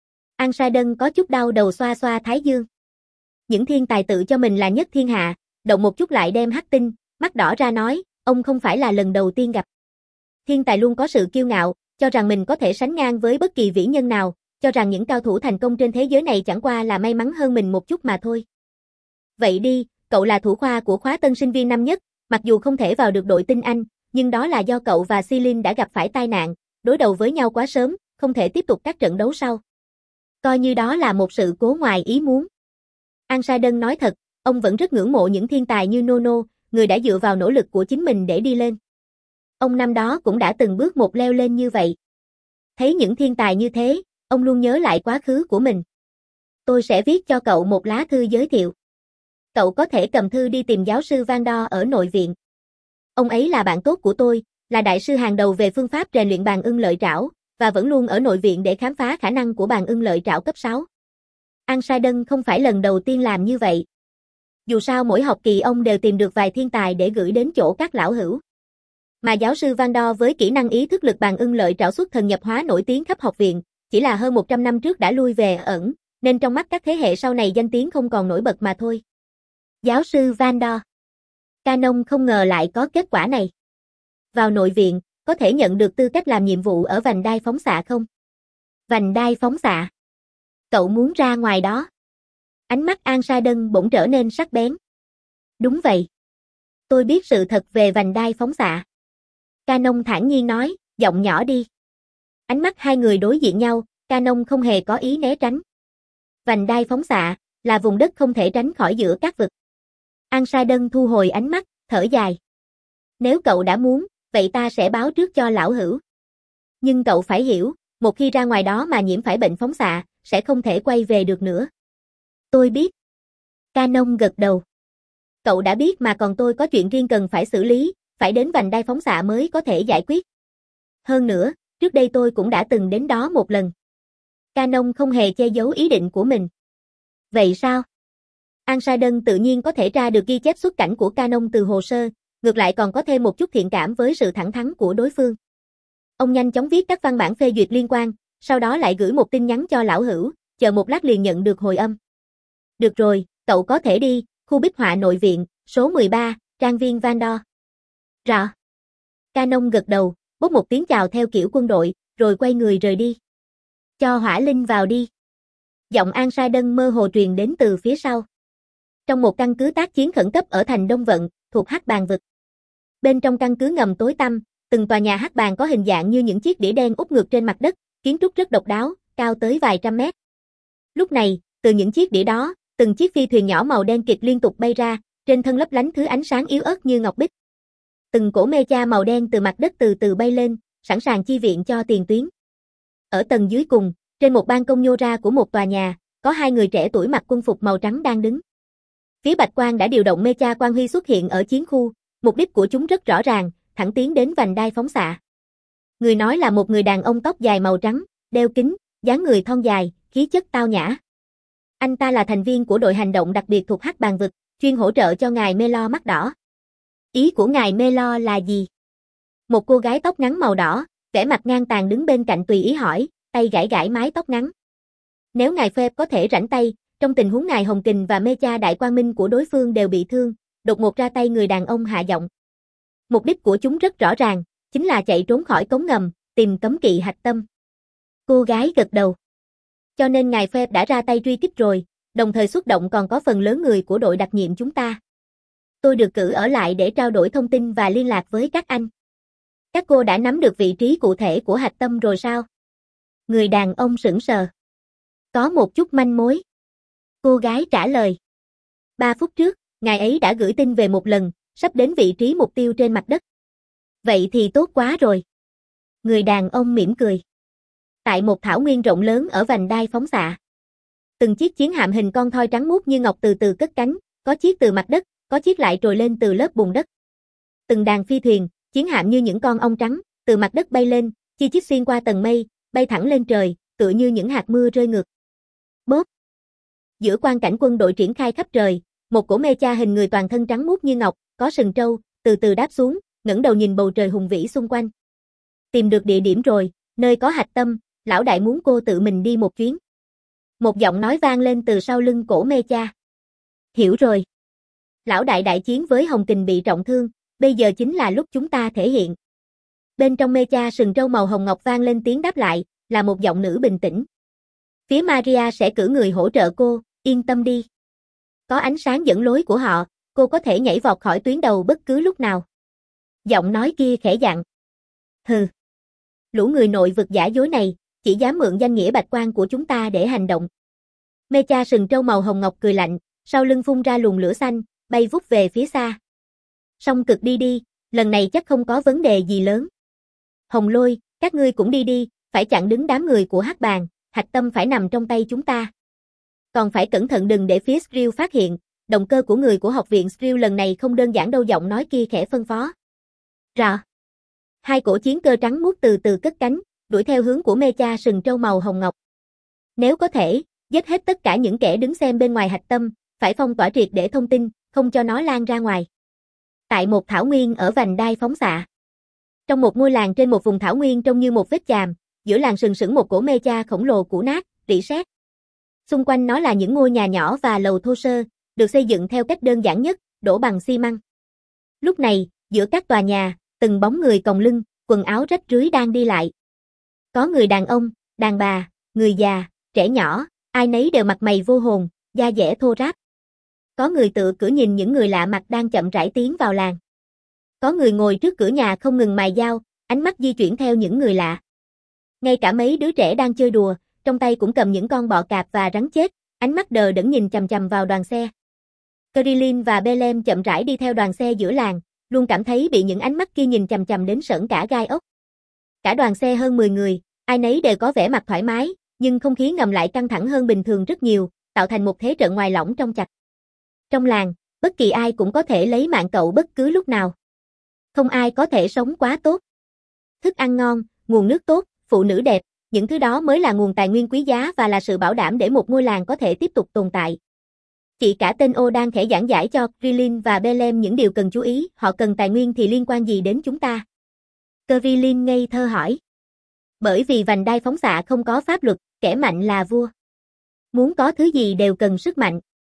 An Sa Đơn có chút đau đầu xoa xoa thái dương. Những thiên tài tự cho mình là nhất thiên hạ, động một chút lại đem Hắc Tinh, Mắt Đỏ ra nói, ông không phải là lần đầu tiên gặp. Thiên tài luôn có sự kiêu ngạo, cho rằng mình có thể sánh ngang với bất kỳ vĩ nhân nào, cho rằng những cao thủ thành công trên thế giới này chẳng qua là may mắn hơn mình một chút mà thôi. Vậy đi, cậu là thủ khoa của khóa tân sinh viên năm nhất, mặc dù không thể vào được đội tinh Anh, nhưng đó là do cậu và Celine đã gặp phải tai nạn, đối đầu với nhau quá sớm, không thể tiếp tục các trận đấu sau. Coi như đó là một sự cố ngoài ý muốn. An Sa Đơn nói thật, ông vẫn rất ngưỡng mộ những thiên tài như Nono, người đã dựa vào nỗ lực của chính mình để đi lên. Ông năm đó cũng đã từng bước một leo lên như vậy. Thấy những thiên tài như thế, ông luôn nhớ lại quá khứ của mình. Tôi sẽ viết cho cậu một lá thư giới thiệu. Cậu có thể cầm thư đi tìm giáo sư Van Dor ở nội viện. Ông ấy là bạn tốt của tôi, là đại sư hàng đầu về phương pháp rèn luyện bàn ưng lợi trảo, và vẫn luôn ở nội viện để khám phá khả năng của bàn ưng lợi trảo cấp sáu. An Sa Đân không phải lần đầu tiên làm như vậy. Dù sao mỗi học kỳ ông đều tìm được vài thiên tài để gửi đến chỗ các lão hữu. Mà giáo sư Van Dor với kỹ năng ý thức lực bàn ưng lợi trảo xuất thần nhập hóa nổi tiếng khắp học viện, chỉ là hơn một trăm năm trước đã lui về ẩn, nên trong mắt các thế hệ sau này danh tiếng không còn nổi bật mà thôi. Giáo sư Van Dor. Canon không ngờ lại có kết quả này. Vào nội viện, có thể nhận được tư cách làm nhiệm vụ ở vành đai phóng xạ không? Vành đai phóng xạ. Cậu muốn ra ngoài đó. Ánh mắt An Sa Đân bỗng trở nên sắc bén. Đúng vậy. Tôi biết sự thật về vành đai phóng xạ. Canon thản nhiên nói, giọng nhỏ đi. Ánh mắt hai người đối diện nhau, Canon không hề có ý né tránh. Vành đai phóng xạ là vùng đất không thể tránh khỏi giữa các vực. An Sa Đân thu hồi ánh mắt, thở dài. Nếu cậu đã muốn, vậy ta sẽ báo trước cho lão hữu. Nhưng cậu phải hiểu, một khi ra ngoài đó mà nhiễm phải bệnh phóng xạ, sẽ không thể quay về được nữa. Tôi biết. Canon gật đầu. Cậu đã biết mà còn tôi có chuyện riêng cần phải xử lý, phải đến vành đai phóng xạ mới có thể giải quyết. Hơn nữa, trước đây tôi cũng đã từng đến đó một lần. Canon không hề che giấu ý định của mình. Vậy sao? An Sa Đân tự nhiên có thể tra được ghi chép xuất cảnh của Canon từ hồ sơ, ngược lại còn có thêm một chút thiện cảm với sự thẳng thắn của đối phương. Ông nhanh chóng viết các văn bản phê duyệt liên quan, sau đó lại gửi một tin nhắn cho lão hữu, chờ một lát liền nhận được hồi âm. Được rồi, cậu có thể đi, khu bích họa nội viện, số mười ba, trang viên Van Dor. Rõ. Canon gật đầu, bốc một tiếng chào theo kiểu quân đội, rồi quay người rời đi. Cho Hỏa Linh vào đi. Giọng An Sa Đân mơ hồ truyền đến từ phía sau. Trong một căn cứ tác chiến khẩn cấp ở thành Đông Vận, thuộc Hắc Bàn vực. Bên trong căn cứ ngầm tối tăm, từng tòa nhà hắc bàn có hình dạng như những chiếc đĩa đen úp ngược trên mặt đất, kiến trúc rất độc đáo, cao tới vài trăm mét. Lúc này, từ những chiếc đĩa đó, từng chiếc phi thuyền nhỏ màu đen kịt liên tục bay ra, trên thân lấp lánh thứ ánh sáng yếu ớt như ngọc bích. Từng cổ mecha màu đen từ mặt đất từ từ bay lên, sẵn sàng chi viện cho tiền tuyến. Ở tầng dưới cùng, trên một ban công nhô ra của một tòa nhà, có hai người trẻ tuổi mặc quân phục màu trắng đang đứng. Phía Bạch Quang đã điều động mecha quang huy xuất hiện ở chiến khu, mục đích của chúng rất rõ ràng, thẳng tiến đến vành đai phóng xạ. Người nói là một người đàn ông tóc dài màu trắng, đeo kính, dáng người thon dài, khí chất tao nhã. Anh ta là thành viên của đội hành động đặc biệt thuộc Hắc Bàn vực, chuyên hỗ trợ cho ngài Melo mắt đỏ. Ý của ngài Melo là gì? Một cô gái tóc ngắn màu đỏ, vẻ mặt ngang tàn đứng bên cạnh tùy ý hỏi, tay gãi gãi mái tóc ngắn. Nếu ngài Phép có thể rảnh tay, trong tình huống ngài Hồng Kình và Mecha Đại Quang Minh của đối phương đều bị thương, đột ngột ra tay người đàn ông hạ giọng. Mục đích của chúng rất rõ ràng, chính là chạy trốn khỏi cống ngầm, tìm cấm kỵ hạch tâm. Cô gái gật đầu. Cho nên ngài Phép đã ra tay truy kích rồi, đồng thời xuất động còn có phần lớn người của đội đặc nhiệm chúng ta. Tôi được cử ở lại để trao đổi thông tin và liên lạc với các anh. Các cô đã nắm được vị trí cụ thể của hạch tâm rồi sao? Người đàn ông sững sờ. Có một chút manh mối. Cô gái trả lời. Ba phút trước, ngài ấy đã gửi tin về một lần, sắp đến vị trí mục tiêu trên mặt đất. Vậy thì tốt quá rồi. Người đàn ông mỉm cười. Tại một thảo nguyên rộng lớn ở vành đai phóng xạ. Từng chiếc chiến hạm hình con thoi trắng muốt như ngọc từ từ cất cánh, có chiếc từ mặt đất, có chiếc lại trồi lên từ lớp bùn đất. Từng đàn phi thuyền, chiến hạm như những con ong trắng, từ mặt đất bay lên, chi chít xuyên qua tầng mây, bay thẳng lên trời, tựa như những hạt mưa rơi ngược. Bóp. Giữa quang cảnh quân đội triển khai khắp trời, một cổ mecha hình người toàn thân trắng muốt như ngọc, có sừng trâu, từ từ đáp xuống, ngẩng đầu nhìn bầu trời hùng vĩ xung quanh. Tìm được địa điểm rồi, nơi có hạch tâm, lão đại muốn cô tự mình đi một chuyến. Một giọng nói vang lên từ sau lưng cổ mecha. Hiểu rồi. Lão đại đại chiến với Hồng Kình bị trọng thương, bây giờ chính là lúc chúng ta thể hiện. Bên trong mecha sừng trâu màu hồng ngọc vang lên tiếng đáp lại, là một giọng nữ bình tĩnh. Phía Maria sẽ cử người hỗ trợ cô, yên tâm đi. Có ánh sáng dẫn lối của họ, cô có thể nhảy vọt khỏi tuyến đầu bất cứ lúc nào. Giọng nói kia khẽ dặn. Hừ. Lũ người nội vực giả dối này, chỉ dám mượn danh nghĩa bạch quan của chúng ta để hành động. Mecha sừng trâu màu hồng ngọc cười lạnh, sau lưng phun ra luồng lửa xanh, bay vút về phía xa. Song cực đi đi, lần này chắc không có vấn đề gì lớn. Hồng Lôi, các ngươi cũng đi đi, phải chặn đứng đám người của Hắc Bàn, hạch tâm phải nằm trong tay chúng ta. Còn phải cẩn thận đừng để phía Skrill phát hiện, động cơ của người của học viện Skrill lần này không đơn giản đâu, giọng nói kia khẽ phân phó. Rọ. Hai cổ chiến cơ trắng muốt từ từ cất cánh, đuổi theo hướng của Mecha sừng trâu màu hồng ngọc. Nếu có thể, giết hết tất cả những kẻ đứng xem bên ngoài hạch tâm, phải phong tỏa triệt để thông tin, không cho nó lan ra ngoài. Tại một thảo nguyên ở vành đai phóng xạ. Trong một ngôi làng trên một vùng thảo nguyên trông như một vết chàm, giữa làng sừng sững một cổ Mecha khổng lồ cũ nát, rỉ sét. Xung quanh nó là những ngôi nhà nhỏ và lầu thô sơ, được xây dựng theo cách đơn giản nhất, đổ bằng xi măng. Lúc này, giữa các tòa nhà, từng bóng người còng lưng, quần áo rách rưới đang đi lại. Có người đàn ông, đàn bà, người già, trẻ nhỏ, ai nấy đều mặt mày vô hồn, da dẻ thô ráp. Có người tự cửa nhìn những người lạ mặt đang chậm rãi tiến vào làng. Có người ngồi trước cửa nhà không ngừng mài dao, ánh mắt di chuyển theo những người lạ. Ngay cả mấy đứa trẻ đang chơi đùa, trong tay cũng cầm những con bọ cạp và rắn chết, ánh mắt đờ đẫn nhìn chằm chằm vào đoàn xe. Krillin và Belem chậm rãi đi theo đoàn xe giữa làng, luôn cảm thấy bị những ánh mắt kia nhìn chằm chằm đến sởn cả gai ốc. Cả đoàn xe hơn mười người, ai nấy đều có vẻ mặt thoải mái, nhưng không khí ngầm lại căng thẳng hơn bình thường rất nhiều, tạo thành một thế trận ngoài lỏng trong chặt. Trong làng, bất kỳ ai cũng có thể lấy mạng cậu bất cứ lúc nào. Không ai có thể sống quá tốt. Thức ăn ngon, nguồn nước tốt, phụ nữ đẹp, những thứ đó mới là nguồn tài nguyên quý giá và là sự bảo đảm để một ngôi làng có thể tiếp tục tồn tại. Chị cả tên Ô đang khẽ giảng giải cho Krillin và Belem những điều cần chú ý, họ cần tài nguyên thì liên quan gì đến chúng ta? Krillin ngây thơ hỏi. Bởi vì vành đai phóng xạ không có pháp luật, kẻ mạnh là vua. Muốn có thứ gì đều cần sức mạnh.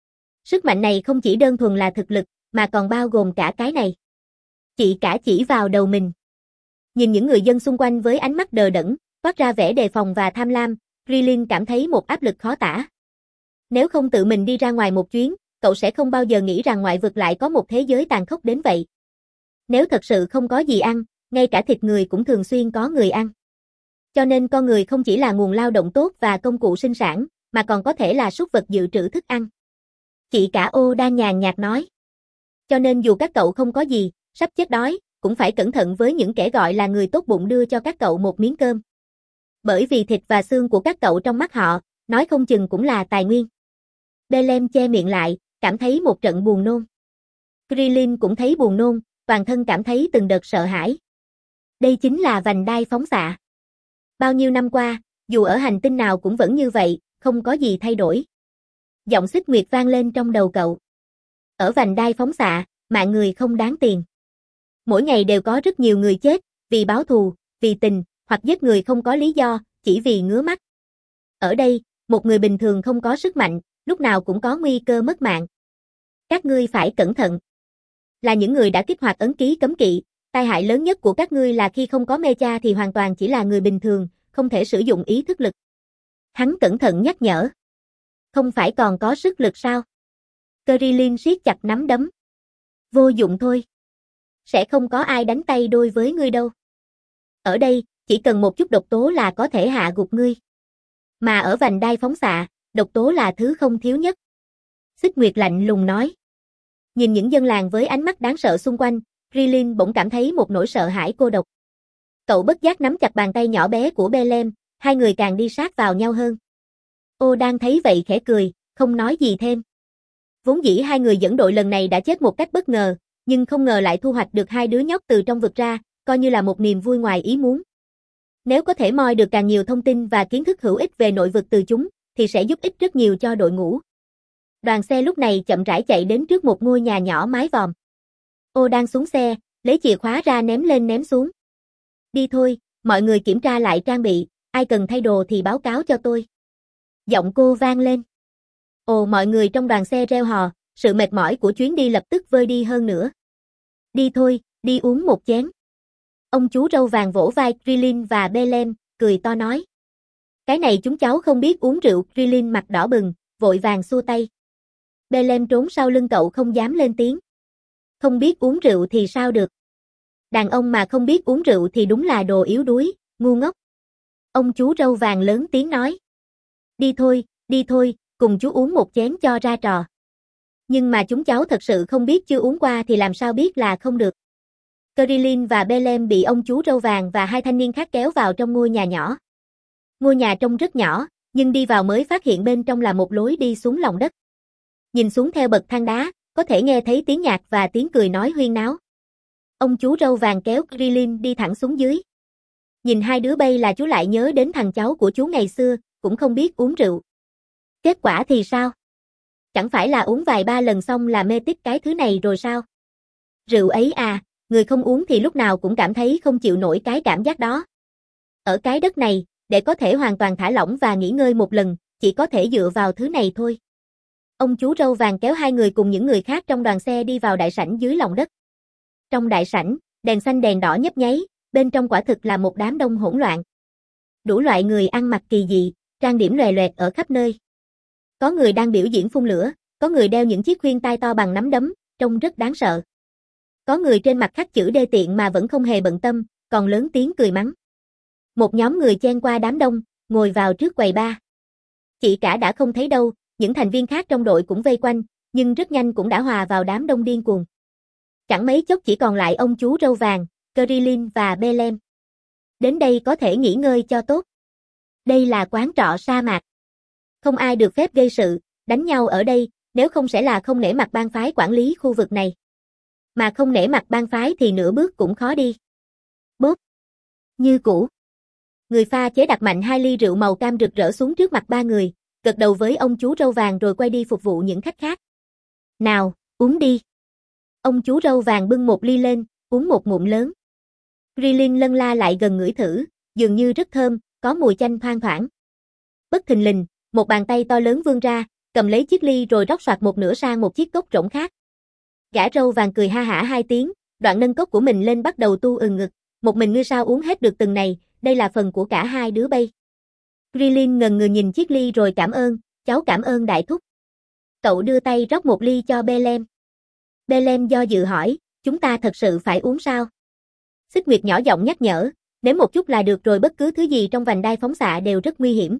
Sức mạnh này không chỉ đơn thuần là thực lực, mà còn bao gồm cả cái này. Chị cả chỉ vào đầu mình. Nhìn những người dân xung quanh với ánh mắt đờ đẫn, toát ra vẻ đề phòng và tham lam, Krillin cảm thấy một áp lực khó tả. Nếu không tự mình đi ra ngoài một chuyến, cậu sẽ không bao giờ nghĩ rằng ngoại vực lại có một thế giới tàn khốc đến vậy. Nếu thật sự không có gì ăn, ngay cả thịt người cũng thường xuyên có người ăn. Cho nên con người không chỉ là nguồn lao động tốt và công cụ sinh sản, mà còn có thể là súc vật dự trữ thức ăn. Chị cả Ô đang nhàn nhạt nói. Cho nên dù các cậu không có gì, sắp chết đói, cũng phải cẩn thận với những kẻ gọi là người tốt bụng đưa cho các cậu một miếng cơm. Bởi vì thịt và xương của các cậu trong mắt họ, nói không chừng cũng là tài nguyên. Belem che miệng lại, cảm thấy một trận buồn nôn. Krillin cũng thấy buồn nôn, toàn thân cảm thấy từng đợt sợ hãi. Đây chính là vành đai phóng xạ. Bao nhiêu năm qua, dù ở hành tinh nào cũng vẫn như vậy, không có gì thay đổi. Giọng Xích Nguyệt vang lên trong đầu cậu. Ở vành đai phóng xạ, mạng người không đáng tiền. Mỗi ngày đều có rất nhiều người chết, vì báo thù, vì tình, hoặc giết người không có lý do, chỉ vì ngứa mắt. Ở đây, một người bình thường không có sức mạnh, lúc nào cũng có nguy cơ mất mạng. Các ngươi phải cẩn thận. Là những người đã kích hoạt ấn ký cấm kỵ, tai hại lớn nhất của các ngươi là khi không có Mecha thì hoàn toàn chỉ là người bình thường, không thể sử dụng ý thức lực. Hắn cẩn thận nhắc nhở. Không phải còn có sức lực sao? Krillin siết chặt nắm đấm. Vô dụng thôi. Sẽ không có ai đánh tay đôi với ngươi đâu. Ở đây, chỉ cần một chút độc tố là có thể hạ gục ngươi. Mà ở vành đai phóng xạ, độc tố là thứ không thiếu nhất. Xích Nguyệt lạnh lùng nói. Nhìn những dân làng với ánh mắt đáng sợ xung quanh, Krillin bỗng cảm thấy một nỗi sợ hãi cô độc. Cậu bất giác nắm chặt bàn tay nhỏ bé của Belem, hai người càng đi sát vào nhau hơn. Ô đang thấy vậy khẽ cười, không nói gì thêm. Vốn dĩ hai người dẫn đội lần này đã chết một cách bất ngờ, nhưng không ngờ lại thu hoạch được hai đứa nhóc từ trong vực ra, coi như là một niềm vui ngoài ý muốn. Nếu có thể moi được càng nhiều thông tin và kiến thức hữu ích về nội vực từ chúng, thì sẽ giúp ích rất nhiều cho đội ngũ. Đoàn xe lúc này chậm rãi chạy đến trước một ngôi nhà nhỏ mái vòm. Ô đang xuống xe, lấy chìa khóa ra ném lên ném xuống. Đi thôi, mọi người kiểm tra lại trang bị, ai cần thay đồ thì báo cáo cho tôi. Giọng cô vang lên. Ồ, mọi người trong đoàn xe reo hò, sự mệt mỏi của chuyến đi lập tức vơi đi hơn nữa. Đi thôi, đi uống một chén. Ông chú râu vàng vỗ vai Krillin và Belem, cười to nói. Cái này chúng cháu không biết uống rượu. Krillin mặt đỏ bừng, vội vàng xua tay. Belem trốn sau lưng cậu không dám lên tiếng. Không biết uống rượu thì sao được. Đàn ông mà không biết uống rượu thì đúng là đồ yếu đuối, ngu ngốc. Ông chú râu vàng lớn tiếng nói. Đi thôi, đi thôi, cùng chú uống một chén cho ra trò. Nhưng mà chúng cháu thật sự không biết, chưa uống qua thì làm sao biết là không được. Krillin và Belem bị ông chú râu vàng và hai thanh niên khác kéo vào trong ngôi nhà nhỏ. Ngôi nhà trông rất nhỏ, nhưng đi vào mới phát hiện bên trong là một lối đi xuống lòng đất. Nhìn xuống theo bậc thang đá, có thể nghe thấy tiếng nhạc và tiếng cười nói huyên náo. Ông chú râu vàng kéo Krillin đi thẳng xuống dưới. Nhìn hai đứa bay là chú lại nhớ đến thằng cháu của chú ngày xưa, cũng không biết uống rượu. Kết quả thì sao? Chẳng phải là uống vài ba lần xong là mê tít cái thứ này rồi sao? Rượu ấy à, người không uống thì lúc nào cũng cảm thấy không chịu nổi cái cảm giác đó. Ở cái đất này, để có thể hoàn toàn thả lỏng và nghỉ ngơi một lần, chỉ có thể dựa vào thứ này thôi. Ông chú râu vàng kéo hai người cùng những người khác trong đoàn xe đi vào đại sảnh dưới lòng đất. Trong đại sảnh, đèn xanh đèn đỏ nhấp nháy, bên trong quả thực là một đám đông hỗn loạn. Đủ loại người ăn mặc kỳ dị, trang điểm lòe loẹt ở khắp nơi. Có người đang biểu diễn phun lửa, có người đeo những chiếc khuyên tai to bằng nắm đấm, trông rất đáng sợ. Có người trên mặt khắc chữ đê tiện mà vẫn không hề bận tâm, còn lớn tiếng cười mắng. Một nhóm người chen qua đám đông, ngồi vào trước quầy bar. Chị cả đã không thấy đâu, những thành viên khác trong đội cũng vây quanh, nhưng rất nhanh cũng đã hòa vào đám đông điên cuồng. Chẳng mấy chốc chỉ còn lại ông chú râu vàng, Krillin và Belem. Đến đây có thể nghỉ ngơi cho tốt. Đây là quán trọ sa mạc. Không ai được phép gây sự, đánh nhau ở đây, nếu không sẽ là không nể mặt bang phái quản lý khu vực này. Mà không nể mặt bang phái thì nửa bước cũng khó đi. Bốp. Như cũ. Người pha chế đặt mạnh hai ly rượu màu cam rực rỡ xuống trước mặt ba người, gật đầu với ông chú râu vàng rồi quay đi phục vụ những khách khác. Nào, uống đi. Ông chú râu vàng bưng một ly lên, uống một ngụm lớn. Krillin lân la lại gần ngửi thử, dường như rất thơm, có mùi chanh thoang thoảng. Bất thình lình, một bàn tay to lớn vươn ra, cầm lấy chiếc ly rồi rót soạt một nửa sang một chiếc cốc rỗng khác. Gã râu vàng cười ha hả hai tiếng, đoạn nâng cốc của mình lên bắt đầu tu ừng ngực, một mình ngươi sao uống hết được từng này, đây là phần của cả hai đứa bay. Krillin ngần ngừ nhìn chiếc ly rồi cảm ơn, cháu cảm ơn đại thúc. Cậu đưa tay rót một ly cho Belem. Belem do dự hỏi, chúng ta thật sự phải uống sao? Xích Nguyệt nhỏ giọng nhắc nhở, nếm một chút là được rồi, bất cứ thứ gì trong vành đai phóng xạ đều rất nguy hiểm.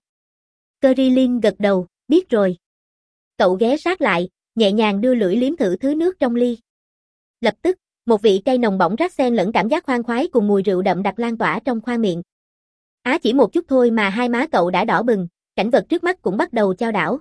Krillin gật đầu, biết rồi. Cậu ghé sát lại, nhẹ nhàng đưa lưỡi liếm thử thứ nước trong ly. Lập tức, một vị cay nồng bỏng rát xen lẫn cảm giác khoan khoái cùng mùi rượu đậm đặc lan tỏa trong khoang miệng. Á chỉ một chút thôi mà hai má cậu đã đỏ bừng, cảnh vật trước mắt cũng bắt đầu chao đảo.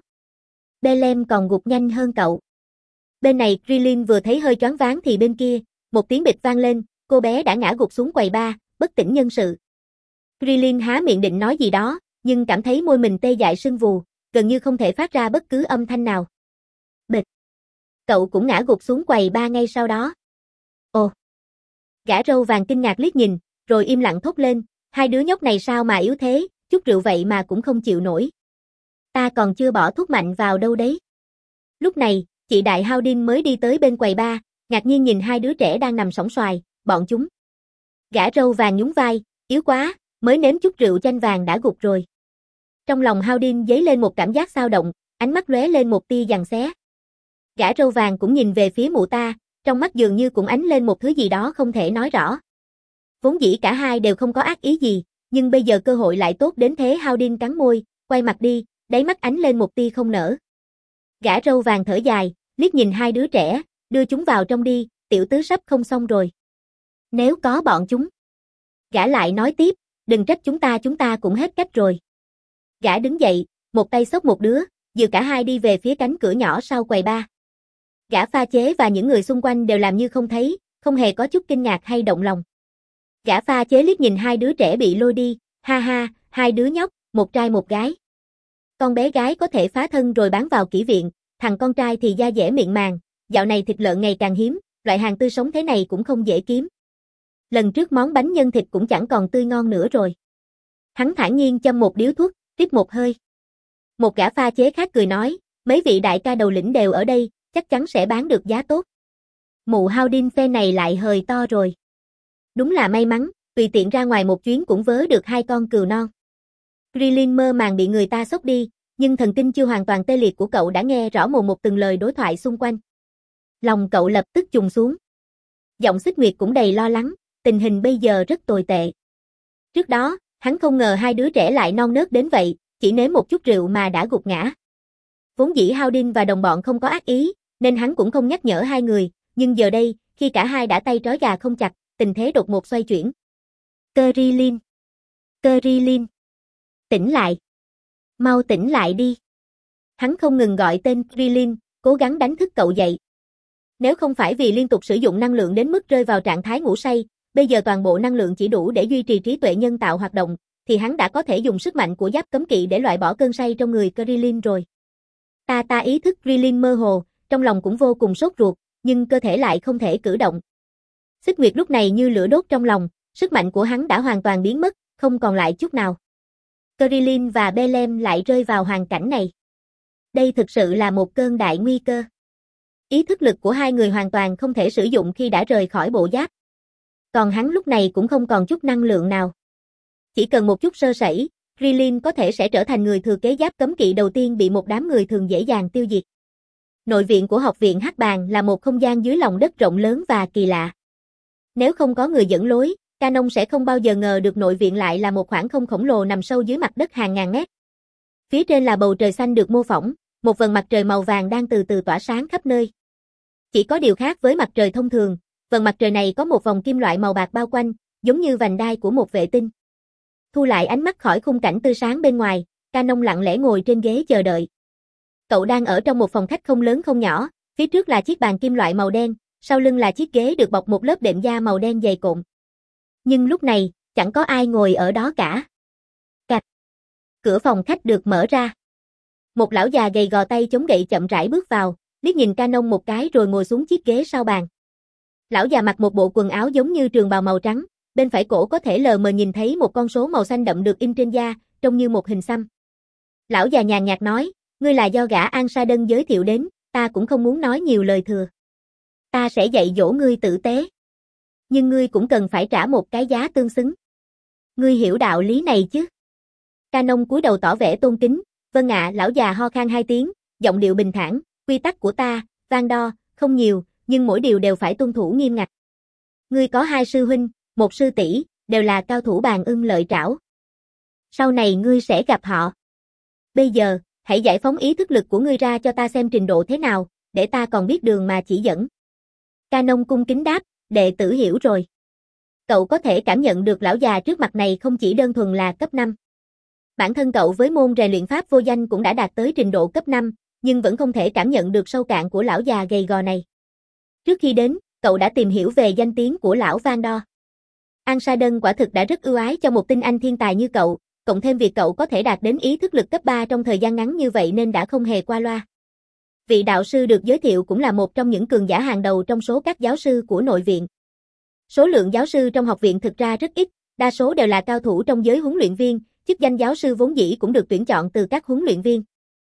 Belem còn gục nhanh hơn cậu. Bên này Krillin vừa thấy hơi choáng váng thì bên kia, một tiếng bịch vang lên, cô bé đã ngã gục xuống quầy bar, bất tỉnh nhân sự. Krillin há miệng định nói gì đó, nhưng cảm thấy môi mình tê dại sưng vù, gần như không thể phát ra bất cứ âm thanh nào. Bịch. Cậu cũng ngã gục xuống quầy bar ngay sau đó. Ồ. Gã râu vàng kinh ngạc liếc nhìn, rồi im lặng thốt lên, hai đứa nhóc này sao mà yếu thế, chút rượu vậy mà cũng không chịu nổi. Ta còn chưa bỏ thuốc mạnh vào đâu đấy. Lúc này, chị Đại Howdin mới đi tới bên quầy bar, ngạc nhiên nhìn hai đứa trẻ đang nằm sõng xoài, bọn chúng. Gã râu vàng nhún vai, yếu quá, mới nếm chút rượu chanh vàng đã gục rồi. Trong lòng Howdin dấy lên một cảm giác xao động, ánh mắt lóe lên một tia giằng xé. Gã râu vàng cũng nhìn về phía mụ ta, trong mắt dường như cũng ánh lên một thứ gì đó không thể nói rõ. Vốn dĩ cả hai đều không có ác ý gì, nhưng bây giờ cơ hội lại tốt đến thế. Howdin cắn môi, quay mặt đi, đáy mắt ánh lên một tia không nở. Gã râu vàng thở dài, liếc nhìn hai đứa trẻ, đưa chúng vào trong đi, tiểu tứ sắp không xong rồi. Nếu có bọn chúng. Gã lại nói tiếp, đừng trách chúng ta, chúng ta cũng hết cách rồi. Gã đứng dậy, một tay xốc một đứa, dìu cả hai đi về phía cánh cửa nhỏ sau quầy bar. Gã pha chế và những người xung quanh đều làm như không thấy, không hề có chút kinh ngạc hay động lòng. Gã pha chế liếc nhìn hai đứa trẻ bị lôi đi, ha ha, hai đứa nhóc, một trai một gái. Con bé gái có thể phá thân rồi bán vào kỹ viện, thằng con trai thì da dẻ miệng màng, dạo này thịt lợn ngày càng hiếm, loại hàng tươi sống thế này cũng không dễ kiếm. Lần trước món bánh nhân thịt cũng chẳng còn tươi ngon nữa rồi. Hắn thản nhiên châm một điếu thuốc, rít một hơi. Một gã pha chế khác cười nói, mấy vị đại ca đầu lĩnh đều ở đây, chắc chắn sẽ bán được giá tốt. Mụ Howdin phe này lại hời to rồi. Đúng là may mắn, tùy tiện ra ngoài một chuyến cũng vớ được hai con cừu non. Krillin mơ màng bị người ta xốc đi, nhưng thần kinh chưa hoàn toàn tê liệt của cậu đã nghe rõ mồn một từng lời đối thoại xung quanh. Lòng cậu lập tức trùng xuống. Giọng Xích Nguyệt cũng đầy lo lắng, tình hình bây giờ rất tồi tệ. Trước đó, hắn không ngờ hai đứa trẻ lại non nớt đến vậy, chỉ nếm một chút rượu mà đã gục ngã. Vốn dĩ Howdin và đồng bọn không có ác ý, nên hắn cũng không nhắc nhở hai người, nhưng giờ đây, khi cả hai đã tay trói gà không chặt, tình thế đột ngột xoay chuyển. Krillin! Krillin! Tỉnh lại! Mau tỉnh lại đi! Hắn không ngừng gọi tên Krillin, cố gắng đánh thức cậu dậy. Nếu không phải vì liên tục sử dụng năng lượng đến mức rơi vào trạng thái ngủ say, bây giờ toàn bộ năng lượng chỉ đủ để duy trì trí tuệ nhân tạo hoạt động, thì hắn đã có thể dùng sức mạnh của giáp cấm kỵ để loại bỏ cơn say trong người Krillin rồi. Ta ta ý thức Krillin mơ hồ, trong lòng cũng vô cùng sốt ruột, nhưng cơ thể lại không thể cử động. Xích Nguyệt lúc này như lửa đốt trong lòng, sức mạnh của hắn đã hoàn toàn biến mất, không còn lại chút nào. Krillin và Belem lại rơi vào hoàn cảnh này. Đây thực sự là một cơn đại nguy cơ. Ý thức lực của hai người hoàn toàn không thể sử dụng khi đã rời khỏi bộ giáp. Còn hắn lúc này cũng không còn chút năng lượng nào. Chỉ cần một chút sơ sẩy, Krillin có thể sẽ trở thành người thừa kế giáp cấm kỵ đầu tiên bị một đám người thường dễ dàng tiêu diệt. Nội viện của học viện Hắc Bàn là một không gian dưới lòng đất rộng lớn và kỳ lạ. Nếu không có người dẫn lối, Canon sẽ không bao giờ ngờ được nội viện lại là một khoảng không khổng lồ nằm sâu dưới mặt đất hàng ngàn mét. Phía trên là bầu trời xanh được mô phỏng, một vầng mặt trời màu vàng đang từ từ tỏa sáng khắp nơi. Chỉ có điều khác với mặt trời thông thường, vầng mặt trời này có một vòng kim loại màu bạc bao quanh, giống như vành đai của một vệ tinh. Thu lại ánh mắt khỏi khung cảnh tươi sáng bên ngoài, Canon lặng lẽ ngồi trên ghế chờ đợi. Cậu đang ở trong một phòng khách không lớn không nhỏ, phía trước là chiếc bàn kim loại màu đen, sau lưng là chiếc ghế được bọc một lớp đệm da màu đen dày cộm. Nhưng lúc này, chẳng có ai ngồi ở đó cả. Cạch. Cửa phòng khách được mở ra. Một lão già gầy gò tay chống gậy chậm rãi bước vào, liếc nhìn Canon một cái rồi ngồi xuống chiếc ghế sau bàn. Lão già mặc một bộ quần áo giống như trường bào màu trắng, bên phải cổ có thể lờ mờ nhìn thấy một con số màu xanh đậm được in trên da, trông như một hình xăm. Lão già nhàn nhạt nói, ngươi là do gã An Sa Đân giới thiệu đến, ta cũng không muốn nói nhiều lời thừa. Ta sẽ dạy dỗ ngươi tử tế. Nhưng ngươi cũng cần phải trả một cái giá tương xứng. Ngươi hiểu đạo lý này chứ? Canon cúi đầu tỏ vẻ tôn kính, vâng ạ. Lão già ho khan hai tiếng, giọng điệu bình thản, quy tắc của ta, Vandor, không nhiều, nhưng mỗi điều đều phải tuân thủ nghiêm ngặt. Ngươi có hai sư huynh, một sư tỷ, đều là cao thủ bàn ưng lợi trảo. Sau này ngươi sẽ gặp họ. Bây giờ, hãy giải phóng ý thức lực của ngươi ra cho ta xem trình độ thế nào, để ta còn biết đường mà chỉ dẫn. Canon cung kính đáp, đệ tử hiểu rồi. Cậu có thể cảm nhận được lão già trước mặt này không chỉ đơn thuần là cấp năm. Bản thân cậu với môn rèn luyện pháp vô danh cũng đã đạt tới trình độ cấp năm, nhưng vẫn không thể cảm nhận được sâu cạn của lão già gầy gò này. Trước khi đến, cậu đã tìm hiểu về danh tiếng của lão Vandor. An Sa Đân quả thực đã rất ưu ái cho một tinh anh thiên tài như cậu, cộng thêm việc cậu có thể đạt đến ý thức lực cấp ba trong thời gian ngắn như vậy nên đã không hề qua loa. Vị đạo sư được giới thiệu cũng là một trong những cường giả hàng đầu trong số các giáo sư của nội viện. Số lượng giáo sư trong học viện thực ra rất ít, đa số đều là cao thủ trong giới huấn luyện viên, chức danh giáo sư vốn dĩ cũng được tuyển chọn từ các huấn luyện viên.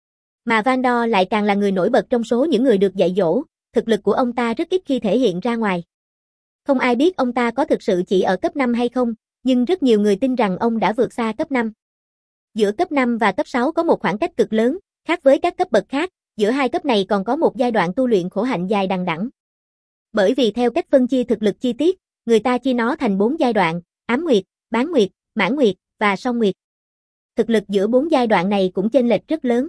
Mà Vandor lại càng là người nổi bật trong số những người được dạy dỗ, thực lực của ông ta rất ít khi thể hiện ra ngoài. Không ai biết ông ta có thực sự chỉ ở cấp năm hay không, nhưng rất nhiều người tin rằng ông đã vượt xa cấp năm. Giữa cấp năm và cấp sáu có một khoảng cách cực lớn, khác với các cấp bậc khác, giữa hai cấp này còn có một giai đoạn tu luyện khổ hạnh dài đằng đẵng. Bởi vì theo cách phân chia thực lực chi tiết, người ta chia nó thành bốn giai đoạn, ám nguyệt, bán nguyệt, mãn nguyệt và song nguyệt. Thực lực giữa bốn giai đoạn này cũng chênh lệch rất lớn.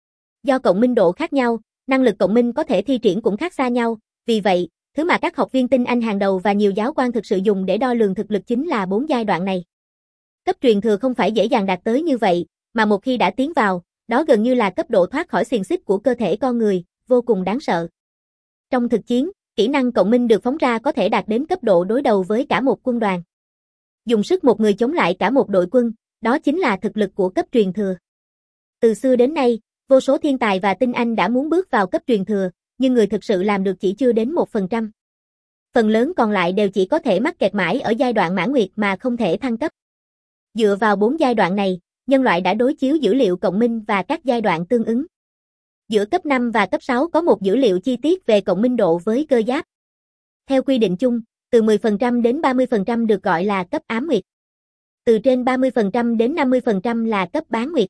Do cộng minh độ khác nhau, năng lực cộng minh có thể thi triển cũng khác xa nhau, vì vậy, thứ mà các học viên tinh anh hàng đầu và nhiều giáo quan thực sự dùng để đo lường thực lực chính là bốn giai đoạn này. Cấp truyền thừa không phải dễ dàng đạt tới như vậy, mà một khi đã tiến vào, đó gần như là cấp độ thoát khỏi xiềng xích của cơ thể con người, vô cùng đáng sợ. Trong thực chiến, kỹ năng cộng minh được phóng ra có thể đạt đến cấp độ đối đầu với cả một quân đoàn. Dùng sức một người chống lại cả một đội quân, đó chính là thực lực của cấp truyền thừa. Từ xưa đến nay, vô số thiên tài và tinh anh đã muốn bước vào cấp truyền thừa, nhưng người thực sự làm được chỉ chưa đến một phần trăm. Phần lớn còn lại đều chỉ có thể mắc kẹt mãi ở giai đoạn mãn nguyệt mà không thể thăng cấp. Dựa vào bốn giai đoạn này, nhân loại đã đối chiếu dữ liệu cộng minh và các giai đoạn tương ứng. Giữa cấp năm và cấp sáu có một dữ liệu chi tiết về cộng minh độ với cơ giáp. Theo quy định chung, từ mười phần trăm đến ba mươi phần trăm được gọi là cấp ám nguyệt. Từ trên ba mươi phần trăm đến năm mươi phần trăm là cấp bán nguyệt.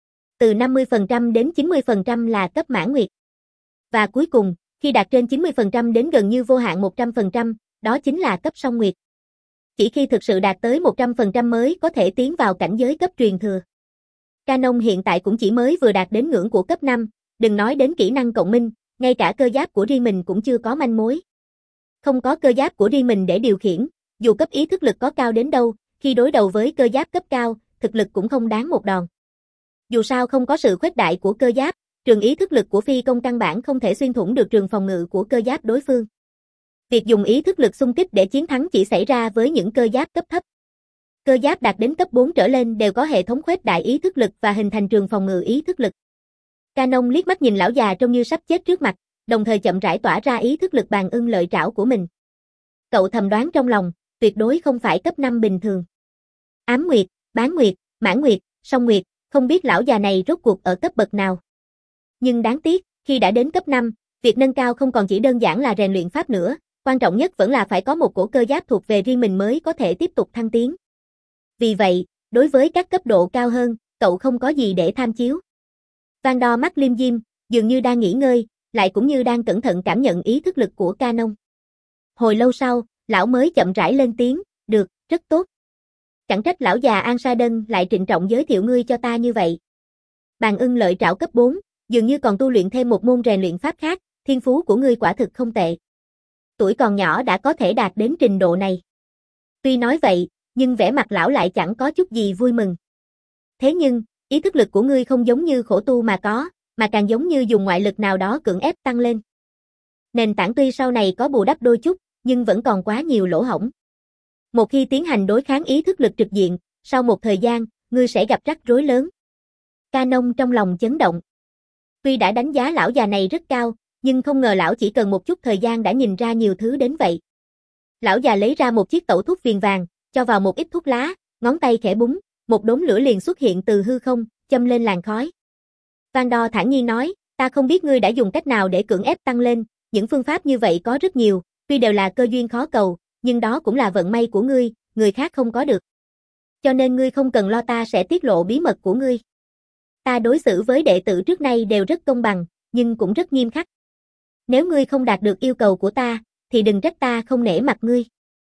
Từ năm mươi phần trăm đến chín mươi phần trăm là cấp mãn nguyệt. Và cuối cùng, khi đạt trên chín mươi phần trăm đến gần như vô hạn một trăm phần trăm, đó chính là cấp song nguyệt. Chỉ khi thực sự đạt tới một trăm phần trăm mới có thể tiến vào cảnh giới cấp truyền thừa. Canon hiện tại cũng chỉ mới vừa đạt đến ngưỡng của cấp năm, đừng nói đến kỹ năng cộng minh, ngay cả cơ giáp của riêng mình cũng chưa có manh mối. Không có cơ giáp của riêng mình để điều khiển, dù cấp ý thức lực có cao đến đâu, khi đối đầu với cơ giáp cấp cao, thực lực cũng không đáng một đòn. Dù sao không có sự khuếch đại của cơ giáp, trường ý thức lực của phi công căn bản không thể xuyên thủng được trường phòng ngự của cơ giáp đối phương. Việc dùng ý thức lực xung kích để chiến thắng chỉ xảy ra với những cơ giáp cấp thấp. Cơ giáp đạt đến cấp bốn trở lên đều có hệ thống khuếch đại ý thức lực và hình thành trường phòng ngự ý thức lực. Canon liếc mắt nhìn lão già trông như sắp chết trước mặt, đồng thời chậm rãi tỏa ra ý thức lực bàn ưng lợi trảo của mình. Cậu thầm đoán trong lòng, tuyệt đối không phải cấp năm bình thường. Ám Nguyệt, Bán Nguyệt, Mãn Nguyệt, Song Nguyệt, không biết lão già này rốt cuộc ở cấp bậc nào. Nhưng đáng tiếc, khi đã đến cấp năm, việc nâng cao không còn chỉ đơn giản là rèn luyện pháp nữa, quan trọng nhất vẫn là phải có một cổ cơ giáp thuộc về riêng mình mới có thể tiếp tục thăng tiến. Vì vậy, đối với các cấp độ cao hơn, cậu không có gì để tham chiếu. Van đo mắt liêm diêm, dường như đang nghỉ ngơi, lại cũng như đang cẩn thận cảm nhận ý thức lực của Canon. Hồi lâu sau, lão mới chậm rãi lên tiếng, được, rất tốt. Chẳng trách lão già An Sa Đân lại trịnh trọng giới thiệu ngươi cho ta như vậy. Bàn ưng lợi trảo cấp bốn, dường như còn tu luyện thêm một môn rèn luyện pháp khác, thiên phú của ngươi quả thực không tệ. Tuổi còn nhỏ đã có thể đạt đến trình độ này. Tuy nói vậy, nhưng vẻ mặt lão lại chẳng có chút gì vui mừng. Thế nhưng, ý thức lực của ngươi không giống như khổ tu mà có, mà càng giống như dùng ngoại lực nào đó cưỡng ép tăng lên. Nền tảng tuy sau này có bù đắp đôi chút, nhưng vẫn còn quá nhiều lỗ hổng. Một khi tiến hành đối kháng ý thức lực trực diện, sau một thời gian, ngươi sẽ gặp rắc rối lớn. Canon trong lòng chấn động. Tuy đã đánh giá lão già này rất cao, nhưng không ngờ lão chỉ cần một chút thời gian đã nhìn ra nhiều thứ đến vậy. Lão già lấy ra một chiếc tẩu thuốc viền vàng, cho vào một ít thuốc lá, ngón tay khẽ búng, một đốm lửa liền xuất hiện từ hư không, châm lên làn khói. Van đo thản nhiên nói, ta không biết ngươi đã dùng cách nào để cưỡng ép tăng lên, những phương pháp như vậy có rất nhiều, tuy đều là cơ duyên khó cầu, nhưng đó cũng là vận may của ngươi, người khác không có được. Cho nên ngươi không cần lo ta sẽ tiết lộ bí mật của ngươi. Ta đối xử với đệ tử trước nay đều rất công bằng, nhưng cũng rất nghiêm khắc. Nếu ngươi không đạt được yêu cầu của ta, thì đừng trách ta không nể mặt ngươi.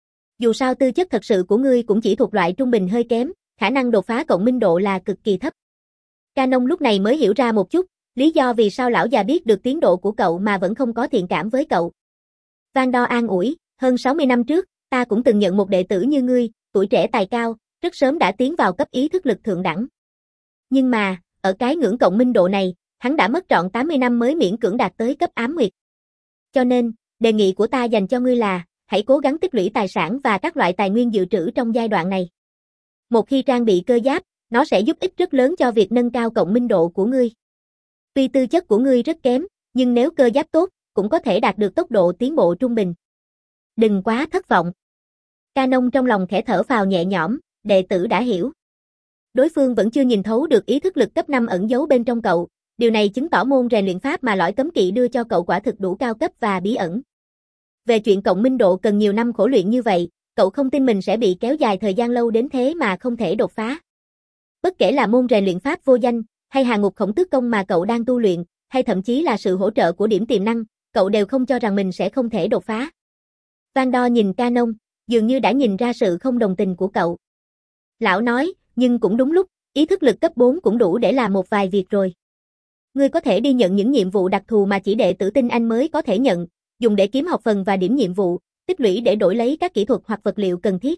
Dù sao tư chất thật sự của ngươi cũng chỉ thuộc loại trung bình hơi kém, khả năng đột phá cộng minh độ là cực kỳ thấp. Canon lúc này mới hiểu ra một chút, lý do vì sao lão già biết được tiến độ của cậu mà vẫn không có thiện cảm với cậu. Van đo an ủi, hơn sáu mươi năm trước, ta cũng từng nhận một đệ tử như ngươi, tuổi trẻ tài cao, rất sớm đã tiến vào cấp ý thức lực thượng đẳng. Nhưng mà, ở cái ngưỡng cộng minh độ này, hắn đã mất trọn tám mươi năm mới miễn cưỡng đạt tới cấp ám nguyệt. Cho nên, đề nghị của ta dành cho ngươi là, hãy cố gắng tích lũy tài sản và các loại tài nguyên dự trữ trong giai đoạn này. Một khi trang bị cơ giáp, nó sẽ giúp ích rất lớn cho việc nâng cao cộng minh độ của ngươi. Tuy tư chất của ngươi rất kém, nhưng nếu cơ giáp tốt, cũng có thể đạt được tốc độ tiến bộ trung bình. Đừng quá thất vọng. Canon trong lòng khẽ thở phào nhẹ nhõm, đệ tử đã hiểu. Đối phương vẫn chưa nhìn thấu được ý thức lực cấp năm ẩn giấu bên trong cậu, điều này chứng tỏ môn rèn luyện pháp mà lõi cấm kỵ đưa cho cậu quả thực đủ cao cấp và bí ẩn. Về chuyện cộng minh độ cần nhiều năm khổ luyện như vậy, cậu không tin mình sẽ bị kéo dài thời gian lâu đến thế mà không thể đột phá. Bất kể là môn rèn luyện pháp vô danh, hay Hà Ngục Khổng Tước Công mà cậu đang tu luyện, hay thậm chí là sự hỗ trợ của điểm tiềm năng, cậu đều không cho rằng mình sẽ không thể đột phá. Van đo nhìn Canon, dường như đã nhìn ra sự không đồng tình của cậu. Lão nói, nhưng cũng đúng lúc, ý thức lực cấp bốn cũng đủ để làm một vài việc rồi. Ngươi có thể đi nhận những nhiệm vụ đặc thù mà chỉ đệ tử tinh anh mới có thể nhận, dùng để kiếm học phần và điểm nhiệm vụ, tích lũy để đổi lấy các kỹ thuật hoặc vật liệu cần thiết.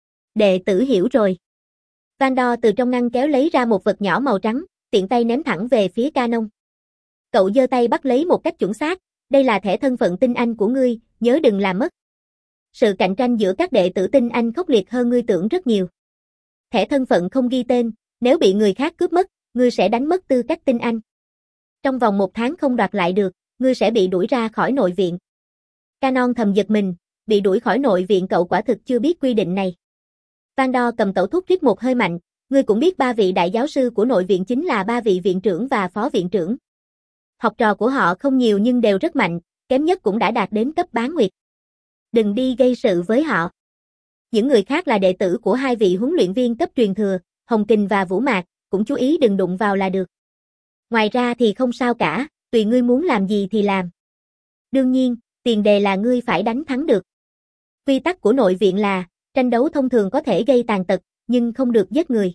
Đệ tử hiểu rồi. Van đo từ trong ngăn kéo lấy ra một vật nhỏ màu trắng, tiện tay ném thẳng về phía Canon. Cậu giơ tay bắt lấy một cách chuẩn xác, đây là thẻ thân phận tinh anh của ngươi, nhớ đừng làm mất. Sự cạnh tranh giữa các đệ tử tinh anh khốc liệt hơn ngươi tưởng rất nhiều. Thẻ thân phận không ghi tên, nếu bị người khác cướp mất, ngươi sẽ đánh mất tư cách tinh anh. Trong vòng một tháng không đoạt lại được, ngươi sẽ bị đuổi ra khỏi nội viện. Canon thầm giật mình, bị đuổi khỏi nội viện cậu quả thực chưa biết quy định này. Van đo cầm tẩu thuốc rít một hơi mạnh, ngươi cũng biết ba vị đại giáo sư của nội viện chính là ba vị viện trưởng và phó viện trưởng. Học trò của họ không nhiều nhưng đều rất mạnh, kém nhất cũng đã đạt đến cấp bán nguyệt. Đừng đi gây sự với họ. Những người khác là đệ tử của hai vị huấn luyện viên cấp truyền thừa, Hồng Kình và Vũ Mạc, cũng chú ý đừng đụng vào là được. Ngoài ra thì không sao cả, tùy ngươi muốn làm gì thì làm. Đương nhiên, tiền đề là ngươi phải đánh thắng được. Quy tắc của nội viện là, tranh đấu thông thường có thể gây tàn tật, nhưng không được giết người.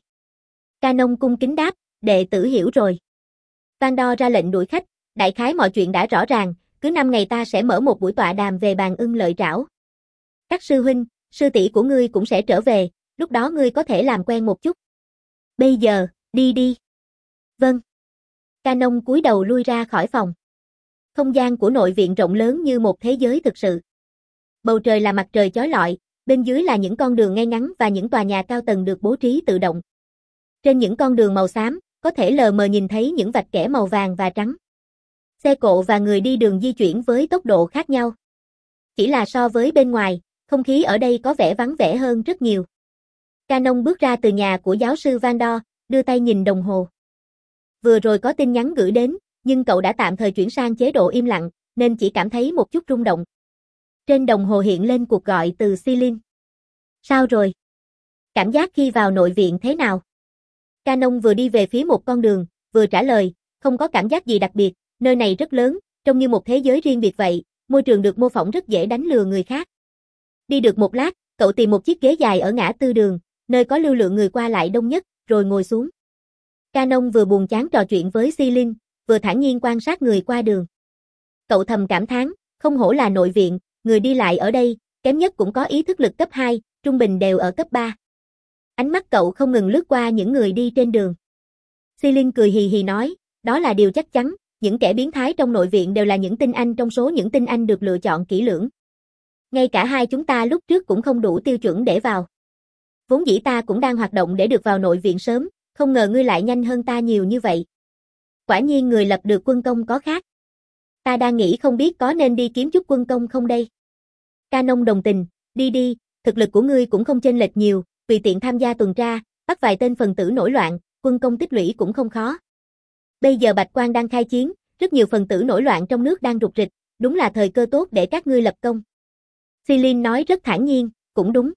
Canon cung kính đáp, đệ tử hiểu rồi. Van đo ra lệnh đuổi khách, đại khái mọi chuyện đã rõ ràng, cứ năm ngày ta sẽ mở một buổi tọa đàm về bàn ưng lợi trảo. Các sư huynh, sư tỷ của ngươi cũng sẽ trở về, lúc đó ngươi có thể làm quen một chút. Bây giờ, đi đi. Vâng. Canon cúi đầu lui ra khỏi phòng. Không gian của nội viện rộng lớn như một thế giới thực sự. Bầu trời là mặt trời chói lọi, bên dưới là những con đường ngay ngắn và những tòa nhà cao tầng được bố trí tự động. Trên những con đường màu xám, có thể lờ mờ nhìn thấy những vạch kẻ màu vàng và trắng. Xe cộ và người đi đường di chuyển với tốc độ khác nhau. Chỉ là so với bên ngoài, không khí ở đây có vẻ vắng vẻ hơn rất nhiều. Canon bước ra từ nhà của giáo sư Van Do, đưa tay nhìn đồng hồ. Vừa rồi có tin nhắn gửi đến, nhưng cậu đã tạm thời chuyển sang chế độ im lặng, nên chỉ cảm thấy một chút rung động. Trên đồng hồ hiện lên cuộc gọi từ Celine. Sao rồi? Cảm giác khi vào nội viện thế nào? Canon vừa đi về phía một con đường, vừa trả lời, không có cảm giác gì đặc biệt, nơi này rất lớn, trông như một thế giới riêng biệt vậy, môi trường được mô phỏng rất dễ đánh lừa người khác. Đi được một lát, cậu tìm một chiếc ghế dài ở ngã tư đường, nơi có lưu lượng người qua lại đông nhất, rồi ngồi xuống. Canon vừa buồn chán trò chuyện với Celine, vừa thản nhiên quan sát người qua đường. Cậu thầm cảm thán, không hổ là nội viện, người đi lại ở đây, kém nhất cũng có ý thức lực cấp hai, trung bình đều ở cấp ba. Ánh mắt cậu không ngừng lướt qua những người đi trên đường. Celine cười hì hì nói, đó là điều chắc chắn, những kẻ biến thái trong nội viện đều là những tinh anh trong số những tinh anh được lựa chọn kỹ lưỡng. Ngay cả hai chúng ta lúc trước cũng không đủ tiêu chuẩn để vào. Vốn dĩ ta cũng đang hoạt động để được vào nội viện sớm, không ngờ ngươi lại nhanh hơn ta nhiều như vậy. Quả nhiên người lập được quân công có khác. Ta đang nghĩ không biết có nên đi kiếm chút quân công không đây. Canon đồng tình, đi đi, thực lực của ngươi cũng không chênh lệch nhiều, tùy tiện tham gia tuần tra, bắt vài tên phần tử nổi loạn, quân công tích lũy cũng không khó. Bây giờ Bạch Quan đang khai chiến, rất nhiều phần tử nổi loạn trong nước đang rục rịch, đúng là thời cơ tốt để các ngươi lập công. Celine nói rất thản nhiên, cũng đúng.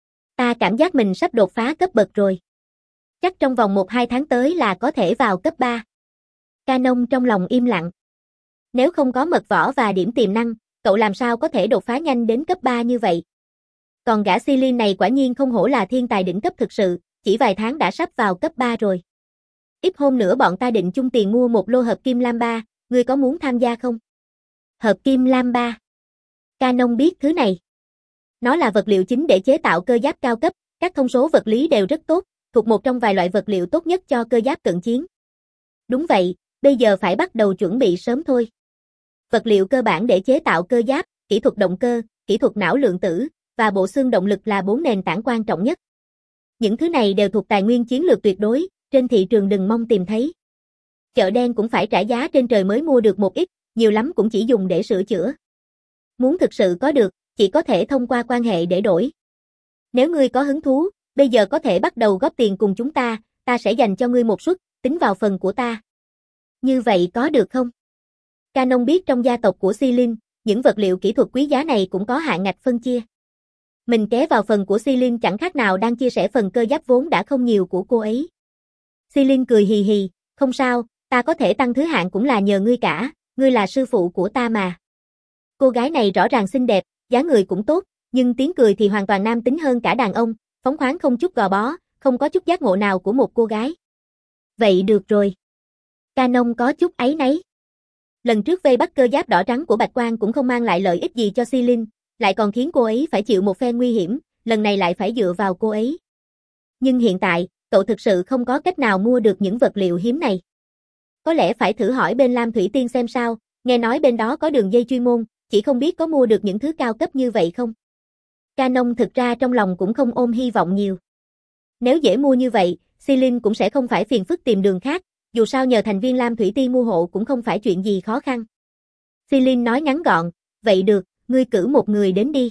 Ta cảm giác mình sắp đột phá cấp bậc rồi. Chắc trong vòng một hai tháng tới là có thể vào cấp ba. Canon trong lòng im lặng. Nếu không có mật võ và điểm tiềm năng, cậu làm sao có thể đột phá nhanh đến cấp ba như vậy? Còn gã Celine này quả nhiên không hổ là thiên tài đỉnh cấp thực sự, chỉ vài tháng đã sắp vào cấp ba rồi. Ít hôm nữa bọn ta định chung tiền mua một lô hợp kim lam ba, ngươi có muốn tham gia không? Hợp kim lam ba. Canon biết thứ này. Nó là vật liệu chính để chế tạo cơ giáp cao cấp, các thông số vật lý đều rất tốt, thuộc một trong vài loại vật liệu tốt nhất cho cơ giáp cận chiến. Đúng vậy, bây giờ phải bắt đầu chuẩn bị sớm thôi. Vật liệu cơ bản để chế tạo cơ giáp, kỹ thuật động cơ, kỹ thuật não lượng tử, và bộ xương động lực là bốn nền tảng quan trọng nhất. Những thứ này đều thuộc tài nguyên chiến lược tuyệt đối, trên thị trường đừng mong tìm thấy. Chợ đen cũng phải trả giá trên trời mới mua được một ít, nhiều lắm cũng chỉ dùng để sửa chữa. Muốn thực sự có được, chỉ có thể thông qua quan hệ để đổi. Nếu ngươi có hứng thú, bây giờ có thể bắt đầu góp tiền cùng chúng ta, ta sẽ dành cho ngươi một suất, tính vào phần của ta. Như vậy có được không? Canon biết trong gia tộc của Celine, những vật liệu kỹ thuật quý giá này cũng có hạn ngạch phân chia. Mình ké vào phần của Celine chẳng khác nào đang chia sẻ phần cơ giáp vốn đã không nhiều của cô ấy. Celine cười hì hì, không sao, ta có thể tăng thứ hạng cũng là nhờ ngươi cả, ngươi là sư phụ của ta mà. Cô gái này rõ ràng xinh đẹp, dáng người cũng tốt, nhưng tiếng cười thì hoàn toàn nam tính hơn cả đàn ông, phóng khoáng không chút gò bó, không có chút giác ngộ nào của một cô gái. Vậy được rồi. Canon có chút áy náy. Lần trước vây bắt cơ giáp đỏ trắng của Bạch Quan cũng không mang lại lợi ích gì cho Celine, lại còn khiến cô ấy phải chịu một phen nguy hiểm, lần này lại phải dựa vào cô ấy. Nhưng hiện tại, cậu thực sự không có cách nào mua được những vật liệu hiếm này. Có lẽ phải thử hỏi bên Lam Thủy Tiên xem sao, nghe nói bên đó có đường dây chuyên môn, chỉ không biết có mua được những thứ cao cấp như vậy không. Canon thực ra trong lòng cũng không ôm hy vọng nhiều. Nếu dễ mua như vậy, Celine cũng sẽ không phải phiền phức tìm đường khác, dù sao nhờ thành viên Lam Thủy Tiên mua hộ cũng không phải chuyện gì khó khăn. Celine nói ngắn gọn, vậy được, ngươi cử một người đến đi.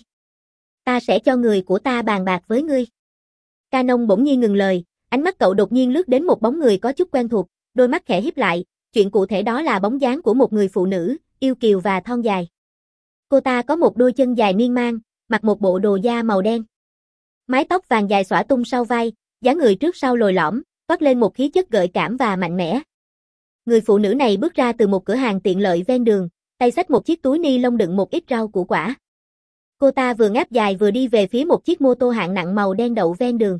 Ta sẽ cho người của ta bàn bạc với ngươi. Canon bỗng nhiên ngừng lời, ánh mắt cậu đột nhiên lướt đến một bóng người có chút quen thuộc, đôi mắt khẽ híp lại, chuyện cụ thể đó là bóng dáng của một người phụ nữ, yêu kiều và thon dài. Cô ta có một đôi chân dài miên man, mặc một bộ đồ da màu đen. Mái tóc vàng dài xõa tung sau vai, dáng người trước sau lồi lõm, toát lên một khí chất gợi cảm và mạnh mẽ. Người phụ nữ này bước ra từ một cửa hàng tiện lợi ven đường, tay xách một chiếc túi ni lông đựng một ít rau củ quả. Cô ta vừa ngáp dài vừa đi về phía một chiếc mô tô hạng nặng màu đen đậu ven đường.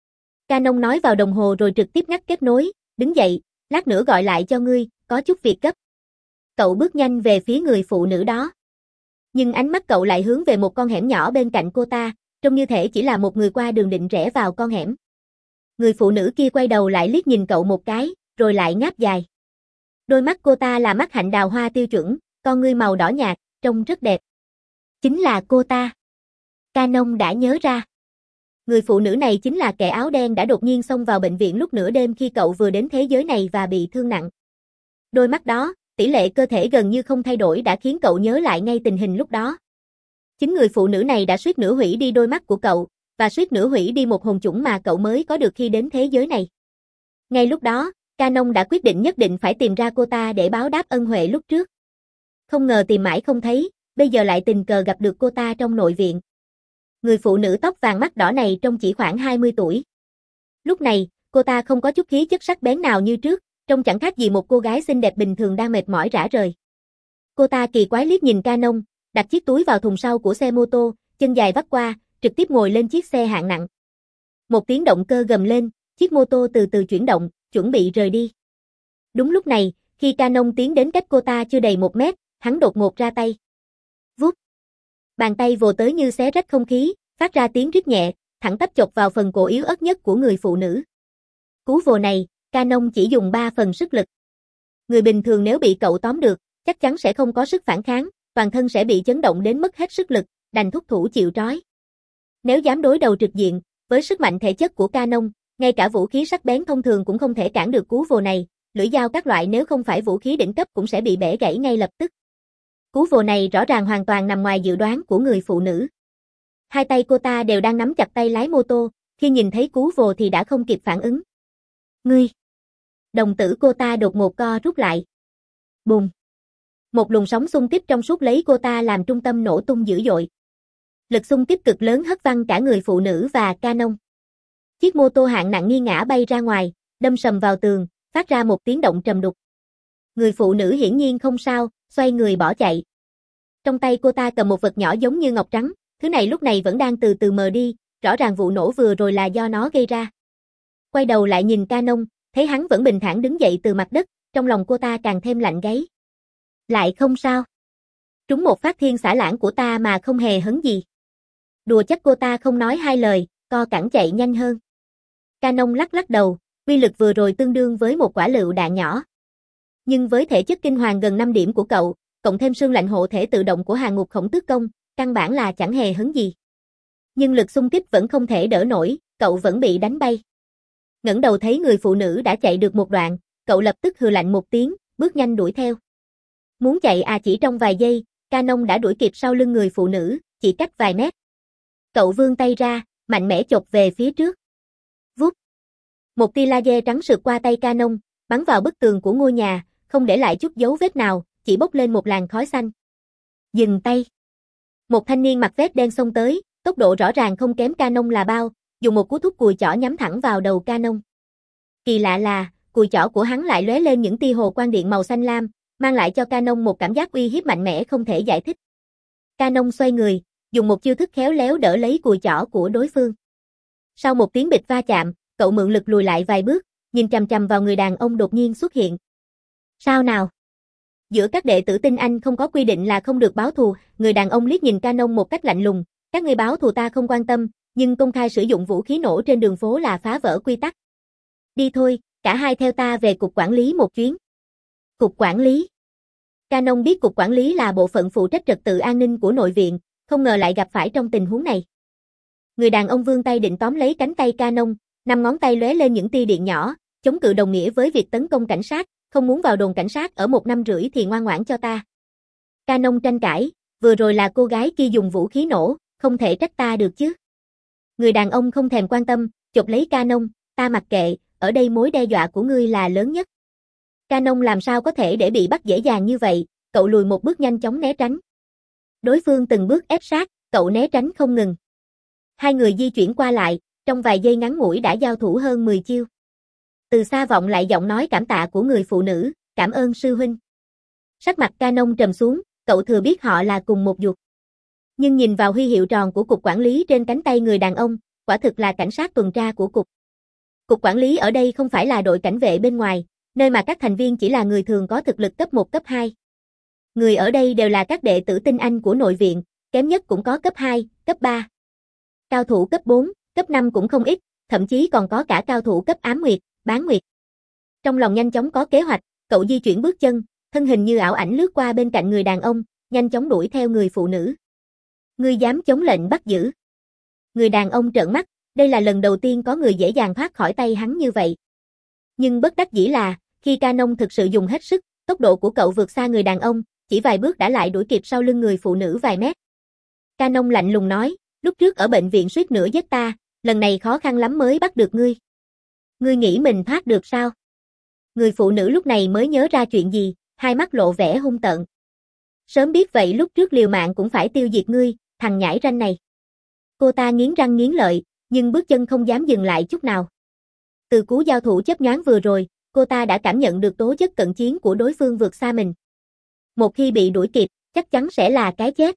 Canon nói vào đồng hồ rồi trực tiếp ngắt kết nối, đứng dậy, lát nữa gọi lại cho ngươi, có chút việc gấp. Cậu bước nhanh về phía người phụ nữ đó. Nhưng ánh mắt cậu lại hướng về một con hẻm nhỏ bên cạnh cô ta, trông như thể chỉ là một người qua đường định rẽ vào con hẻm. Người phụ nữ kia quay đầu lại liếc nhìn cậu một cái, rồi lại ngáp dài. Đôi mắt cô ta là mắt hạnh đào hoa tiêu chuẩn, con ngươi màu đỏ nhạt, trông rất đẹp. Chính là cô ta. Canon đã nhớ ra. Người phụ nữ này chính là kẻ áo đen đã đột nhiên xông vào bệnh viện lúc nửa đêm khi cậu vừa đến thế giới này và bị thương nặng. Đôi mắt đó, tỷ lệ cơ thể gần như không thay đổi đã khiến cậu nhớ lại ngay tình hình lúc đó. Chính người phụ nữ này đã suýt nữa hủy đi đôi mắt của cậu, và suýt nữa hủy đi một hồn chủng mà cậu mới có được khi đến thế giới này. Ngay lúc đó, Canon đã quyết định nhất định phải tìm ra cô ta để báo đáp ân huệ lúc trước. Không ngờ tìm mãi không thấy, bây giờ lại tình cờ gặp được cô ta trong nội viện. Người phụ nữ tóc vàng mắt đỏ này trông chỉ khoảng hai mươi tuổi. Lúc này, cô ta không có chút khí chất sắc bén nào như trước, trông chẳng khác gì một cô gái xinh đẹp bình thường đang mệt mỏi rã rời. Cô ta kỳ quái liếc nhìn Canon, đặt chiếc túi vào thùng sau của xe mô tô, chân dài vắt qua, trực tiếp ngồi lên chiếc xe hạng nặng. Một tiếng động cơ gầm lên, chiếc mô tô từ từ chuyển động, chuẩn bị rời đi. Đúng lúc này, khi Canon tiến đến cách cô ta chưa đầy một mét, hắn đột ngột ra tay. Vút. Bàn tay vồ tới như xé rách không khí, phát ra tiếng rít nhẹ, thẳng tắp chộp vào phần cổ yếu ớt nhất của người phụ nữ. Cú vồ này, Canon chỉ dùng ba phần sức lực. Người bình thường nếu bị cậu tóm được, chắc chắn sẽ không có sức phản kháng, toàn thân sẽ bị chấn động đến mất hết sức lực, đành thúc thủ chịu trói. Nếu dám đối đầu trực diện, với sức mạnh thể chất của Canon, ngay cả vũ khí sắc bén thông thường cũng không thể cản được cú vồ này, lưỡi dao các loại nếu không phải vũ khí đỉnh cấp cũng sẽ bị bẻ gãy ngay lập tức. Cú vồ này rõ ràng hoàn toàn nằm ngoài dự đoán của người phụ nữ. Hai tay cô ta đều đang nắm chặt tay lái mô tô, khi nhìn thấy cú vồ thì đã không kịp phản ứng. Ngươi! Đồng tử cô ta đột ngột co rút lại. Bùng! Một luồng sóng xung kích trong suốt lấy cô ta làm trung tâm nổ tung dữ dội. Lực xung kích cực lớn hất văng cả người phụ nữ và Canon. Chiếc mô tô hạng nặng nghiêng ngã bay ra ngoài, đâm sầm vào tường, phát ra một tiếng động trầm đục. Người phụ nữ hiển nhiên không sao, xoay người bỏ chạy. Trong tay cô ta cầm một vật nhỏ giống như ngọc trắng, thứ này lúc này vẫn đang từ từ mờ đi, rõ ràng vụ nổ vừa rồi là do nó gây ra. Quay đầu lại nhìn Canon, thấy hắn vẫn bình thản đứng dậy từ mặt đất, trong lòng cô ta càng thêm lạnh gáy. Lại không sao. Trúng một phát thiên xả lãng của ta mà không hề hấn gì. Đùa chắc cô ta không nói hai lời, co cẳng chạy nhanh hơn. Canon lắc lắc đầu, uy lực vừa rồi tương đương với một quả lựu đạn nhỏ. Nhưng với thể chất kinh hoàng gần năm điểm của cậu, cộng thêm xương lạnh hộ thể tự động của Hàng Ngục Khổng Tước Công, căn bản là chẳng hề hấn gì. Nhưng lực xung kích vẫn không thể đỡ nổi, cậu vẫn bị đánh bay. Ngẩng đầu thấy người phụ nữ đã chạy được một đoạn, cậu lập tức hừ lạnh một tiếng, bước nhanh đuổi theo. Muốn chạy à chỉ trong vài giây, Canon đã đuổi kịp sau lưng người phụ nữ, chỉ cách vài mét. Cậu vươn tay ra, mạnh mẽ chộp về phía trước. Vút. Một tia laser trắng sượt qua tay Canon, bắn vào bức tường của ngôi nhà, không để lại chút dấu vết nào, chỉ bốc lên một làn khói xanh. Dừng tay. Một thanh niên mặc vest đen xông tới, tốc độ rõ ràng không kém Canon là bao, dùng một cú thúc cùi chỏ nhắm thẳng vào đầu Canon. Kỳ lạ là, cùi chỏ của hắn lại lóe lên những tia hồ quang điện màu xanh lam, mang lại cho Canon một cảm giác uy hiếp mạnh mẽ không thể giải thích. Canon xoay người, dùng một chiêu thức khéo léo đỡ lấy cùi chỏ của đối phương. Sau một tiếng bịch va chạm, cậu mượn lực lùi lại vài bước, nhìn chằm chằm vào người đàn ông đột nhiên xuất hiện. Sao nào? Giữa các đệ tử Tinh Anh không có quy định là không được báo thù, người đàn ông liếc nhìn Canon một cách lạnh lùng, các ngươi báo thù ta không quan tâm, nhưng công khai sử dụng vũ khí nổ trên đường phố là phá vỡ quy tắc. Đi thôi, cả hai theo ta về cục quản lý một chuyến. Cục quản lý. Canon biết cục quản lý là bộ phận phụ trách trật tự an ninh của nội viện, không ngờ lại gặp phải trong tình huống này. Người đàn ông vươn tay định tóm lấy cánh tay Canon, năm ngón tay lóe lên những tia điện nhỏ, chống cự đồng nghĩa với việc tấn công cảnh sát, không muốn vào đồn cảnh sát ở một năm rưỡi thì ngoan ngoãn cho ta. Canon tranh cãi, vừa rồi là cô gái kia dùng vũ khí nổ, không thể trách ta được chứ. Người đàn ông không thèm quan tâm, chộp lấy Canon, ta mặc kệ, ở đây mối đe dọa của ngươi là lớn nhất. Canon làm sao có thể để bị bắt dễ dàng như vậy, cậu lùi một bước nhanh chóng né tránh. Đối phương từng bước ép sát, cậu né tránh không ngừng. Hai người di chuyển qua lại, trong vài giây ngắn ngủi đã giao thủ hơn mười chiêu. Từ xa vọng lại giọng nói cảm tạ của người phụ nữ, cảm ơn sư huynh. Sắc mặt Canon trầm xuống, cậu thừa biết họ là cùng một ruột. Nhưng nhìn vào huy hiệu tròn của cục quản lý trên cánh tay người đàn ông, quả thực là cảnh sát tuần tra của cục. Cục quản lý ở đây không phải là đội cảnh vệ bên ngoài, nơi mà các thành viên chỉ là người thường có thực lực cấp một cấp hai. Người ở đây đều là các đệ tử tinh anh của nội viện, kém nhất cũng có cấp hai, cấp ba. Cao thủ cấp bốn, cấp năm cũng không ít, thậm chí còn có cả cao thủ cấp ám nguyệt, bán nguyệt. Trong lòng nhanh chóng có kế hoạch, cậu di chuyển bước chân, thân hình như ảo ảnh lướt qua bên cạnh người đàn ông, nhanh chóng đuổi theo người phụ nữ. Ngươi dám chống lệnh bắt giữ? Người đàn ông trợn mắt, đây là lần đầu tiên có người dễ dàng thoát khỏi tay hắn như vậy. Nhưng bất đắc dĩ là, khi Canon thực sự dùng hết sức, tốc độ của cậu vượt xa người đàn ông, chỉ vài bước đã lại đuổi kịp sau lưng người phụ nữ vài mét. Canon lạnh lùng nói, lúc trước ở bệnh viện suýt nữa giết ta, lần này khó khăn lắm mới bắt được ngươi. Ngươi nghĩ mình thoát được sao? Người phụ nữ lúc này mới nhớ ra chuyện gì, hai mắt lộ vẻ hung tợn. Sớm biết vậy lúc trước liều mạng cũng phải tiêu diệt ngươi, thằng nhãi ranh này. Cô ta nghiến răng nghiến lợi, nhưng bước chân không dám dừng lại chút nào. Từ cú giao thủ chớp nhoáng vừa rồi, cô ta đã cảm nhận được tố chất cận chiến của đối phương vượt xa mình. Một khi bị đuổi kịp, chắc chắn sẽ là cái chết.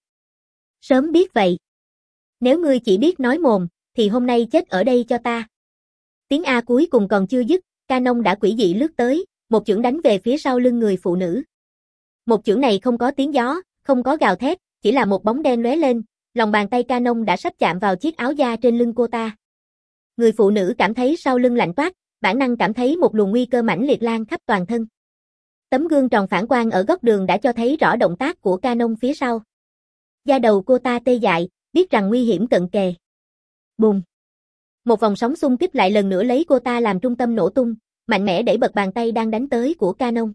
Sớm biết vậy. Nếu ngươi chỉ biết nói mồm, thì hôm nay chết ở đây cho ta. Tiếng A cuối cùng còn chưa dứt, Canon đã quỷ dị lướt tới, một chưởng đánh về phía sau lưng người phụ nữ. Một chưởng này không có tiếng gió, không có gào thét, chỉ là một bóng đen lóe lên, lòng bàn tay Canon đã sắp chạm vào chiếc áo da trên lưng cô ta. Người phụ nữ cảm thấy sau lưng lạnh toát, bản năng cảm thấy một luồng nguy cơ mãnh liệt lan khắp toàn thân. Tấm gương tròn phản quang ở góc đường đã cho thấy rõ động tác của Canon phía sau. Da đầu cô ta tê dại, biết rằng nguy hiểm cận kề. Bùng! Một vòng sóng xung kích lại lần nữa lấy cô ta làm trung tâm nổ tung, mạnh mẽ đẩy bật bàn tay đang đánh tới của Canon.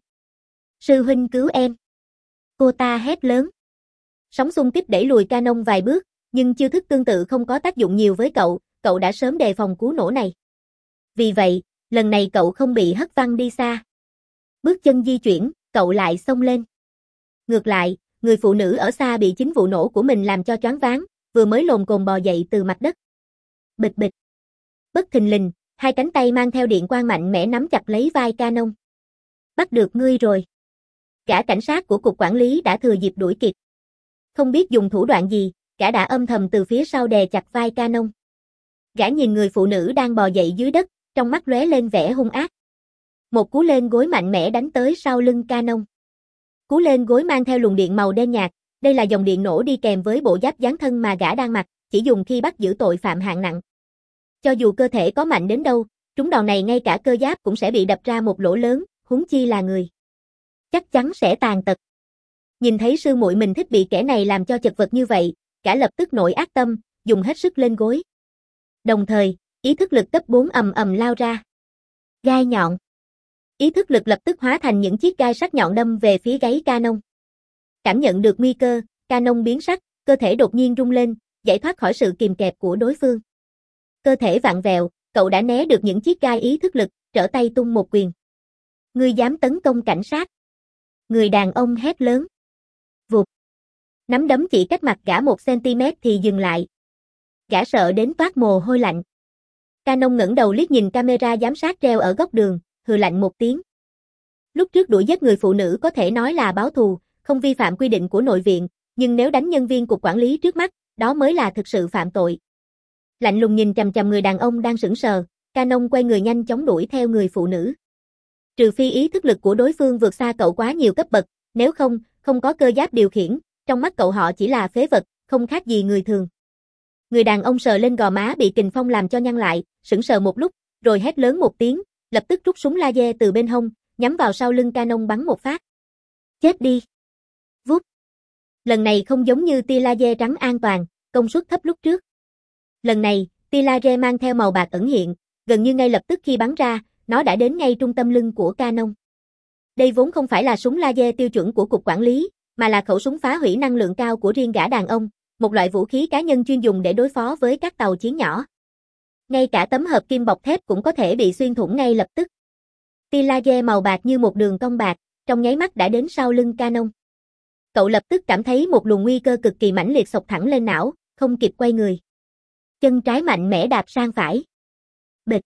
Sư huynh cứu em! Cô ta hét lớn. Sóng xung kích đẩy lùi Canon vài bước, nhưng chiêu thức tương tự không có tác dụng nhiều với cậu, cậu đã sớm đề phòng cú nổ này. Vì vậy, lần này cậu không bị hất văng đi xa. Bước chân di chuyển, cậu lại xông lên. Ngược lại, người phụ nữ ở xa bị chính vụ nổ của mình làm cho choáng váng, vừa mới lồm cồm bò dậy từ mặt đất. Bịch bịch. Bất thình lình, hai cánh tay mang theo điện quang mạnh mẽ nắm chặt lấy vai Canon. Bắt được ngươi rồi. Gã cảnh sát của cục quản lý đã thừa dịp đuổi kịp. Không biết dùng thủ đoạn gì, gã đã âm thầm từ phía sau đè chặt vai Canon. Gã nhìn người phụ nữ đang bò dậy dưới đất, trong mắt lóe lên vẻ hung ác. Một cú lên gối mạnh mẽ đánh tới sau lưng Canon. Cú lên gối mang theo luồng điện màu đen nhạt, đây là dòng điện nổ đi kèm với bộ giáp dán thân mà gã đang mặc, chỉ dùng khi bắt giữ tội phạm hạng nặng. Cho dù cơ thể có mạnh đến đâu, trúng đòn này ngay cả cơ giáp cũng sẽ bị đập ra một lỗ lớn, huống chi là người. Chắc chắn sẽ tàn tật. Nhìn thấy sư muội mình thích bị kẻ này làm cho chật vật như vậy, gã lập tức nổi ác tâm, dùng hết sức lên gối. Đồng thời, ý thức lực cấp bốn ầm ầm lao ra. Gai nhọn. Ý thức lực lập tức hóa thành những chiếc gai sắc nhọn đâm về phía gáy Canon. Cảm nhận được nguy cơ, Canon biến sắc, cơ thể đột nhiên rung lên, giải thoát khỏi sự kìm kẹp của đối phương. Cơ thể vặn vẹo, cậu đã né được những chiếc gai ý thức lực, trở tay tung một quyền. Ngươi dám tấn công cảnh sát? Người đàn ông hét lớn. Vụt. Nắm đấm chỉ cách mặt gã một centimet thì dừng lại. Gã sợ đến toát mồ hôi lạnh. Canon ngẩng đầu liếc nhìn camera giám sát treo ở góc đường, hừ lạnh một tiếng. Lúc trước đuổi giết người phụ nữ có thể nói là báo thù, không vi phạm quy định của nội viện, nhưng nếu đánh nhân viên cục quản lý trước mắt, đó mới là thực sự phạm tội. Lạnh lùng nhìn chằm chằm người đàn ông đang sững sờ, Canon quay người nhanh chóng đuổi theo người phụ nữ. Trừ phi ý thức lực của đối phương vượt xa cậu quá nhiều cấp bậc, nếu không, không có cơ giáp điều khiển, trong mắt cậu họ chỉ là phế vật, không khác gì người thường. Người đàn ông sờ lên gò má bị kình phong làm cho nhăn lại, sững sờ một lúc, rồi hét lớn một tiếng, lập tức rút súng laser từ bên hông, nhắm vào sau lưng Canon bắn một phát. Chết đi. Vút. Lần này không giống như tia laser trắng an toàn, công suất thấp lúc trước. Lần này, tia laser mang theo màu bạc ẩn hiện, gần như ngay lập tức khi bắn ra, nó đã đến ngay trung tâm lưng của Canon. Đây vốn không phải là súng laser tiêu chuẩn của cục quản lý, mà là khẩu súng phá hủy năng lượng cao của riêng gã đàn ông, một loại vũ khí cá nhân chuyên dùng để đối phó với các tàu chiến nhỏ. Ngay cả tấm hợp kim bọc thép cũng có thể bị xuyên thủng ngay lập tức. Tia laser màu bạc như một đường cong bạc, trong nháy mắt đã đến sau lưng Canon. Cậu lập tức cảm thấy một luồng nguy cơ cực kỳ mãnh liệt xộc thẳng lên não, không kịp quay người. Chân trái mạnh mẽ đạp sang phải. Bịch.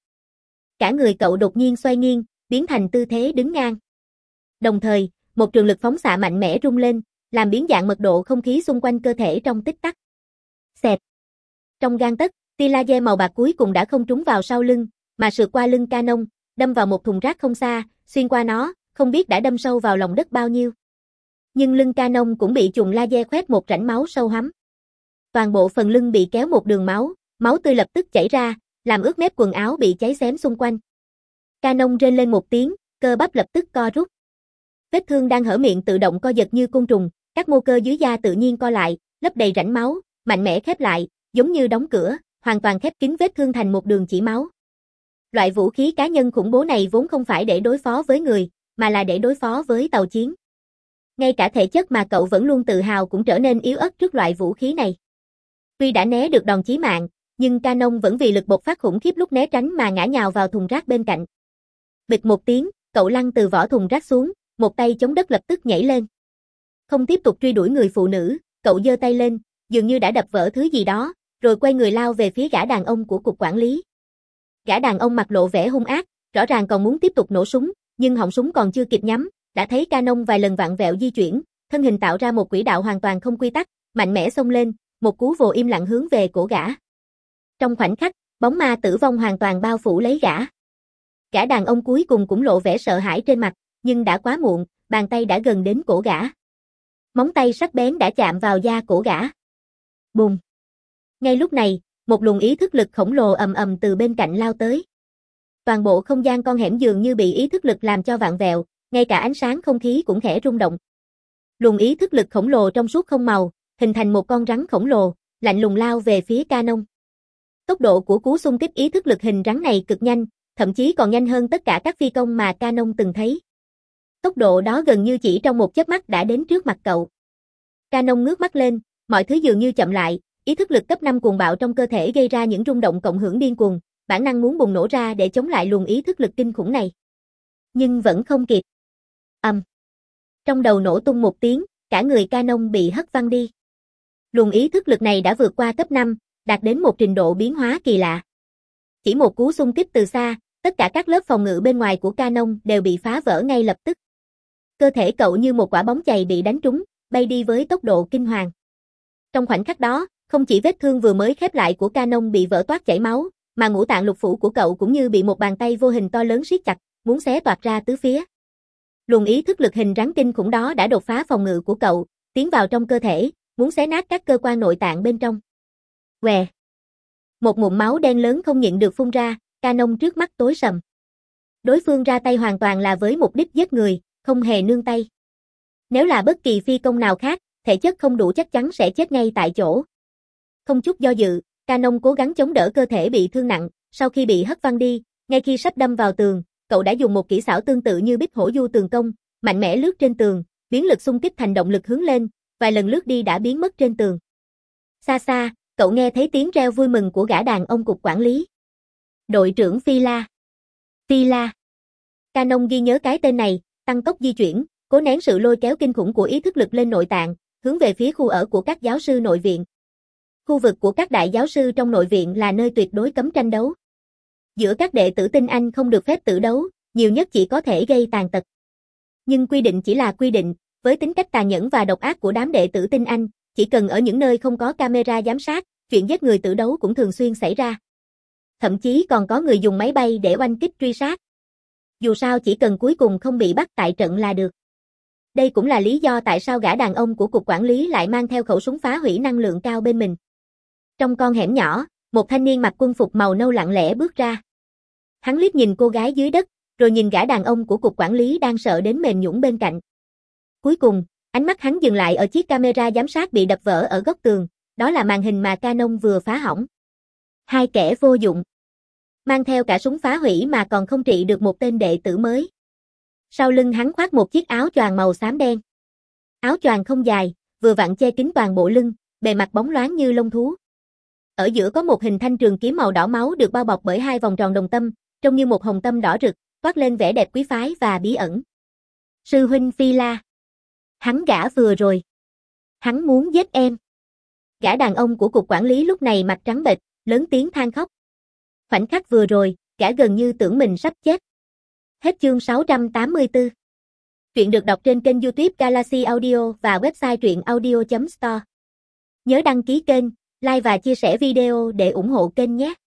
Cả người cậu đột nhiên xoay nghiêng, biến thành tư thế đứng ngang. Đồng thời, một trường lực phóng xạ mạnh mẽ rung lên, làm biến dạng mật độ không khí xung quanh cơ thể trong tích tắc. Xẹt. Trong gang tấc, tia laser màu bạc cuối cùng đã không trúng vào sau lưng, mà sượt qua lưng Canon, đâm vào một thùng rác không xa, xuyên qua nó, không biết đã đâm sâu vào lòng đất bao nhiêu. Nhưng lưng Canon cũng bị trùng laser khoét một rãnh máu sâu hoắm. Toàn bộ phần lưng bị kéo một đường máu, máu tươi lập tức chảy ra, làm ướt mép quần áo bị cháy xém xung quanh. Canon rên lên một tiếng, cơ bắp lập tức co rút. Vết thương đang hở miệng tự động co giật như côn trùng, các mô cơ dưới da tự nhiên co lại, lấp đầy rãnh máu, mạnh mẽ khép lại, giống như đóng cửa, hoàn toàn khép kín vết thương thành một đường chỉ máu. Loại vũ khí cá nhân khủng bố này vốn không phải để đối phó với người, mà là để đối phó với tàu chiến. Ngay cả thể chất mà cậu vẫn luôn tự hào cũng trở nên yếu ớt trước loại vũ khí này. Tuy đã né được đòn chí mạng, nhưng Canon vẫn vì lực bộc phát khủng khiếp lúc né tránh mà ngã nhào vào thùng rác bên cạnh. Bịch một tiếng, cậu lăn từ vỏ thùng rác xuống, một tay chống đất lập tức nhảy lên. Không tiếp tục truy đuổi người phụ nữ, cậu giơ tay lên, dường như đã đập vỡ thứ gì đó, rồi quay người lao về phía gã đàn ông của cục quản lý. Gã đàn ông mặt lộ vẻ hung ác, rõ ràng còn muốn tiếp tục nổ súng, nhưng họng súng còn chưa kịp nhắm, đã thấy Canon vài lần vặn vẹo di chuyển, thân hình tạo ra một quỹ đạo hoàn toàn không quy tắc, mạnh mẽ xông lên, một cú vồ im lặng hướng về cổ gã. Trong khoảnh khắc, bóng ma tử vong hoàn toàn bao phủ lấy gã. Gã đàn ông cuối cùng cũng lộ vẻ sợ hãi trên mặt, nhưng đã quá muộn, bàn tay đã gần đến cổ gã. Móng tay sắc bén đã chạm vào da cổ gã. Bùm! Ngay lúc này, một luồng ý thức lực khổng lồ ầm ầm từ bên cạnh lao tới. Toàn bộ không gian con hẻm dường như bị ý thức lực làm cho vặn vẹo, ngay cả ánh sáng không khí cũng khẽ rung động. Luồng ý thức lực khổng lồ trong suốt không màu, hình thành một con rắn khổng lồ, lạnh lùng lao về phía Canon. Tốc độ của cú xung kích ý thức lực hình rắn này cực nhanh, thậm chí còn nhanh hơn tất cả các phi công mà Canon từng thấy. Tốc độ đó gần như chỉ trong một chớp mắt đã đến trước mặt cậu. Canon ngước mắt lên, mọi thứ dường như chậm lại, ý thức lực cấp năm cuồng bạo trong cơ thể gây ra những rung động cộng hưởng điên cuồng, bản năng muốn bùng nổ ra để chống lại luồng ý thức lực kinh khủng này. Nhưng vẫn không kịp. Ầm. Um. Trong đầu nổ tung một tiếng, cả người Canon bị hất văng đi. Luồng ý thức lực này đã vượt qua cấp năm, đạt đến một trình độ biến hóa kỳ lạ. Chỉ một cú xung kích từ xa, tất cả các lớp phòng ngự bên ngoài của Canon đều bị phá vỡ ngay lập tức. Cơ thể cậu như một quả bóng chày bị đánh trúng, bay đi với tốc độ kinh hoàng. Trong khoảnh khắc đó, không chỉ vết thương vừa mới khép lại của Canon bị vỡ toát chảy máu, mà ngũ tạng lục phủ của cậu cũng như bị một bàn tay vô hình to lớn siết chặt, muốn xé toạc ra tứ phía. Luồng ý thức lực hình rắn kinh khủng đó đã đột phá phòng ngự của cậu, tiến vào trong cơ thể, muốn xé nát các cơ quan nội tạng bên trong. Què! Một ngụm máu đen lớn không nhịn được phun ra, Canon trước mắt tối sầm. Đối phương ra tay hoàn toàn là với mục đích giết người, không hề nương tay. Nếu là bất kỳ phi công nào khác, thể chất không đủ chắc chắn sẽ chết ngay tại chỗ. Không chút do dự, Canon cố gắng chống đỡ cơ thể bị thương nặng, sau khi bị hất văng đi, ngay khi sắp đâm vào tường, cậu đã dùng một kỹ xảo tương tự như bích hổ du tường công, mạnh mẽ lướt trên tường, biến lực xung kích thành động lực hướng lên, vài lần lướt đi đã biến mất trên tường. Xa xa, cậu nghe thấy tiếng reo vui mừng của gã đàn ông cục quản lý. Đội trưởng Phi La. Phi La. Canon ghi nhớ cái tên này, tăng tốc di chuyển, cố nén sự lôi kéo kinh khủng của ý thức lực lên nội tạng, hướng về phía khu ở của các giáo sư nội viện. Khu vực của các đại giáo sư trong nội viện là nơi tuyệt đối cấm tranh đấu. Giữa các đệ tử tinh anh không được phép tử đấu, nhiều nhất chỉ có thể gây tàn tật. Nhưng quy định chỉ là quy định, với tính cách tàn nhẫn và độc ác của đám đệ tử tinh anh, chỉ cần ở những nơi không có camera giám sát, chuyện giết người tử đấu cũng thường xuyên xảy ra. Thậm chí còn có người dùng máy bay để oanh kích truy sát. Dù sao chỉ cần cuối cùng không bị bắt tại trận là được. Đây cũng là lý do tại sao gã đàn ông của cục quản lý lại mang theo khẩu súng phá hủy năng lượng cao bên mình. Trong con hẻm nhỏ, một thanh niên mặc quân phục màu nâu lặng lẽ bước ra. Hắn liếc nhìn cô gái dưới đất, rồi nhìn gã đàn ông của cục quản lý đang sợ đến mềm nhũn bên cạnh. Cuối cùng, ánh mắt hắn dừng lại ở chiếc camera giám sát bị đập vỡ ở góc tường, đó là màn hình mà Canon vừa phá hỏng. Hai kẻ vô dụng. Mang theo cả súng phá hủy mà còn không trị được một tên đệ tử mới. Sau lưng hắn khoác một chiếc áo choàng màu xám đen. Áo choàng không dài, vừa vặn che kín toàn bộ lưng, bề mặt bóng loáng như lông thú. Ở giữa có một hình thanh trường kiếm màu đỏ máu được bao bọc bởi hai vòng tròn đồng tâm, trông như một hồng tâm đỏ rực, toát lên vẻ đẹp quý phái và bí ẩn. Sư huynh Phi La. Hắn gã vừa rồi. Hắn muốn giết em. Gã đàn ông của cục quản lý lúc này mặt trắng bệch, lớn tiếng than khóc. Khoảnh khắc vừa rồi, gã gần như tưởng mình sắp chết. Hết chương sáu trăm tám mươi tư. Truyện được đọc trên kênh YouTube Galaxy Audio và website truyện audio chấm store. Nhớ đăng ký kênh, like và chia sẻ video để ủng hộ kênh nhé.